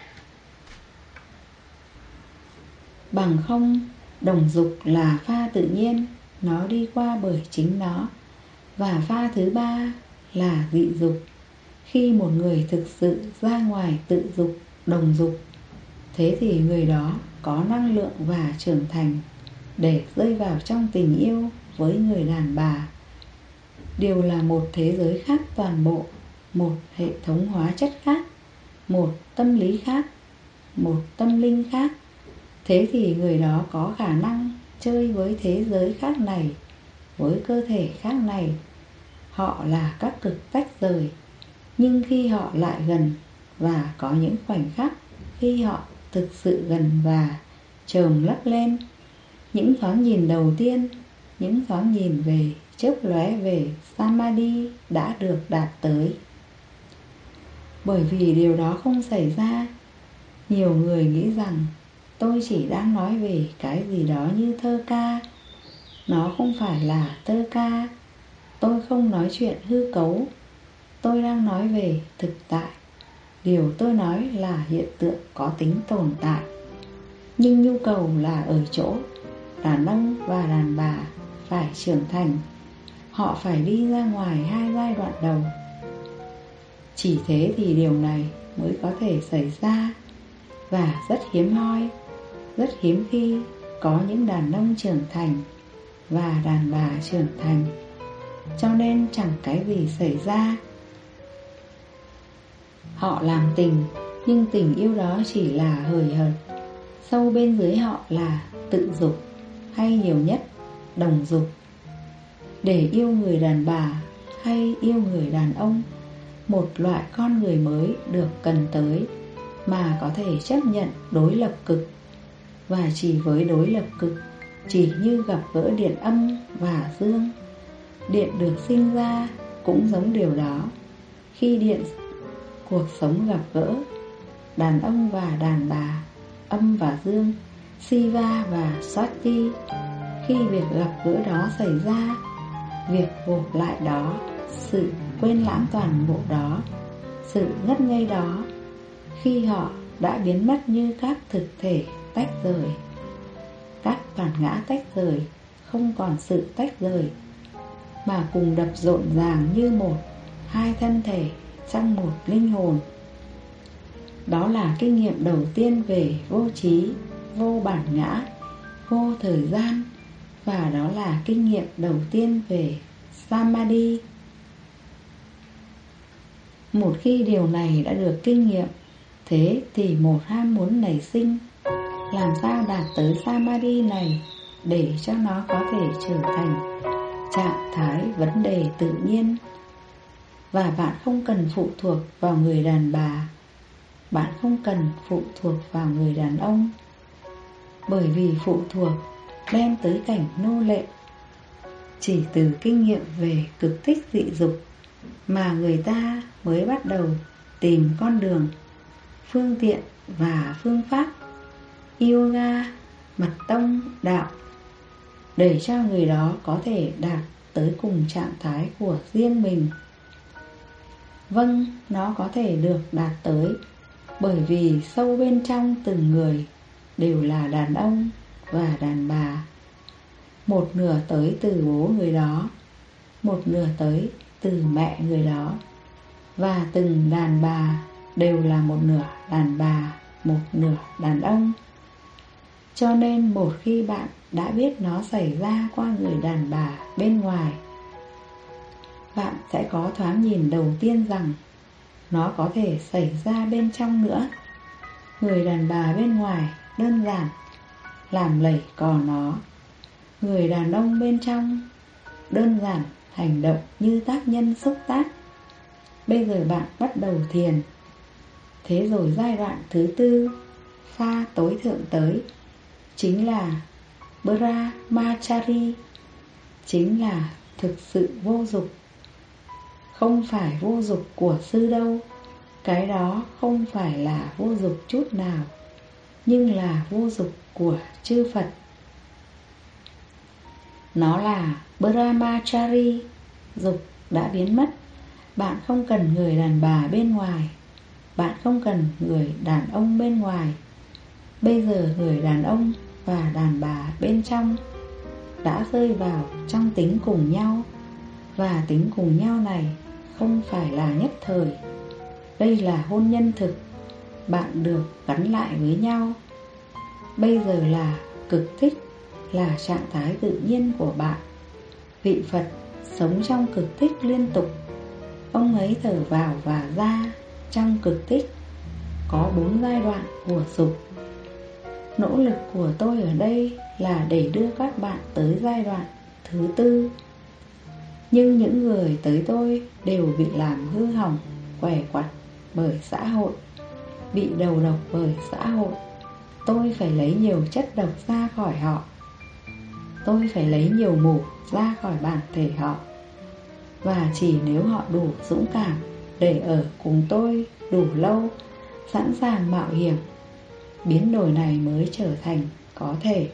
Bằng không, đồng dục là pha tự nhiên, nó đi qua bởi chính nó. Và pha thứ ba là dị dục. Khi một người thực sự ra ngoài tự dục, đồng dục, thế thì người đó có năng lượng và trưởng thành để rơi vào trong tình yêu với người đàn bà. Đều là một thế giới khác toàn bộ, một hệ thống hóa chất khác, một tâm lý khác, một tâm linh khác. Thế thì người đó có khả năng chơi với thế giới khác này, với cơ thể khác này. Họ là các cực tách rời, nhưng khi họ lại gần, và có những khoảnh khắc khi họ thực sự gần và chởm lấp lên, những thoáng nhìn đầu tiên, những thoáng nhìn về chớp lóe về Samadhi đã được đạt tới. Bởi vì điều đó không xảy ra, nhiều người nghĩ rằng tôi chỉ đang nói về cái gì đó như thơ ca. Nó không phải là thơ ca. Tôi không nói chuyện hư cấu. Tôi đang nói về thực tại. Điều tôi nói là hiện tượng có tính tồn tại. Nhưng nhu cầu là ở chỗ đàn ông và đàn bà phải trưởng thành. Họ phải đi ra ngoài hai giai đoạn đầu. Chỉ thế thì điều này mới có thể xảy ra. Và rất hiếm hoi, rất hiếm khi có những đàn ông trưởng thành và đàn bà trưởng thành. Cho nên chẳng cái gì xảy ra. Họ làm tình, nhưng tình yêu đó chỉ là hời hợt. Sâu bên dưới họ là tự dục, hay nhiều nhất đồng dục. Để yêu người đàn bà hay yêu người đàn ông, một loại con người mới được cần tới, mà có thể chấp nhận đối lập cực. Và chỉ với đối lập cực, chỉ như gặp gỡ điện âm và dương. Điện được sinh ra cũng giống điều đó. Khi điện cuộc sống gặp gỡ, đàn ông và đàn bà, âm và dương, Shiva và Shakti, khi việc gặp gỡ đó xảy ra, việc gộp lại đó, sự quên lãng toàn bộ đó, sự ngất ngây đó, khi họ đã biến mất như các thực thể tách rời, các bản ngã tách rời, không còn sự tách rời, mà cùng đập rộn ràng như một, hai thân thể trong một linh hồn. Đó là kinh nghiệm đầu tiên về vô trí, vô bản ngã, vô thời gian, và đó là kinh nghiệm đầu tiên về Samadhi. Một khi điều này đã được kinh nghiệm, thế thì một ham muốn nảy sinh. Làm sao đạt tới Samadhi này để cho nó có thể trở thành trạng thái vấn đề tự nhiên? Và bạn không cần phụ thuộc vào người đàn bà, bạn không cần phụ thuộc vào người đàn ông, bởi vì phụ thuộc đem tới cảnh nô lệ. Chỉ từ kinh nghiệm về cực thích dị dục mà người ta mới bắt đầu tìm con đường, phương tiện và phương pháp yoga, mật tông, đạo, để cho người đó có thể đạt tới cùng trạng thái của riêng mình. Vâng, nó có thể được đạt tới bởi vì sâu bên trong từng người đều là đàn ông và đàn bà. Một nửa tới từ bố người đó, một nửa tới từ mẹ người đó, và từng đàn bà đều là một nửa đàn bà, một nửa đàn ông. Cho nên một khi bạn đã biết nó xảy ra qua người đàn bà bên ngoài, bạn sẽ có thoáng nhìn đầu tiên rằng nó có thể xảy ra bên trong nữa. Người đàn bà bên ngoài đơn giản làm lẩy cò nó, người đàn ông bên trong đơn giản hành động như tác nhân xúc tác. Bây giờ bạn bắt đầu thiền. Thế rồi giai đoạn thứ tư, pha tối thượng tới, chính là Brahmachari, chính là thực sự vô dục. Không phải vô dục của sư đâu, cái đó không phải là vô dục chút nào, nhưng là vô dục của chư Phật. Nó là Brahmachari, dục đã biến mất. Bạn không cần người đàn bà bên ngoài, bạn không cần người đàn ông bên ngoài. Bây giờ người đàn ông và đàn bà bên trong đã rơi vào trong tính cùng nhau, và tính cùng nhau này không phải là nhất thời. Đây là hôn nhân thực, bạn được gắn lại với nhau. Bây giờ là cực thích, là trạng thái tự nhiên của bạn. Vị Phật sống trong cực thích liên tục. Ông ấy thở vào và ra trong cực thích. Có 4 giai đoạn của dục. Nỗ lực của tôi ở đây là để đưa các bạn tới giai đoạn thứ tư. Nhưng những người tới tôi đều bị làm hư hỏng, què quặt bởi xã hội, bị đầu độc bởi xã hội. Tôi phải lấy nhiều chất độc ra khỏi họ, tôi phải lấy nhiều mủ ra khỏi bản thể họ. Và chỉ nếu họ đủ dũng cảm để ở cùng tôi đủ lâu, sẵn sàng mạo hiểm, biến đổi này mới trở thành có thể.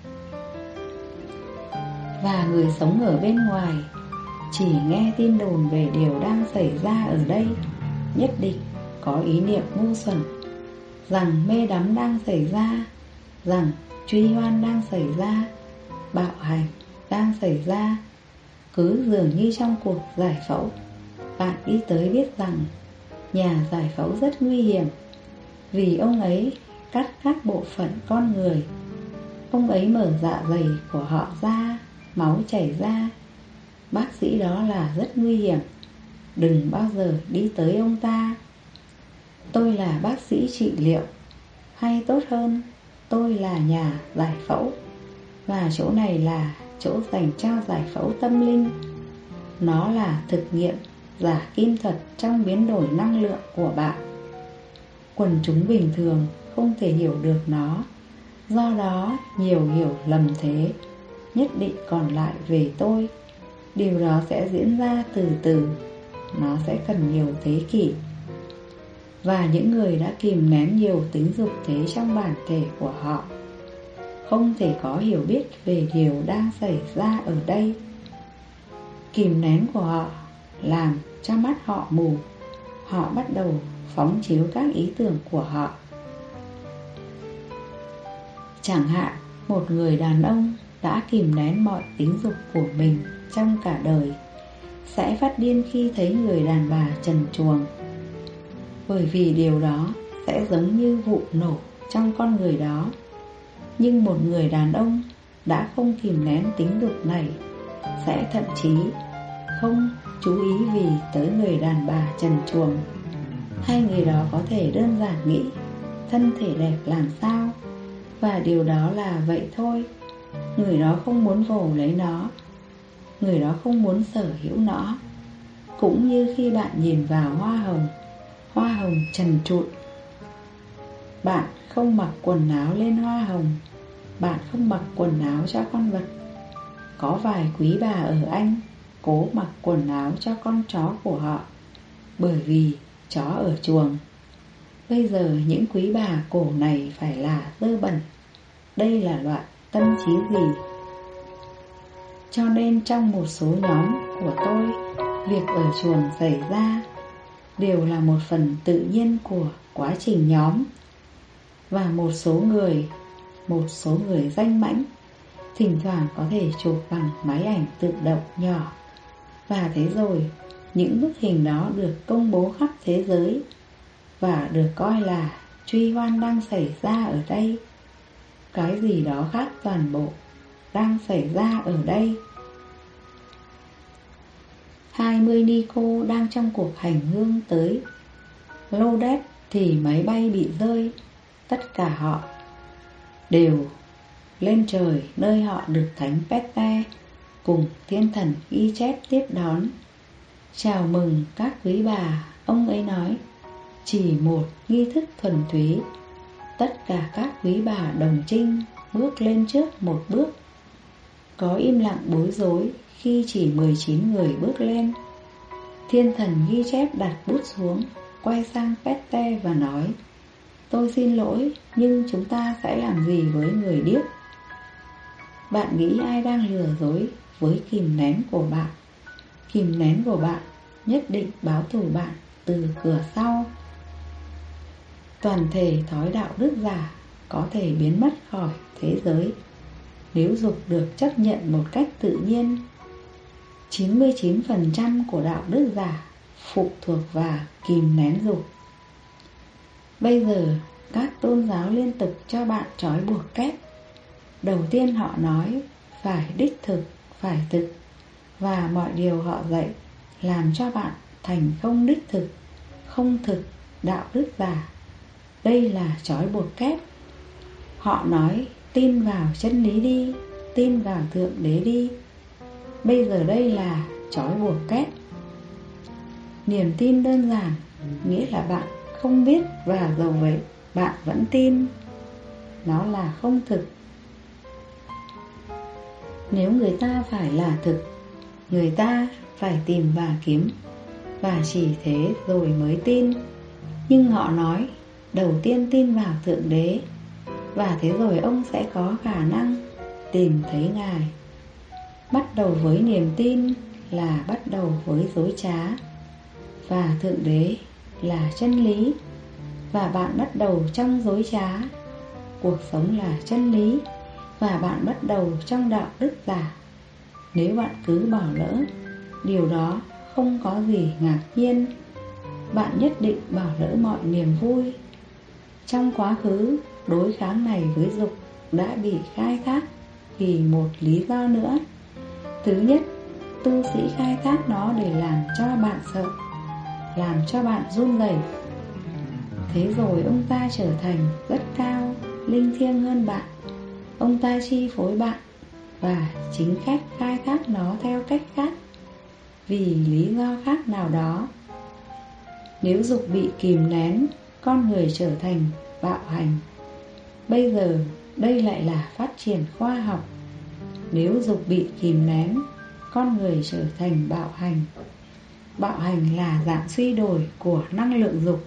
Và người sống ở bên ngoài chỉ nghe tin đồn về điều đang xảy ra ở đây, nhất định có ý niệm ngu xuẩn rằng mê đắm đang xảy ra, rằng truy hoan đang xảy ra, bạo hành đang xảy ra. Cứ dường như trong cuộc giải phẫu, bạn đi tới biết rằng nhà giải phẫu rất nguy hiểm, vì ông ấy cắt các bộ phận con người. Ông ấy mở dạ dày của họ ra, máu chảy ra. Bác sĩ đó là rất nguy hiểm, đừng bao giờ đi tới ông ta. Tôi là bác sĩ trị liệu, hay tốt hơn, tôi là nhà giải phẫu. Và chỗ này là chỗ dành cho giải phẫu tâm linh. Nó là thực nghiệm giả kim thuật trong biến đổi năng lượng của bạn. Quần chúng bình thường không thể hiểu được nó, do đó nhiều hiểu lầm thế. Nhất định còn lại về tôi. Điều đó sẽ diễn ra từ từ. Nó sẽ cần nhiều thế kỷ. Và những người đã kìm nén nhiều tính dục thế trong bản thể của họ không thể có hiểu biết về điều đang xảy ra ở đây. Kìm nén của họ làm cho mắt họ mù. Họ bắt đầu phóng chiếu các ý tưởng của họ. Chẳng hạn, một người đàn ông đã kìm nén mọi tính dục của mình trong cả đời sẽ phát điên khi thấy người đàn bà trần truồng, bởi vì điều đó sẽ giống như vụ nổ trong con người đó. Nhưng một người đàn ông đã không kìm nén tính dục này sẽ thậm chí không chú ý vì tới người đàn bà trần truồng. Hai người đó có thể đơn giản nghĩ thân thể đẹp làm sao, và điều đó là vậy thôi. Người đó không muốn vồ lấy nó, người đó không muốn sở hữu nó. Cũng như khi bạn nhìn vào hoa hồng trần trụi. Bạn không mặc quần áo lên hoa hồng, bạn không mặc quần áo cho con vật. Có vài quý bà ở Anh cố mặc quần áo cho con chó của họ, bởi vì chó ở chuồng. Bây giờ những quý bà cổ này phải là dơ bẩn. Đây là loại tâm trí gì? Cho nên trong một số nhóm của tôi, việc ở chuồng xảy ra đều là một phần tự nhiên của quá trình nhóm. Và một số người danh mãnh thỉnh thoảng có thể chụp bằng máy ảnh tự động nhỏ. Và thế rồi, những bức hình đó được công bố khắp thế giới và được coi là truy hoan đang xảy ra ở đây. Cái gì đó khác toàn bộ đang xảy ra ở đây. 20 ni cô đang trong cuộc hành hương tới Lô-đét thì máy bay bị rơi. Tất cả họ đều lên trời, nơi họ được thánh Pét-te cùng thiên thần ghi chép tiếp đón. Chào mừng các quý bà, ông ấy nói. Chỉ một nghi thức thuần túy. Tất cả các quý bà đồng trinh bước lên trước một bước. Có im lặng bối rối khi chỉ 19 người bước lên. Thiên thần ghi chép đặt bút xuống, quay sang Pét-te và nói: Tôi xin lỗi, nhưng chúng ta sẽ làm gì với người điếc? Bạn nghĩ ai đang lừa dối với kìm nén của bạn? Kìm nén của bạn nhất định báo thù bạn từ cửa sau. Toàn thể thói đạo đức giả có thể biến mất khỏi thế giới nếu dục được chấp nhận một cách tự nhiên. 99% của đạo đức giả phụ thuộc vào kìm nén dục. Bây giờ các tôn giáo liên tục cho bạn trói buộc kép. Đầu tiên họ nói phải đích thực, phải thực, và mọi điều họ dạy làm cho bạn thành không đích thực, không thực, đạo đức giả. Đây là trói buộc kép. Họ nói tin vào chân lý đi, tin vào Thượng Đế đi. Bây giờ đây là trói buộc kép. Niềm tin đơn giản nghĩa là bạn không biết, và dầu vậy bạn vẫn tin. Nó là không thực. Nếu người ta phải là thực, người ta phải tìm và kiếm, và chỉ thế rồi mới tin. Nhưng họ nói đầu tiên tin vào Thượng Đế, và thế rồi ông sẽ có khả năng tìm thấy Ngài. Bắt đầu với niềm tin là bắt đầu với dối trá, và Thượng Đế là chân lý, và bạn bắt đầu trong dối trá. Cuộc sống là chân lý, và bạn bắt đầu trong đạo đức giả. Nếu bạn cứ bỏ lỡ, điều đó không có gì ngạc nhiên. Bạn nhất định bỏ lỡ mọi niềm vui. Trong quá khứ, đối kháng này với dục đã bị khai thác vì một lý do nữa. Thứ nhất, tu sĩ khai thác nó để làm cho bạn sợ, làm cho bạn run rẩy. Thế rồi ông ta trở thành rất cao, linh thiêng hơn bạn. Ông ta chi phối bạn, và chính khách khai thác nó theo cách khác, vì lý do khác nào đó. Nếu dục bị kìm nén, con người trở thành bạo hành. Bây giờ đây lại là phát triển khoa học. Nếu dục bị kìm nén, con người trở thành bạo hành. Bạo hành là dạng suy đổi của năng lượng dục.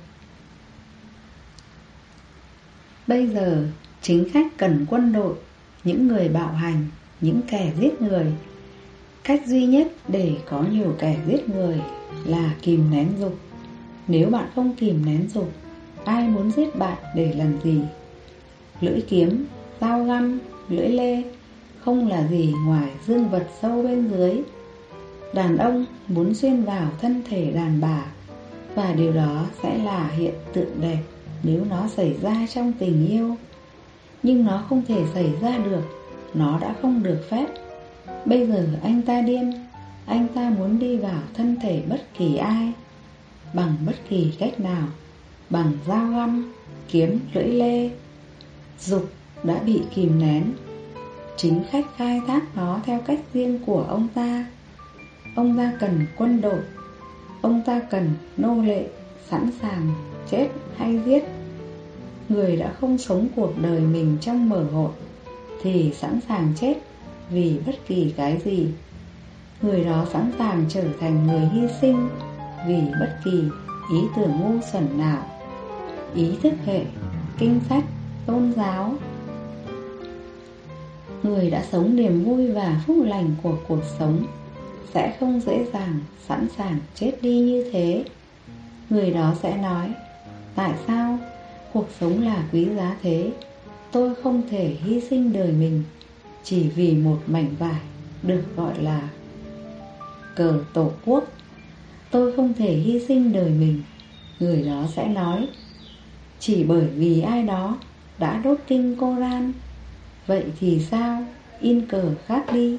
Bây giờ chính khách cần quân đội, những người bạo hành, những kẻ giết người. Cách duy nhất để có nhiều kẻ giết người là kìm nén dục. Nếu bạn không kìm nén dục, ai muốn giết bạn để làm gì? Lưỡi kiếm, dao găm, lưỡi lê không là gì ngoài dương vật sâu bên dưới. Đàn ông muốn xuyên vào thân thể đàn bà, và điều đó sẽ là hiện tượng đẹp nếu nó xảy ra trong tình yêu. Nhưng nó không thể xảy ra được, nó đã không được phép. Bây giờ anh ta điên, anh ta muốn đi vào thân thể bất kỳ ai, bằng bất kỳ cách nào, bằng dao găm, kiếm, lưỡi lê. Dục đã bị kìm nén. Chính khách khai thác nó theo cách riêng của ông ta. Ông ta cần quân đội, ông ta cần nô lệ sẵn sàng chết hay giết. Người đã không sống cuộc đời mình trong mở hội thì sẵn sàng chết vì bất kỳ cái gì. Người đó sẵn sàng trở thành người hy sinh vì bất kỳ ý tưởng ngu xuẩn nào. Ý thức hệ, kinh sách, tôn giáo. Người đã sống niềm vui và phúc lành của cuộc sống sẽ không dễ dàng sẵn sàng chết đi như thế. Người đó sẽ nói: tại sao cuộc sống là quý giá thế? Tôi không thể hy sinh đời mình chỉ vì một mảnh vải được gọi là cờ Tổ quốc. Tôi không thể hy sinh đời mình. Người đó sẽ nói: chỉ bởi vì ai đó đã đốt kinh Koran. Vậy thì sao? In cờ khác đi.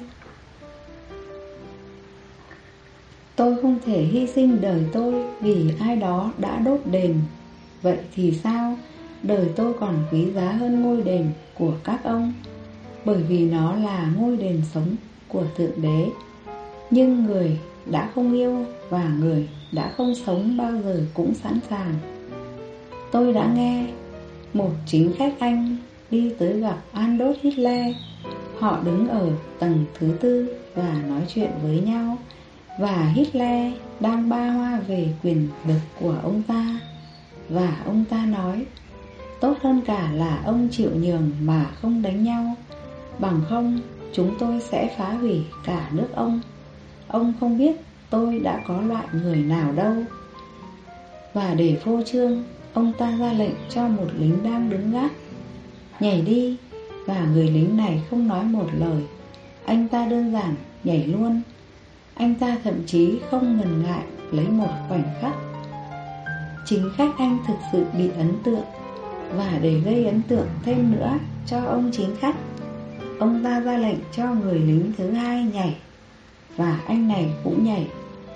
Tôi không thể hy sinh đời tôi vì ai đó đã đốt đền. Vậy thì sao? Đời tôi còn quý giá hơn ngôi đền của các ông, bởi vì nó là ngôi đền sống của Thượng Đế. Nhưng người đã không yêu và người đã không sống bao giờ cũng sẵn sàng. Tôi đã nghe một chính khách Anh đi tới gặp Adolf Hitler. Họ đứng ở tầng thứ 4 và nói chuyện với nhau, và Hitler đang ba hoa về quyền lực của ông ta. Và ông ta nói: tốt hơn cả là ông chịu nhường mà không đánh nhau, bằng không chúng tôi sẽ phá hủy cả nước ông. Ông không biết tôi đã có loại người nào đâu. Và để phô trương, ông ta ra lệnh cho một lính đang đứng gác: nhảy đi. Và người lính này không nói một lời. Anh ta đơn giản nhảy luôn. Anh ta thậm chí không ngần ngại lấy một khoảnh khắc. Chính khách Anh thực sự bị ấn tượng. Và để gây ấn tượng thêm nữa cho ông chính khách, ông ta ra lệnh cho người lính thứ hai nhảy, và anh này cũng nhảy.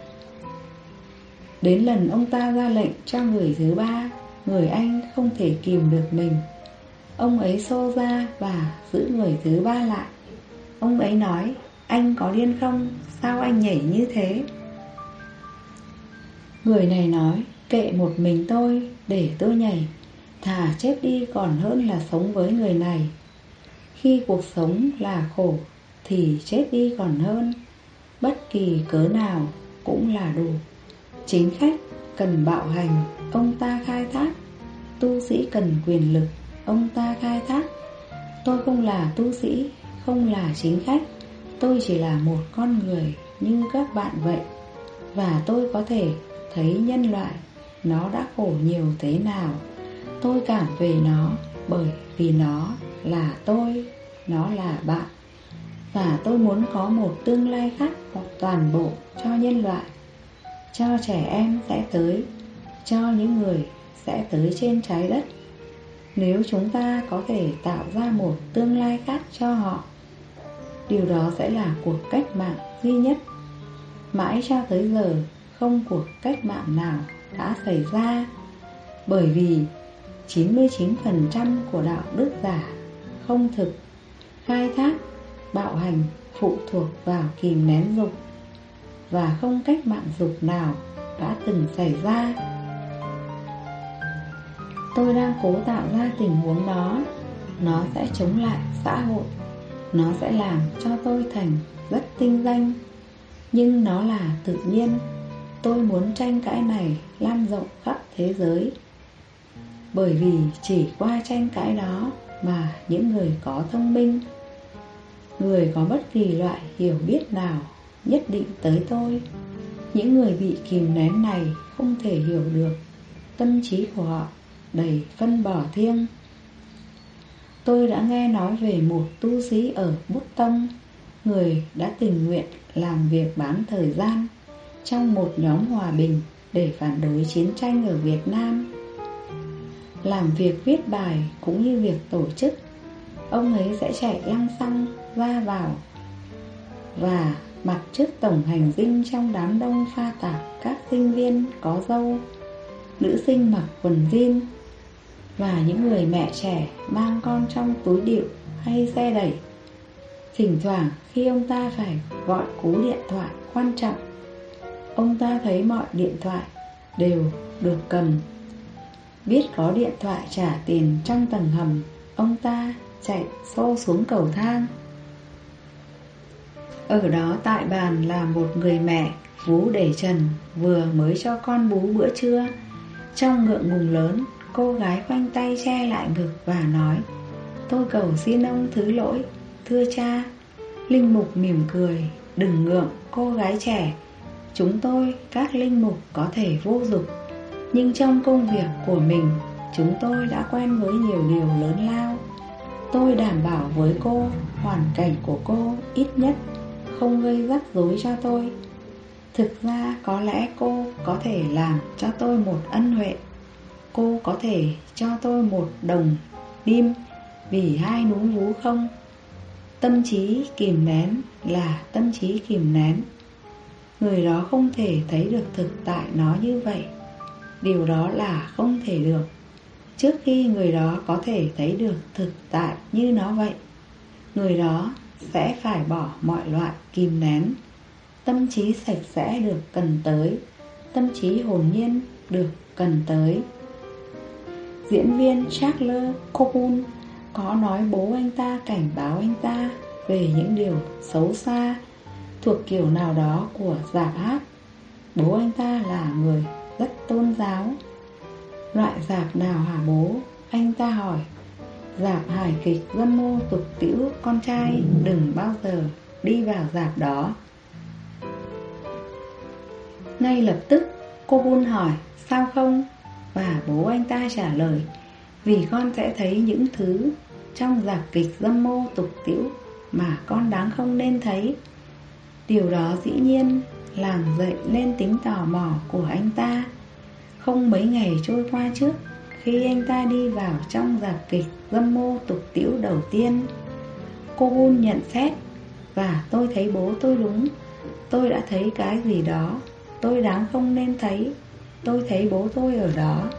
Đến lần ông ta ra lệnh cho người thứ ba, người Anh không thể kìm được mình. Ông ấy xô ra và giữ người thứ ba lại. Ông ấy nói: anh có điên không? Sao anh nhảy như thế? Người này nói: kệ một mình tôi, để tôi nhảy. Thà chết đi còn hơn là sống với người này. Khi cuộc sống là khổ thì chết đi còn hơn. Bất kỳ cớ nào cũng là đủ. Chính khách cần bạo hành, ông ta khai thác. Tu sĩ cần quyền lực, ông ta khai thác. Tôi không là tu sĩ, không là chính khách. Tôi chỉ là một con người như các bạn vậy. Và tôi có thể thấy nhân loại nó đã khổ nhiều thế nào. Tôi cảm về nó bởi vì nó là tôi, nó là bạn. Và tôi muốn có một tương lai khác hoặc toàn bộ cho nhân loại, cho trẻ em sẽ tới, cho những người sẽ tới trên trái đất. Nếu chúng ta có thể tạo ra một tương lai khác cho họ, điều đó sẽ là cuộc cách mạng duy nhất. Mãi cho tới giờ không cuộc cách mạng nào đã xảy ra, bởi vì 99% của đạo đức giả không thực, khai thác, bạo hành phụ thuộc vào kìm nén dục, và không cách mạng dục nào đã từng xảy ra. Tôi đang cố tạo ra tình huống đó. Nó sẽ chống lại xã hội. Nó sẽ làm cho tôi thành rất tinh danh. nhưng nó là tự nhiên. Tôi muốn tranh cãi này lan rộng khắp thế giới, bởi vì chỉ qua tranh cãi đó mà những người có thông minh, người có bất kỳ loại hiểu biết nào nhất định tới tôi. Những người bị kìm nén này không thể hiểu được, tâm trí của họ đầy phân bỏ thiêng. Tôi đã nghe nói về một tu sĩ ở Bút Tông, người đã tình nguyện làm việc bán thời gian trong một nhóm hòa bình để phản đối chiến tranh ở Việt Nam. Làm việc viết bài cũng như việc tổ chức, ông ấy sẽ chạy lăng xăng ra vào và mặt trước tổng hành dinh trong đám đông pha tạp các sinh viên có râu, nữ sinh mặc quần jean và những người mẹ trẻ mang con trong túi điệu hay xe đẩy. Thỉnh thoảng khi ông ta phải gọi cú điện thoại quan trọng, ông ta thấy mọi điện thoại đều được cầm. Biết có điện thoại trả tiền trong tầng hầm, ông ta chạy xô xuống cầu thang. Ở đó tại bàn là một người mẹ vú để trần, vừa mới cho con bú bữa trưa. Trong ngượng ngùng lớn, cô gái khoanh tay che lại ngực và nói: "Tôi cầu xin ông thứ lỗi, thưa cha." Linh mục mỉm cười: "Đừng ngượng, cô gái trẻ. Chúng tôi, các linh mục có thể vô dụng, nhưng trong công việc của mình, chúng tôi đã quen với nhiều điều lớn lao. Tôi đảm bảo với cô, hoàn cảnh của cô ít nhất không gây rắc rối cho tôi. Thực ra có lẽ cô có thể làm cho tôi một ân huệ. Cô có thể cho tôi một đồng bim vì 2 núm vú không?" Tâm trí kìm nén là tâm trí kìm nén. Người đó không thể thấy được thực tại nó như vậy. Điều đó là không thể được. Trước khi người đó có thể thấy được thực tại như nó vậy, người đó sẽ phải bỏ mọi loại kìm nén. Tâm trí sạch sẽ được cần tới, tâm trí hồn nhiên được cần tới. Diễn viên Charles Coburn có nói bố anh ta cảnh báo anh ta về những điều xấu xa thuộc kiểu nào đó của rạp hát. Bố anh ta là người rất tôn giáo. "Loại rạp nào hả bố?" anh ta hỏi. "Rạp hài kịch dâm mô tục tĩu, con trai đừng bao giờ đi vào rạp đó." Ngay lập tức cô Bun hỏi: "Sao không?" Và bố anh ta trả lời: "Vì con sẽ thấy những thứ trong rạp kịch dâm mô tục tĩu mà con đáng không nên thấy." Điều đó dĩ nhiên làm dậy lên tính tò mò của anh ta. Không mấy ngày trôi qua trước khi anh ta đi vào trong rạp kịch dâm mô tục tĩu đầu tiên, cô Bun nhận xét: "Và tôi thấy bố tôi đúng. Tôi đã thấy cái gì đó tôi đáng không nên thấy. Tôi thấy bố tôi ở đó."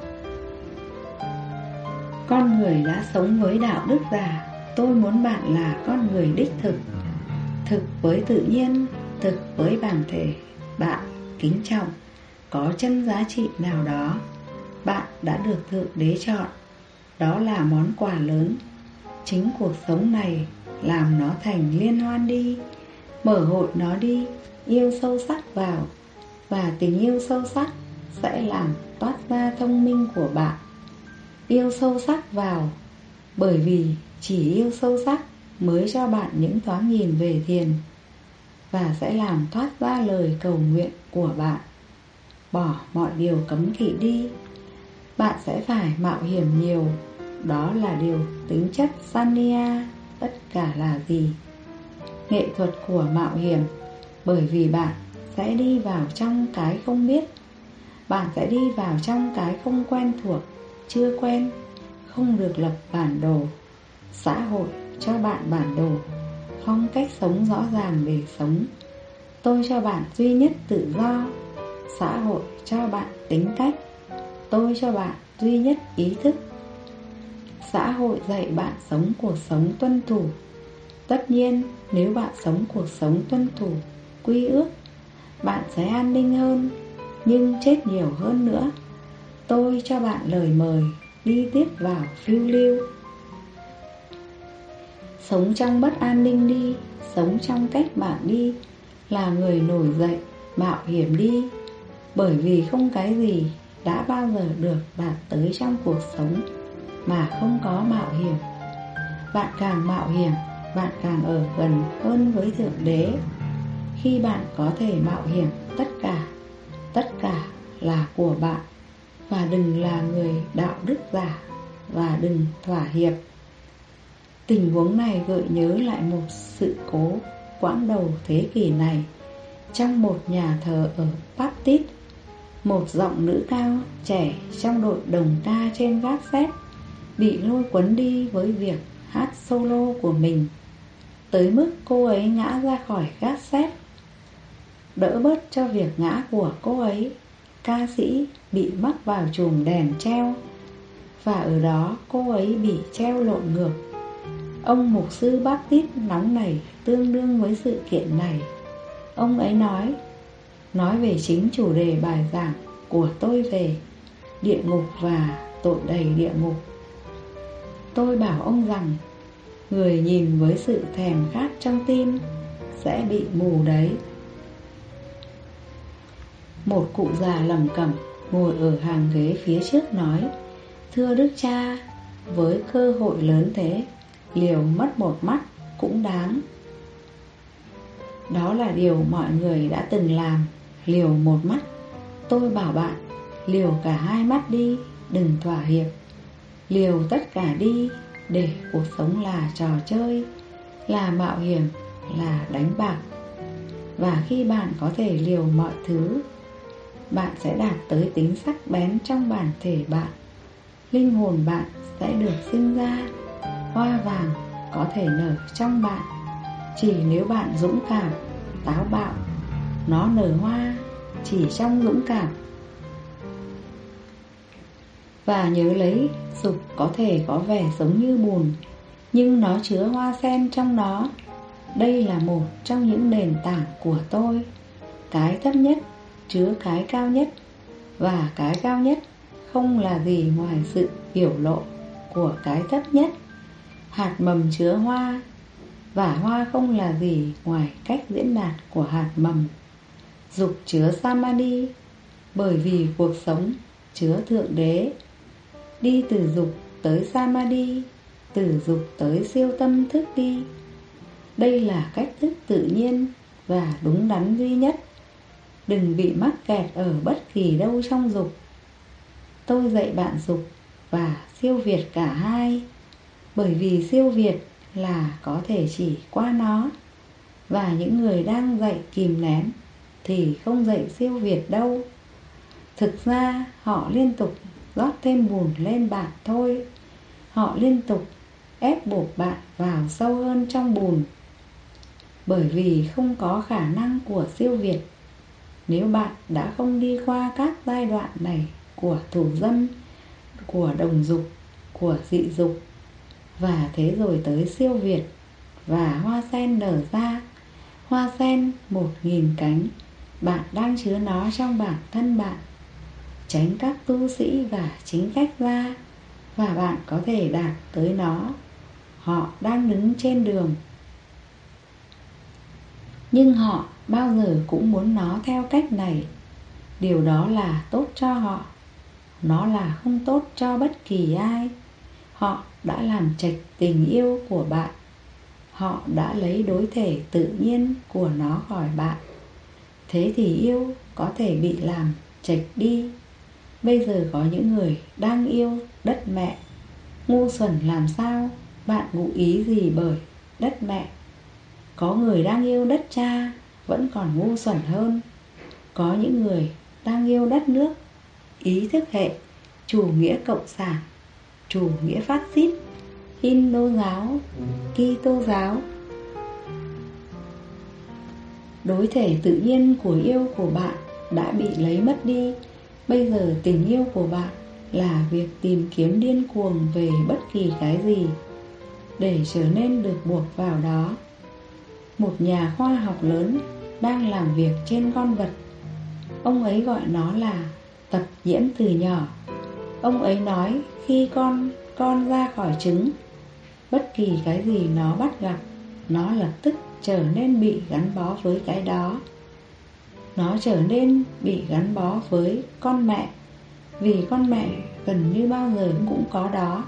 Con người đã sống với đạo đức giả. Tôi muốn bạn là con người đích thực, thực với tự nhiên, thực với bản thể bạn kính trọng, có chân giá trị nào đó. Bạn đã được Thượng Đế chọn. Đó là món quà lớn. Chính cuộc sống này làm nó thành liên hoan đi. Mở hội nó đi, yêu sâu sắc vào. Và tình yêu sâu sắc sẽ làm toát ra thông minh của bạn. Yêu sâu sắc vào, bởi vì chỉ yêu sâu sắc mới cho bạn những thoáng nhìn về thiền, và sẽ làm thoát ra lời cầu nguyện của bạn. Bỏ mọi điều cấm kỵ đi. Bạn sẽ phải mạo hiểm nhiều. Đó là điều tính chất Sanya. Tất cả là gì? Nghệ thuật của mạo hiểm. Bởi vì bạn sẽ đi vào trong cái không biết. Bạn sẽ đi vào trong cái không quen thuộc, chưa quen, không được lập bản đồ. Xã hội cho bạn bản đồ, phong cách sống rõ ràng để sống. Tôi cho bạn duy nhất tự do. Xã hội cho bạn tính cách. Tôi cho bạn duy nhất ý thức. Xã hội dạy bạn sống cuộc sống tuân thủ. Tất nhiên, nếu bạn sống cuộc sống tuân thủ, quy ước, bạn sẽ an ninh hơn, nhưng chết nhiều hơn nữa. Tôi cho bạn lời mời đi tiếp vào phiêu lưu. Sống trong bất an ninh đi, sống trong cách bạn đi, là người nổi dậy, mạo hiểm đi. Bởi vì không cái gì đã bao giờ được đạt tới trong cuộc sống mà không có mạo hiểm. Bạn càng mạo hiểm, bạn càng ở gần hơn với Thượng Đế. Khi bạn có thể mạo hiểm tất cả là của bạn. Và đừng là người đạo đức giả, và đừng thỏa hiệp. Tình huống này gợi nhớ lại một sự cố quãng đầu thế kỷ này. Trong một nhà thờ ở Baptist, một giọng nữ cao trẻ trong đội đồng ca trên gác xếp bị lôi cuốn đi với việc hát solo của mình, tới mức cô ấy ngã ra khỏi gác xếp. Đỡ bớt cho việc ngã của cô ấy, ca sĩ bị mắc vào chùm đèn treo, và ở đó cô ấy bị treo lộn ngược. Ông mục sư Baptist nóng nảy tương đương với sự kiện này. Ông ấy nói về chính chủ đề bài giảng của tôi về địa ngục và tội đầy địa ngục. Tôi bảo ông rằng người nhìn với sự thèm khát trong tim sẽ bị mù đấy. Một cụ già lẩm cẩm ngồi ở hàng ghế phía trước nói: Thưa Đức Cha, với cơ hội lớn thế, liều mất một mắt cũng đáng. Đó là điều mọi người đã từng làm, liều một mắt. Tôi bảo bạn, liều cả hai mắt đi, đừng thỏa hiệp. Liều tất cả đi, để cuộc sống là trò chơi, là mạo hiểm, là đánh bạc. Và khi bạn có thể liều mọi thứ, bạn sẽ đạt tới tính sắc bén trong bản thể bạn. Linh hồn bạn sẽ được sinh ra, hoa vàng có thể nở trong bạn. Chỉ nếu bạn dũng cảm, táo bạo, nó nở hoa chỉ trong dũng cảm. Và nhớ lấy, dục có thể có vẻ giống như bùn, nhưng nó chứa hoa sen trong nó. Đây là một trong những nền tảng của tôi. Cái thấp nhất chứa cái cao nhất, và cái cao nhất không là gì ngoài sự biểu lộ của cái thấp nhất. Hạt mầm chứa hoa, và hoa không là gì ngoài cách diễn đạt của hạt mầm. Dục chứa samadhi, bởi vì cuộc sống chứa Thượng Đế. Đi từ dục tới samadhi, từ dục tới siêu tâm thức đi. Đây là cách thức tự nhiên và đúng đắn duy nhất. Đừng bị mắc kẹt ở bất kỳ đâu trong dục. Tôi dạy bạn dục và siêu việt cả hai, bởi vì siêu việt là có thể chỉ qua nó. Và những người đang dạy kìm nén thì không dạy siêu việt đâu. Thực ra họ liên tục rót thêm bùn lên bạn thôi. Họ liên tục ép buộc bạn vào sâu hơn trong bùn, bởi vì không có khả năng của siêu việt. Nếu bạn đã không đi qua các giai đoạn này của thủ dâm, của đồng dục, của dị dục, và thế rồi tới siêu việt, và hoa sen nở ra, hoa sen 1000 cánh, bạn đang chứa nó trong bản thân bạn. Tránh các tu sĩ và chính khách ra, và bạn có thể đạt tới nó. Họ đang đứng trên đường, nhưng họ bao giờ cũng muốn nó theo cách này. Điều đó là tốt cho họ, nó là không tốt cho bất kỳ ai. Họ đã làm chệch tình yêu của bạn. Họ đã lấy đối thể tự nhiên của nó khỏi bạn. Thế thì yêu có thể bị làm chệch đi. Bây giờ có những người đang yêu đất mẹ. Ngu xuẩn làm sao bạn ngụ ý gì bởi đất mẹ? Có người đang yêu đất cha vẫn còn ngu xuẩn hơn. Có những người đang yêu đất nước, ý thức hệ, chủ nghĩa cộng sản, chủ nghĩa phát xít, Hindu giáo, Kitô giáo. Đối thể tự nhiên của yêu của bạn đã bị lấy mất đi. Bây giờ tình yêu của bạn là việc tìm kiếm điên cuồng về bất kỳ cái gì để trở nên được buộc vào đó. Một nhà khoa học lớn đang làm việc trên con vật. Ông ấy gọi nó là tập nhiễm từ nhỏ. Ông ấy nói khi con ra khỏi trứng, bất kỳ cái gì nó bắt gặp, nó lập tức trở nên bị gắn bó với cái đó. Nó trở nên bị gắn bó với con mẹ, vì con mẹ gần như bao giờ cũng có đó.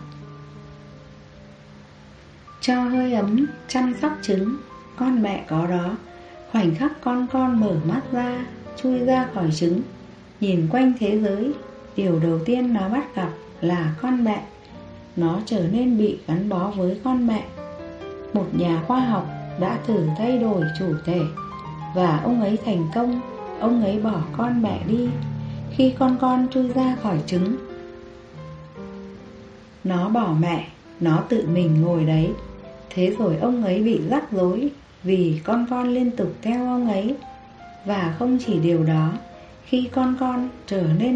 Cho hơi ấm, chăm sóc trứng, con mẹ có đó. Khoảnh khắc con mở mắt ra, chui ra khỏi trứng, nhìn quanh thế giới, điều đầu tiên nó bắt gặp là con mẹ. Nó trở nên bị gắn bó với con mẹ. Một nhà khoa học đã thử thay đổi chủ thể, và ông ấy thành công. Ông ấy bỏ con mẹ đi khi con chui ra khỏi trứng. Nó bỏ mẹ, nó tự mình ngồi đấy. Thế rồi ông ấy bị rắc rối, vì con liên tục theo ông ấy. Và không chỉ điều đó, khi con trở nên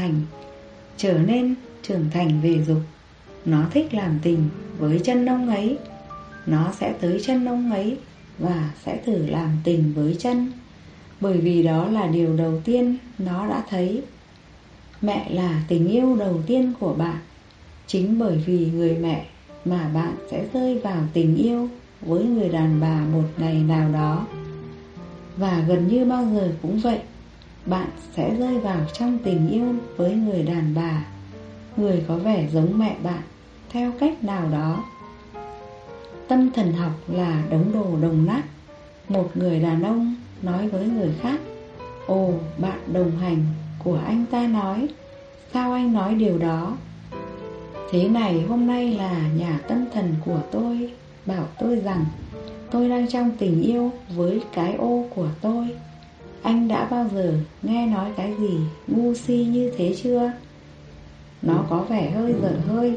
trưởng thành về dục, nó thích làm tình với chân ông ấy. Nó sẽ tới chân ông ấy và sẽ thử làm tình với chân, bởi vì đó là điều đầu tiên nó đã thấy. Mẹ là tình yêu đầu tiên của bạn. Chính bởi vì người mẹ mà bạn sẽ rơi vào tình yêu với người đàn bà một ngày nào đó. Và gần như bao giờ cũng vậy, bạn sẽ rơi vào trong tình yêu với người đàn bà, người có vẻ giống mẹ bạn theo cách nào đó. Tâm thần học là đống đồ đồng nát. Một người đàn ông nói với người khác: "Ồ, bạn đồng hành của anh ta nói, sao anh nói điều đó?" Thế này, hôm nay là nhà tâm thần của tôi bảo tôi rằng tôi đang trong tình yêu với cái ô của tôi. Anh đã bao giờ nghe nói cái gì ngu si như thế chưa? Nó có vẻ hơi dở hơi.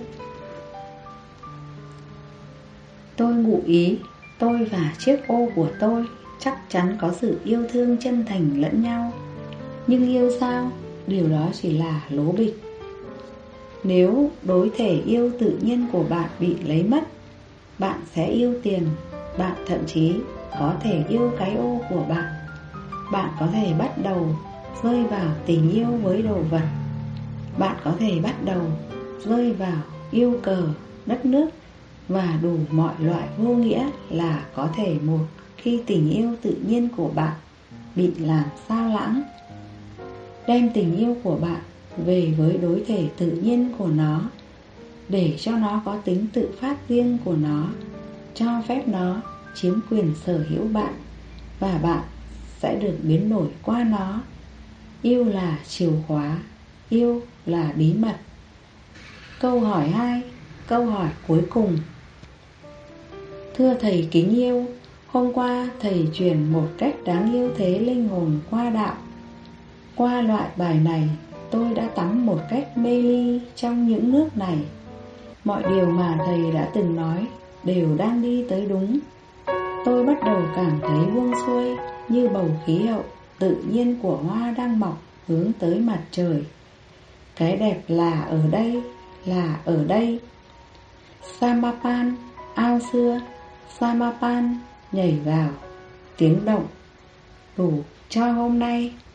Tôi ngụ ý, tôi và chiếc ô của tôi chắc chắn có sự yêu thương chân thành lẫn nhau. Nhưng yêu sao? Điều đó chỉ là lố bịch. Nếu đối thể yêu tự nhiên của bạn bị lấy mất, bạn sẽ yêu tiền. Bạn thậm chí có thể yêu cái ô của bạn. Bạn có thể bắt đầu rơi vào tình yêu với đồ vật. Bạn có thể bắt đầu rơi vào yêu cờ, đất nước và đủ mọi loại vô nghĩa là có thể một khi tình yêu tự nhiên của bạn bị làm sao lãng. Đem tình yêu của bạn về với đối thể tự nhiên của nó, để cho nó có tính tự phát riêng của nó, cho phép nó chiếm quyền sở hữu bạn, và bạn sẽ được biến đổi qua nó. Yêu là chìa khóa, yêu là bí mật. Câu hỏi 2, câu hỏi cuối cùng. Thưa thầy kính yêu, hôm qua thầy truyền một cách đáng yêu thế linh hồn qua đạo. Qua loại bài này, tôi đã tắm một cách mê ly trong những nước này. Mọi điều mà thầy đã từng nói đều đang đi tới đúng. Tôi bắt đầu cảm thấy buông xuôi, như bầu khí hậu tự nhiên của hoa đang mọc hướng tới mặt trời. Cái đẹp là ở đây, là ở đây. Samapan, ao xưa, Samapan nhảy vào, tiếng động đủ cho hôm nay.